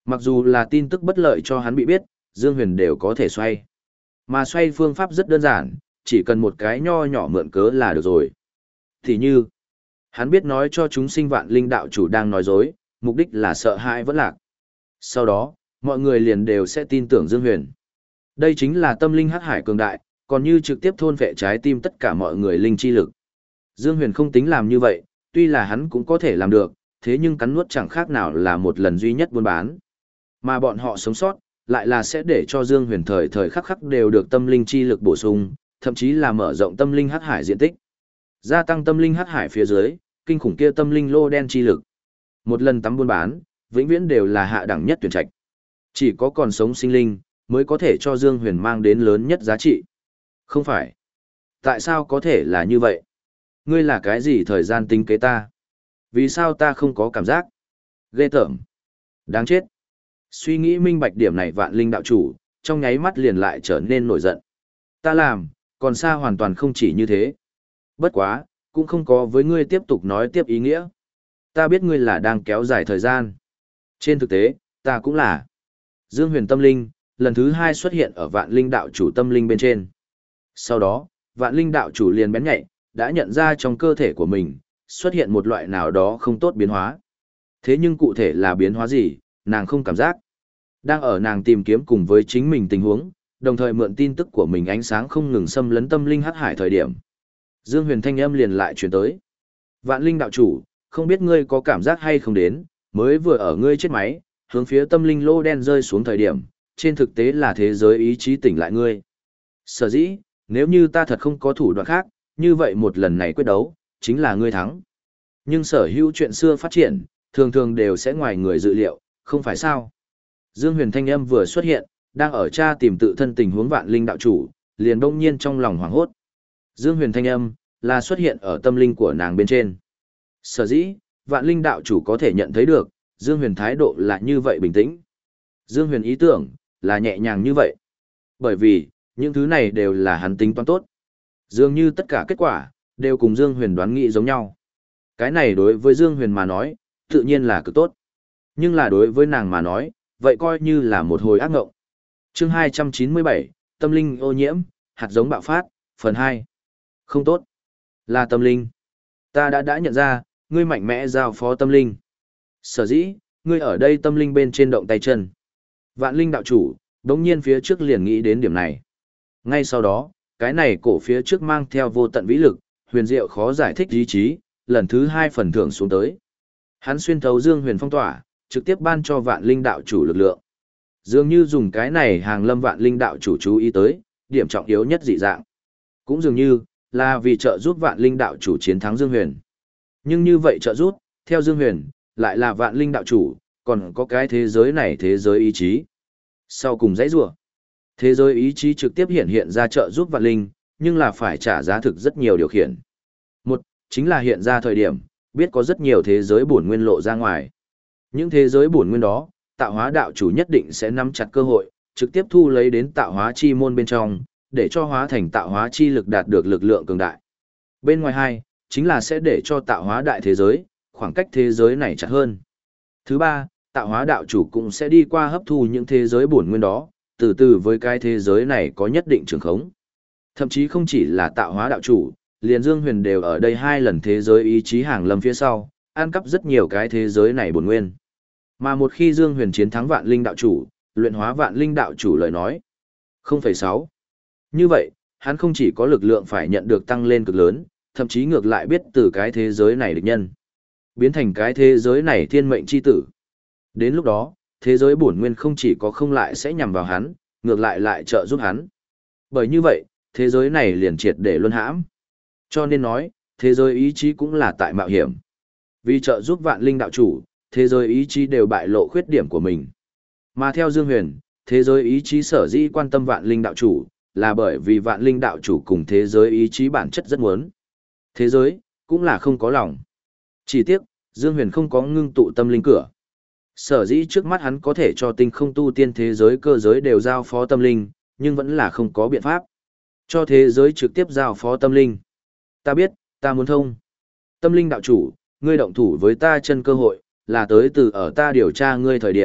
Mặc dù là tin tức bất lợi cho hắn bị biết, Dương Huyền đều có thể xoay. Mà xoay phương pháp rất đơn giản, chỉ cần một cái nho nhỏ mượn cớ là được rồi. Thì như, hắn biết nói cho chúng sinh vạn linh đạo chủ đang nói dối, mục đích là sợ hãi vẫn lạc. Sau đó, mọi người liền đều sẽ tin tưởng Dương Huyền. Đây chính là tâm linh hắc hải cường đại, còn như trực tiếp thôn vệ trái tim tất cả mọi người linh chi lực. Dương Huyền không tính làm như vậy, tuy là hắn cũng có thể làm được, thế nhưng cắn nuốt chẳng khác nào là một lần duy nhất buôn bán. Mà bọn họ sống sót, lại là sẽ để cho Dương Huyền thời thời khắc khắc đều được tâm linh chi lực bổ sung, thậm chí là mở rộng tâm linh hắc hải diện tích. Gia tăng tâm linh hắc hải phía dưới, kinh khủng kia tâm linh lô đen chi lực. Một lần tắm buôn bán, vĩnh viễn đều là hạ đẳng nhất tuyển trạch. Chỉ có còn sống sinh linh, mới có thể cho Dương Huyền mang đến lớn nhất giá trị. Không phải. Tại sao có thể là như vậy? Ngươi là cái gì thời gian tính kế ta? Vì sao ta không có cảm giác? Ghê tởm. Đáng chết. Suy nghĩ minh bạch điểm này vạn linh đạo chủ, trong nháy mắt liền lại trở nên nổi giận. Ta làm, còn xa hoàn toàn không chỉ như thế. Bất quá, cũng không có với ngươi tiếp tục nói tiếp ý nghĩa. Ta biết ngươi là đang kéo dài thời gian. Trên thực tế, ta cũng là. Dương Huyền tâm linh, lần thứ hai xuất hiện ở vạn linh đạo chủ tâm linh bên trên. Sau đó, vạn linh đạo chủ liền bén nhạy, đã nhận ra trong cơ thể của mình, xuất hiện một loại nào đó không tốt biến hóa. Thế nhưng cụ thể là biến hóa gì, nàng không cảm giác. Đang ở nàng tìm kiếm cùng với chính mình tình huống, đồng thời mượn tin tức của mình ánh sáng không ngừng xâm lấn tâm linh hắc hải thời điểm. Dương Huyền thanh âm liền lại truyền tới. Vạn linh đạo chủ, không biết ngươi có cảm giác hay không đến, mới vừa ở ngươi chết máy, hướng phía tâm linh lô đen rơi xuống thời điểm, trên thực tế là thế giới ý chí tỉnh lại ngươi. Sở dĩ, nếu như ta thật không có thủ đoạn khác, như vậy một lần này quyết đấu, chính là ngươi thắng. Nhưng sở hữu chuyện xưa phát triển, thường thường đều sẽ ngoài người dự liệu, không phải sao? Dương Huyền thanh âm vừa xuất hiện, đang ở tra tìm tự thân tình huống vạn linh đạo chủ, liền đông nhiên trong lòng hoảng hốt. Dương Huyền thanh âm là xuất hiện ở tâm linh của nàng bên trên. Sở dĩ, vạn linh đạo chủ có thể nhận thấy được, Dương Huyền thái độ là như vậy bình tĩnh. Dương Huyền ý tưởng là nhẹ nhàng như vậy. Bởi vì, những thứ này đều là hắn tính toán tốt. Dường như tất cả kết quả, đều cùng Dương Huyền đoán nghĩ giống nhau. Cái này đối với Dương Huyền mà nói, tự nhiên là cực tốt. Nhưng là đối với nàng mà nói, vậy coi như là một hồi ác ngộng. Chương hai trăm chín mươi bảy, Tâm linh ô nhiễm, hạt giống bạo phát, phần hai. Không tốt. Là tâm linh. Ta đã đã nhận ra, ngươi mạnh mẽ giao phó tâm linh. Sở dĩ, ngươi ở đây tâm linh bên trên động tay chân. Vạn linh đạo chủ, đống nhiên phía trước liền nghĩ đến điểm này. Ngay sau đó, cái này cổ phía trước mang theo vô tận vĩ lực, huyền diệu khó giải thích ý chí, lần thứ hai phần thưởng xuống tới. Hắn xuyên thấu Dương Huyền phong tỏa, trực tiếp ban cho vạn linh đạo chủ lực lượng. Dường như dùng cái này hàng lâm vạn linh đạo chủ chú ý tới, điểm trọng yếu nhất dị dạng. Cũng dường như, là vì trợ giúp vạn linh đạo chủ chiến thắng Dương Huyền. Nhưng như vậy trợ giúp, theo Dương Huyền, lại là vạn linh đạo chủ, còn có cái thế giới này thế giới ý chí. Sau cùng dãy rủa, thế giới ý chí trực tiếp hiện hiện ra trợ giúp vạn linh, nhưng là phải trả giá thực rất nhiều điều khiển. Một, chính là hiện ra thời điểm, biết có rất nhiều thế giới bổn nguyên lộ ra ngoài. Những thế giới bổn nguyên đó, tạo hóa đạo chủ nhất định sẽ nắm chặt cơ hội, trực tiếp thu lấy đến tạo hóa chi môn bên trong, để cho hóa thành tạo hóa chi lực đạt được lực lượng cường đại. Bên ngoài hai, chính là sẽ để cho tạo hóa đại thế giới, khoảng cách thế giới này chặt hơn. Thứ ba, tạo hóa đạo chủ cũng sẽ đi qua hấp thu những thế giới bổn nguyên đó, từ từ với cái thế giới này có nhất định trường khống. Thậm chí không chỉ là tạo hóa đạo chủ, liền Dương Huyền đều ở đây hai lần thế giới ý chí hàng lâm phía sau, ăn cắp rất nhiều cái thế giới này bổn nguyên. Mà một khi Dương Huyền chiến thắng vạn linh đạo chủ, luyện hóa vạn linh đạo chủ lời nói. không phẩy sáu. Như vậy, hắn không chỉ có lực lượng phải nhận được tăng lên cực lớn, thậm chí ngược lại biết từ cái thế giới này địch nhân. Biến thành cái thế giới này thiên mệnh chi tử. Đến lúc đó, thế giới bổn nguyên không chỉ có không lại sẽ nhằm vào hắn, ngược lại lại trợ giúp hắn. Bởi như vậy, thế giới này liền triệt để luân hãm. Cho nên nói, thế giới ý chí cũng là tại mạo hiểm. Vì trợ giúp vạn linh đạo chủ, thế giới ý chí đều bại lộ khuyết điểm của mình. Mà theo Dương Huyền, thế giới ý chí sở dĩ quan tâm vạn linh đạo chủ, là bởi vì vạn linh đạo chủ cùng thế giới ý chí bản chất rất muốn. Thế giới, cũng là không có lòng. Chỉ tiếc, Dương Huyền không có ngưng tụ tâm linh cửa. Sở dĩ trước mắt hắn có thể cho tinh không tu tiên thế giới cơ giới đều giao phó tâm linh, nhưng vẫn là không có biện pháp. Cho thế giới trực tiếp giao phó tâm linh. Ta biết, ta muốn thông. Tâm linh đạo chủ, ngươi động thủ với ta chân cơ hội, là tới từ ở ta điều tra ngươi thời điểm,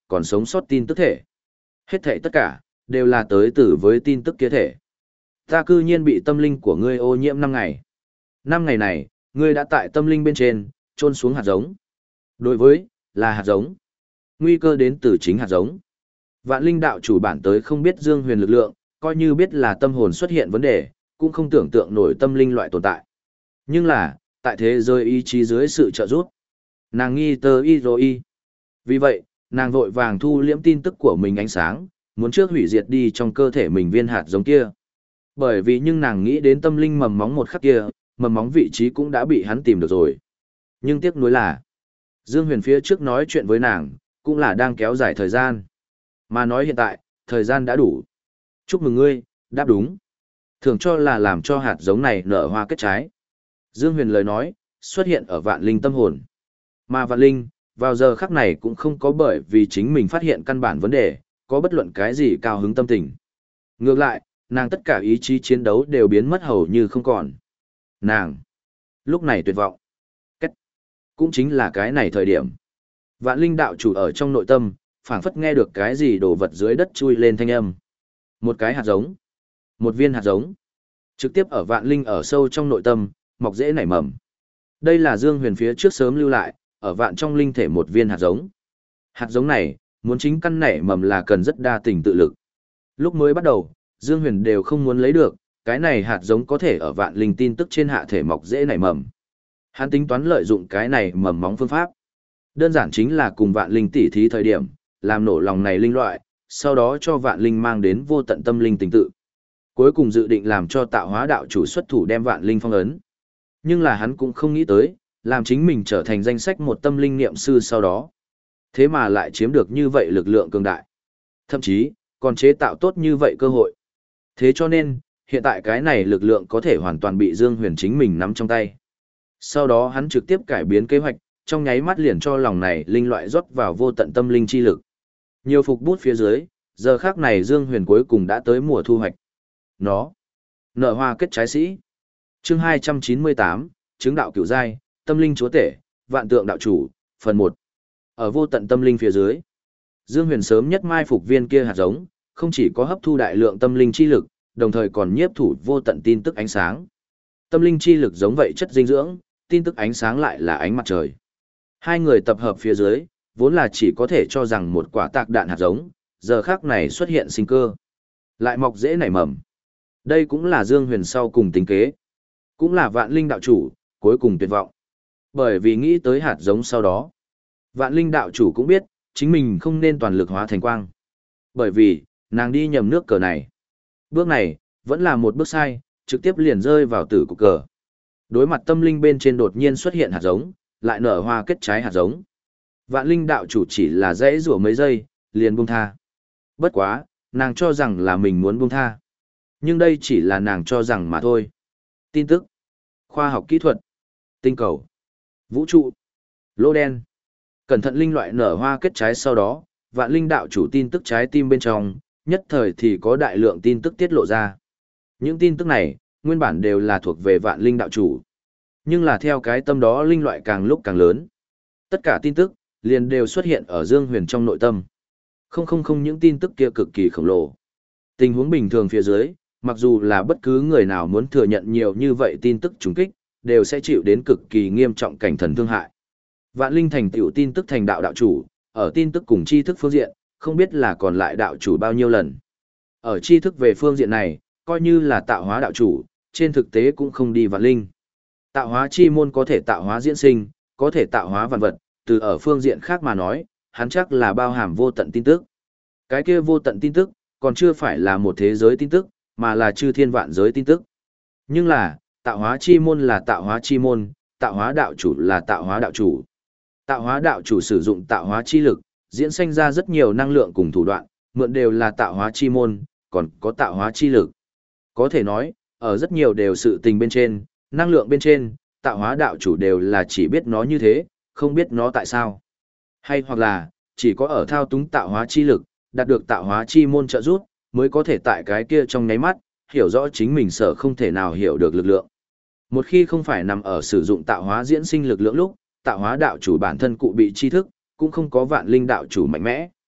còn sống sót tin tức thể. Hết thảy tất cả, đều là tới từ với tin tức kia thể. Ta cư nhiên bị tâm linh của ngươi ô nhiễm năm ngày. Năm ngày này, ngươi đã tại tâm linh bên trên, trôn xuống hạt giống. Đối với, là hạt giống. Nguy cơ đến từ chính hạt giống. Vạn linh đạo chủ bản tới không biết Dương Huyền lực lượng, coi như biết là tâm hồn xuất hiện vấn đề, cũng không tưởng tượng nổi tâm linh loại tồn tại. Nhưng là, tại thế giới ý chí dưới sự trợ giúp, nàng nghi tơ y rồi y. Vì vậy, nàng vội vàng thu liễm tin tức của mình ánh sáng, muốn trước hủy diệt đi trong cơ thể mình viên hạt giống kia. Bởi vì nhưng nàng nghĩ đến tâm linh mầm móng một khắc kia, mầm móng vị trí cũng đã bị hắn tìm được rồi. Nhưng tiếc nuối là, Dương Huyền phía trước nói chuyện với nàng, cũng là đang kéo dài thời gian. Mà nói hiện tại, thời gian đã đủ. Chúc mừng ngươi, đáp đúng. Thường cho là làm cho hạt giống này nở hoa kết trái. Dương Huyền lời nói, xuất hiện ở vạn linh tâm hồn. Mà vạn linh, vào giờ khắc này cũng không có bởi vì chính mình phát hiện căn bản vấn đề, có bất luận cái gì cao hứng tâm tình. Ngược lại, nàng tất cả ý chí chiến đấu đều biến mất hầu như không còn. Nàng, lúc này tuyệt vọng. Cách, cũng chính là cái này thời điểm. Vạn linh đạo chủ ở trong nội tâm, phảng phất nghe được cái gì đổ vật dưới đất chui lên thanh âm. Một cái hạt giống, một viên hạt giống, trực tiếp ở vạn linh ở sâu trong nội tâm, mọc rễ nảy mầm. Đây là Dương Huyền phía trước sớm lưu lại, ở vạn trong linh thể một viên hạt giống. Hạt giống này, muốn chính căn nảy mầm là cần rất đa tình tự lực. Lúc mới bắt đầu, Dương Huyền đều không muốn lấy được, cái này hạt giống có thể ở vạn linh tin tức trên hạ thể mọc rễ nảy mầm. Hắn tính toán lợi dụng cái này mầm móng phương pháp. Đơn giản chính là cùng vạn linh tỉ thí thời điểm, làm nổ lòng này linh loại, sau đó cho vạn linh mang đến vô tận tâm linh tình tự. Cuối cùng dự định làm cho tạo hóa đạo chủ xuất thủ đem vạn linh phong ấn. Nhưng là hắn cũng không nghĩ tới, làm chính mình trở thành danh sách một tâm linh niệm sư sau đó. Thế mà lại chiếm được như vậy lực lượng cường đại. Thậm chí, còn chế tạo tốt như vậy cơ hội. Thế cho nên, hiện tại cái này lực lượng có thể hoàn toàn bị Dương Huyền chính mình nắm trong tay. Sau đó hắn trực tiếp cải biến kế hoạch, trong nháy mắt liền cho lòng này linh loại rót vào vô tận tâm linh chi lực. Nhiều phục bút phía dưới, giờ khác này Dương Huyền cuối cùng đã tới mùa thu hoạch. Nó, nở hoa kết trái sĩ. Chương hai trăm chín mươi tám, chứng đạo cửu giai, tâm linh chúa tể, vạn tượng đạo chủ, phần một. Ở vô tận tâm linh phía dưới, Dương Huyền sớm nhất mai phục viên kia hạt giống, không chỉ có hấp thu đại lượng tâm linh chi lực, đồng thời còn nhiếp thủ vô tận tin tức ánh sáng. Tâm linh chi lực giống vậy chất dinh dưỡng, tin tức ánh sáng lại là ánh mặt trời. Hai người tập hợp phía dưới, vốn là chỉ có thể cho rằng một quả tạc đạn hạt giống, giờ khác này xuất hiện sinh cơ. Lại mọc rễ nảy mầm. Đây cũng là Dương Huyền sau cùng tính kế. Cũng là vạn linh đạo chủ, cuối cùng tuyệt vọng. Bởi vì nghĩ tới hạt giống sau đó. Vạn linh đạo chủ cũng biết, chính mình không nên toàn lực hóa thành quang. Bởi vì, nàng đi nhầm nước cờ này. Bước này, vẫn là một bước sai, trực tiếp liền rơi vào tử cục cờ. Đối mặt tâm linh bên trên đột nhiên xuất hiện hạt giống, lại nở hoa kết trái hạt giống. Vạn linh đạo chủ chỉ là dãy rủa mấy giây, liền buông tha. Bất quá, nàng cho rằng là mình muốn buông tha. Nhưng đây chỉ là nàng cho rằng mà thôi. Tin tức, khoa học kỹ thuật, tinh cầu, vũ trụ, lỗ đen. Cẩn thận linh loại nở hoa kết trái sau đó, vạn linh đạo chủ tin tức trái tim bên trong, nhất thời thì có đại lượng tin tức tiết lộ ra. Những tin tức này, nguyên bản đều là thuộc về vạn linh đạo chủ. Nhưng là theo cái tâm đó linh loại càng lúc càng lớn. Tất cả tin tức, liền đều xuất hiện ở Dương Huyền trong nội tâm. Không không không những tin tức kia cực kỳ khổng lồ. Tình huống bình thường phía dưới, mặc dù là bất cứ người nào muốn thừa nhận nhiều như vậy tin tức trùng kích, đều sẽ chịu đến cực kỳ nghiêm trọng cảnh thần thương hại. Vạn linh thành tựu tin tức thành đạo đạo chủ, ở tin tức cùng tri thức phương diện, không biết là còn lại đạo chủ bao nhiêu lần. Ở tri thức về phương diện này, coi như là tạo hóa đạo chủ, trên thực tế cũng không đi vạn linh. Tạo hóa chi môn có thể tạo hóa diễn sinh, có thể tạo hóa vạn vật, từ ở phương diện khác mà nói, hắn chắc là bao hàm vô tận tin tức. Cái kia vô tận tin tức, còn chưa phải là một thế giới tin tức, mà là chư thiên vạn giới tin tức. Nhưng là, tạo hóa chi môn là tạo hóa chi môn, tạo hóa đạo chủ là tạo hóa đạo chủ. Tạo hóa đạo chủ sử dụng tạo hóa chi lực, diễn sinh ra rất nhiều năng lượng cùng thủ đoạn, mượn đều là tạo hóa chi môn, còn có tạo hóa chi lực. Có thể nói, ở rất nhiều đều sự tình bên trên, năng lượng bên trên, tạo hóa đạo chủ đều là chỉ biết nó như thế, không biết nó tại sao. Hay hoặc là, chỉ có ở thao túng tạo hóa chi lực, đạt được tạo hóa chi môn trợ giúp, mới có thể tại cái kia trong nháy mắt, hiểu rõ chính mình sở không thể nào hiểu được lực lượng. Một khi không phải nằm ở sử dụng tạo hóa diễn sinh lực lượng lúc, tạo hóa đạo chủ bản thân cụ bị tri thức, cũng không có vạn linh đạo chủ mạnh mẽ.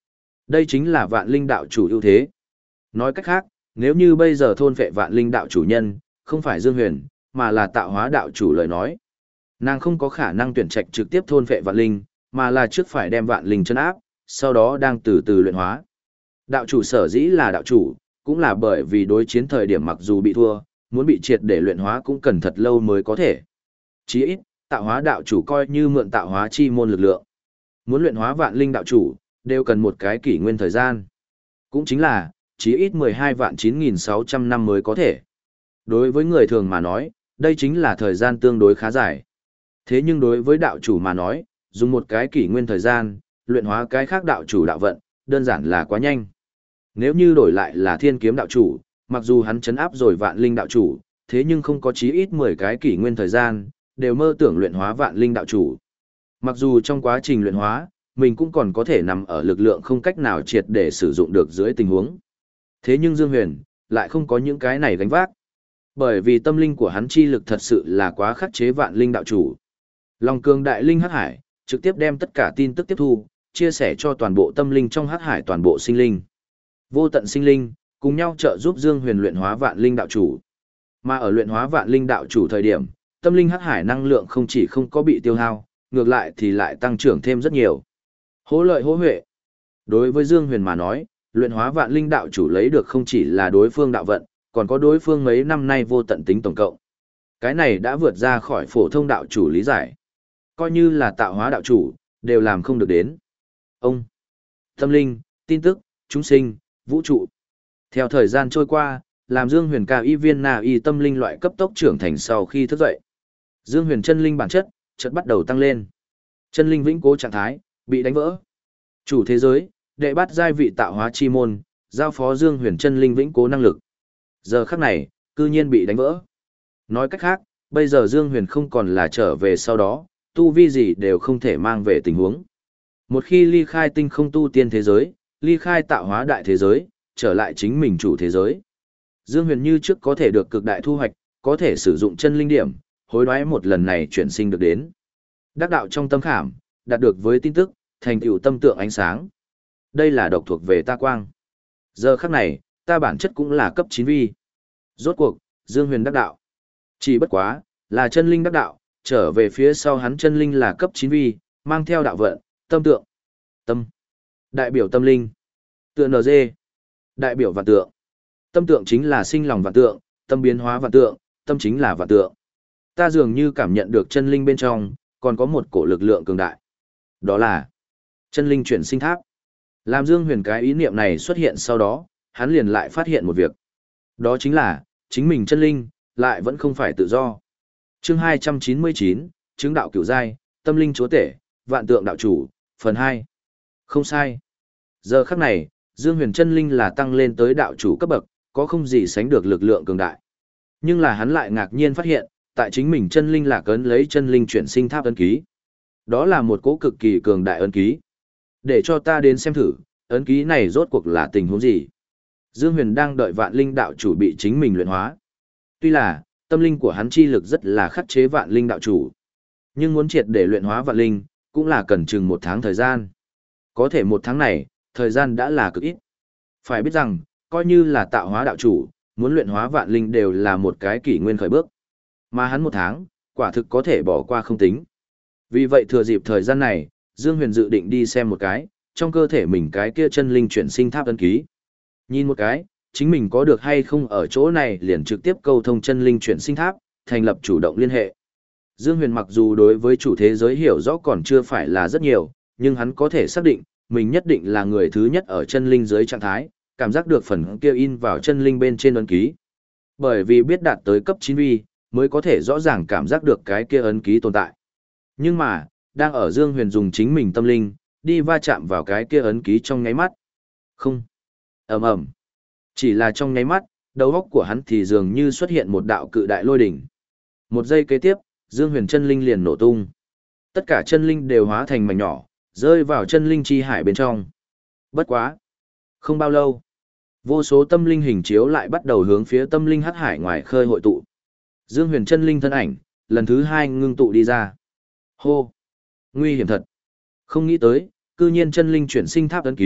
Đây chính là vạn linh đạo chủ ưu thế. Nói cách khác, nếu như bây giờ thôn phệ vạn linh đạo chủ nhân, không phải Dương Huyền, mà là tạo hóa đạo chủ lời nói. Nàng không có khả năng tuyển trạch trực tiếp thôn phệ vạn linh, mà là trước phải đem vạn linh chân áp, sau đó đang từ từ luyện hóa. Đạo chủ sở dĩ là đạo chủ, cũng là bởi vì đối chiến thời điểm mặc dù bị thua, muốn bị triệt để luyện hóa cũng cần thật lâu mới có thể. Chí ít, tạo hóa đạo chủ coi như mượn tạo hóa chi môn lực lượng. Muốn luyện hóa vạn linh đạo chủ, đều cần một cái kỷ nguyên thời gian. Cũng chính là, chí ít mười hai vạn chín nghìn sáu trăm năm mới có thể. Đối với người thường mà nói, đây chính là thời gian tương đối khá dài. Thế nhưng đối với đạo chủ mà nói, dùng một cái kỷ nguyên thời gian, luyện hóa cái khác đạo chủ đạo vận, đơn giản là quá nhanh. Nếu như đổi lại là thiên kiếm đạo chủ, mặc dù hắn chấn áp rồi vạn linh đạo chủ, thế nhưng không có chí ít mười cái kỷ nguyên thời gian, đều mơ tưởng luyện hóa vạn linh đạo chủ. Mặc dù trong quá trình luyện hóa, mình cũng còn có thể nằm ở lực lượng không cách nào triệt để sử dụng được dưới tình huống. Thế nhưng Dương Huyền, lại không có những cái này gánh vác. Bởi vì tâm linh của hắn chi lực thật sự là quá khắc chế vạn linh đạo chủ. Long cường đại linh hắc hải, trực tiếp đem tất cả tin tức tiếp thu, chia sẻ cho toàn bộ tâm linh trong hắc hải toàn bộ sinh linh. Vô tận sinh linh, cùng nhau trợ giúp Dương Huyền luyện hóa vạn linh đạo chủ. Mà ở luyện hóa vạn linh đạo chủ thời điểm, tâm linh hắc hải năng lượng không chỉ không có bị tiêu hao, ngược lại thì lại tăng trưởng thêm rất nhiều. Hỗ lợi hỗ huệ. Đối với Dương Huyền mà nói, luyện hóa vạn linh đạo chủ lấy được không chỉ là đối phương đạo vận, còn có đối phương mấy năm nay vô tận tính tổng cộng. Cái này đã vượt ra khỏi phổ thông đạo chủ lý giải. Coi như là tạo hóa đạo chủ, đều làm không được đến. Ông, tâm linh, tin tức, chúng sinh, vũ trụ. Theo thời gian trôi qua, làm Dương Huyền cao y viên na y tâm linh loại cấp tốc trưởng thành sau khi thức dậy. Dương Huyền chân linh bản chất, chợt bắt đầu tăng lên. Chân linh vĩnh cố trạng thái, bị đánh vỡ. Chủ thế giới, đệ bát giai vị tạo hóa chi môn, giao phó Dương Huyền chân linh vĩnh cố năng lực. Giờ khắc này, cư nhiên bị đánh vỡ. Nói cách khác, bây giờ Dương Huyền không còn là trở về sau đó, tu vi gì đều không thể mang về tình huống. Một khi ly khai tinh không tu tiên thế giới, ly khai tạo hóa đại thế giới, trở lại chính mình chủ thế giới. Dương Huyền như trước có thể được cực đại thu hoạch, có thể sử dụng chân linh điểm, hối đoái một lần này chuyển sinh được đến. Đắc đạo trong tâm khảm, đạt được với tin tức, thành tựu tâm tượng ánh sáng. Đây là độc thuộc về ta quang. Giờ khắc này, ta bản chất cũng là cấp chín vi. Rốt cuộc, Dương Huyền đắc đạo. Chỉ bất quá, là chân linh đắc đạo, trở về phía sau hắn chân linh là cấp chín vi, mang theo đạo vận, tâm tượng. Tâm. Đại biểu tâm linh. Tựa en giê. Đại biểu vạn tượng. Tâm tượng chính là sinh lòng vạn tượng, tâm biến hóa vạn tượng, tâm chính là vạn tượng. Ta dường như cảm nhận được chân linh bên trong, còn có một cổ lực lượng cường đại. Đó là chân linh chuyển sinh tháp. Làm Dương Huyền cái ý niệm này xuất hiện sau đó, hắn liền lại phát hiện một việc. Đó chính là, chính mình chân linh, lại vẫn không phải tự do. Chương hai trăm chín mươi chín, chứng đạo cửu giai, tâm linh chúa tể, vạn tượng đạo chủ, phần hai. Không sai. Giờ khắc này, Dương Huyền chân linh là tăng lên tới đạo chủ cấp bậc, có không gì sánh được lực lượng cường đại. Nhưng là hắn lại ngạc nhiên phát hiện, tại chính mình chân linh là cấn lấy chân linh chuyển sinh tháp ấn ký. Đó là một cỗ cực kỳ cường đại ấn ký. Để cho ta đến xem thử, ấn ký này rốt cuộc là tình huống gì. Dương Huyền đang đợi vạn linh đạo chủ bị chính mình luyện hóa. Tuy là, tâm linh của hắn chi lực rất là khắc chế vạn linh đạo chủ. Nhưng muốn triệt để luyện hóa vạn linh, cũng là cần chừng một tháng thời gian. Có thể một tháng này, thời gian đã là cực ít. Phải biết rằng, coi như là tạo hóa đạo chủ, muốn luyện hóa vạn linh đều là một cái kỷ nguyên khởi bước. Mà hắn một tháng, quả thực có thể bỏ qua không tính. Vì vậy thừa dịp thời gian này, Dương Huyền dự định đi xem một cái, trong cơ thể mình cái kia chân linh chuyển sinh tháp ấn ký. Nhìn một cái, chính mình có được hay không ở chỗ này liền trực tiếp câu thông chân linh chuyển sinh tháp, thành lập chủ động liên hệ. Dương Huyền mặc dù đối với chủ thế giới hiểu rõ còn chưa phải là rất nhiều, nhưng hắn có thể xác định, mình nhất định là người thứ nhất ở chân linh dưới trạng thái, cảm giác được phần kia in vào chân linh bên trên ấn ký. Bởi vì biết đạt tới cấp chín vi, mới có thể rõ ràng cảm giác được cái kia ấn ký tồn tại. Nhưng mà, đang ở Dương Huyền dùng chính mình tâm linh, đi va chạm vào cái kia ấn ký trong nháy mắt. Không. Ầm ầm. Chỉ là trong nháy mắt, đầu óc của hắn thì dường như xuất hiện một đạo cự đại lôi đỉnh. Một giây kế tiếp, Dương Huyền chân linh liền nổ tung. Tất cả chân linh đều hóa thành mảnh nhỏ, rơi vào chân linh chi hải bên trong. Bất quá. Không bao lâu, vô số tâm linh hình chiếu lại bắt đầu hướng phía tâm linh hắc hải ngoài khơi hội tụ. Dương Huyền chân linh thân ảnh, lần thứ hai ngưng tụ đi ra. Hô! Nguy hiểm thật! Không nghĩ tới, cư nhiên chân linh chuyển sinh tháp ấn ký,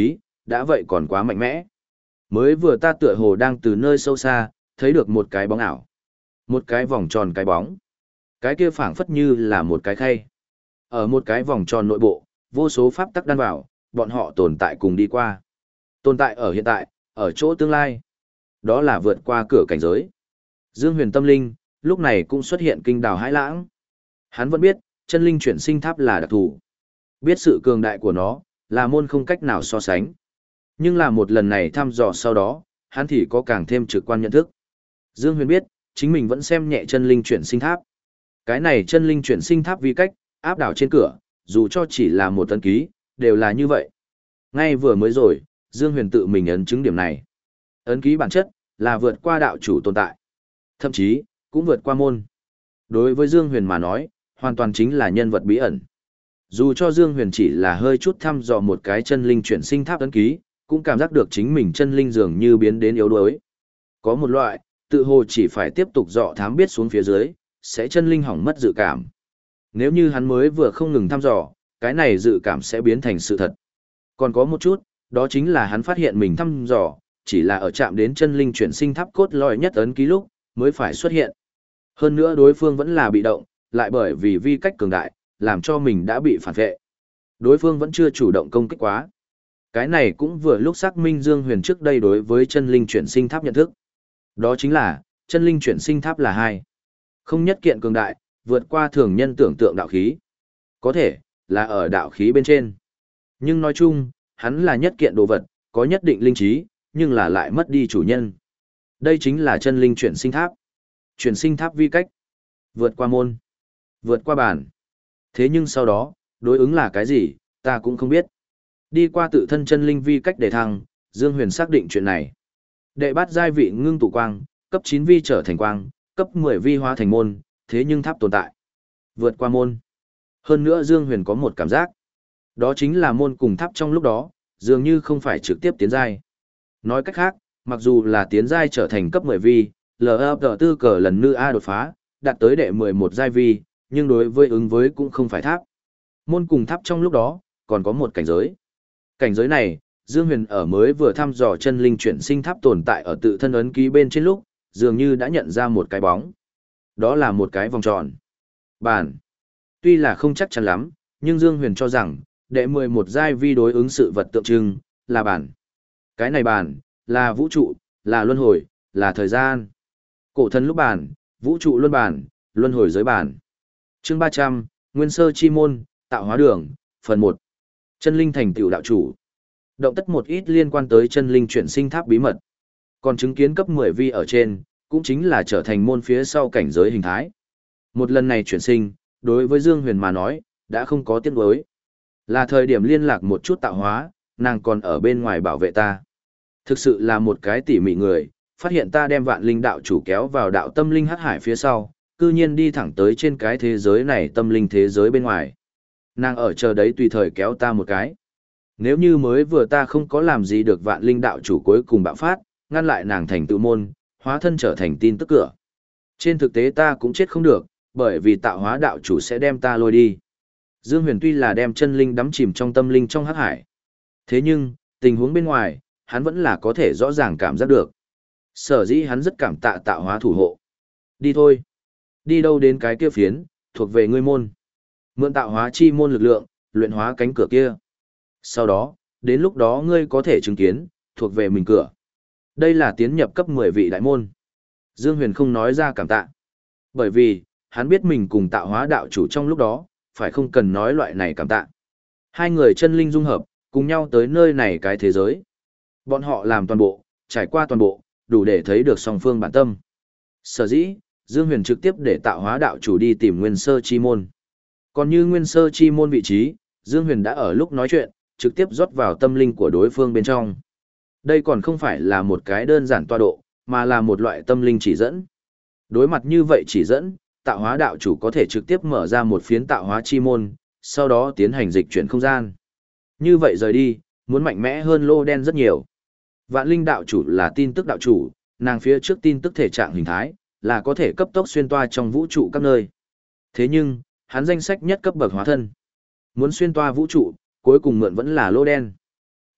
đã vậy còn quá mạnh mẽ. Mới vừa ta tựa hồ đang từ nơi sâu xa, thấy được một cái bóng ảo. Một cái vòng tròn cái bóng. Cái kia phảng phất như là một cái khay. Ở một cái vòng tròn nội bộ, vô số pháp tắc đan vào, bọn họ tồn tại cùng đi qua. Tồn tại ở hiện tại, ở chỗ tương lai. Đó là vượt qua cửa cảnh giới. Dương Huyền tâm linh, lúc này cũng xuất hiện kinh đào hãi lãng. Hắn vẫn biết, chân linh chuyển sinh tháp là đặc thù. Biết sự cường đại của nó, là môn không cách nào so sánh. Nhưng là một lần này thăm dò sau đó, hắn thì có càng thêm trực quan nhận thức. Dương Huyền biết, chính mình vẫn xem nhẹ chân linh chuyển sinh tháp. Cái này chân linh chuyển sinh tháp vi cách, áp đảo trên cửa, dù cho chỉ là một tấn ký, đều là như vậy. Ngay vừa mới rồi, Dương Huyền tự mình ấn chứng điểm này. Ấn ký bản chất, là vượt qua đạo chủ tồn tại. Thậm chí, cũng vượt qua môn. Đối với Dương Huyền mà nói, hoàn toàn chính là nhân vật bí ẩn. Dù cho Dương Huyền chỉ là hơi chút thăm dò một cái chân linh chuyển sinh tháp ấn ký, cũng cảm giác được chính mình chân linh dường như biến đến yếu đuối. Có một loại, tự hồ chỉ phải tiếp tục dò thám biết xuống phía dưới, sẽ chân linh hỏng mất dự cảm. Nếu như hắn mới vừa không ngừng thăm dò, cái này dự cảm sẽ biến thành sự thật. Còn có một chút, đó chính là hắn phát hiện mình thăm dò, chỉ là ở chạm đến chân linh chuyển sinh tháp cốt lõi nhất ấn ký lúc, mới phải xuất hiện. Hơn nữa đối phương vẫn là bị động, lại bởi vì vi cách cường đại, làm cho mình đã bị phản vệ. Đối phương vẫn chưa chủ động công kích quá. Cái này cũng vừa lúc xác minh Dương Huyền trước đây đối với chân linh chuyển sinh tháp nhận thức. Đó chính là, chân linh chuyển sinh tháp là hai. Không nhất kiện cường đại, vượt qua thường nhân tưởng tượng đạo khí. Có thể, là ở đạo khí bên trên. Nhưng nói chung, hắn là nhất kiện đồ vật, có nhất định linh trí, nhưng là lại mất đi chủ nhân. Đây chính là chân linh chuyển sinh tháp. Chuyển sinh tháp vi cách. Vượt qua môn. Vượt qua bản. Thế nhưng sau đó, đối ứng là cái gì, ta cũng không biết. Đi qua tự thân chân linh vi cách để thăng, Dương Huyền xác định chuyện này. Đệ bát giai vị ngưng tụ quang, cấp chín vi trở thành quang, cấp mười vi hóa thành môn, thế nhưng tháp tồn tại. Vượt qua môn. Hơn nữa Dương Huyền có một cảm giác. Đó chính là môn cùng tháp trong lúc đó, dường như không phải trực tiếp tiến giai. Nói cách khác, mặc dù là tiến giai trở thành cấp mười vi, lờ ấp tư cờ lần nữ A đột phá, đạt tới đệ mười một giai vi, nhưng đối với ứng với cũng không phải tháp. Môn cùng tháp trong lúc đó, còn có một cảnh giới. Cảnh giới này, Dương Huyền ở mới vừa thăm dò chân linh chuyển sinh tháp tồn tại ở tự thân ấn ký bên trên lúc, dường như đã nhận ra một cái bóng. Đó là một cái vòng tròn. Bản. Tuy là không chắc chắn lắm, nhưng Dương Huyền cho rằng, đệ mười một giai vi đối ứng sự vật tượng trưng, là bản. Cái này bản, là vũ trụ, là luân hồi, là thời gian. Cổ thần lúc bản, vũ trụ luân bản, luân hồi giới bản. Chương ba trăm, Nguyên sơ chi môn, tạo hóa đường, phần một. Chân linh thành tựu đạo chủ. Động tất một ít liên quan tới chân linh chuyển sinh tháp bí mật. Còn chứng kiến cấp mười vi ở trên, cũng chính là trở thành môn phía sau cảnh giới hình thái. Một lần này chuyển sinh, đối với Dương Huyền mà nói, đã không có tiếc nuối. Là thời điểm liên lạc một chút tạo hóa, nàng còn ở bên ngoài bảo vệ ta. Thực sự là một cái tỉ mỉ người, phát hiện ta đem vạn linh đạo chủ kéo vào đạo tâm linh hắc hải phía sau, cư nhiên đi thẳng tới trên cái thế giới này tâm linh thế giới bên ngoài. Nàng ở chờ đấy tùy thời kéo ta một cái. Nếu như mới vừa ta không có làm gì được vạn linh đạo chủ cuối cùng bạo phát, ngăn lại nàng thành tự môn, hóa thân trở thành tin tức cửa. Trên thực tế ta cũng chết không được, bởi vì tạo hóa đạo chủ sẽ đem ta lôi đi. Dương Huyền tuy là đem chân linh đắm chìm trong tâm linh trong hắc hải. Thế nhưng, tình huống bên ngoài, hắn vẫn là có thể rõ ràng cảm giác được. Sở dĩ hắn rất cảm tạ tạo hóa thủ hộ. Đi thôi. Đi đâu đến cái kia phiến, thuộc về ngươi môn. Mượn tạo hóa chi môn lực lượng, luyện hóa cánh cửa kia. Sau đó, đến lúc đó ngươi có thể chứng kiến, thuộc về mình cửa. Đây là tiến nhập cấp mười vị đại môn. Dương Huyền không nói ra cảm tạ. Bởi vì, hắn biết mình cùng tạo hóa đạo chủ trong lúc đó, phải không cần nói loại này cảm tạ. Hai người chân linh dung hợp, cùng nhau tới nơi này cái thế giới. Bọn họ làm toàn bộ, trải qua toàn bộ, đủ để thấy được song phương bản tâm. Sở dĩ, Dương Huyền trực tiếp để tạo hóa đạo chủ đi tìm nguyên sơ chi môn. Còn như nguyên sơ chi môn vị trí, Dương Huyền đã ở lúc nói chuyện, trực tiếp rót vào tâm linh của đối phương bên trong. Đây còn không phải là một cái đơn giản tọa độ, mà là một loại tâm linh chỉ dẫn. Đối mặt như vậy chỉ dẫn, tạo hóa đạo chủ có thể trực tiếp mở ra một phiến tạo hóa chi môn, sau đó tiến hành dịch chuyển không gian. Như vậy rời đi, muốn mạnh mẽ hơn lô đen rất nhiều. Vạn linh đạo chủ là tin tức đạo chủ, nàng phía trước tin tức thể trạng hình thái, là có thể cấp tốc xuyên toa trong vũ trụ các nơi. Thế nhưng, hắn danh sách nhất cấp bậc hóa thân. Muốn xuyên toa vũ trụ, cuối cùng mượn vẫn là lô đen.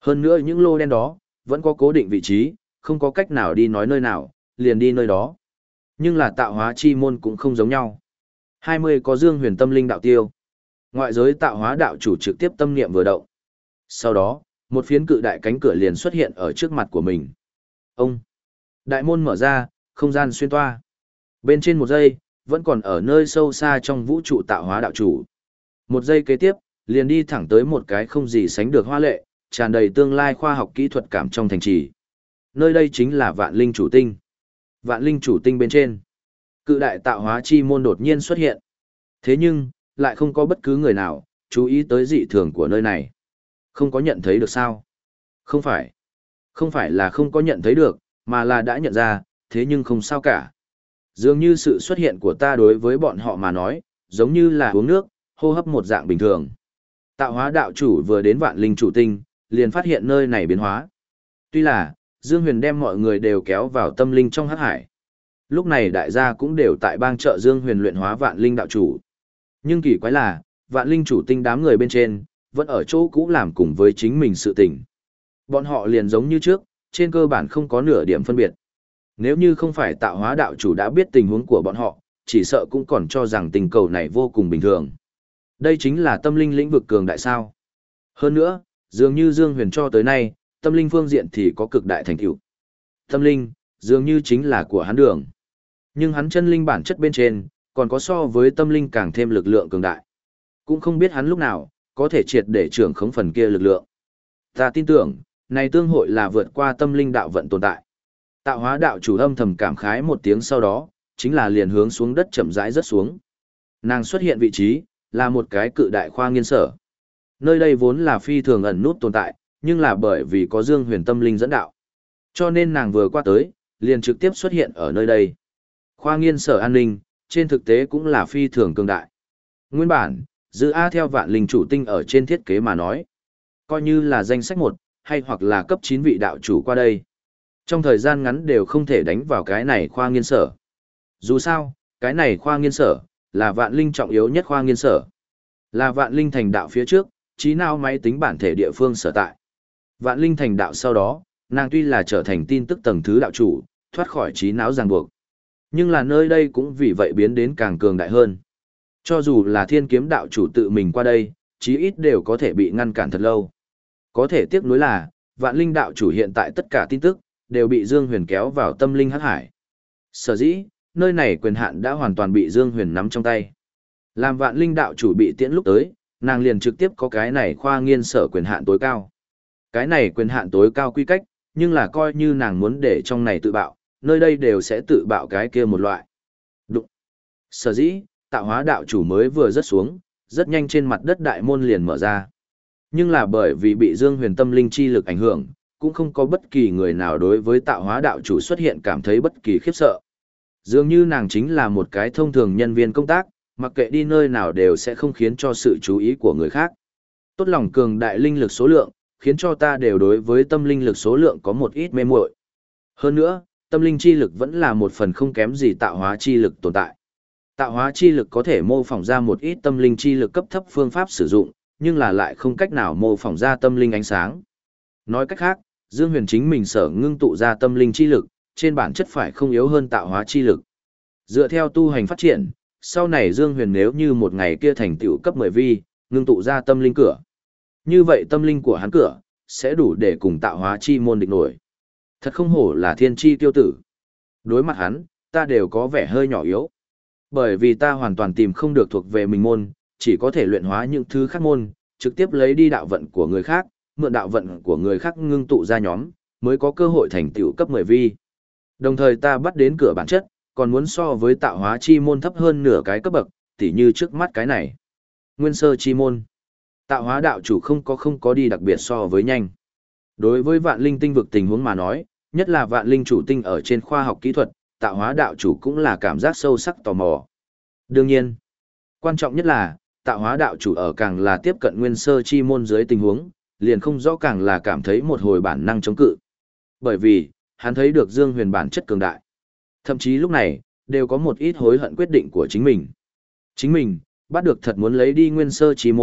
Hơn nữa những lô đen đó, vẫn có cố định vị trí, không có cách nào đi nói nơi nào, liền đi nơi đó. Nhưng là tạo hóa chi môn cũng không giống nhau. hai mươi có Dương Huyền tâm linh đạo tiêu. Ngoại giới tạo hóa đạo chủ trực tiếp tâm niệm vừa động. Sau đó, một phiến cự đại cánh cửa liền xuất hiện ở trước mặt của mình. Ông! Đại môn mở ra, không gian xuyên toa. Bên trên một giây, vẫn còn ở nơi sâu xa trong vũ trụ tạo hóa đạo chủ. Một giây kế tiếp, liền đi thẳng tới một cái không gì sánh được hoa lệ, tràn đầy tương lai khoa học kỹ thuật cảm trong thành trì. Nơi đây chính là Vạn Linh Chủ Tinh. Vạn Linh Chủ Tinh bên trên, cự đại tạo hóa chi môn đột nhiên xuất hiện. Thế nhưng, lại không có bất cứ người nào chú ý tới dị thường của nơi này. Không có nhận thấy được sao? Không phải. Không phải là không có nhận thấy được, mà là đã nhận ra, thế nhưng không sao cả. Dường như sự xuất hiện của ta đối với bọn họ mà nói, giống như là uống nước, hô hấp một dạng bình thường. Tạo hóa đạo chủ vừa đến Vạn Linh Chủ Tinh, liền phát hiện nơi này biến hóa. Tuy là, Dương Huyền đem mọi người đều kéo vào tâm linh trong hắc hải. Lúc này đại gia cũng đều tại bang trợ Dương Huyền luyện hóa Vạn Linh đạo chủ. Nhưng kỳ quái là, Vạn Linh Chủ Tinh đám người bên trên, vẫn ở chỗ cũ làm cùng với chính mình sự tình. Bọn họ liền giống như trước, trên cơ bản không có nửa điểm phân biệt. Nếu như không phải tạo hóa đạo chủ đã biết tình huống của bọn họ, chỉ sợ cũng còn cho rằng tình cầu này vô cùng bình thường. Đây chính là tâm linh lĩnh vực cường đại sao. Hơn nữa, dường như Dương Huyền cho tới nay, tâm linh phương diện thì có cực đại thành tựu. Tâm linh, dường như chính là của hắn đường. Nhưng hắn chân linh bản chất bên trên, còn có so với tâm linh càng thêm lực lượng cường đại. Cũng không biết hắn lúc nào, có thể triệt để trưởng khống phần kia lực lượng. Ta tin tưởng, này tương hội là vượt qua tâm linh đạo vận tồn tại. Tạo hóa đạo chủ âm thầm cảm khái một tiếng sau đó, chính là liền hướng xuống đất chậm rãi rớt xuống. Nàng xuất hiện vị trí, là một cái cự đại khoa nghiên sở. Nơi đây vốn là phi thường ẩn nút tồn tại, nhưng là bởi vì có Dương Huyền tâm linh dẫn đạo. Cho nên nàng vừa qua tới, liền trực tiếp xuất hiện ở nơi đây. Khoa nghiên sở an ninh, trên thực tế cũng là phi thường cường đại. Nguyên bản, giữ A theo Vạn Linh Chủ Tinh ở trên thiết kế mà nói. Coi như là danh sách một hay hoặc là cấp chín vị đạo chủ qua đây. Trong thời gian ngắn đều không thể đánh vào cái này khoa nghiên sở. Dù sao, cái này khoa nghiên sở, là Vạn Linh trọng yếu nhất khoa nghiên sở. Là Vạn Linh thành đạo phía trước, trí não máy tính bản thể địa phương sở tại. Vạn Linh thành đạo sau đó, nàng tuy là trở thành tin tức tầng thứ đạo chủ, thoát khỏi trí não ràng buộc. Nhưng là nơi đây cũng vì vậy biến đến càng cường đại hơn. Cho dù là thiên kiếm đạo chủ tự mình qua đây, chí ít đều có thể bị ngăn cản thật lâu. Có thể tiếc nuối là, Vạn Linh đạo chủ hiện tại tất cả tin tức, đều bị Dương Huyền kéo vào tâm linh hắc hải. Sở dĩ, nơi này quyền hạn đã hoàn toàn bị Dương Huyền nắm trong tay. Làm Vạn Linh đạo chủ bị tiễn lúc tới, nàng liền trực tiếp có cái này khoa nghiên sở quyền hạn tối cao. Cái này quyền hạn tối cao quy cách, nhưng là coi như nàng muốn để trong này tự bạo, nơi đây đều sẽ tự bạo cái kia một loại. Đụng. Sở dĩ, tạo hóa đạo chủ mới vừa rớt xuống, rất nhanh trên mặt đất đại môn liền mở ra. Nhưng là bởi vì bị Dương Huyền tâm linh chi lực ảnh hưởng, cũng không có bất kỳ người nào đối với tạo hóa đạo chủ xuất hiện cảm thấy bất kỳ khiếp sợ. Dường như nàng chính là một cái thông thường nhân viên công tác, mặc kệ đi nơi nào đều sẽ không khiến cho sự chú ý của người khác. Tốt lòng cường đại linh lực số lượng, khiến cho ta đều đối với tâm linh lực số lượng có một ít mê muội. Hơn nữa, tâm linh chi lực vẫn là một phần không kém gì tạo hóa chi lực tồn tại. Tạo hóa chi lực có thể mô phỏng ra một ít tâm linh chi lực cấp thấp phương pháp sử dụng, nhưng là lại không cách nào mô phỏng ra tâm linh ánh sáng. Nói cách khác, Dương Huyền chính mình sở ngưng tụ ra tâm linh chi lực, trên bản chất phải không yếu hơn tạo hóa chi lực. Dựa theo tu hành phát triển, sau này Dương Huyền nếu như một ngày kia thành tựu cấp mười vi, ngưng tụ ra tâm linh cửa. Như vậy tâm linh của hắn cửa, sẽ đủ để cùng tạo hóa chi môn địch nổi. Thật không hổ là thiên chi tiêu tử. Đối mặt hắn, ta đều có vẻ hơi nhỏ yếu. Bởi vì ta hoàn toàn tìm không được thuộc về mình môn, chỉ có thể luyện hóa những thứ khác môn, trực tiếp lấy đi đạo vận của người khác, mượn đạo vận của người khác ngưng tụ ra nhóm, mới có cơ hội thành tựu cấp mười vi. Đồng thời ta bắt đến cửa bản chất, còn muốn so với tạo hóa chi môn thấp hơn nửa cái cấp bậc, tỉ như trước mắt cái này. Nguyên sơ chi môn. Tạo hóa đạo chủ không có không có đi đặc biệt so với nhanh. Đối với vạn linh tinh vực tình huống mà nói, nhất là vạn linh chủ tinh ở trên khoa học kỹ thuật, tạo hóa đạo chủ cũng là cảm giác sâu sắc tò mò. Đương nhiên, quan trọng nhất là, tạo hóa đạo chủ ở càng là tiếp cận nguyên sơ chi môn dưới tình huống, liền không rõ càng là cảm thấy một hồi bản năng chống cự. Bởi vì, hắn thấy được Dương Huyền bản chất cường đại. Thậm chí lúc này, đều có một ít hối hận quyết định của chính mình. Chính mình, bắt được thật muốn lấy đi nguyên sơ chi môn,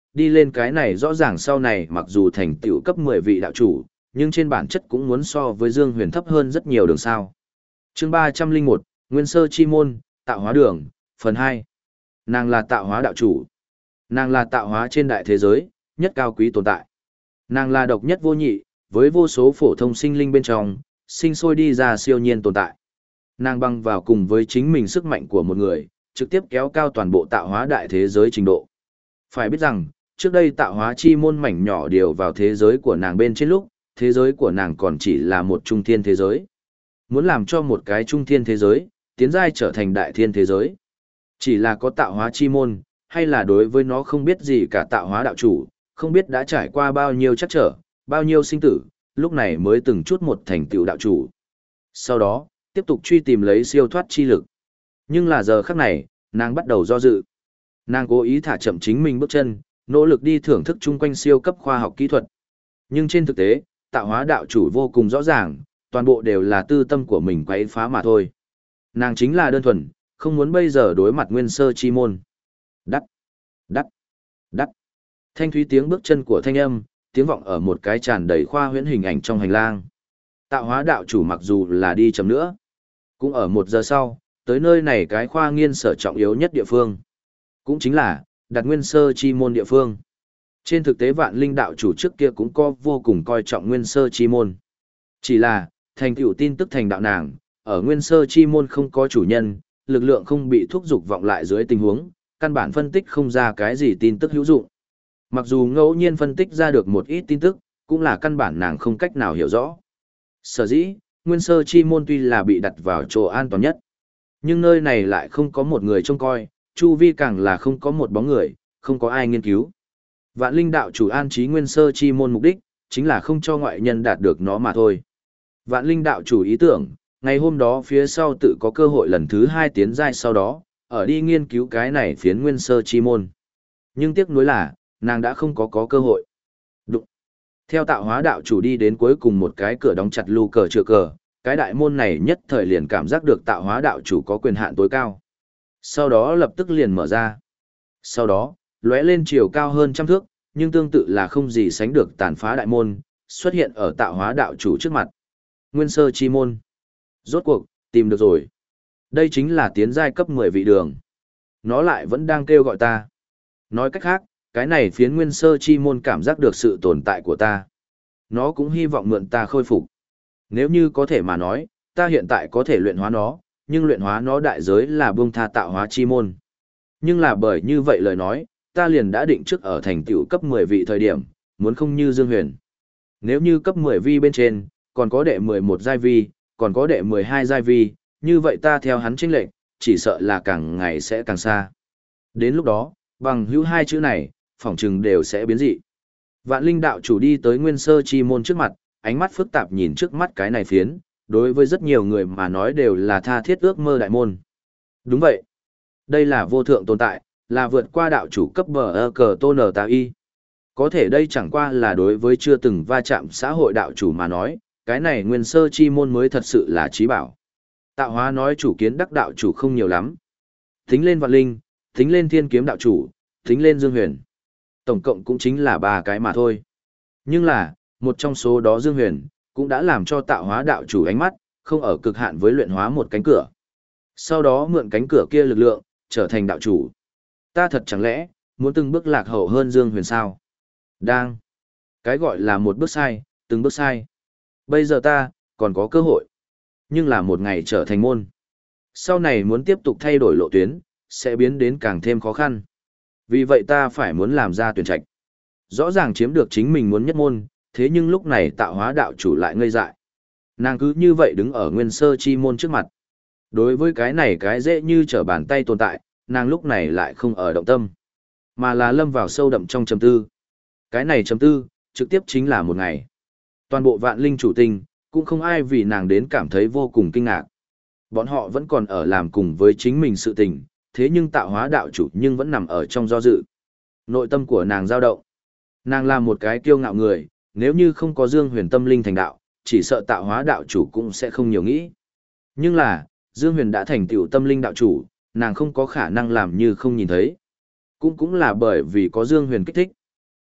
đi lên cái này rõ ràng sau này mặc dù thành tựu cấp mười vị đạo chủ, nhưng trên bản chất cũng muốn so với Dương Huyền thấp hơn rất nhiều đường sao. Chương ba trăm linh một, Nguyên Sơ Chi Môn, Tạo Hóa Đường, phần hai. Nàng là tạo hóa đạo chủ. Nàng là tạo hóa trên đại thế giới, nhất cao quý tồn tại. Nàng là độc nhất vô nhị, với vô số phổ thông sinh linh bên trong, sinh sôi đi ra siêu nhiên tồn tại. Nàng băng vào cùng với chính mình sức mạnh của một người, trực tiếp kéo cao toàn bộ tạo hóa đại thế giới trình độ. Phải biết rằng, trước đây tạo hóa chi môn mảnh nhỏ điều vào thế giới của nàng bên trên lúc, thế giới của nàng còn chỉ là một trung thiên thế giới. Muốn làm cho một cái trung thiên thế giới, tiến giai trở thành đại thiên thế giới. Chỉ là có tạo hóa chi môn, hay là đối với nó không biết gì cả tạo hóa đạo chủ, không biết đã trải qua bao nhiêu chắc trở, bao nhiêu sinh tử, lúc này mới từng chút một thành tựu đạo chủ. Sau đó, tiếp tục truy tìm lấy siêu thoát chi lực. Nhưng là giờ khắc này, nàng bắt đầu do dự. Nàng cố ý thả chậm chính mình bước chân, nỗ lực đi thưởng thức chung quanh siêu cấp khoa học kỹ thuật. Nhưng trên thực tế, tạo hóa đạo chủ vô cùng rõ ràng, toàn bộ đều là tư tâm của mình quấy phá mà thôi. Nàng chính là đơn thuần, không muốn bây giờ đối mặt nguyên sơ chi môn. Đắc, đắc, đắc. Thanh thúy tiếng bước chân của thanh âm, tiếng vọng ở một cái tràn đầy khoa huyễn hình ảnh trong hành lang. Tạo hóa đạo chủ mặc dù là đi chậm nữa, cũng ở một giờ sau, tới nơi này cái khoa nghiên sở trọng yếu nhất địa phương. Cũng chính là, đặt nguyên sơ chi môn địa phương. Trên thực tế vạn linh đạo chủ trước kia cũng có vô cùng coi trọng nguyên sơ chi môn. Chỉ là, thành tựu tin tức thành đạo nàng, ở nguyên sơ chi môn không có chủ nhân, lực lượng không bị thúc dục vọng lại dưới tình huống, căn bản phân tích không ra cái gì tin tức hữu dụng. Mặc dù ngẫu nhiên phân tích ra được một ít tin tức, cũng là căn bản nàng không cách nào hiểu rõ. Sở dĩ, nguyên sơ chi môn tuy là bị đặt vào chỗ an toàn nhất, nhưng nơi này lại không có một người trông coi, chu vi càng là không có một bóng người, không có ai nghiên cứu. Vạn linh đạo chủ an trí nguyên sơ chi môn mục đích, chính là không cho ngoại nhân đạt được nó mà thôi. Vạn linh đạo chủ ý tưởng, ngày hôm đó phía sau tự có cơ hội lần thứ hai tiến giai sau đó, ở đi nghiên cứu cái này phiến nguyên sơ chi môn. Nhưng tiếc nuối là, nàng đã không có có cơ hội. Đụng. Theo tạo hóa đạo chủ đi đến cuối cùng một cái cửa đóng chặt lu cờ chữa cờ, cái đại môn này nhất thời liền cảm giác được tạo hóa đạo chủ có quyền hạn tối cao. Sau đó lập tức liền mở ra. Sau đó, lóe lên chiều cao hơn trăm thước, nhưng tương tự là không gì sánh được tàn phá đại môn, xuất hiện ở tạo hóa đạo chủ trước mặt. Nguyên sơ chi môn. Rốt cuộc, tìm được rồi. Đây chính là tiến giai cấp mười vị đường. Nó lại vẫn đang kêu gọi ta. Nói cách khác, cái này phiến nguyên sơ chi môn cảm giác được sự tồn tại của ta. Nó cũng hy vọng mượn ta khôi phục. Nếu như có thể mà nói, ta hiện tại có thể luyện hóa nó, nhưng luyện hóa nó đại giới là buông tha tạo hóa chi môn. Nhưng là bởi như vậy lời nói, ta liền đã định trước ở thành tựu cấp mười vị thời điểm, muốn không như Dương Huyền. Nếu như cấp mười vi bên trên, còn có đệ mười một giai vi, còn có đệ mười hai giai vi, như vậy ta theo hắn chênh lệnh, chỉ sợ là càng ngày sẽ càng xa. Đến lúc đó, bằng hữu hai chữ này, phỏng chừng đều sẽ biến dị. Vạn linh đạo chủ đi tới nguyên sơ chi môn trước mặt, ánh mắt phức tạp nhìn trước mắt cái này phiến, đối với rất nhiều người mà nói đều là tha thiết ước mơ đại môn. Đúng vậy. Đây là vô thượng tồn tại, là vượt qua đạo chủ cấp bờ ơ cờ tôn ở tà y. Có thể đây chẳng qua là đối với chưa từng va chạm xã hội đạo chủ mà nói, cái này nguyên sơ chi môn mới thật sự là trí bảo. Tạo hóa nói chủ kiến đắc đạo chủ không nhiều lắm. Tính lên vạn linh, tính lên thiên kiếm đạo chủ, tính lên Dương Huyền. Tổng cộng cũng chính là ba cái mà thôi. Nhưng là, một trong số đó Dương Huyền, cũng đã làm cho tạo hóa đạo chủ ánh mắt, không ở cực hạn với luyện hóa một cánh cửa. Sau đó mượn cánh cửa kia lực lượng, trở thành đạo chủ. Ta thật chẳng lẽ, muốn từng bước lạc hậu hơn Dương Huyền sao? Đang. Cái gọi là một bước sai, từng bước sai. Bây giờ ta, còn có cơ hội. Nhưng là một ngày trở thành môn. Sau này muốn tiếp tục thay đổi lộ tuyến, sẽ biến đến càng thêm khó khăn. Vì vậy ta phải muốn làm ra tuyển trạch. Rõ ràng chiếm được chính mình muốn nhất môn, thế nhưng lúc này tạo hóa đạo chủ lại ngây dại. Nàng cứ như vậy đứng ở nguyên sơ chi môn trước mặt. Đối với cái này cái dễ như trở bàn tay tồn tại, nàng lúc này lại không ở động tâm, mà là lâm vào sâu đậm trong trầm tư. Cái này trầm tư, trực tiếp chính là một ngày. Toàn bộ vạn linh chủ tinh, cũng không ai vì nàng đến cảm thấy vô cùng kinh ngạc. Bọn họ vẫn còn ở làm cùng với chính mình sự tình, thế nhưng tạo hóa đạo chủ nhưng vẫn nằm ở trong do dự. Nội tâm của nàng dao động. Nàng là một cái kiêu ngạo người, nếu như không có Dương Huyền tâm linh thành đạo, chỉ sợ tạo hóa đạo chủ cũng sẽ không nhiều nghĩ. Nhưng là, Dương Huyền đã thành tựu tâm linh đạo chủ, nàng không có khả năng làm như không nhìn thấy. Cũng cũng là bởi vì có Dương Huyền kích thích,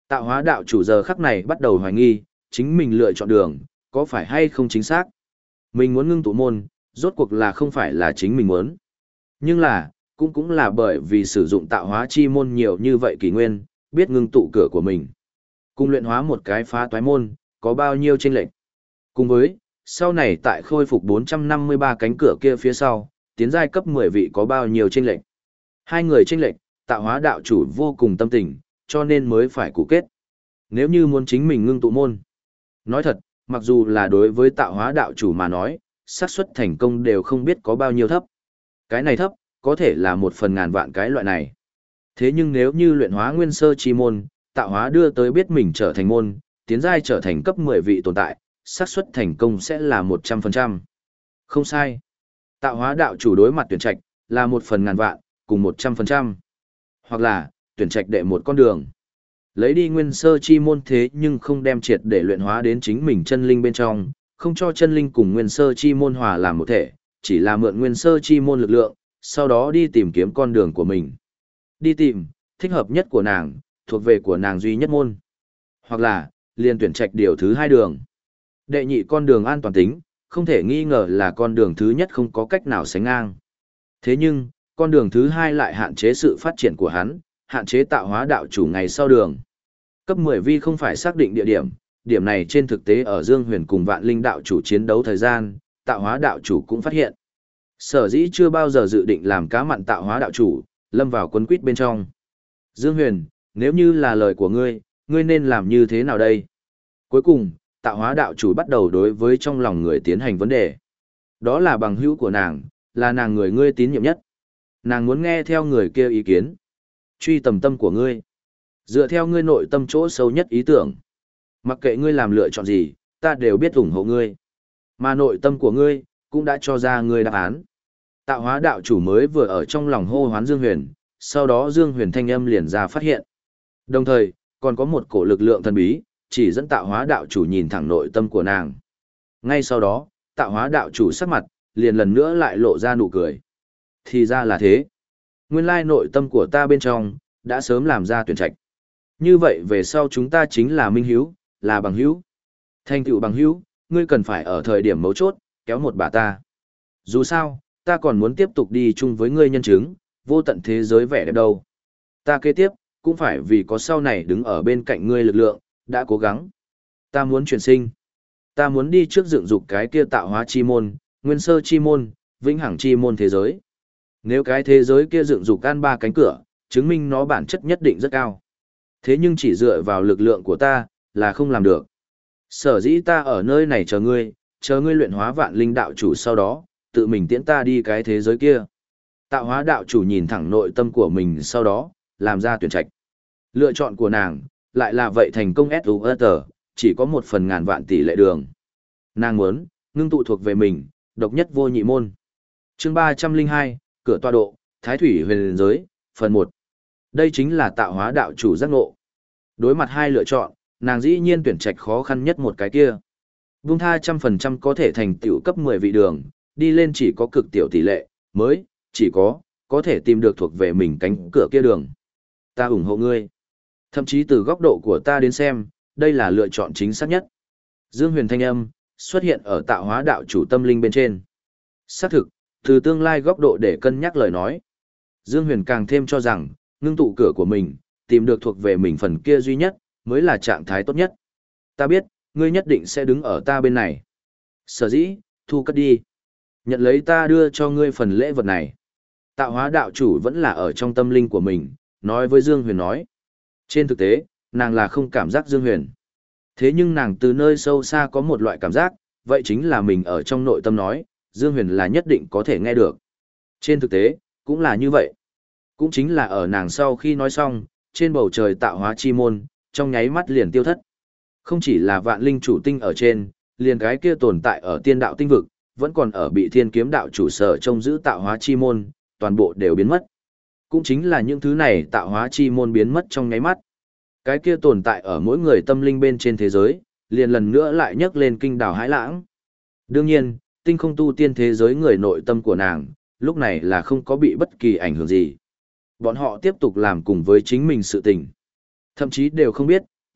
Tạo hóa đạo chủ giờ khắc này bắt đầu hoài nghi, chính mình lựa chọn đường, có phải hay không chính xác. Mình muốn ngưng tụ môn, rốt cuộc là không phải là chính mình muốn. Nhưng là, cũng cũng là bởi vì sử dụng tạo hóa chi môn nhiều như vậy kỷ nguyên, biết ngưng tụ cửa của mình. Cùng luyện hóa một cái phá toái môn, có bao nhiêu chênh lệch. Cùng với, sau này tại khôi phục bốn trăm năm mươi ba cánh cửa kia phía sau, tiến giai cấp mười vị có bao nhiêu chênh lệch. Hai người chênh lệch, tạo hóa đạo chủ vô cùng tâm tình, cho nên mới phải cụ kết. Nếu như muốn chính mình ngưng tụ môn. Nói thật, mặc dù là đối với tạo hóa đạo chủ mà nói, xác suất thành công đều không biết có bao nhiêu thấp. Cái này thấp, có thể là một phần ngàn vạn cái loại này. Thế nhưng nếu như luyện hóa nguyên sơ chi môn, tạo hóa đưa tới biết mình trở thành môn, tiến giai trở thành cấp mười vị tồn tại, xác suất thành công sẽ là một trăm phần trăm. Không sai. Tạo hóa đạo chủ đối mặt tuyển trạch, là một phần ngàn vạn, cùng một trăm phần trăm. Hoặc là, tuyển trạch đệ một con đường. Lấy đi nguyên sơ chi môn thế nhưng không đem triệt để luyện hóa đến chính mình chân linh bên trong, không cho chân linh cùng nguyên sơ chi môn hòa làm một thể, chỉ là mượn nguyên sơ chi môn lực lượng, sau đó đi tìm kiếm con đường của mình. Đi tìm, thích hợp nhất của nàng, thuộc về của nàng duy nhất môn. Hoặc là, liền tuyển trạch điều thứ hai đường. Đệ nhị con đường an toàn tính, không thể nghi ngờ là con đường thứ nhất không có cách nào sánh ngang. Thế nhưng, con đường thứ hai lại hạn chế sự phát triển của hắn, hạn chế tạo hóa đạo chủ ngày sau đường. Cấp mười vi không phải xác định địa điểm, điểm này trên thực tế ở Dương Huyền cùng Vạn Linh đạo chủ chiến đấu thời gian, tạo hóa đạo chủ cũng phát hiện. Sở dĩ chưa bao giờ dự định làm cá mặn tạo hóa đạo chủ, lâm vào quấn quýt bên trong. Dương Huyền, nếu như là lời của ngươi, ngươi nên làm như thế nào đây? Cuối cùng, tạo hóa đạo chủ bắt đầu đối với trong lòng người tiến hành vấn đề. Đó là bằng hữu của nàng, là nàng người ngươi tín nhiệm nhất. Nàng muốn nghe theo người kia ý kiến. Truy tầm tâm của ngươi. Dựa theo ngươi nội tâm chỗ sâu nhất ý tưởng. Mặc kệ ngươi làm lựa chọn gì, ta đều biết ủng hộ ngươi. Mà nội tâm của ngươi, cũng đã cho ra ngươi đáp án. Tạo hóa đạo chủ mới vừa ở trong lòng hô hoán Dương Huyền, sau đó Dương Huyền thanh âm liền ra phát hiện. Đồng thời, còn có một cổ lực lượng thần bí, chỉ dẫn tạo hóa đạo chủ nhìn thẳng nội tâm của nàng. Ngay sau đó, tạo hóa đạo chủ sắc mặt, liền lần nữa lại lộ ra nụ cười. Thì ra là thế. Nguyên lai nội tâm của ta bên trong, đã sớm làm ra tuyển trạch. Như vậy về sau chúng ta chính là minh hiếu, là bằng hữu. Thành tựu bằng hữu, ngươi cần phải ở thời điểm mấu chốt, kéo một bà ta. Dù sao, ta còn muốn tiếp tục đi chung với ngươi nhân chứng, vô tận thế giới vẻ đẹp đâu. Ta kế tiếp, cũng phải vì có sau này đứng ở bên cạnh ngươi lực lượng, đã cố gắng. Ta muốn chuyển sinh. Ta muốn đi trước dựng dục cái kia tạo hóa chi môn, nguyên sơ chi môn, vĩnh hằng chi môn thế giới. Nếu cái thế giới kia dựng dục can ba cánh cửa, chứng minh nó bản chất nhất định rất cao. Thế nhưng chỉ dựa vào lực lượng của ta, là không làm được. Sở dĩ ta ở nơi này chờ ngươi, chờ ngươi luyện hóa vạn linh đạo chủ sau đó, tự mình tiễn ta đi cái thế giới kia. Tạo hóa đạo chủ nhìn thẳng nội tâm của mình sau đó, làm ra tuyển trạch. Lựa chọn của nàng, lại là vậy thành công ét u ét tờ, chỉ có một phần ngàn vạn tỷ lệ đường. Nàng muốn, ngưng tụ thuộc về mình, độc nhất vô nhị môn. Chương ba trăm linh hai, cửa tọa độ, Thái Thủy huyền giới, phần một. Đây chính là tạo hóa đạo chủ giác ngộ. Đối mặt hai lựa chọn, nàng dĩ nhiên tuyển trạch khó khăn nhất một cái kia. Vung tha trăm phần trăm có thể thành tiểu cấp mười vị đường, đi lên chỉ có cực tiểu tỷ lệ, mới, chỉ có, có thể tìm được thuộc về mình cánh cửa kia đường. Ta ủng hộ ngươi. Thậm chí từ góc độ của ta đến xem, đây là lựa chọn chính xác nhất. Dương Huyền thanh âm, xuất hiện ở tạo hóa đạo chủ tâm linh bên trên. Xác thực, từ tương lai góc độ để cân nhắc lời nói. Dương Huyền càng thêm cho rằng, ngưng tụ cửa của mình, tìm được thuộc về mình phần kia duy nhất, mới là trạng thái tốt nhất. Ta biết, ngươi nhất định sẽ đứng ở ta bên này. Sở dĩ, thu cất đi. Nhận lấy ta đưa cho ngươi phần lễ vật này. Tạo hóa đạo chủ vẫn là ở trong tâm linh của mình, nói với Dương Huyền nói. Trên thực tế, nàng là không cảm giác Dương Huyền. Thế nhưng nàng từ nơi sâu xa có một loại cảm giác, vậy chính là mình ở trong nội tâm nói, Dương Huyền là nhất định có thể nghe được. Trên thực tế, cũng là như vậy. Cũng chính là ở nàng sau khi nói xong, trên bầu trời tạo hóa chi môn, trong nháy mắt liền tiêu thất. Không chỉ là vạn linh chủ tinh ở trên, liền cái kia tồn tại ở tiên đạo tinh vực, vẫn còn ở bị thiên kiếm đạo chủ sở trông giữ tạo hóa chi môn, toàn bộ đều biến mất. Cũng chính là những thứ này tạo hóa chi môn biến mất trong nháy mắt. Cái kia tồn tại ở mỗi người tâm linh bên trên thế giới, liền lần nữa lại nhấc lên kinh đảo hãi lãng. Đương nhiên, tinh không tu tiên thế giới người nội tâm của nàng, lúc này là không có bị bất kỳ ảnh hưởng gì. Bọn họ tiếp tục làm cùng với chính mình sự tình. Thậm chí đều không biết,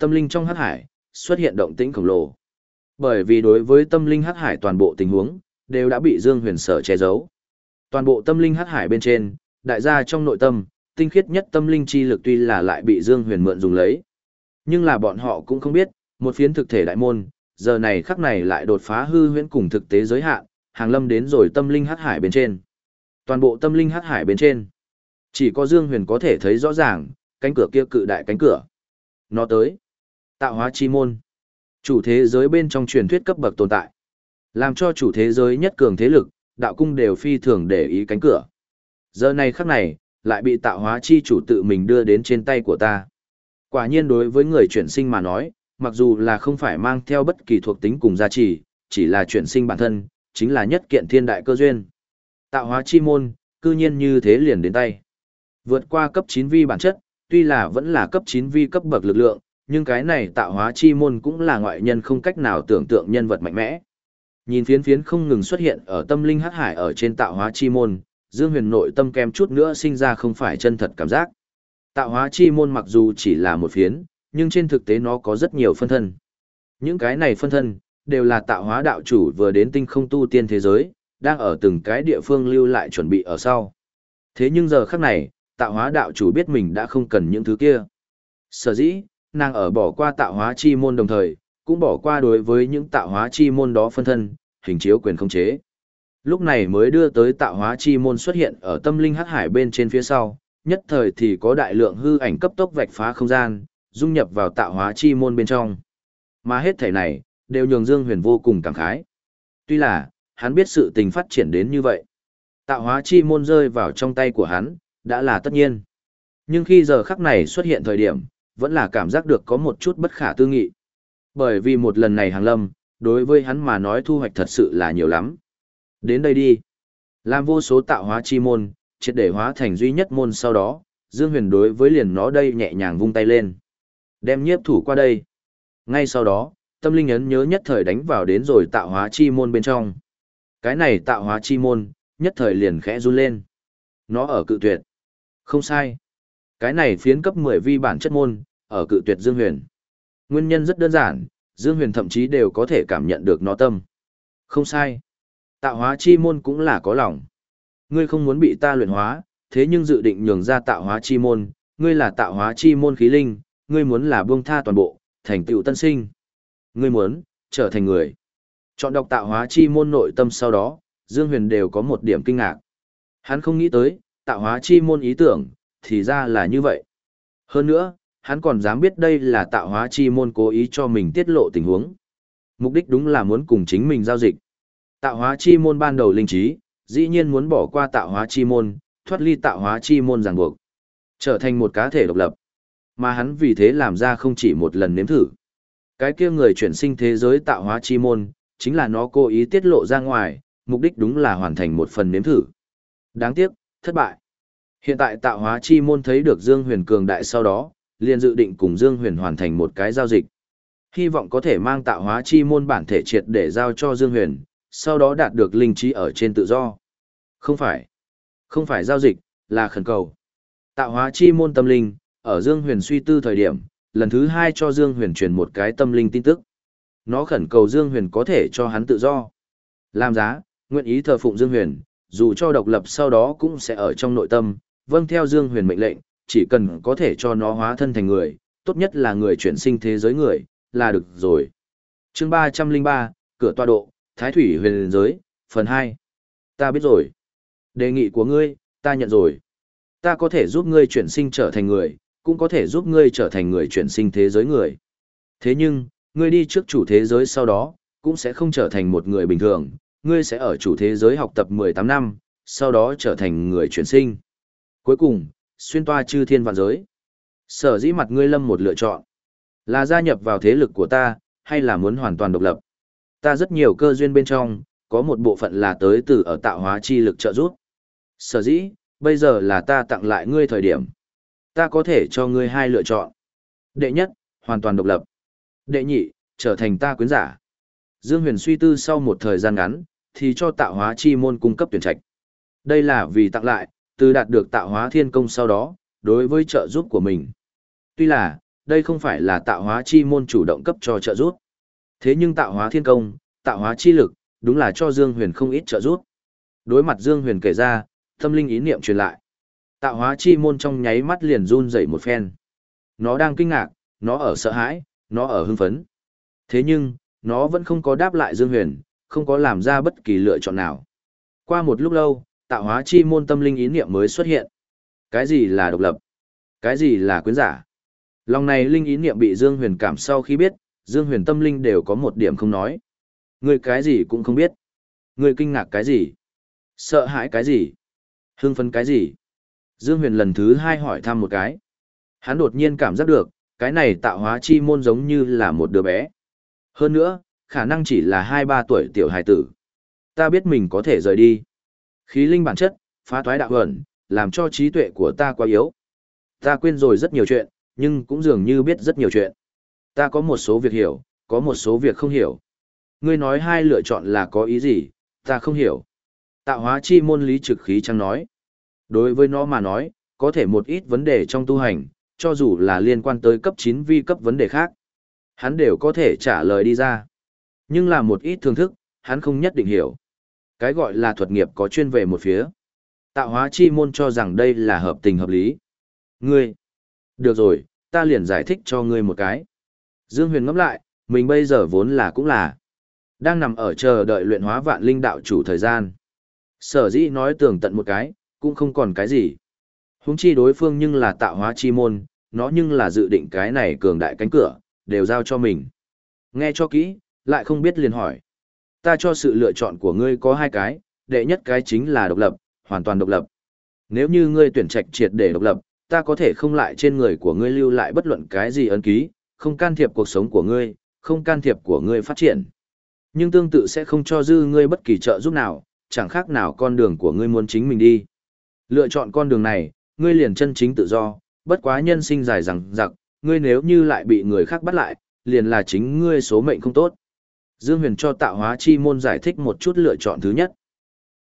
tâm linh trong hắc hải xuất hiện động tĩnh khổng lồ. Bởi vì đối với tâm linh hắc hải toàn bộ tình huống đều đã bị Dương Huyền sở che giấu. Toàn bộ tâm linh hắc hải bên trên, đại gia trong nội tâm, tinh khiết nhất tâm linh chi lực tuy là lại bị Dương Huyền mượn dùng lấy, nhưng là bọn họ cũng không biết, một phiến thực thể đại môn, giờ này khắc này lại đột phá hư huyễn cùng thực tế giới hạn, hàng lâm đến rồi tâm linh hắc hải bên trên. Toàn bộ tâm linh hắc hải bên trên, chỉ có Dương Huyền có thể thấy rõ ràng, cánh cửa kia cự đại cánh cửa. Nó tới. Tạo hóa chi môn. Chủ thế giới bên trong truyền thuyết cấp bậc tồn tại. Làm cho chủ thế giới nhất cường thế lực, đạo cung đều phi thường để ý cánh cửa. Giờ này khắc này, lại bị tạo hóa chi chủ tự mình đưa đến trên tay của ta. Quả nhiên đối với người chuyển sinh mà nói, mặc dù là không phải mang theo bất kỳ thuộc tính cùng giá trị, chỉ là chuyển sinh bản thân, chính là nhất kiện thiên đại cơ duyên. Tạo hóa chi môn, cư nhiên như thế liền đến tay. Vượt qua cấp chín vi bản chất, tuy là vẫn là cấp chín vi cấp bậc lực lượng, nhưng cái này tạo hóa chi môn cũng là ngoại nhân không cách nào tưởng tượng nhân vật mạnh mẽ. Nhìn phiến phiến không ngừng xuất hiện ở tâm linh hắc hải ở trên tạo hóa chi môn, Dương Huyền nội tâm kem chút nữa sinh ra không phải chân thật cảm giác. Tạo hóa chi môn mặc dù chỉ là một phiến, nhưng trên thực tế nó có rất nhiều phân thân. Những cái này phân thân, đều là tạo hóa đạo chủ vừa đến tinh không tu tiên thế giới, đang ở từng cái địa phương lưu lại chuẩn bị ở sau. Thế nhưng giờ khắc này, tạo hóa đạo chủ biết mình đã không cần những thứ kia. Sở dĩ, nàng ở bỏ qua tạo hóa chi môn đồng thời, cũng bỏ qua đối với những tạo hóa chi môn đó phân thân, hình chiếu quyền khống chế. Lúc này mới đưa tới tạo hóa chi môn xuất hiện ở tâm linh hắc hải bên trên phía sau, nhất thời thì có đại lượng hư ảnh cấp tốc vạch phá không gian, dung nhập vào tạo hóa chi môn bên trong. Mà hết thảy này, đều nhường Dương Huyền vô cùng cảm khái. Tuy là, hắn biết sự tình phát triển đến như vậy. Tạo hóa chi môn rơi vào trong tay của hắn, đã là tất nhiên. Nhưng khi giờ khắc này xuất hiện thời điểm, vẫn là cảm giác được có một chút bất khả tư nghị. Bởi vì một lần này hàng lâm, đối với hắn mà nói thu hoạch thật sự là nhiều lắm. Đến đây đi. Làm vô số tạo hóa chi môn, triệt để hóa thành duy nhất môn sau đó, Dương Huyền đối với liền nó đây nhẹ nhàng vung tay lên. Đem nhiếp thủ qua đây. Ngay sau đó, tâm linh ấn nhớ nhất thời đánh vào đến rồi tạo hóa chi môn bên trong. Cái này tạo hóa chi môn, nhất thời liền khẽ run lên. Nó ở cự tuyệt. Không sai. Cái này phiến cấp mười vi bản chất môn, ở cự tuyệt Dương Huyền. Nguyên nhân rất đơn giản, Dương Huyền thậm chí đều có thể cảm nhận được nó tâm. Không sai. Tạo hóa chi môn cũng là có lòng. Ngươi không muốn bị ta luyện hóa, thế nhưng dự định nhường ra tạo hóa chi môn, ngươi là tạo hóa chi môn khí linh, ngươi muốn là buông tha toàn bộ, thành tựu tân sinh. Ngươi muốn trở thành người. Chọn đọc tạo hóa chi môn nội tâm sau đó, Dương Huyền đều có một điểm kinh ngạc. Hắn không nghĩ tới, tạo hóa chi môn ý tưởng, thì ra là như vậy. Hơn nữa, hắn còn dám biết đây là tạo hóa chi môn cố ý cho mình tiết lộ tình huống. Mục đích đúng là muốn cùng chính mình giao dịch. Tạo hóa chi môn ban đầu linh trí, dĩ nhiên muốn bỏ qua tạo hóa chi môn, thoát ly tạo hóa chi môn ràng buộc, trở thành một cá thể độc lập. Mà hắn vì thế làm ra không chỉ một lần nếm thử. Cái kia người chuyển sinh thế giới tạo hóa chi môn, chính là nó cố ý tiết lộ ra ngoài, mục đích đúng là hoàn thành một phần nếm thử. Đáng tiếc, thất bại. Hiện tại tạo hóa chi môn thấy được Dương Huyền cường đại sau đó, liền dự định cùng Dương Huyền hoàn thành một cái giao dịch. Hy vọng có thể mang tạo hóa chi môn bản thể triệt để giao cho Dương Huyền, sau đó đạt được linh trí ở trên tự do. Không phải. Không phải giao dịch, là khẩn cầu. Tạo hóa chi môn tâm linh, ở Dương Huyền suy tư thời điểm, lần thứ hai cho Dương Huyền truyền một cái tâm linh tin tức. Nó khẩn cầu Dương Huyền có thể cho hắn tự do. Làm giá, nguyện ý thờ phụng Dương Huyền, dù cho độc lập sau đó cũng sẽ ở trong nội tâm, vâng theo Dương Huyền mệnh lệnh, chỉ cần có thể cho nó hóa thân thành người, tốt nhất là người chuyển sinh thế giới người, là được rồi. Chương ba trăm linh ba, cửa tọa độ, Thái Thủy Huyền giới, phần hai. Ta biết rồi. Đề nghị của ngươi, ta nhận rồi. Ta có thể giúp ngươi chuyển sinh trở thành người, cũng có thể giúp ngươi trở thành người chuyển sinh thế giới người. Thế nhưng, ngươi đi trước chủ thế giới sau đó, cũng sẽ không trở thành một người bình thường, ngươi sẽ ở chủ thế giới học tập mười tám năm, sau đó trở thành người chuyển sinh. Cuối cùng, xuyên toa chư thiên vạn giới. Sở dĩ mặt ngươi lâm một lựa chọn, là gia nhập vào thế lực của ta, hay là muốn hoàn toàn độc lập. Ta rất nhiều cơ duyên bên trong, có một bộ phận là tới từ ở tạo hóa chi lực trợ giúp. Sở dĩ, bây giờ là ta tặng lại ngươi thời điểm. Ta có thể cho ngươi hai lựa chọn. Đệ nhất, hoàn toàn độc lập. Đệ nhị, trở thành ta quyến giả. Dương Huyền suy tư sau một thời gian ngắn, thì cho tạo hóa chi môn cung cấp tuyển trạch. Đây là vì tặng lại, từ đạt được tạo hóa thiên công sau đó, đối với trợ giúp của mình. Tuy là, đây không phải là tạo hóa chi môn chủ động cấp cho trợ giúp. Thế nhưng tạo hóa thiên công, tạo hóa chi lực, đúng là cho Dương Huyền không ít trợ giúp. Đối mặt Dương Huyền kể ra, tâm linh ý niệm truyền lại. Tạo hóa chi môn trong nháy mắt liền run dậy một phen. Nó đang kinh ngạc, nó ở sợ hãi, nó ở hưng phấn. Thế nhưng, nó vẫn không có đáp lại Dương Huyền, không có làm ra bất kỳ lựa chọn nào. Qua một lúc lâu, tạo hóa chi môn tâm linh ý niệm mới xuất hiện. Cái gì là độc lập? Cái gì là quyến giả? Lòng này linh ý niệm bị Dương Huyền cảm sau khi biết, Dương Huyền tâm linh đều có một điểm không nói. Ngươi cái gì cũng không biết. Ngươi kinh ngạc cái gì? Sợ hãi cái gì? Hưng phấn cái gì? Dương Huyền lần thứ hai hỏi thăm một cái. Hắn đột nhiên cảm giác được, cái này tạo hóa chi môn giống như là một đứa bé. Hơn nữa, khả năng chỉ là hai ba tuổi tiểu hài tử. Ta biết mình có thể rời đi. Khí linh bản chất, phá toái đạo ẩn, làm cho trí tuệ của ta quá yếu. Ta quên rồi rất nhiều chuyện, nhưng cũng dường như biết rất nhiều chuyện. Ta có một số việc hiểu, có một số việc không hiểu. Ngươi nói hai lựa chọn là có ý gì, ta không hiểu. Tạo hóa chi môn lý trực khí chẳng nói. Đối với nó mà nói, có thể một ít vấn đề trong tu hành, cho dù là liên quan tới cấp chín vi cấp vấn đề khác, hắn đều có thể trả lời đi ra. Nhưng là một ít thương thức, hắn không nhất định hiểu. Cái gọi là thuật nghiệp có chuyên về một phía. Tạo hóa chi môn cho rằng đây là hợp tình hợp lý. Ngươi, được rồi, ta liền giải thích cho ngươi một cái. Dương Huyền ngẫm lại, mình bây giờ vốn là cũng là đang nằm ở chờ đợi luyện hóa vạn linh đạo chủ thời gian. Sở dĩ nói tường tận một cái, cũng không còn cái gì. Huống chi đối phương nhưng là tạo hóa chi môn, nó nhưng là dự định cái này cường đại cánh cửa, đều giao cho mình. Nghe cho kỹ, lại không biết liền hỏi. Ta cho sự lựa chọn của ngươi có hai cái, đệ nhất cái chính là độc lập, hoàn toàn độc lập. Nếu như ngươi tuyển trạch triệt để độc lập, ta có thể không lại trên người của ngươi lưu lại bất luận cái gì ấn ký, không can thiệp cuộc sống của ngươi, không can thiệp của ngươi phát triển. Nhưng tương tự sẽ không cho dư ngươi bất kỳ trợ giúp nào, chẳng khác nào con đường của ngươi muốn chính mình đi. Lựa chọn con đường này, ngươi liền chân chính tự do, bất quá nhân sinh dài dằng dặc, ngươi nếu như lại bị người khác bắt lại, liền là chính ngươi số mệnh không tốt. Dương Huyền cho tạo hóa chi môn giải thích một chút lựa chọn thứ nhất.